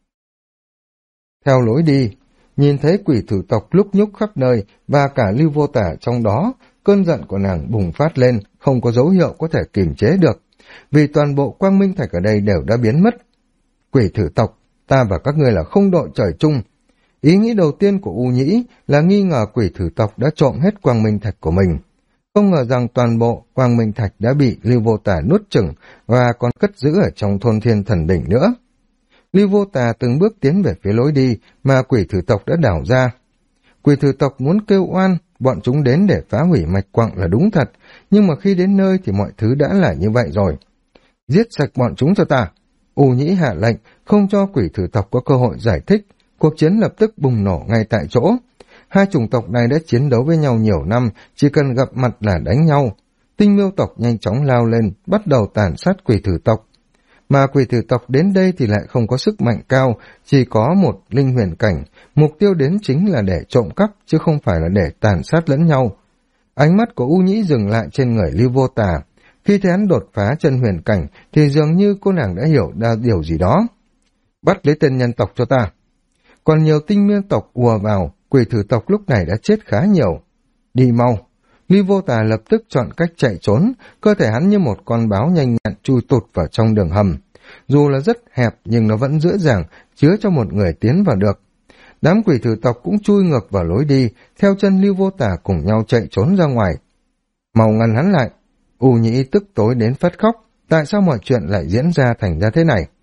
theo lối đi. Nhìn thấy quỷ thử tộc lúc nhúc khắp nơi và cả Lưu Vô Tả trong đó, cơn giận của nàng bùng phát lên, không có dấu hiệu có thể kiềm chế được, vì toàn bộ quang minh thạch ở đây đều đã biến mất. Quỷ thử tộc, ta và các ngươi là không đội trời chung. Ý nghĩ đầu tiên của U Nhĩ là nghi ngờ quỷ thử tộc đã trộm hết quang minh thạch của mình. Không ngờ rằng toàn bộ quang minh thạch đã bị Lưu Vô Tả nuốt chửng và còn cất giữ ở trong thôn Thiên Thần Đỉnh nữa. Lưu Vô Tà từng bước tiến về phía lối đi mà quỷ thử tộc đã đào ra. Quỷ thử tộc muốn kêu oan, bọn chúng đến để phá hủy mạch quặng là đúng thật, nhưng mà khi đến nơi thì mọi thứ đã là như vậy rồi. Giết sạch bọn chúng cho ta! U Nhĩ hạ lệnh, không cho quỷ thử tộc có cơ hội giải thích. Cuộc chiến lập tức bùng nổ ngay tại chỗ. Hai chủng tộc này đã chiến đấu với nhau nhiều năm, chỉ cần gặp mặt là đánh nhau. Tinh Miêu tộc nhanh chóng lao lên, bắt đầu tàn sát quỷ thử tộc. Mà quỷ thử tộc đến đây thì lại không có sức mạnh cao, chỉ có một linh huyền cảnh, mục tiêu đến chính là để trộm cắp, chứ không phải là để tàn sát lẫn nhau. Ánh mắt của U Nhĩ dừng lại trên người Lưu Vô Tà. Khi thấy hắn đột phá chân huyền cảnh, thì dường như cô nàng đã hiểu ra điều gì đó. Bắt lấy tên nhân tộc cho ta. Còn nhiều tinh miêu tộc ùa vào, quỷ thử tộc lúc này đã chết khá nhiều. Đi mau! Lưu Vô Tà lập tức chọn cách chạy trốn, cơ thể hắn như một con báo nhanh nhẹn chui tụt vào trong đường hầm. Dù là rất hẹp nhưng nó vẫn dễ dàng, chứa cho một người tiến vào được. Đám quỷ thử tộc cũng chui ngược vào lối đi, theo chân Lưu Vô Tà cùng nhau chạy trốn ra ngoài. Mau ngăn hắn lại! U Nhĩ tức tối đến phát khóc, tại sao mọi chuyện lại diễn ra thành ra thế này?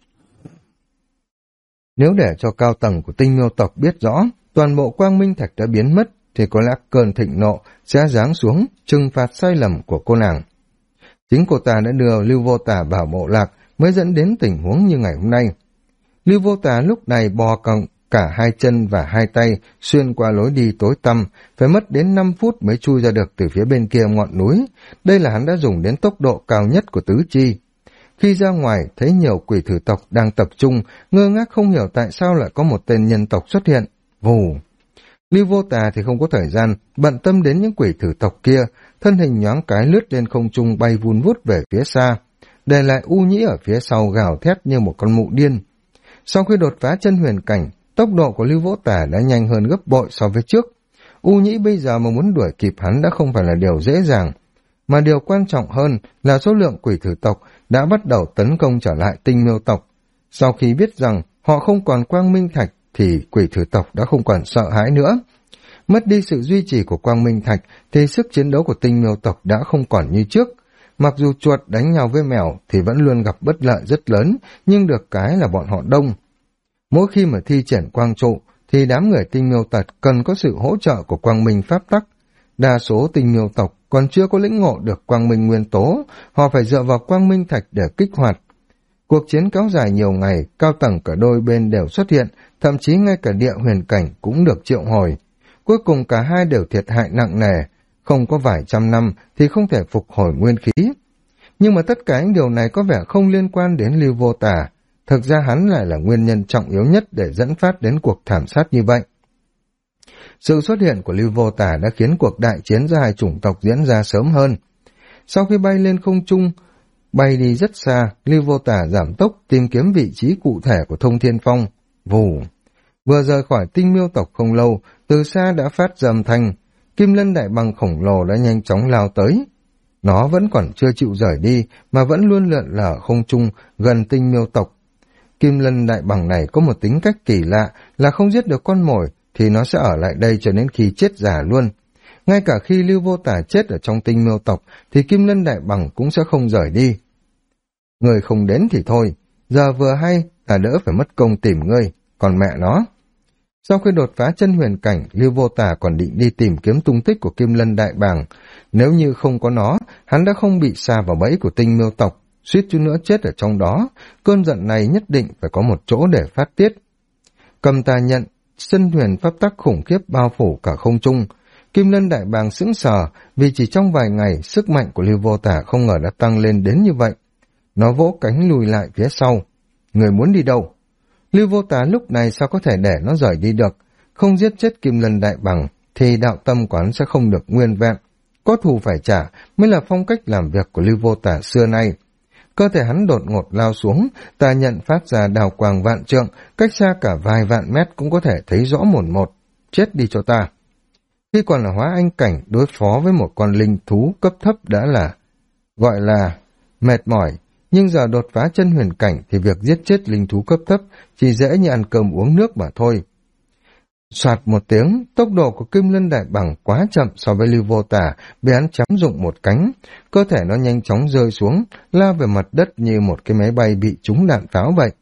Nếu để cho cao tầng của Tinh Miêu tộc biết rõ toàn bộ quang minh thạch đã biến mất, thì có lẽ cơn thịnh nộ sẽ giáng xuống trừng phạt sai lầm của cô nàng. Chính cô ta đã đưa Lưu Vô Tà vào bộ lạc mới dẫn đến tình huống như ngày hôm nay. Lưu Vô Tà lúc này bò còng cả hai chân và hai tay xuyên qua lối đi tối tăm, phải mất đến 5 phút mới chui ra được từ phía bên kia ngọn núi. Đây là hắn đã dùng đến tốc độ cao nhất của tứ chi. Khi ra ngoài, thấy nhiều quỷ thử tộc đang tập trung, ngơ ngác không hiểu tại sao lại có một tên nhân tộc xuất hiện. Vù! Lưu Vô Tà thì không có thời gian bận tâm đến những quỷ thử tộc kia, thân hình nhoáng cái lướt lên không trung bay vun vút về phía xa, để lại U Nhĩ ở phía sau gào thét như một con mụ điên. Sau khi đột phá chân huyền cảnh, tốc độ của Lưu Vô Tà đã nhanh hơn gấp bội so với trước. U Nhĩ bây giờ mà muốn đuổi kịp hắn đã không phải là điều dễ dàng, mà điều quan trọng hơn là số lượng quỷ thử tộc đã bắt đầu tấn công trở lại Tinh Miêu tộc. Sau khi biết rằng họ không còn quang minh thạch thì quỷ thử tộc đã không còn sợ hãi nữa. Mất đi sự duy trì của quang minh thạch thì sức chiến đấu của Tinh Miêu tộc đã không còn như trước. Mặc dù chuột đánh nhau với mèo thì vẫn luôn gặp bất lợi rất lớn, nhưng được cái là bọn họ đông. Mỗi khi mà thi triển quang trụ, thì đám người tinh miêu tộc cần có sự hỗ trợ của quang minh pháp tắc. Đa số tinh miêu tộc còn chưa có lĩnh ngộ được quang minh nguyên tố, họ phải dựa vào quang minh thạch để kích hoạt. Cuộc chiến kéo dài nhiều ngày, cao tầng cả đôi bên đều xuất hiện, thậm chí ngay cả địa huyền cảnh cũng được triệu hồi. Cuối cùng cả hai đều thiệt hại nặng nề, không có vài trăm năm thì không thể phục hồi nguyên khí. Nhưng mà tất cả những điều này có vẻ không liên quan đến Lưu Vô Tà. Thực ra hắn lại là nguyên nhân trọng yếu nhất để dẫn phát đến cuộc thảm sát như vậy. Sự xuất hiện của Lưu Vô Tà đã khiến cuộc đại chiến giữa hai chủng tộc diễn ra sớm hơn. Sau khi bay lên không trung, bay đi rất xa, Lưu Vô Tà giảm tốc tìm kiếm vị trí cụ thể của Thông Thiên Phong. Vù! Vừa rời khỏi tinh miêu tộc không lâu, từ xa đã phát ra âm thanh, Kim Lân Đại Bằng khổng lồ đã nhanh chóng lao tới. Nó vẫn còn chưa chịu rời đi, mà vẫn luôn lượn lờ không trung gần tinh miêu tộc. Kim Lân Đại Bằng này có một tính cách kỳ lạ là không giết được con mồi, thì nó sẽ ở lại đây cho đến khi chết già luôn. Ngay cả khi Lưu Vô Tà chết ở trong tinh miêu tộc, thì Kim Lân Đại Bằng cũng sẽ không rời đi. Người không đến thì thôi, giờ vừa hay là đỡ phải mất công tìm ngươi, còn mẹ nó. Sau khi đột phá chân huyền cảnh, Lưu Vô Tà còn định đi tìm kiếm tung tích của Kim Lân Đại Bàng. Nếu như không có nó, hắn đã không bị sa vào bẫy của tinh miêu tộc, suýt chút nữa chết ở trong đó. Cơn giận này nhất định phải có một chỗ để phát tiết. Cầm tà nhận, sân huyền pháp tắc khủng khiếp bao phủ cả không trung. Kim Lân Đại Bàng sững sờ vì chỉ trong vài ngày sức mạnh của Lưu Vô Tà không ngờ đã tăng lên đến như vậy. Nó vỗ cánh lùi lại phía sau. Người muốn đi đâu? Lưu Vô Tà lúc này sao có thể để nó rời đi được? Không giết chết Kim Lân Đại Bàng thì đạo tâm quán sẽ không được nguyên vẹn. Có thù phải trả mới là phong cách làm việc của Lưu Vô Tà xưa nay. Cơ thể hắn đột ngột lao xuống, tà nhận phát ra đào quang vạn trượng, cách xa cả vài vạn mét cũng có thể thấy rõ mồn một. Chết đi cho ta! Khi còn là hóa anh cảnh, đối phó với một con linh thú cấp thấp đã là gọi là mệt mỏi, nhưng giờ đột phá chân huyền cảnh thì việc giết chết linh thú cấp thấp chỉ dễ như ăn cơm uống nước mà thôi. Soạt một tiếng, tốc độ của Kim Lân Đại Bàng quá chậm so với Lưu Vô Tà, bị hắn chém dụng một cánh, cơ thể nó nhanh chóng rơi xuống, lao về mặt đất như một cái máy bay bị trúng đạn pháo vậy.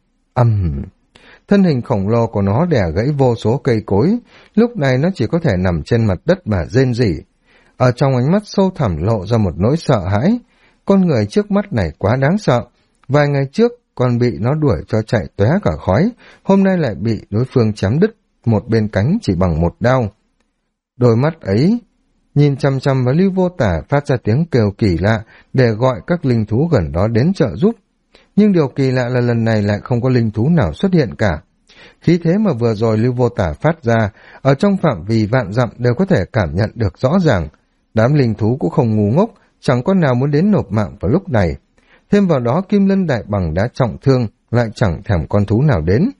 Thân hình khổng lồ của nó đè gãy vô số cây cối, lúc này nó chỉ có thể nằm trên mặt đất mà rên rỉ. Ở trong ánh mắt sâu thẳm lộ ra một nỗi sợ hãi, con người trước mắt này quá đáng sợ. Vài ngày trước còn bị nó đuổi cho chạy tóe cả khói, hôm nay lại bị đối phương chém đứt một bên cánh chỉ bằng một đao. Đôi mắt ấy nhìn chăm chăm vào Lưu Vô Tà phát ra tiếng kêu kỳ lạ để gọi các linh thú gần đó đến trợ giúp. Nhưng điều kỳ lạ là lần này lại không có linh thú nào xuất hiện cả. Khí thế mà vừa rồi Lưu Vô Tà phát ra, ở trong phạm vi vạn dặm đều có thể cảm nhận được rõ ràng. Đám linh thú cũng không ngu ngốc, chẳng có nào muốn đến nộp mạng vào lúc này. Thêm vào đó Kim Lân Đại Bàng đã trọng thương, lại chẳng thèm con thú nào đến.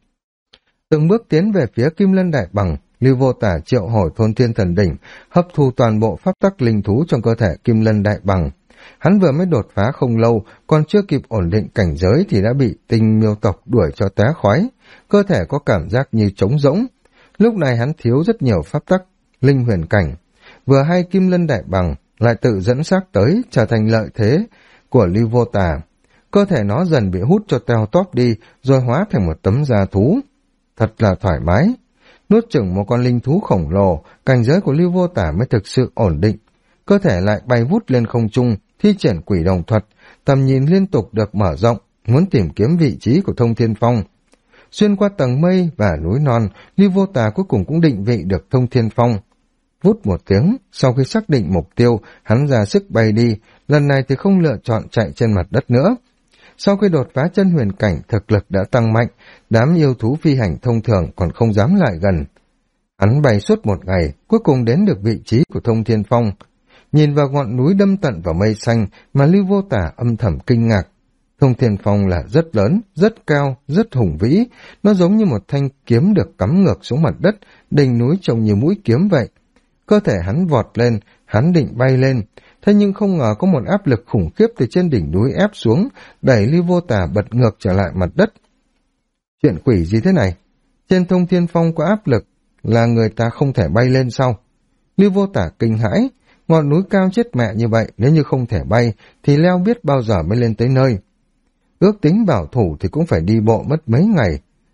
Từng bước tiến về phía Kim Lân Đại Bàng, Lưu Vô Tà triệu hồi Thôn Thiên Thần Đỉnh, hấp thu toàn bộ pháp tắc linh thú trong cơ thể Kim Lân Đại Bàng. Hắn vừa mới đột phá không lâu, còn chưa kịp ổn định cảnh giới thì đã bị tinh miêu tộc đuổi cho té khói, cơ thể có cảm giác như trống rỗng. Lúc này hắn thiếu rất nhiều pháp tắc, linh huyền cảnh. Vừa hay Kim Lân Đại Bàng lại tự dẫn xác tới, trở thành lợi thế của Lưu Vô Tà. Cơ thể nó dần bị hút cho teo tóp đi, rồi hóa thành một tấm da thú. Thật là thoải mái. Nuốt chửng một con linh thú khổng lồ, cảnh giới của Lưu Vô Tà mới thực sự ổn định. Cơ thể lại bay vút lên không trung, thi triển quỷ đồng thuật, tầm nhìn liên tục được mở rộng, muốn tìm kiếm vị trí của Thông Thiên Phong. Xuyên qua tầng mây và núi non, Lưu Vô Tà cuối cùng cũng định vị được Thông Thiên Phong. Vút một tiếng, sau khi xác định mục tiêu, hắn ra sức bay đi, lần này thì không lựa chọn chạy trên mặt đất nữa. Sau khi đột phá chân huyền cảnh, thực lực đã tăng mạnh, đám yêu thú phi hành thông thường còn không dám lại gần. Hắn bay suốt một ngày, cuối cùng đến được vị trí của Thông Thiên Phong. Nhìn vào ngọn núi đâm tận vào mây xanh mà Lưu Vô Tà âm thầm kinh ngạc. Thông Thiên Phong là rất lớn, rất cao, rất hùng vĩ, nó giống như một thanh kiếm được cắm ngược xuống mặt đất, đỉnh núi trông như mũi kiếm vậy. Cơ thể hắn vọt lên, hắn định bay lên, thế nhưng không ngờ có một áp lực khủng khiếp từ trên đỉnh núi ép xuống, đẩy Lưu Vô Tà bật ngược trở lại mặt đất. Chuyện quỷ gì thế này? Trên Thông Thiên Phong có áp lực, là người ta không thể bay lên sao? Lưu Vô Tà kinh hãi, ngọn núi cao chết mẹ như vậy, nếu như không thể bay, thì leo biết bao giờ mới lên tới nơi. Ước tính bảo thủ thì cũng phải đi bộ mất mấy ngày.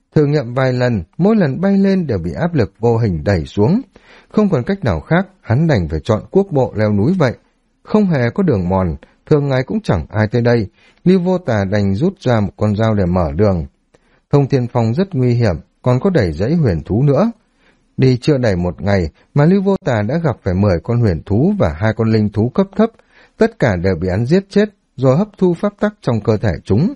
Thử nghiệm vài lần, mỗi lần bay lên đều bị áp lực vô hình đẩy xuống. Không còn cách nào khác, hắn đành phải chọn quốc bộ leo núi vậy. Không hề có đường mòn, thường ngày cũng chẳng ai tới đây. Lưu Vô Tà đành rút ra một con dao để mở đường. Thông Thiên Phong rất nguy hiểm, còn có đầy dãy huyền thú nữa. Đi chưa đầy một ngày mà Lưu Vô Tà đã gặp phải 10 con huyền thú và 2 con linh thú cấp thấp. Tất cả đều bị hắn giết chết, rồi hấp thu pháp tắc trong cơ thể chúng.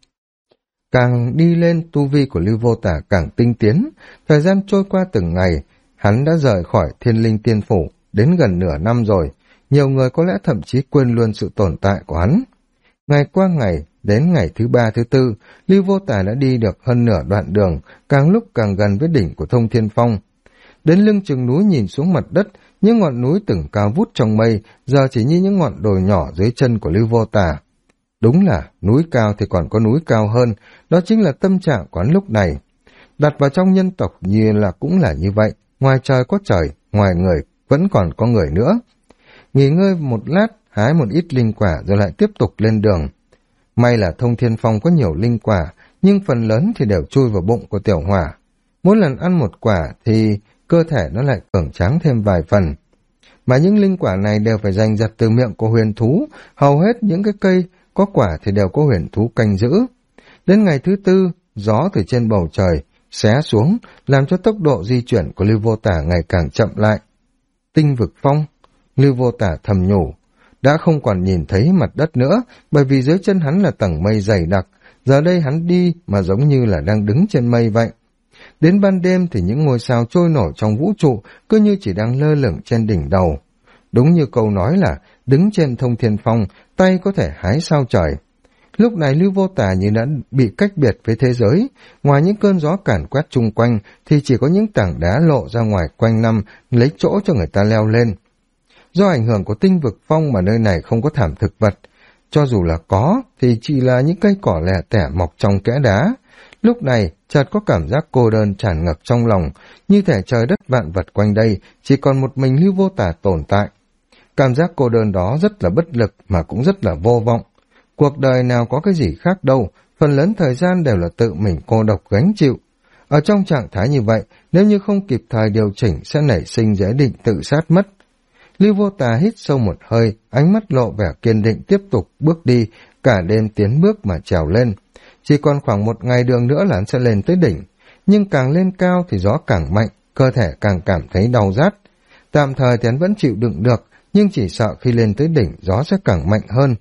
Càng đi lên, tu vi của Lưu Vô Tà càng tinh tiến. Thời gian trôi qua từng ngày, hắn đã rời khỏi Thiên Linh Tiên Phủ, đến gần nửa năm rồi. Nhiều người có lẽ thậm chí quên luôn sự tồn tại của hắn. Ngày qua ngày, đến ngày thứ 3, thứ 4, Lưu Vô Tà đã đi được hơn nửa đoạn đường, càng lúc càng gần với đỉnh của Thông Thiên Phong. Đến lưng chừng núi nhìn xuống mặt đất, những ngọn núi từng cao vút trong mây, giờ chỉ như những ngọn đồi nhỏ dưới chân của Lưu Vô Tà. Đúng là núi cao thì còn có núi cao hơn, đó chính là tâm trạng của hắn lúc này. Đặt vào trong nhân tộc như là cũng là như vậy, ngoài trời có trời, ngoài người vẫn còn có người nữa. Nghỉ ngơi một lát, hái một ít linh quả rồi lại tiếp tục lên đường. May là Thông Thiên Phong có nhiều linh quả, nhưng phần lớn thì đều chui vào bụng của Tiểu Hỏa. Mỗi lần ăn một quả thì cơ thể nó lại cường tráng thêm vài phần. Mà những linh quả này đều phải giành giật từ miệng của huyền thú, hầu hết những cái cây có quả thì đều có huyền thú canh giữ. Đến ngày thứ 4, gió từ trên bầu trời xé xuống, làm cho tốc độ di chuyển của Lưu Vô Tà ngày càng chậm lại. Tinh vực phong, Lưu Vô Tà thầm nhủ, đã không còn nhìn thấy mặt đất nữa, bởi vì dưới chân hắn là tầng mây dày đặc, giờ đây hắn đi mà giống như là đang đứng trên mây vậy. Đến ban đêm thì những ngôi sao trôi nổi trong vũ trụ cứ như chỉ đang lơ lửng trên đỉnh đầu. Đúng như câu nói là đứng trên Thông Thiên Phong, tay có thể hái sao trời. Lúc này Lưu Vô Tà như đã bị cách biệt với thế giới, ngoài những cơn gió càn quét chung quanh thì chỉ có những tảng đá lộ ra ngoài quanh năm lấy chỗ cho người ta leo lên. Do ảnh hưởng của tinh vực phong mà nơi này không có thảm thực vật, cho dù là có thì chỉ là những cây cỏ lẻ tẻ mọc trong kẽ đá. Lúc này chợt có cảm giác cô đơn tràn ngập trong lòng, như thể trời đất vạn vật quanh đây chỉ còn một mình Lưu Vô Tà tồn tại. Cảm giác cô đơn đó rất là bất lực mà cũng rất là vô vọng. Cuộc đời nào có cái gì khác đâu, phần lớn thời gian đều là tự mình cô độc gánh chịu. Ở trong trạng thái như vậy, nếu như không kịp thời điều chỉnh sẽ nảy sinh ý định tự sát mất. Lưu Vô Tà hít sâu một hơi, ánh mắt lộ vẻ kiên định tiếp tục bước đi, cả đêm tiến bước mà trèo lên. Chỉ còn khoảng một ngày đường nữa là hắn sẽ lên tới đỉnh, nhưng càng lên cao thì gió càng mạnh, cơ thể càng cảm thấy đau rát. Tạm thời thì hắn vẫn chịu đựng được, nhưng chỉ sợ khi lên tới đỉnh gió sẽ càng mạnh hơn.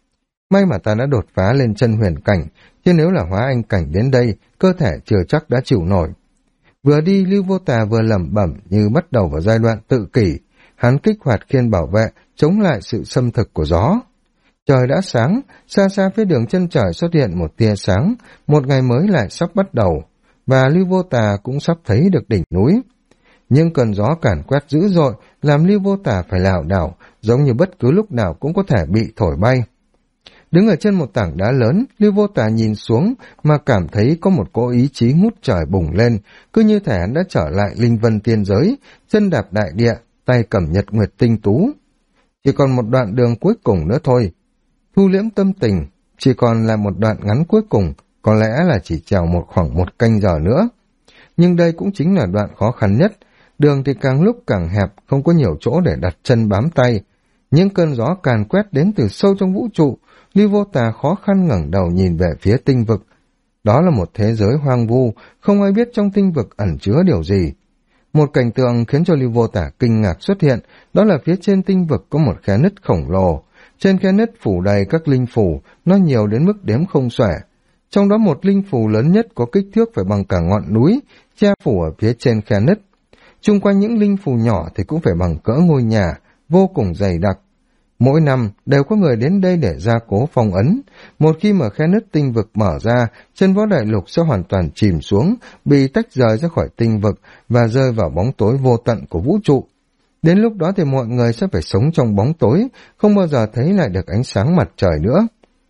May mà ta đã đột phá lên chân huyền cảnh, chứ nếu là hóa anh cảnh đến đây, cơ thể chưa chắc đã chịu nổi. Vừa đi, Lưu Vô Tà vừa lẩm bẩm như bắt đầu vào giai đoạn tự kỷ. Hắn kích hoạt khiên bảo vệ, chống lại sự xâm thực của gió. Trời đã sáng, xa xa phía đường chân trời xuất hiện một tia sáng, một ngày mới lại sắp bắt đầu, và Lưu Vô Tà cũng sắp thấy được đỉnh núi. Nhưng cơn gió càn quét dữ dội, làm Lưu Vô Tà phải lảo đảo, giống như bất cứ lúc nào cũng có thể bị thổi bay. Đứng ở trên một tảng đá lớn, Lưu Vô Tà nhìn xuống mà cảm thấy có một cỗ ý chí ngút trời bùng lên, cứ như thể hắn đã trở lại linh vân tiên giới, chân đạp đại địa, tay cầm nhật nguyệt tinh tú. Chỉ còn một đoạn đường cuối cùng nữa thôi. Thu liễm tâm tình, chỉ còn là một đoạn ngắn cuối cùng, có lẽ là chỉ trèo khoảng một canh giờ nữa. Nhưng đây cũng chính là đoạn khó khăn nhất, đường thì càng lúc càng hẹp, không có nhiều chỗ để đặt chân bám tay. Những cơn gió càn quét đến từ sâu trong vũ trụ, Lưu Vô Tà khó khăn ngẩng đầu nhìn về phía tinh vực. Đó là một thế giới hoang vu, không ai biết trong tinh vực ẩn chứa điều gì. Một cảnh tượng khiến cho Lưu Vô Tà kinh ngạc xuất hiện, đó là phía trên tinh vực có một khe nứt khổng lồ. Trên khe nứt phủ đầy các linh phù, nó nhiều đến mức đếm không xuể. Trong đó một linh phù lớn nhất có kích thước phải bằng cả ngọn núi, che phủ ở phía trên khe nứt. Chung quanh những linh phù nhỏ thì cũng phải bằng cỡ ngôi nhà, vô cùng dày đặc. Mỗi năm đều có người đến đây để gia cố phong ấn. Một khi mà khe nứt tinh vực mở ra, chân võ đại lục sẽ hoàn toàn chìm xuống, bị tách rời ra khỏi tinh vực và rơi vào bóng tối vô tận của vũ trụ. Đến lúc đó thì mọi người sẽ phải sống trong bóng tối, không bao giờ thấy lại được ánh sáng mặt trời nữa.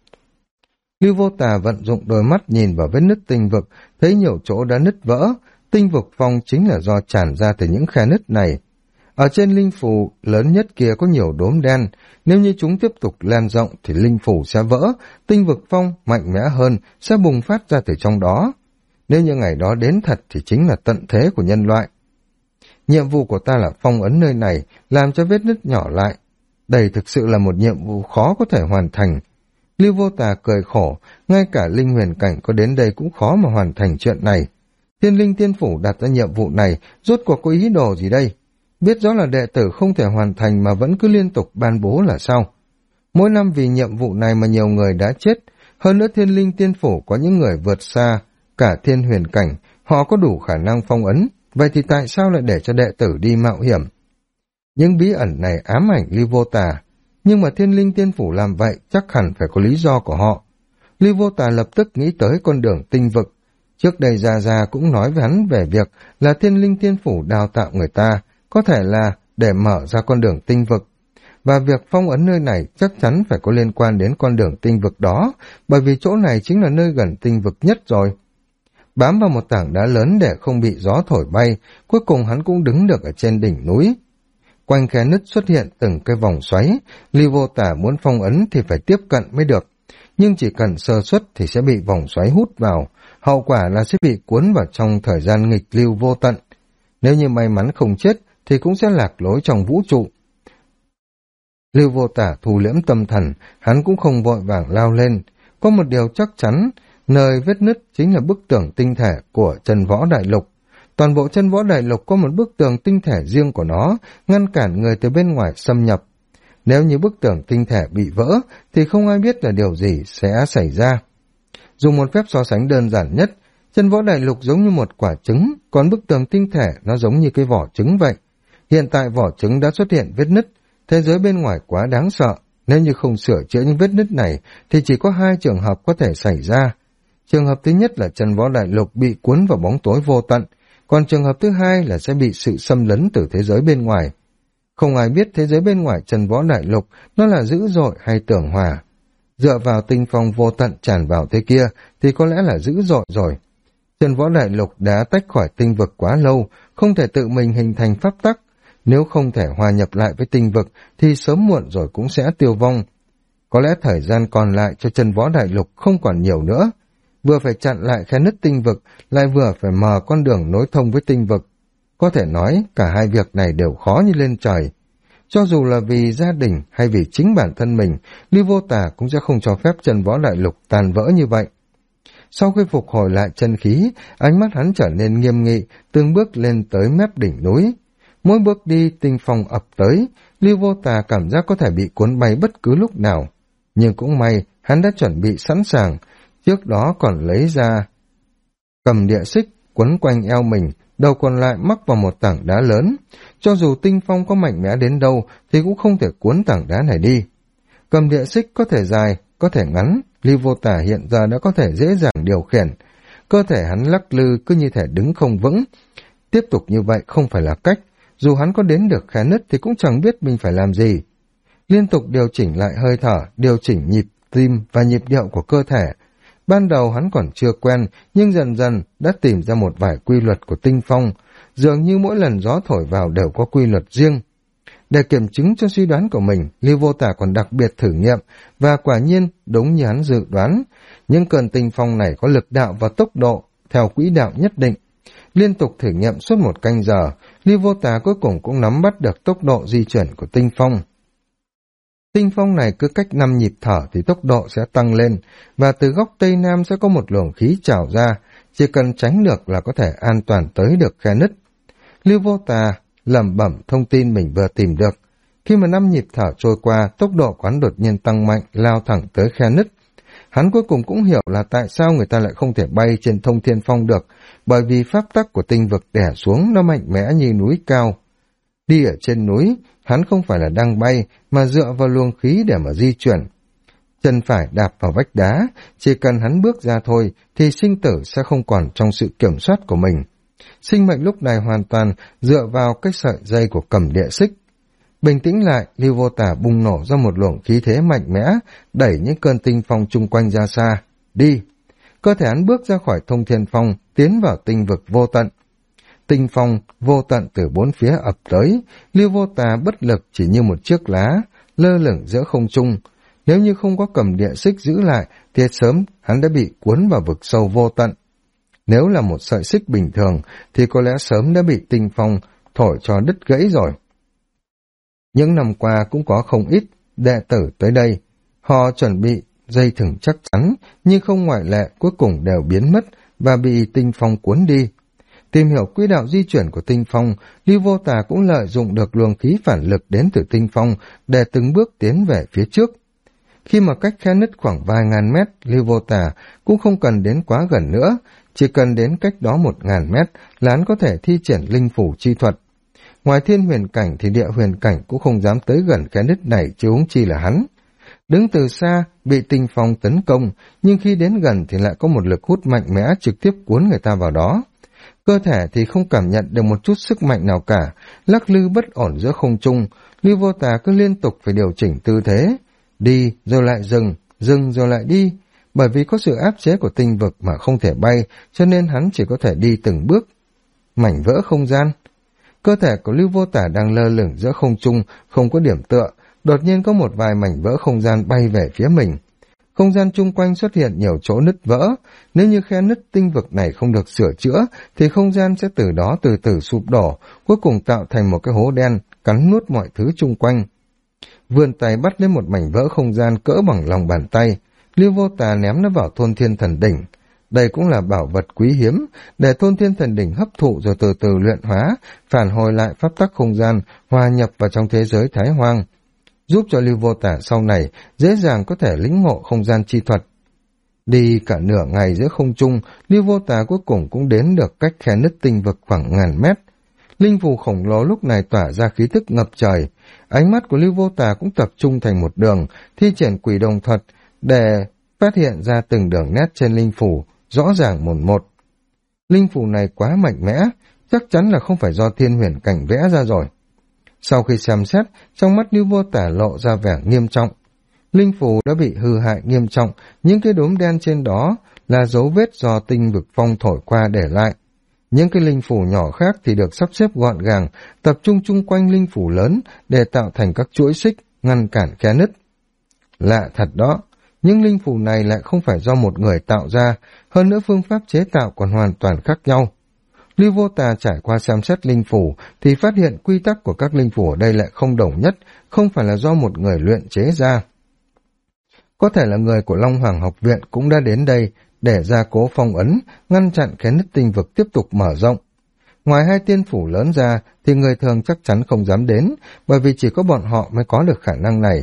Lưu Vô Tà vận dụng đôi mắt nhìn vào vết nứt tinh vực, thấy nhiều chỗ đã nứt vỡ. Tinh vực phong chính là do tràn ra từ những khe nứt này. Ở trên linh phù lớn nhất kia có nhiều đốm đen, nếu như chúng tiếp tục lan rộng thì linh phù sẽ vỡ, tinh vực phong mạnh mẽ hơn sẽ bùng phát ra từ trong đó. Nếu như ngày đó đến thật thì chính là tận thế của nhân loại. Nhiệm vụ của ta là phong ấn nơi này, làm cho vết nứt nhỏ lại. Đây thực sự là một nhiệm vụ khó có thể hoàn thành. Lưu Vô Tà cười khổ, ngay cả linh huyền cảnh có đến đây cũng khó mà hoàn thành chuyện này. Thiên Linh Tiên Phủ đặt ra nhiệm vụ này, rốt cuộc có ý đồ gì đây? Biết rõ là đệ tử không thể hoàn thành mà vẫn cứ liên tục ban bố là sao? Mỗi năm vì nhiệm vụ này mà nhiều người đã chết, hơn nữa Thiên Linh Tiên Phủ có những người vượt xa cả thiên huyền cảnh, họ có đủ khả năng phong ấn, vậy thì tại sao lại để cho đệ tử đi mạo hiểm? Những bí ẩn này ám ảnh Lưu Vô Tà, nhưng mà Thiên Linh Tiên Phủ làm vậy chắc hẳn phải có lý do của họ. Lưu Vô Tà lập tức nghĩ tới con đường tinh vực. Trước đây Gia Gia cũng nói với hắn về việc là Thiên Linh Tiên Phủ đào tạo người ta, có thể là để mở ra con đường tinh vực. Và việc phong ấn nơi này chắc chắn phải có liên quan đến con đường tinh vực đó, bởi vì chỗ này chính là nơi gần tinh vực nhất rồi. Bám vào một tảng đá lớn để không bị gió thổi bay, cuối cùng hắn cũng đứng được ở trên đỉnh núi. Quanh khe nứt xuất hiện từng cái vòng xoáy, Lưu Vô Tà muốn phong ấn thì phải tiếp cận mới được. Nhưng chỉ cần sơ suất thì sẽ bị vòng xoáy hút vào, hậu quả là sẽ bị cuốn vào trong thời gian nghịch lưu vô tận. Nếu như may mắn không chết thì cũng sẽ lạc lối trong vũ trụ. Lưu Vô Tà thu liễm tâm thần, hắn cũng không vội vàng lao lên. Có một điều chắc chắn, nơi vết nứt chính là bức tường tinh thể của Chân Võ Đại Lục. Toàn bộ Chân Võ Đại Lục có một bức tường tinh thể riêng của nó, ngăn cản người từ bên ngoài xâm nhập. Nếu như bức tường tinh thể bị vỡ, thì không ai biết là điều gì sẽ xảy ra. Dùng một phép so sánh đơn giản nhất, Chân Võ Đại Lục giống như một quả trứng, còn bức tường tinh thể nó giống như cái vỏ trứng vậy. Hiện tại vỏ trứng đã xuất hiện vết nứt, thế giới bên ngoài quá đáng sợ. Nếu như không sửa chữa những vết nứt này, thì chỉ có hai trường hợp có thể xảy ra. Trường hợp thứ nhất là Chân Võ Đại Lục bị cuốn vào bóng tối vô tận, còn trường hợp thứ hai là sẽ bị sự xâm lấn từ thế giới bên ngoài. Không ai biết thế giới bên ngoài Chân Võ Đại Lục nó là dữ dội hay tường hòa. Dựa vào tinh phong vô tận tràn vào thế kia thì có lẽ là dữ dội rồi. Chân Võ Đại Lục đã tách khỏi tinh vực quá lâu, không thể tự mình hình thành pháp tắc. Nếu không thể hòa nhập lại với tinh vực thì sớm muộn rồi cũng sẽ tiêu vong. Có lẽ thời gian còn lại cho Chân Võ Đại Lục không còn nhiều nữa. Vừa phải chặn lại khe nứt tinh vực, lại vừa phải mở con đường nối thông với tinh vực. Có thể nói cả hai việc này đều khó như lên trời. Cho dù là vì gia đình hay vì chính bản thân mình, Lưu Vô Tà cũng sẽ không cho phép Chân Võ Đại Lục tàn vỡ như vậy. Sau khi phục hồi lại chân khí, ánh mắt hắn trở nên nghiêm nghị, từng bước lên tới mép đỉnh núi. Mỗi bước đi tinh phong ập tới, Lưu Vô Tà cảm giác có thể bị cuốn bay bất cứ lúc nào. Nhưng cũng may, hắn đã chuẩn bị sẵn sàng, trước đó còn lấy ra cầm địa xích quấn quanh eo mình, đầu còn lại mắc vào một tảng đá lớn. Cho dù tinh phong có mạnh mẽ đến đâu thì cũng không thể cuốn tảng đá này đi. Cầm địa xích có thể dài, có thể ngắn, Lưu Vô Tà hiện giờ đã có thể dễ dàng điều khiển. Cơ thể hắn lắc lư cứ như thể đứng không vững. Tiếp tục như vậy không phải là cách, dù hắn có đến được khe nứt thì cũng chẳng biết mình phải làm gì. Liên tục điều chỉnh lại hơi thở, điều chỉnh nhịp tim và nhịp điệu của cơ thể. Ban đầu hắn còn chưa quen, nhưng dần dần đã tìm ra một vài quy luật của tinh phong, dường như mỗi lần gió thổi vào đều có quy luật riêng. Để kiểm chứng cho suy đoán của mình, Lưu Vô Tà còn đặc biệt thử nghiệm, và quả nhiên đúng như hắn dự đoán, những cơn tinh phong này có lực đạo và tốc độ theo quỹ đạo nhất định. Liên tục thử nghiệm suốt một canh giờ, Lưu Vô Tà cuối cùng cũng nắm bắt được tốc độ di chuyển của tinh phong. Tinh phong này cứ cách 5 nhịp thở thì tốc độ sẽ tăng lên, và từ góc Tây Nam sẽ có một luồng khí trào ra, chỉ cần tránh được là có thể an toàn tới được khe nứt. Lưu Vô Tà lẩm bẩm thông tin mình vừa tìm được. Khi mà 5 nhịp thở trôi qua, tốc độ quán đột nhiên tăng mạnh, lao thẳng tới khe nứt. Hắn cuối cùng cũng hiểu là tại sao người ta lại không thể bay trên thông thiên phong được, bởi vì pháp tắc của tinh vực đè xuống nó mạnh mẽ như núi cao. Đi ở trên núi, hắn không phải là đang bay, mà dựa vào luồng khí để mà di chuyển. Chân phải đạp vào vách đá, chỉ cần hắn bước ra thôi, thì sinh tử sẽ không còn trong sự kiểm soát của mình. Sinh mệnh lúc này hoàn toàn dựa vào cái sợi dây của cầm địa xích. Bình tĩnh lại, Lưu Vô Tà bùng nổ ra một luồng khí thế mạnh mẽ, đẩy những cơn tinh phong chung quanh ra xa. Đi! Cơ thể hắn bước ra khỏi thông thiên phong, tiến vào tinh vực vô tận. Tinh phong vô tận từ bốn phía ập tới, Lưu Vô Tà bất lực chỉ như một chiếc lá, lơ lửng giữa không trung. Nếu như không có cầm địa xích giữ lại, thì sớm hắn đã bị cuốn vào vực sâu vô tận. Nếu là một sợi xích bình thường thì có lẽ sớm đã bị tinh phong thổi cho đứt gãy rồi. Những năm qua cũng có không ít đệ tử tới đây. Họ chuẩn bị dây thừng chắc chắn, nhưng không ngoại lệ cuối cùng đều biến mất và bị tinh phong cuốn đi. Tìm hiểu quỹ đạo di chuyển của tinh phong, Lưu Vô Tà cũng lợi dụng được luồng khí phản lực đến từ tinh phong để từng bước tiến về phía trước. Khi mà cách khe nứt khoảng vài ngàn mét, Lưu Vô Tà cũng không cần đến quá gần nữa, chỉ cần đến cách đó 1000 mét là hắn có thể thi triển linh phủ chi thuật. Ngoài thiên huyền cảnh thì địa huyền cảnh cũng không dám tới gần khe nứt này, chứ huống chi là hắn. Đứng từ xa, bị tinh phong tấn công, nhưng khi đến gần thì lại có một lực hút mạnh mẽ trực tiếp cuốn người ta vào đó. Cơ thể thì không cảm nhận được một chút sức mạnh nào cả, lắc lư bất ổn giữa không trung, Lưu Vô Tà cứ liên tục phải điều chỉnh tư thế. Đi rồi lại dừng, dừng rồi lại đi. Bởi vì có sự áp chế của tinh vực mà không thể bay, cho nên hắn chỉ có thể đi từng bước. Mảnh vỡ không gian. Cơ thể của Lưu Vô Tà đang lơ lửng giữa không trung, không có điểm tựa. Đột nhiên có một vài mảnh vỡ không gian bay về phía mình. Không gian chung quanh xuất hiện nhiều chỗ nứt vỡ. Nếu như khe nứt tinh vực này không được sửa chữa, thì không gian sẽ từ đó từ từ sụp đổ, cuối cùng tạo thành một cái hố đen, cắn nuốt mọi thứ chung quanh. Vươn tay bắt lấy một mảnh vỡ không gian cỡ bằng lòng bàn tay, Lưu Vô Tà ném nó vào Thôn Thiên Thần Đỉnh. Đây cũng là bảo vật quý hiếm, để Thôn Thiên Thần Đỉnh hấp thụ rồi từ từ luyện hóa, phản hồi lại pháp tắc không gian, hòa nhập vào trong thế giới Thái Hoang, giúp cho Lưu Vô Tà sau này dễ dàng có thể lĩnh ngộ không gian chi thuật. Đi cả nửa ngày giữa không trung, Lưu Vô Tà cuối cùng cũng đến được cách khe nứt tinh vực khoảng 1000 mét. Linh phù khổng lồ lúc này tỏa ra khí tức ngập trời. Ánh mắt của Lưu Vô Tà cũng tập trung thành một đường, thi triển quỷ đồng thuật để phát hiện ra từng đường nét trên linh phù, rõ ràng một. Linh phù này quá mạnh mẽ, chắc chắn là không phải do thiên huyền cảnh vẽ ra rồi. Sau khi xem xét, trong mắt Lưu Vô Tà lộ ra vẻ nghiêm trọng. Linh phù đã bị hư hại nghiêm trọng, những cái đốm đen trên đó là dấu vết do tinh vực phong thổi qua để lại. Những cái linh phủ nhỏ khác thì được sắp xếp gọn gàng, tập trung chung quanh linh phủ lớn để tạo thành các chuỗi xích, ngăn cản khe nứt. Lạ thật đó, những linh phủ này lại không phải do một người tạo ra, hơn nữa phương pháp chế tạo còn hoàn toàn khác nhau. Lưu Vô Tà trải qua xem xét linh phủ thì phát hiện quy tắc của các linh phủ ở đây lại không đồng nhất, không phải là do một người luyện chế ra. Có thể là người của Long Hoàng học viện cũng đã đến đây để gia cố phong ấn, ngăn chặn khe nứt tinh vực tiếp tục mở rộng. Ngoài hai tiên phủ lớn ra thì người thường chắc chắn không dám đến, bởi vì chỉ có bọn họ mới có được khả năng này.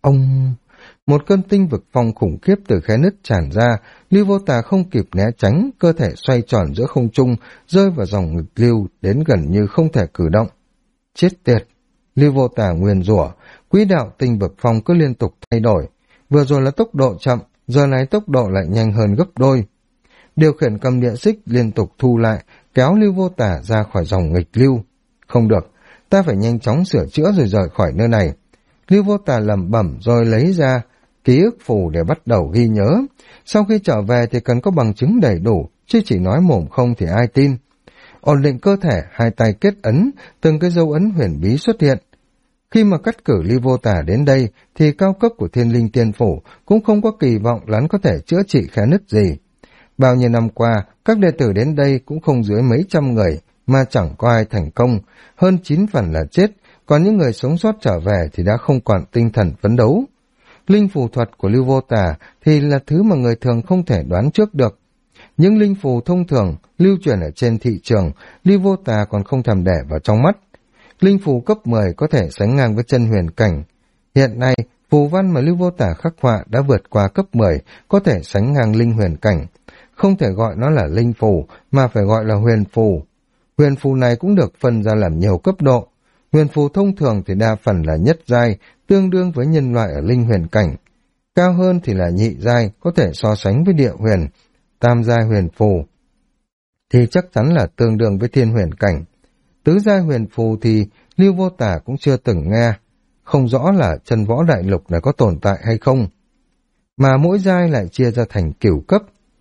Một cơn tinh vực phong khủng khiếp từ khe nứt tràn ra, Lưu Vô Tà không kịp né tránh, cơ thể xoay tròn giữa không trung, rơi vào dòng nghịch lưu đến gần như không thể cử động. Chết tiệt! Lưu Vô Tà nguyền rủa, quỹ đạo tinh vực phong cứ liên tục thay đổi. Vừa rồi là tốc độ chậm, giờ này tốc độ lại nhanh hơn gấp đôi. Điều khiển cầm điện xích liên tục thu lại, kéo Lưu Vô Tà ra khỏi dòng nghịch lưu. Không được, ta phải nhanh chóng sửa chữa rồi rời khỏi nơi này. Lưu Vô Tà lẩm bẩm rồi lấy ra ký ức phù để bắt đầu ghi nhớ. Sau khi trở về thì cần có bằng chứng đầy đủ, chứ chỉ nói mồm không thì ai tin. Ổn định cơ thể, hai tay kết ấn, từng cái dấu ấn huyền bí xuất hiện. Khi mà cắt cử Lưu Vô Tà đến đây thì cao cấp của Thiên Linh Tiên Phủ cũng không có kỳ vọng lắn có thể chữa trị khe nứt gì. Bao nhiêu năm qua, các đệ tử đến đây cũng không dưới mấy trăm người, mà chẳng có ai thành công, hơn 9 phần là chết, còn những người sống sót trở về thì đã không còn tinh thần phấn đấu. Linh phù thuật của Lưu Vô Tà thì là thứ mà người thường không thể đoán trước được. Những linh phù thông thường lưu truyền ở trên thị trường, Lưu Vô Tà còn không thèm để vào trong mắt. Linh phù cấp 10 có thể sánh ngang với chân huyền cảnh. Hiện nay, phù văn mà Lưu Vô Tà khắc họa đã vượt qua cấp 10, có thể sánh ngang linh huyền cảnh. Không thể gọi nó là linh phù, mà phải gọi là huyền phù. Huyền phù này cũng được phân ra làm nhiều cấp độ. Huyền phù thông thường thì đa phần là nhất giai, tương đương với nhân loại ở linh huyền cảnh. Cao hơn thì là nhị giai, có thể so sánh với địa huyền. Tam giai huyền phù thì chắc chắn là tương đương với thiên huyền cảnh. Tứ giai huyền phù thì Lưu Vô Tà cũng chưa từng nghe, không rõ là chân võ đại lục này có tồn tại hay không. Mà mỗi giai lại chia ra thành cửu cấp,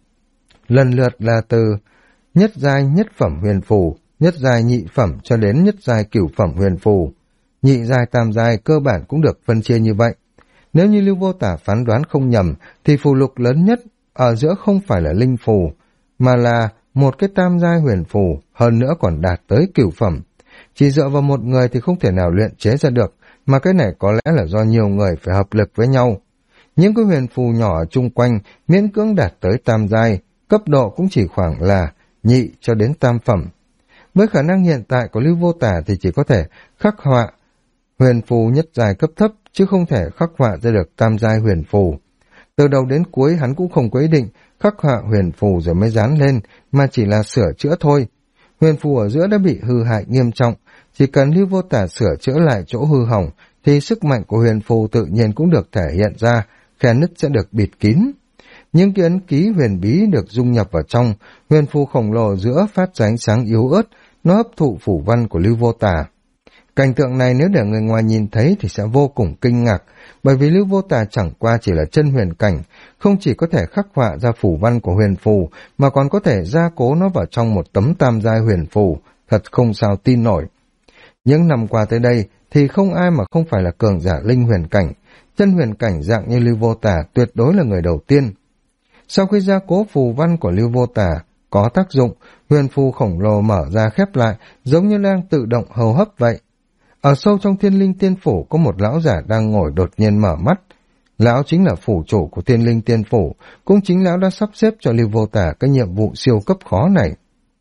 lần lượt là từ nhất giai nhất phẩm huyền phù, nhất giai nhị phẩm cho đến nhất giai cửu phẩm huyền phù. Nhị giai tam giai cơ bản cũng được phân chia như vậy. Nếu như Lưu Vô Tà phán đoán không nhầm thì phù lục lớn nhất ở giữa không phải là linh phù, mà là một cái tam giai huyền phù, hơn nữa còn đạt tới cửu phẩm. Chỉ dựa vào một người thì không thể nào luyện chế ra được, mà cái này có lẽ là do nhiều người phải hợp lực với nhau. Những cái huyền phù nhỏ ở chung quanh miễn cưỡng đạt tới tam giai, cấp độ cũng chỉ khoảng là nhị cho đến tam phẩm. Với khả năng hiện tại của Lưu Vô Tả thì chỉ có thể khắc họa huyền phù nhất giai cấp thấp, chứ không thể khắc họa ra được tam giai huyền phù. Từ đầu đến cuối hắn cũng không có ý định khắc họa huyền phù rồi mới dán lên, mà chỉ là sửa chữa thôi. Huyền phù ở giữa đã bị hư hại nghiêm trọng, chỉ cần Lưu Vô Tả sửa chữa lại chỗ hư hỏng thì sức mạnh của huyền phù tự nhiên cũng được thể hiện ra, khe nứt sẽ được bịt kín. Những cái ấn ký huyền bí được dung nhập vào trong, huyền phù khổng lồ giữa phát ra ánh sáng yếu ớt, nó hấp thụ phủ văn của Lưu Vô Tả. Cảnh tượng này nếu để người ngoài nhìn thấy thì sẽ vô cùng kinh ngạc, bởi vì Lưu Vô Tả chẳng qua chỉ là chân huyền cảnh, không chỉ có thể khắc họa ra phủ văn của huyền phù, mà còn có thể gia cố nó vào trong một tấm tam giai huyền phù, thật không sao tin nổi. Những năm qua tới đây thì không ai mà không phải là cường giả linh huyền cảnh, chân huyền cảnh dạng như Lưu Vô Tả tuyệt đối là người đầu tiên. Sau khi gia cố phù văn của Lưu Vô Tả có tác dụng, huyền phù khổng lồ mở ra khép lại, giống như đang tự động hầu hấp vậy. Ở sâu trong Thiên Linh Tiên Phủ có một lão giả đang ngồi đột nhiên mở mắt. Lão chính là phủ chủ của Thiên Linh Tiên Phủ, cũng chính lão đã sắp xếp cho Lưu Vô Tả cái nhiệm vụ siêu cấp khó này.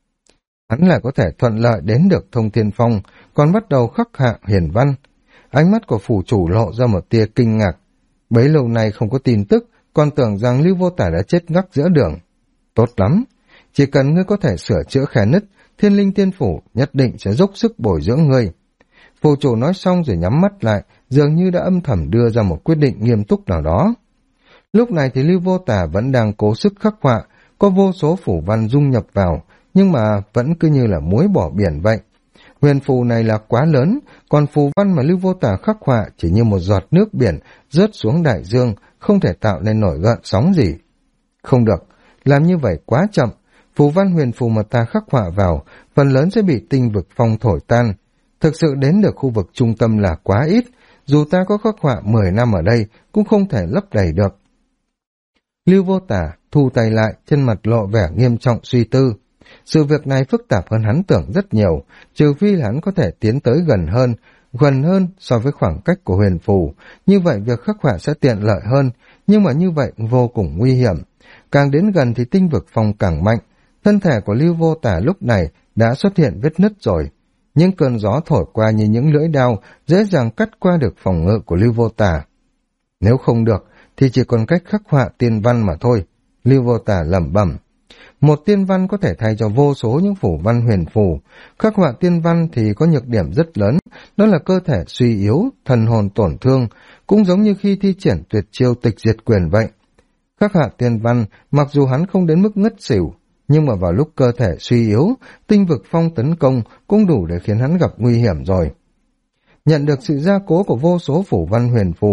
Hắn lại có thể thuận lợi đến được Thông Thiên Phong, còn bắt đầu khắc hạ huyền văn. Ánh mắt của phủ chủ lộ ra một tia kinh ngạc. Bấy lâu nay không có tin tức, còn tưởng rằng Lưu Vô Tả đã chết ngắc giữa đường. Tốt lắm, chỉ cần ngươi có thể sửa chữa khe nứt, Thiên Linh Tiên Phủ nhất định sẽ dốc sức bồi dưỡng ngươi. Phủ chủ nói xong rồi nhắm mắt lại, dường như đã âm thầm đưa ra một quyết định nghiêm túc nào đó. Lúc này thì Lưu Vô Tả vẫn đang cố sức khắc họa, có vô số phủ văn dung nhập vào, nhưng mà vẫn cứ như là muối bỏ biển vậy. Huyền phù này là quá lớn, còn phù văn mà Lưu Vô Tả khắc họa chỉ như một giọt nước biển rớt xuống đại dương, không thể tạo nên nổi gợn sóng gì. Không được, làm như vậy quá chậm. Phù văn huyền phù mà ta khắc họa vào, phần lớn sẽ bị tinh vực phong thổi tan. Thực sự đến được khu vực trung tâm là quá ít, dù ta có khắc họa 10 năm ở đây cũng không thể lấp đầy được. Lưu Vô Tả thu tay lại, trên mặt lộ vẻ nghiêm trọng suy tư. Sự việc này phức tạp hơn hắn tưởng rất nhiều, trừ phi là hắn có thể tiến tới gần hơn so với khoảng cách của huyền phù, như vậy việc khắc họa sẽ tiện lợi hơn, nhưng mà như vậy vô cùng nguy hiểm. Càng đến gần thì tinh vực phong càng mạnh, thân thể của Lưu Vô Tả lúc này đã xuất hiện vết nứt rồi. Những cơn gió thổi qua như những lưỡi đao, dễ dàng cắt qua được phòng ngự của Lưu Vô Tả. Nếu không được, thì chỉ còn cách khắc họa tiên văn mà thôi, Lưu Vô Tả lẩm bẩm. Một tiên văn có thể thay cho vô số những phủ văn huyền phù. Khắc họa tiên văn thì có nhược điểm rất lớn, đó là cơ thể suy yếu, thần hồn tổn thương, cũng giống như khi thi triển tuyệt chiêu tịch diệt quyền vậy. Khắc họa tiên văn, mặc dù hắn không đến mức ngất xỉu, nhưng mà vào lúc cơ thể suy yếu, tinh vực phong tấn công cũng đủ để khiến hắn gặp nguy hiểm rồi. Nhận được sự gia cố của vô số phủ văn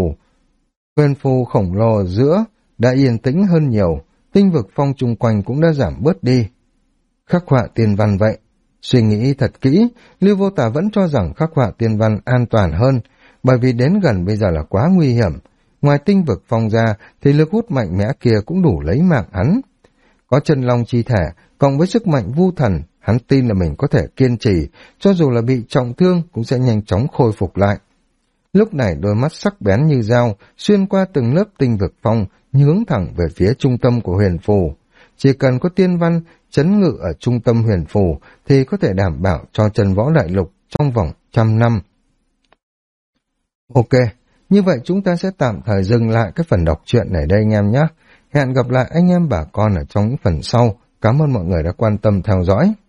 huyền phù khổng lồ giữa đã yên tĩnh hơn nhiều, tinh vực phong chung quanh cũng đã giảm bớt đi. Khắc họa tiên văn vậy. Suy nghĩ thật kỹ, Lưu Vô Tả vẫn cho rằng khắc họa tiên văn an toàn hơn, bởi vì đến gần bây giờ là quá nguy hiểm. Ngoài tinh vực phong ra thì lực hút mạnh mẽ kia cũng đủ lấy mạng hắn. Có chân long chi thể, cộng với sức mạnh vu thần, hắn tin là mình có thể kiên trì, cho dù là bị trọng thương cũng sẽ nhanh chóng khôi phục lại. Lúc này đôi mắt sắc bén như dao, xuyên qua từng lớp tinh vực phong, hướng thẳng về phía trung tâm của huyền phù. Chỉ cần có tiên văn trấn ngự ở trung tâm huyền phù thì có thể đảm bảo cho Chân Võ Đại Lục trong vòng 100 năm. Ok, như vậy chúng ta sẽ tạm thời dừng lại cái phần đọc truyện này đây anh em nhé. Hẹn gặp lại anh em bà con ở trong những phần sau. Cảm ơn mọi người đã quan tâm theo dõi.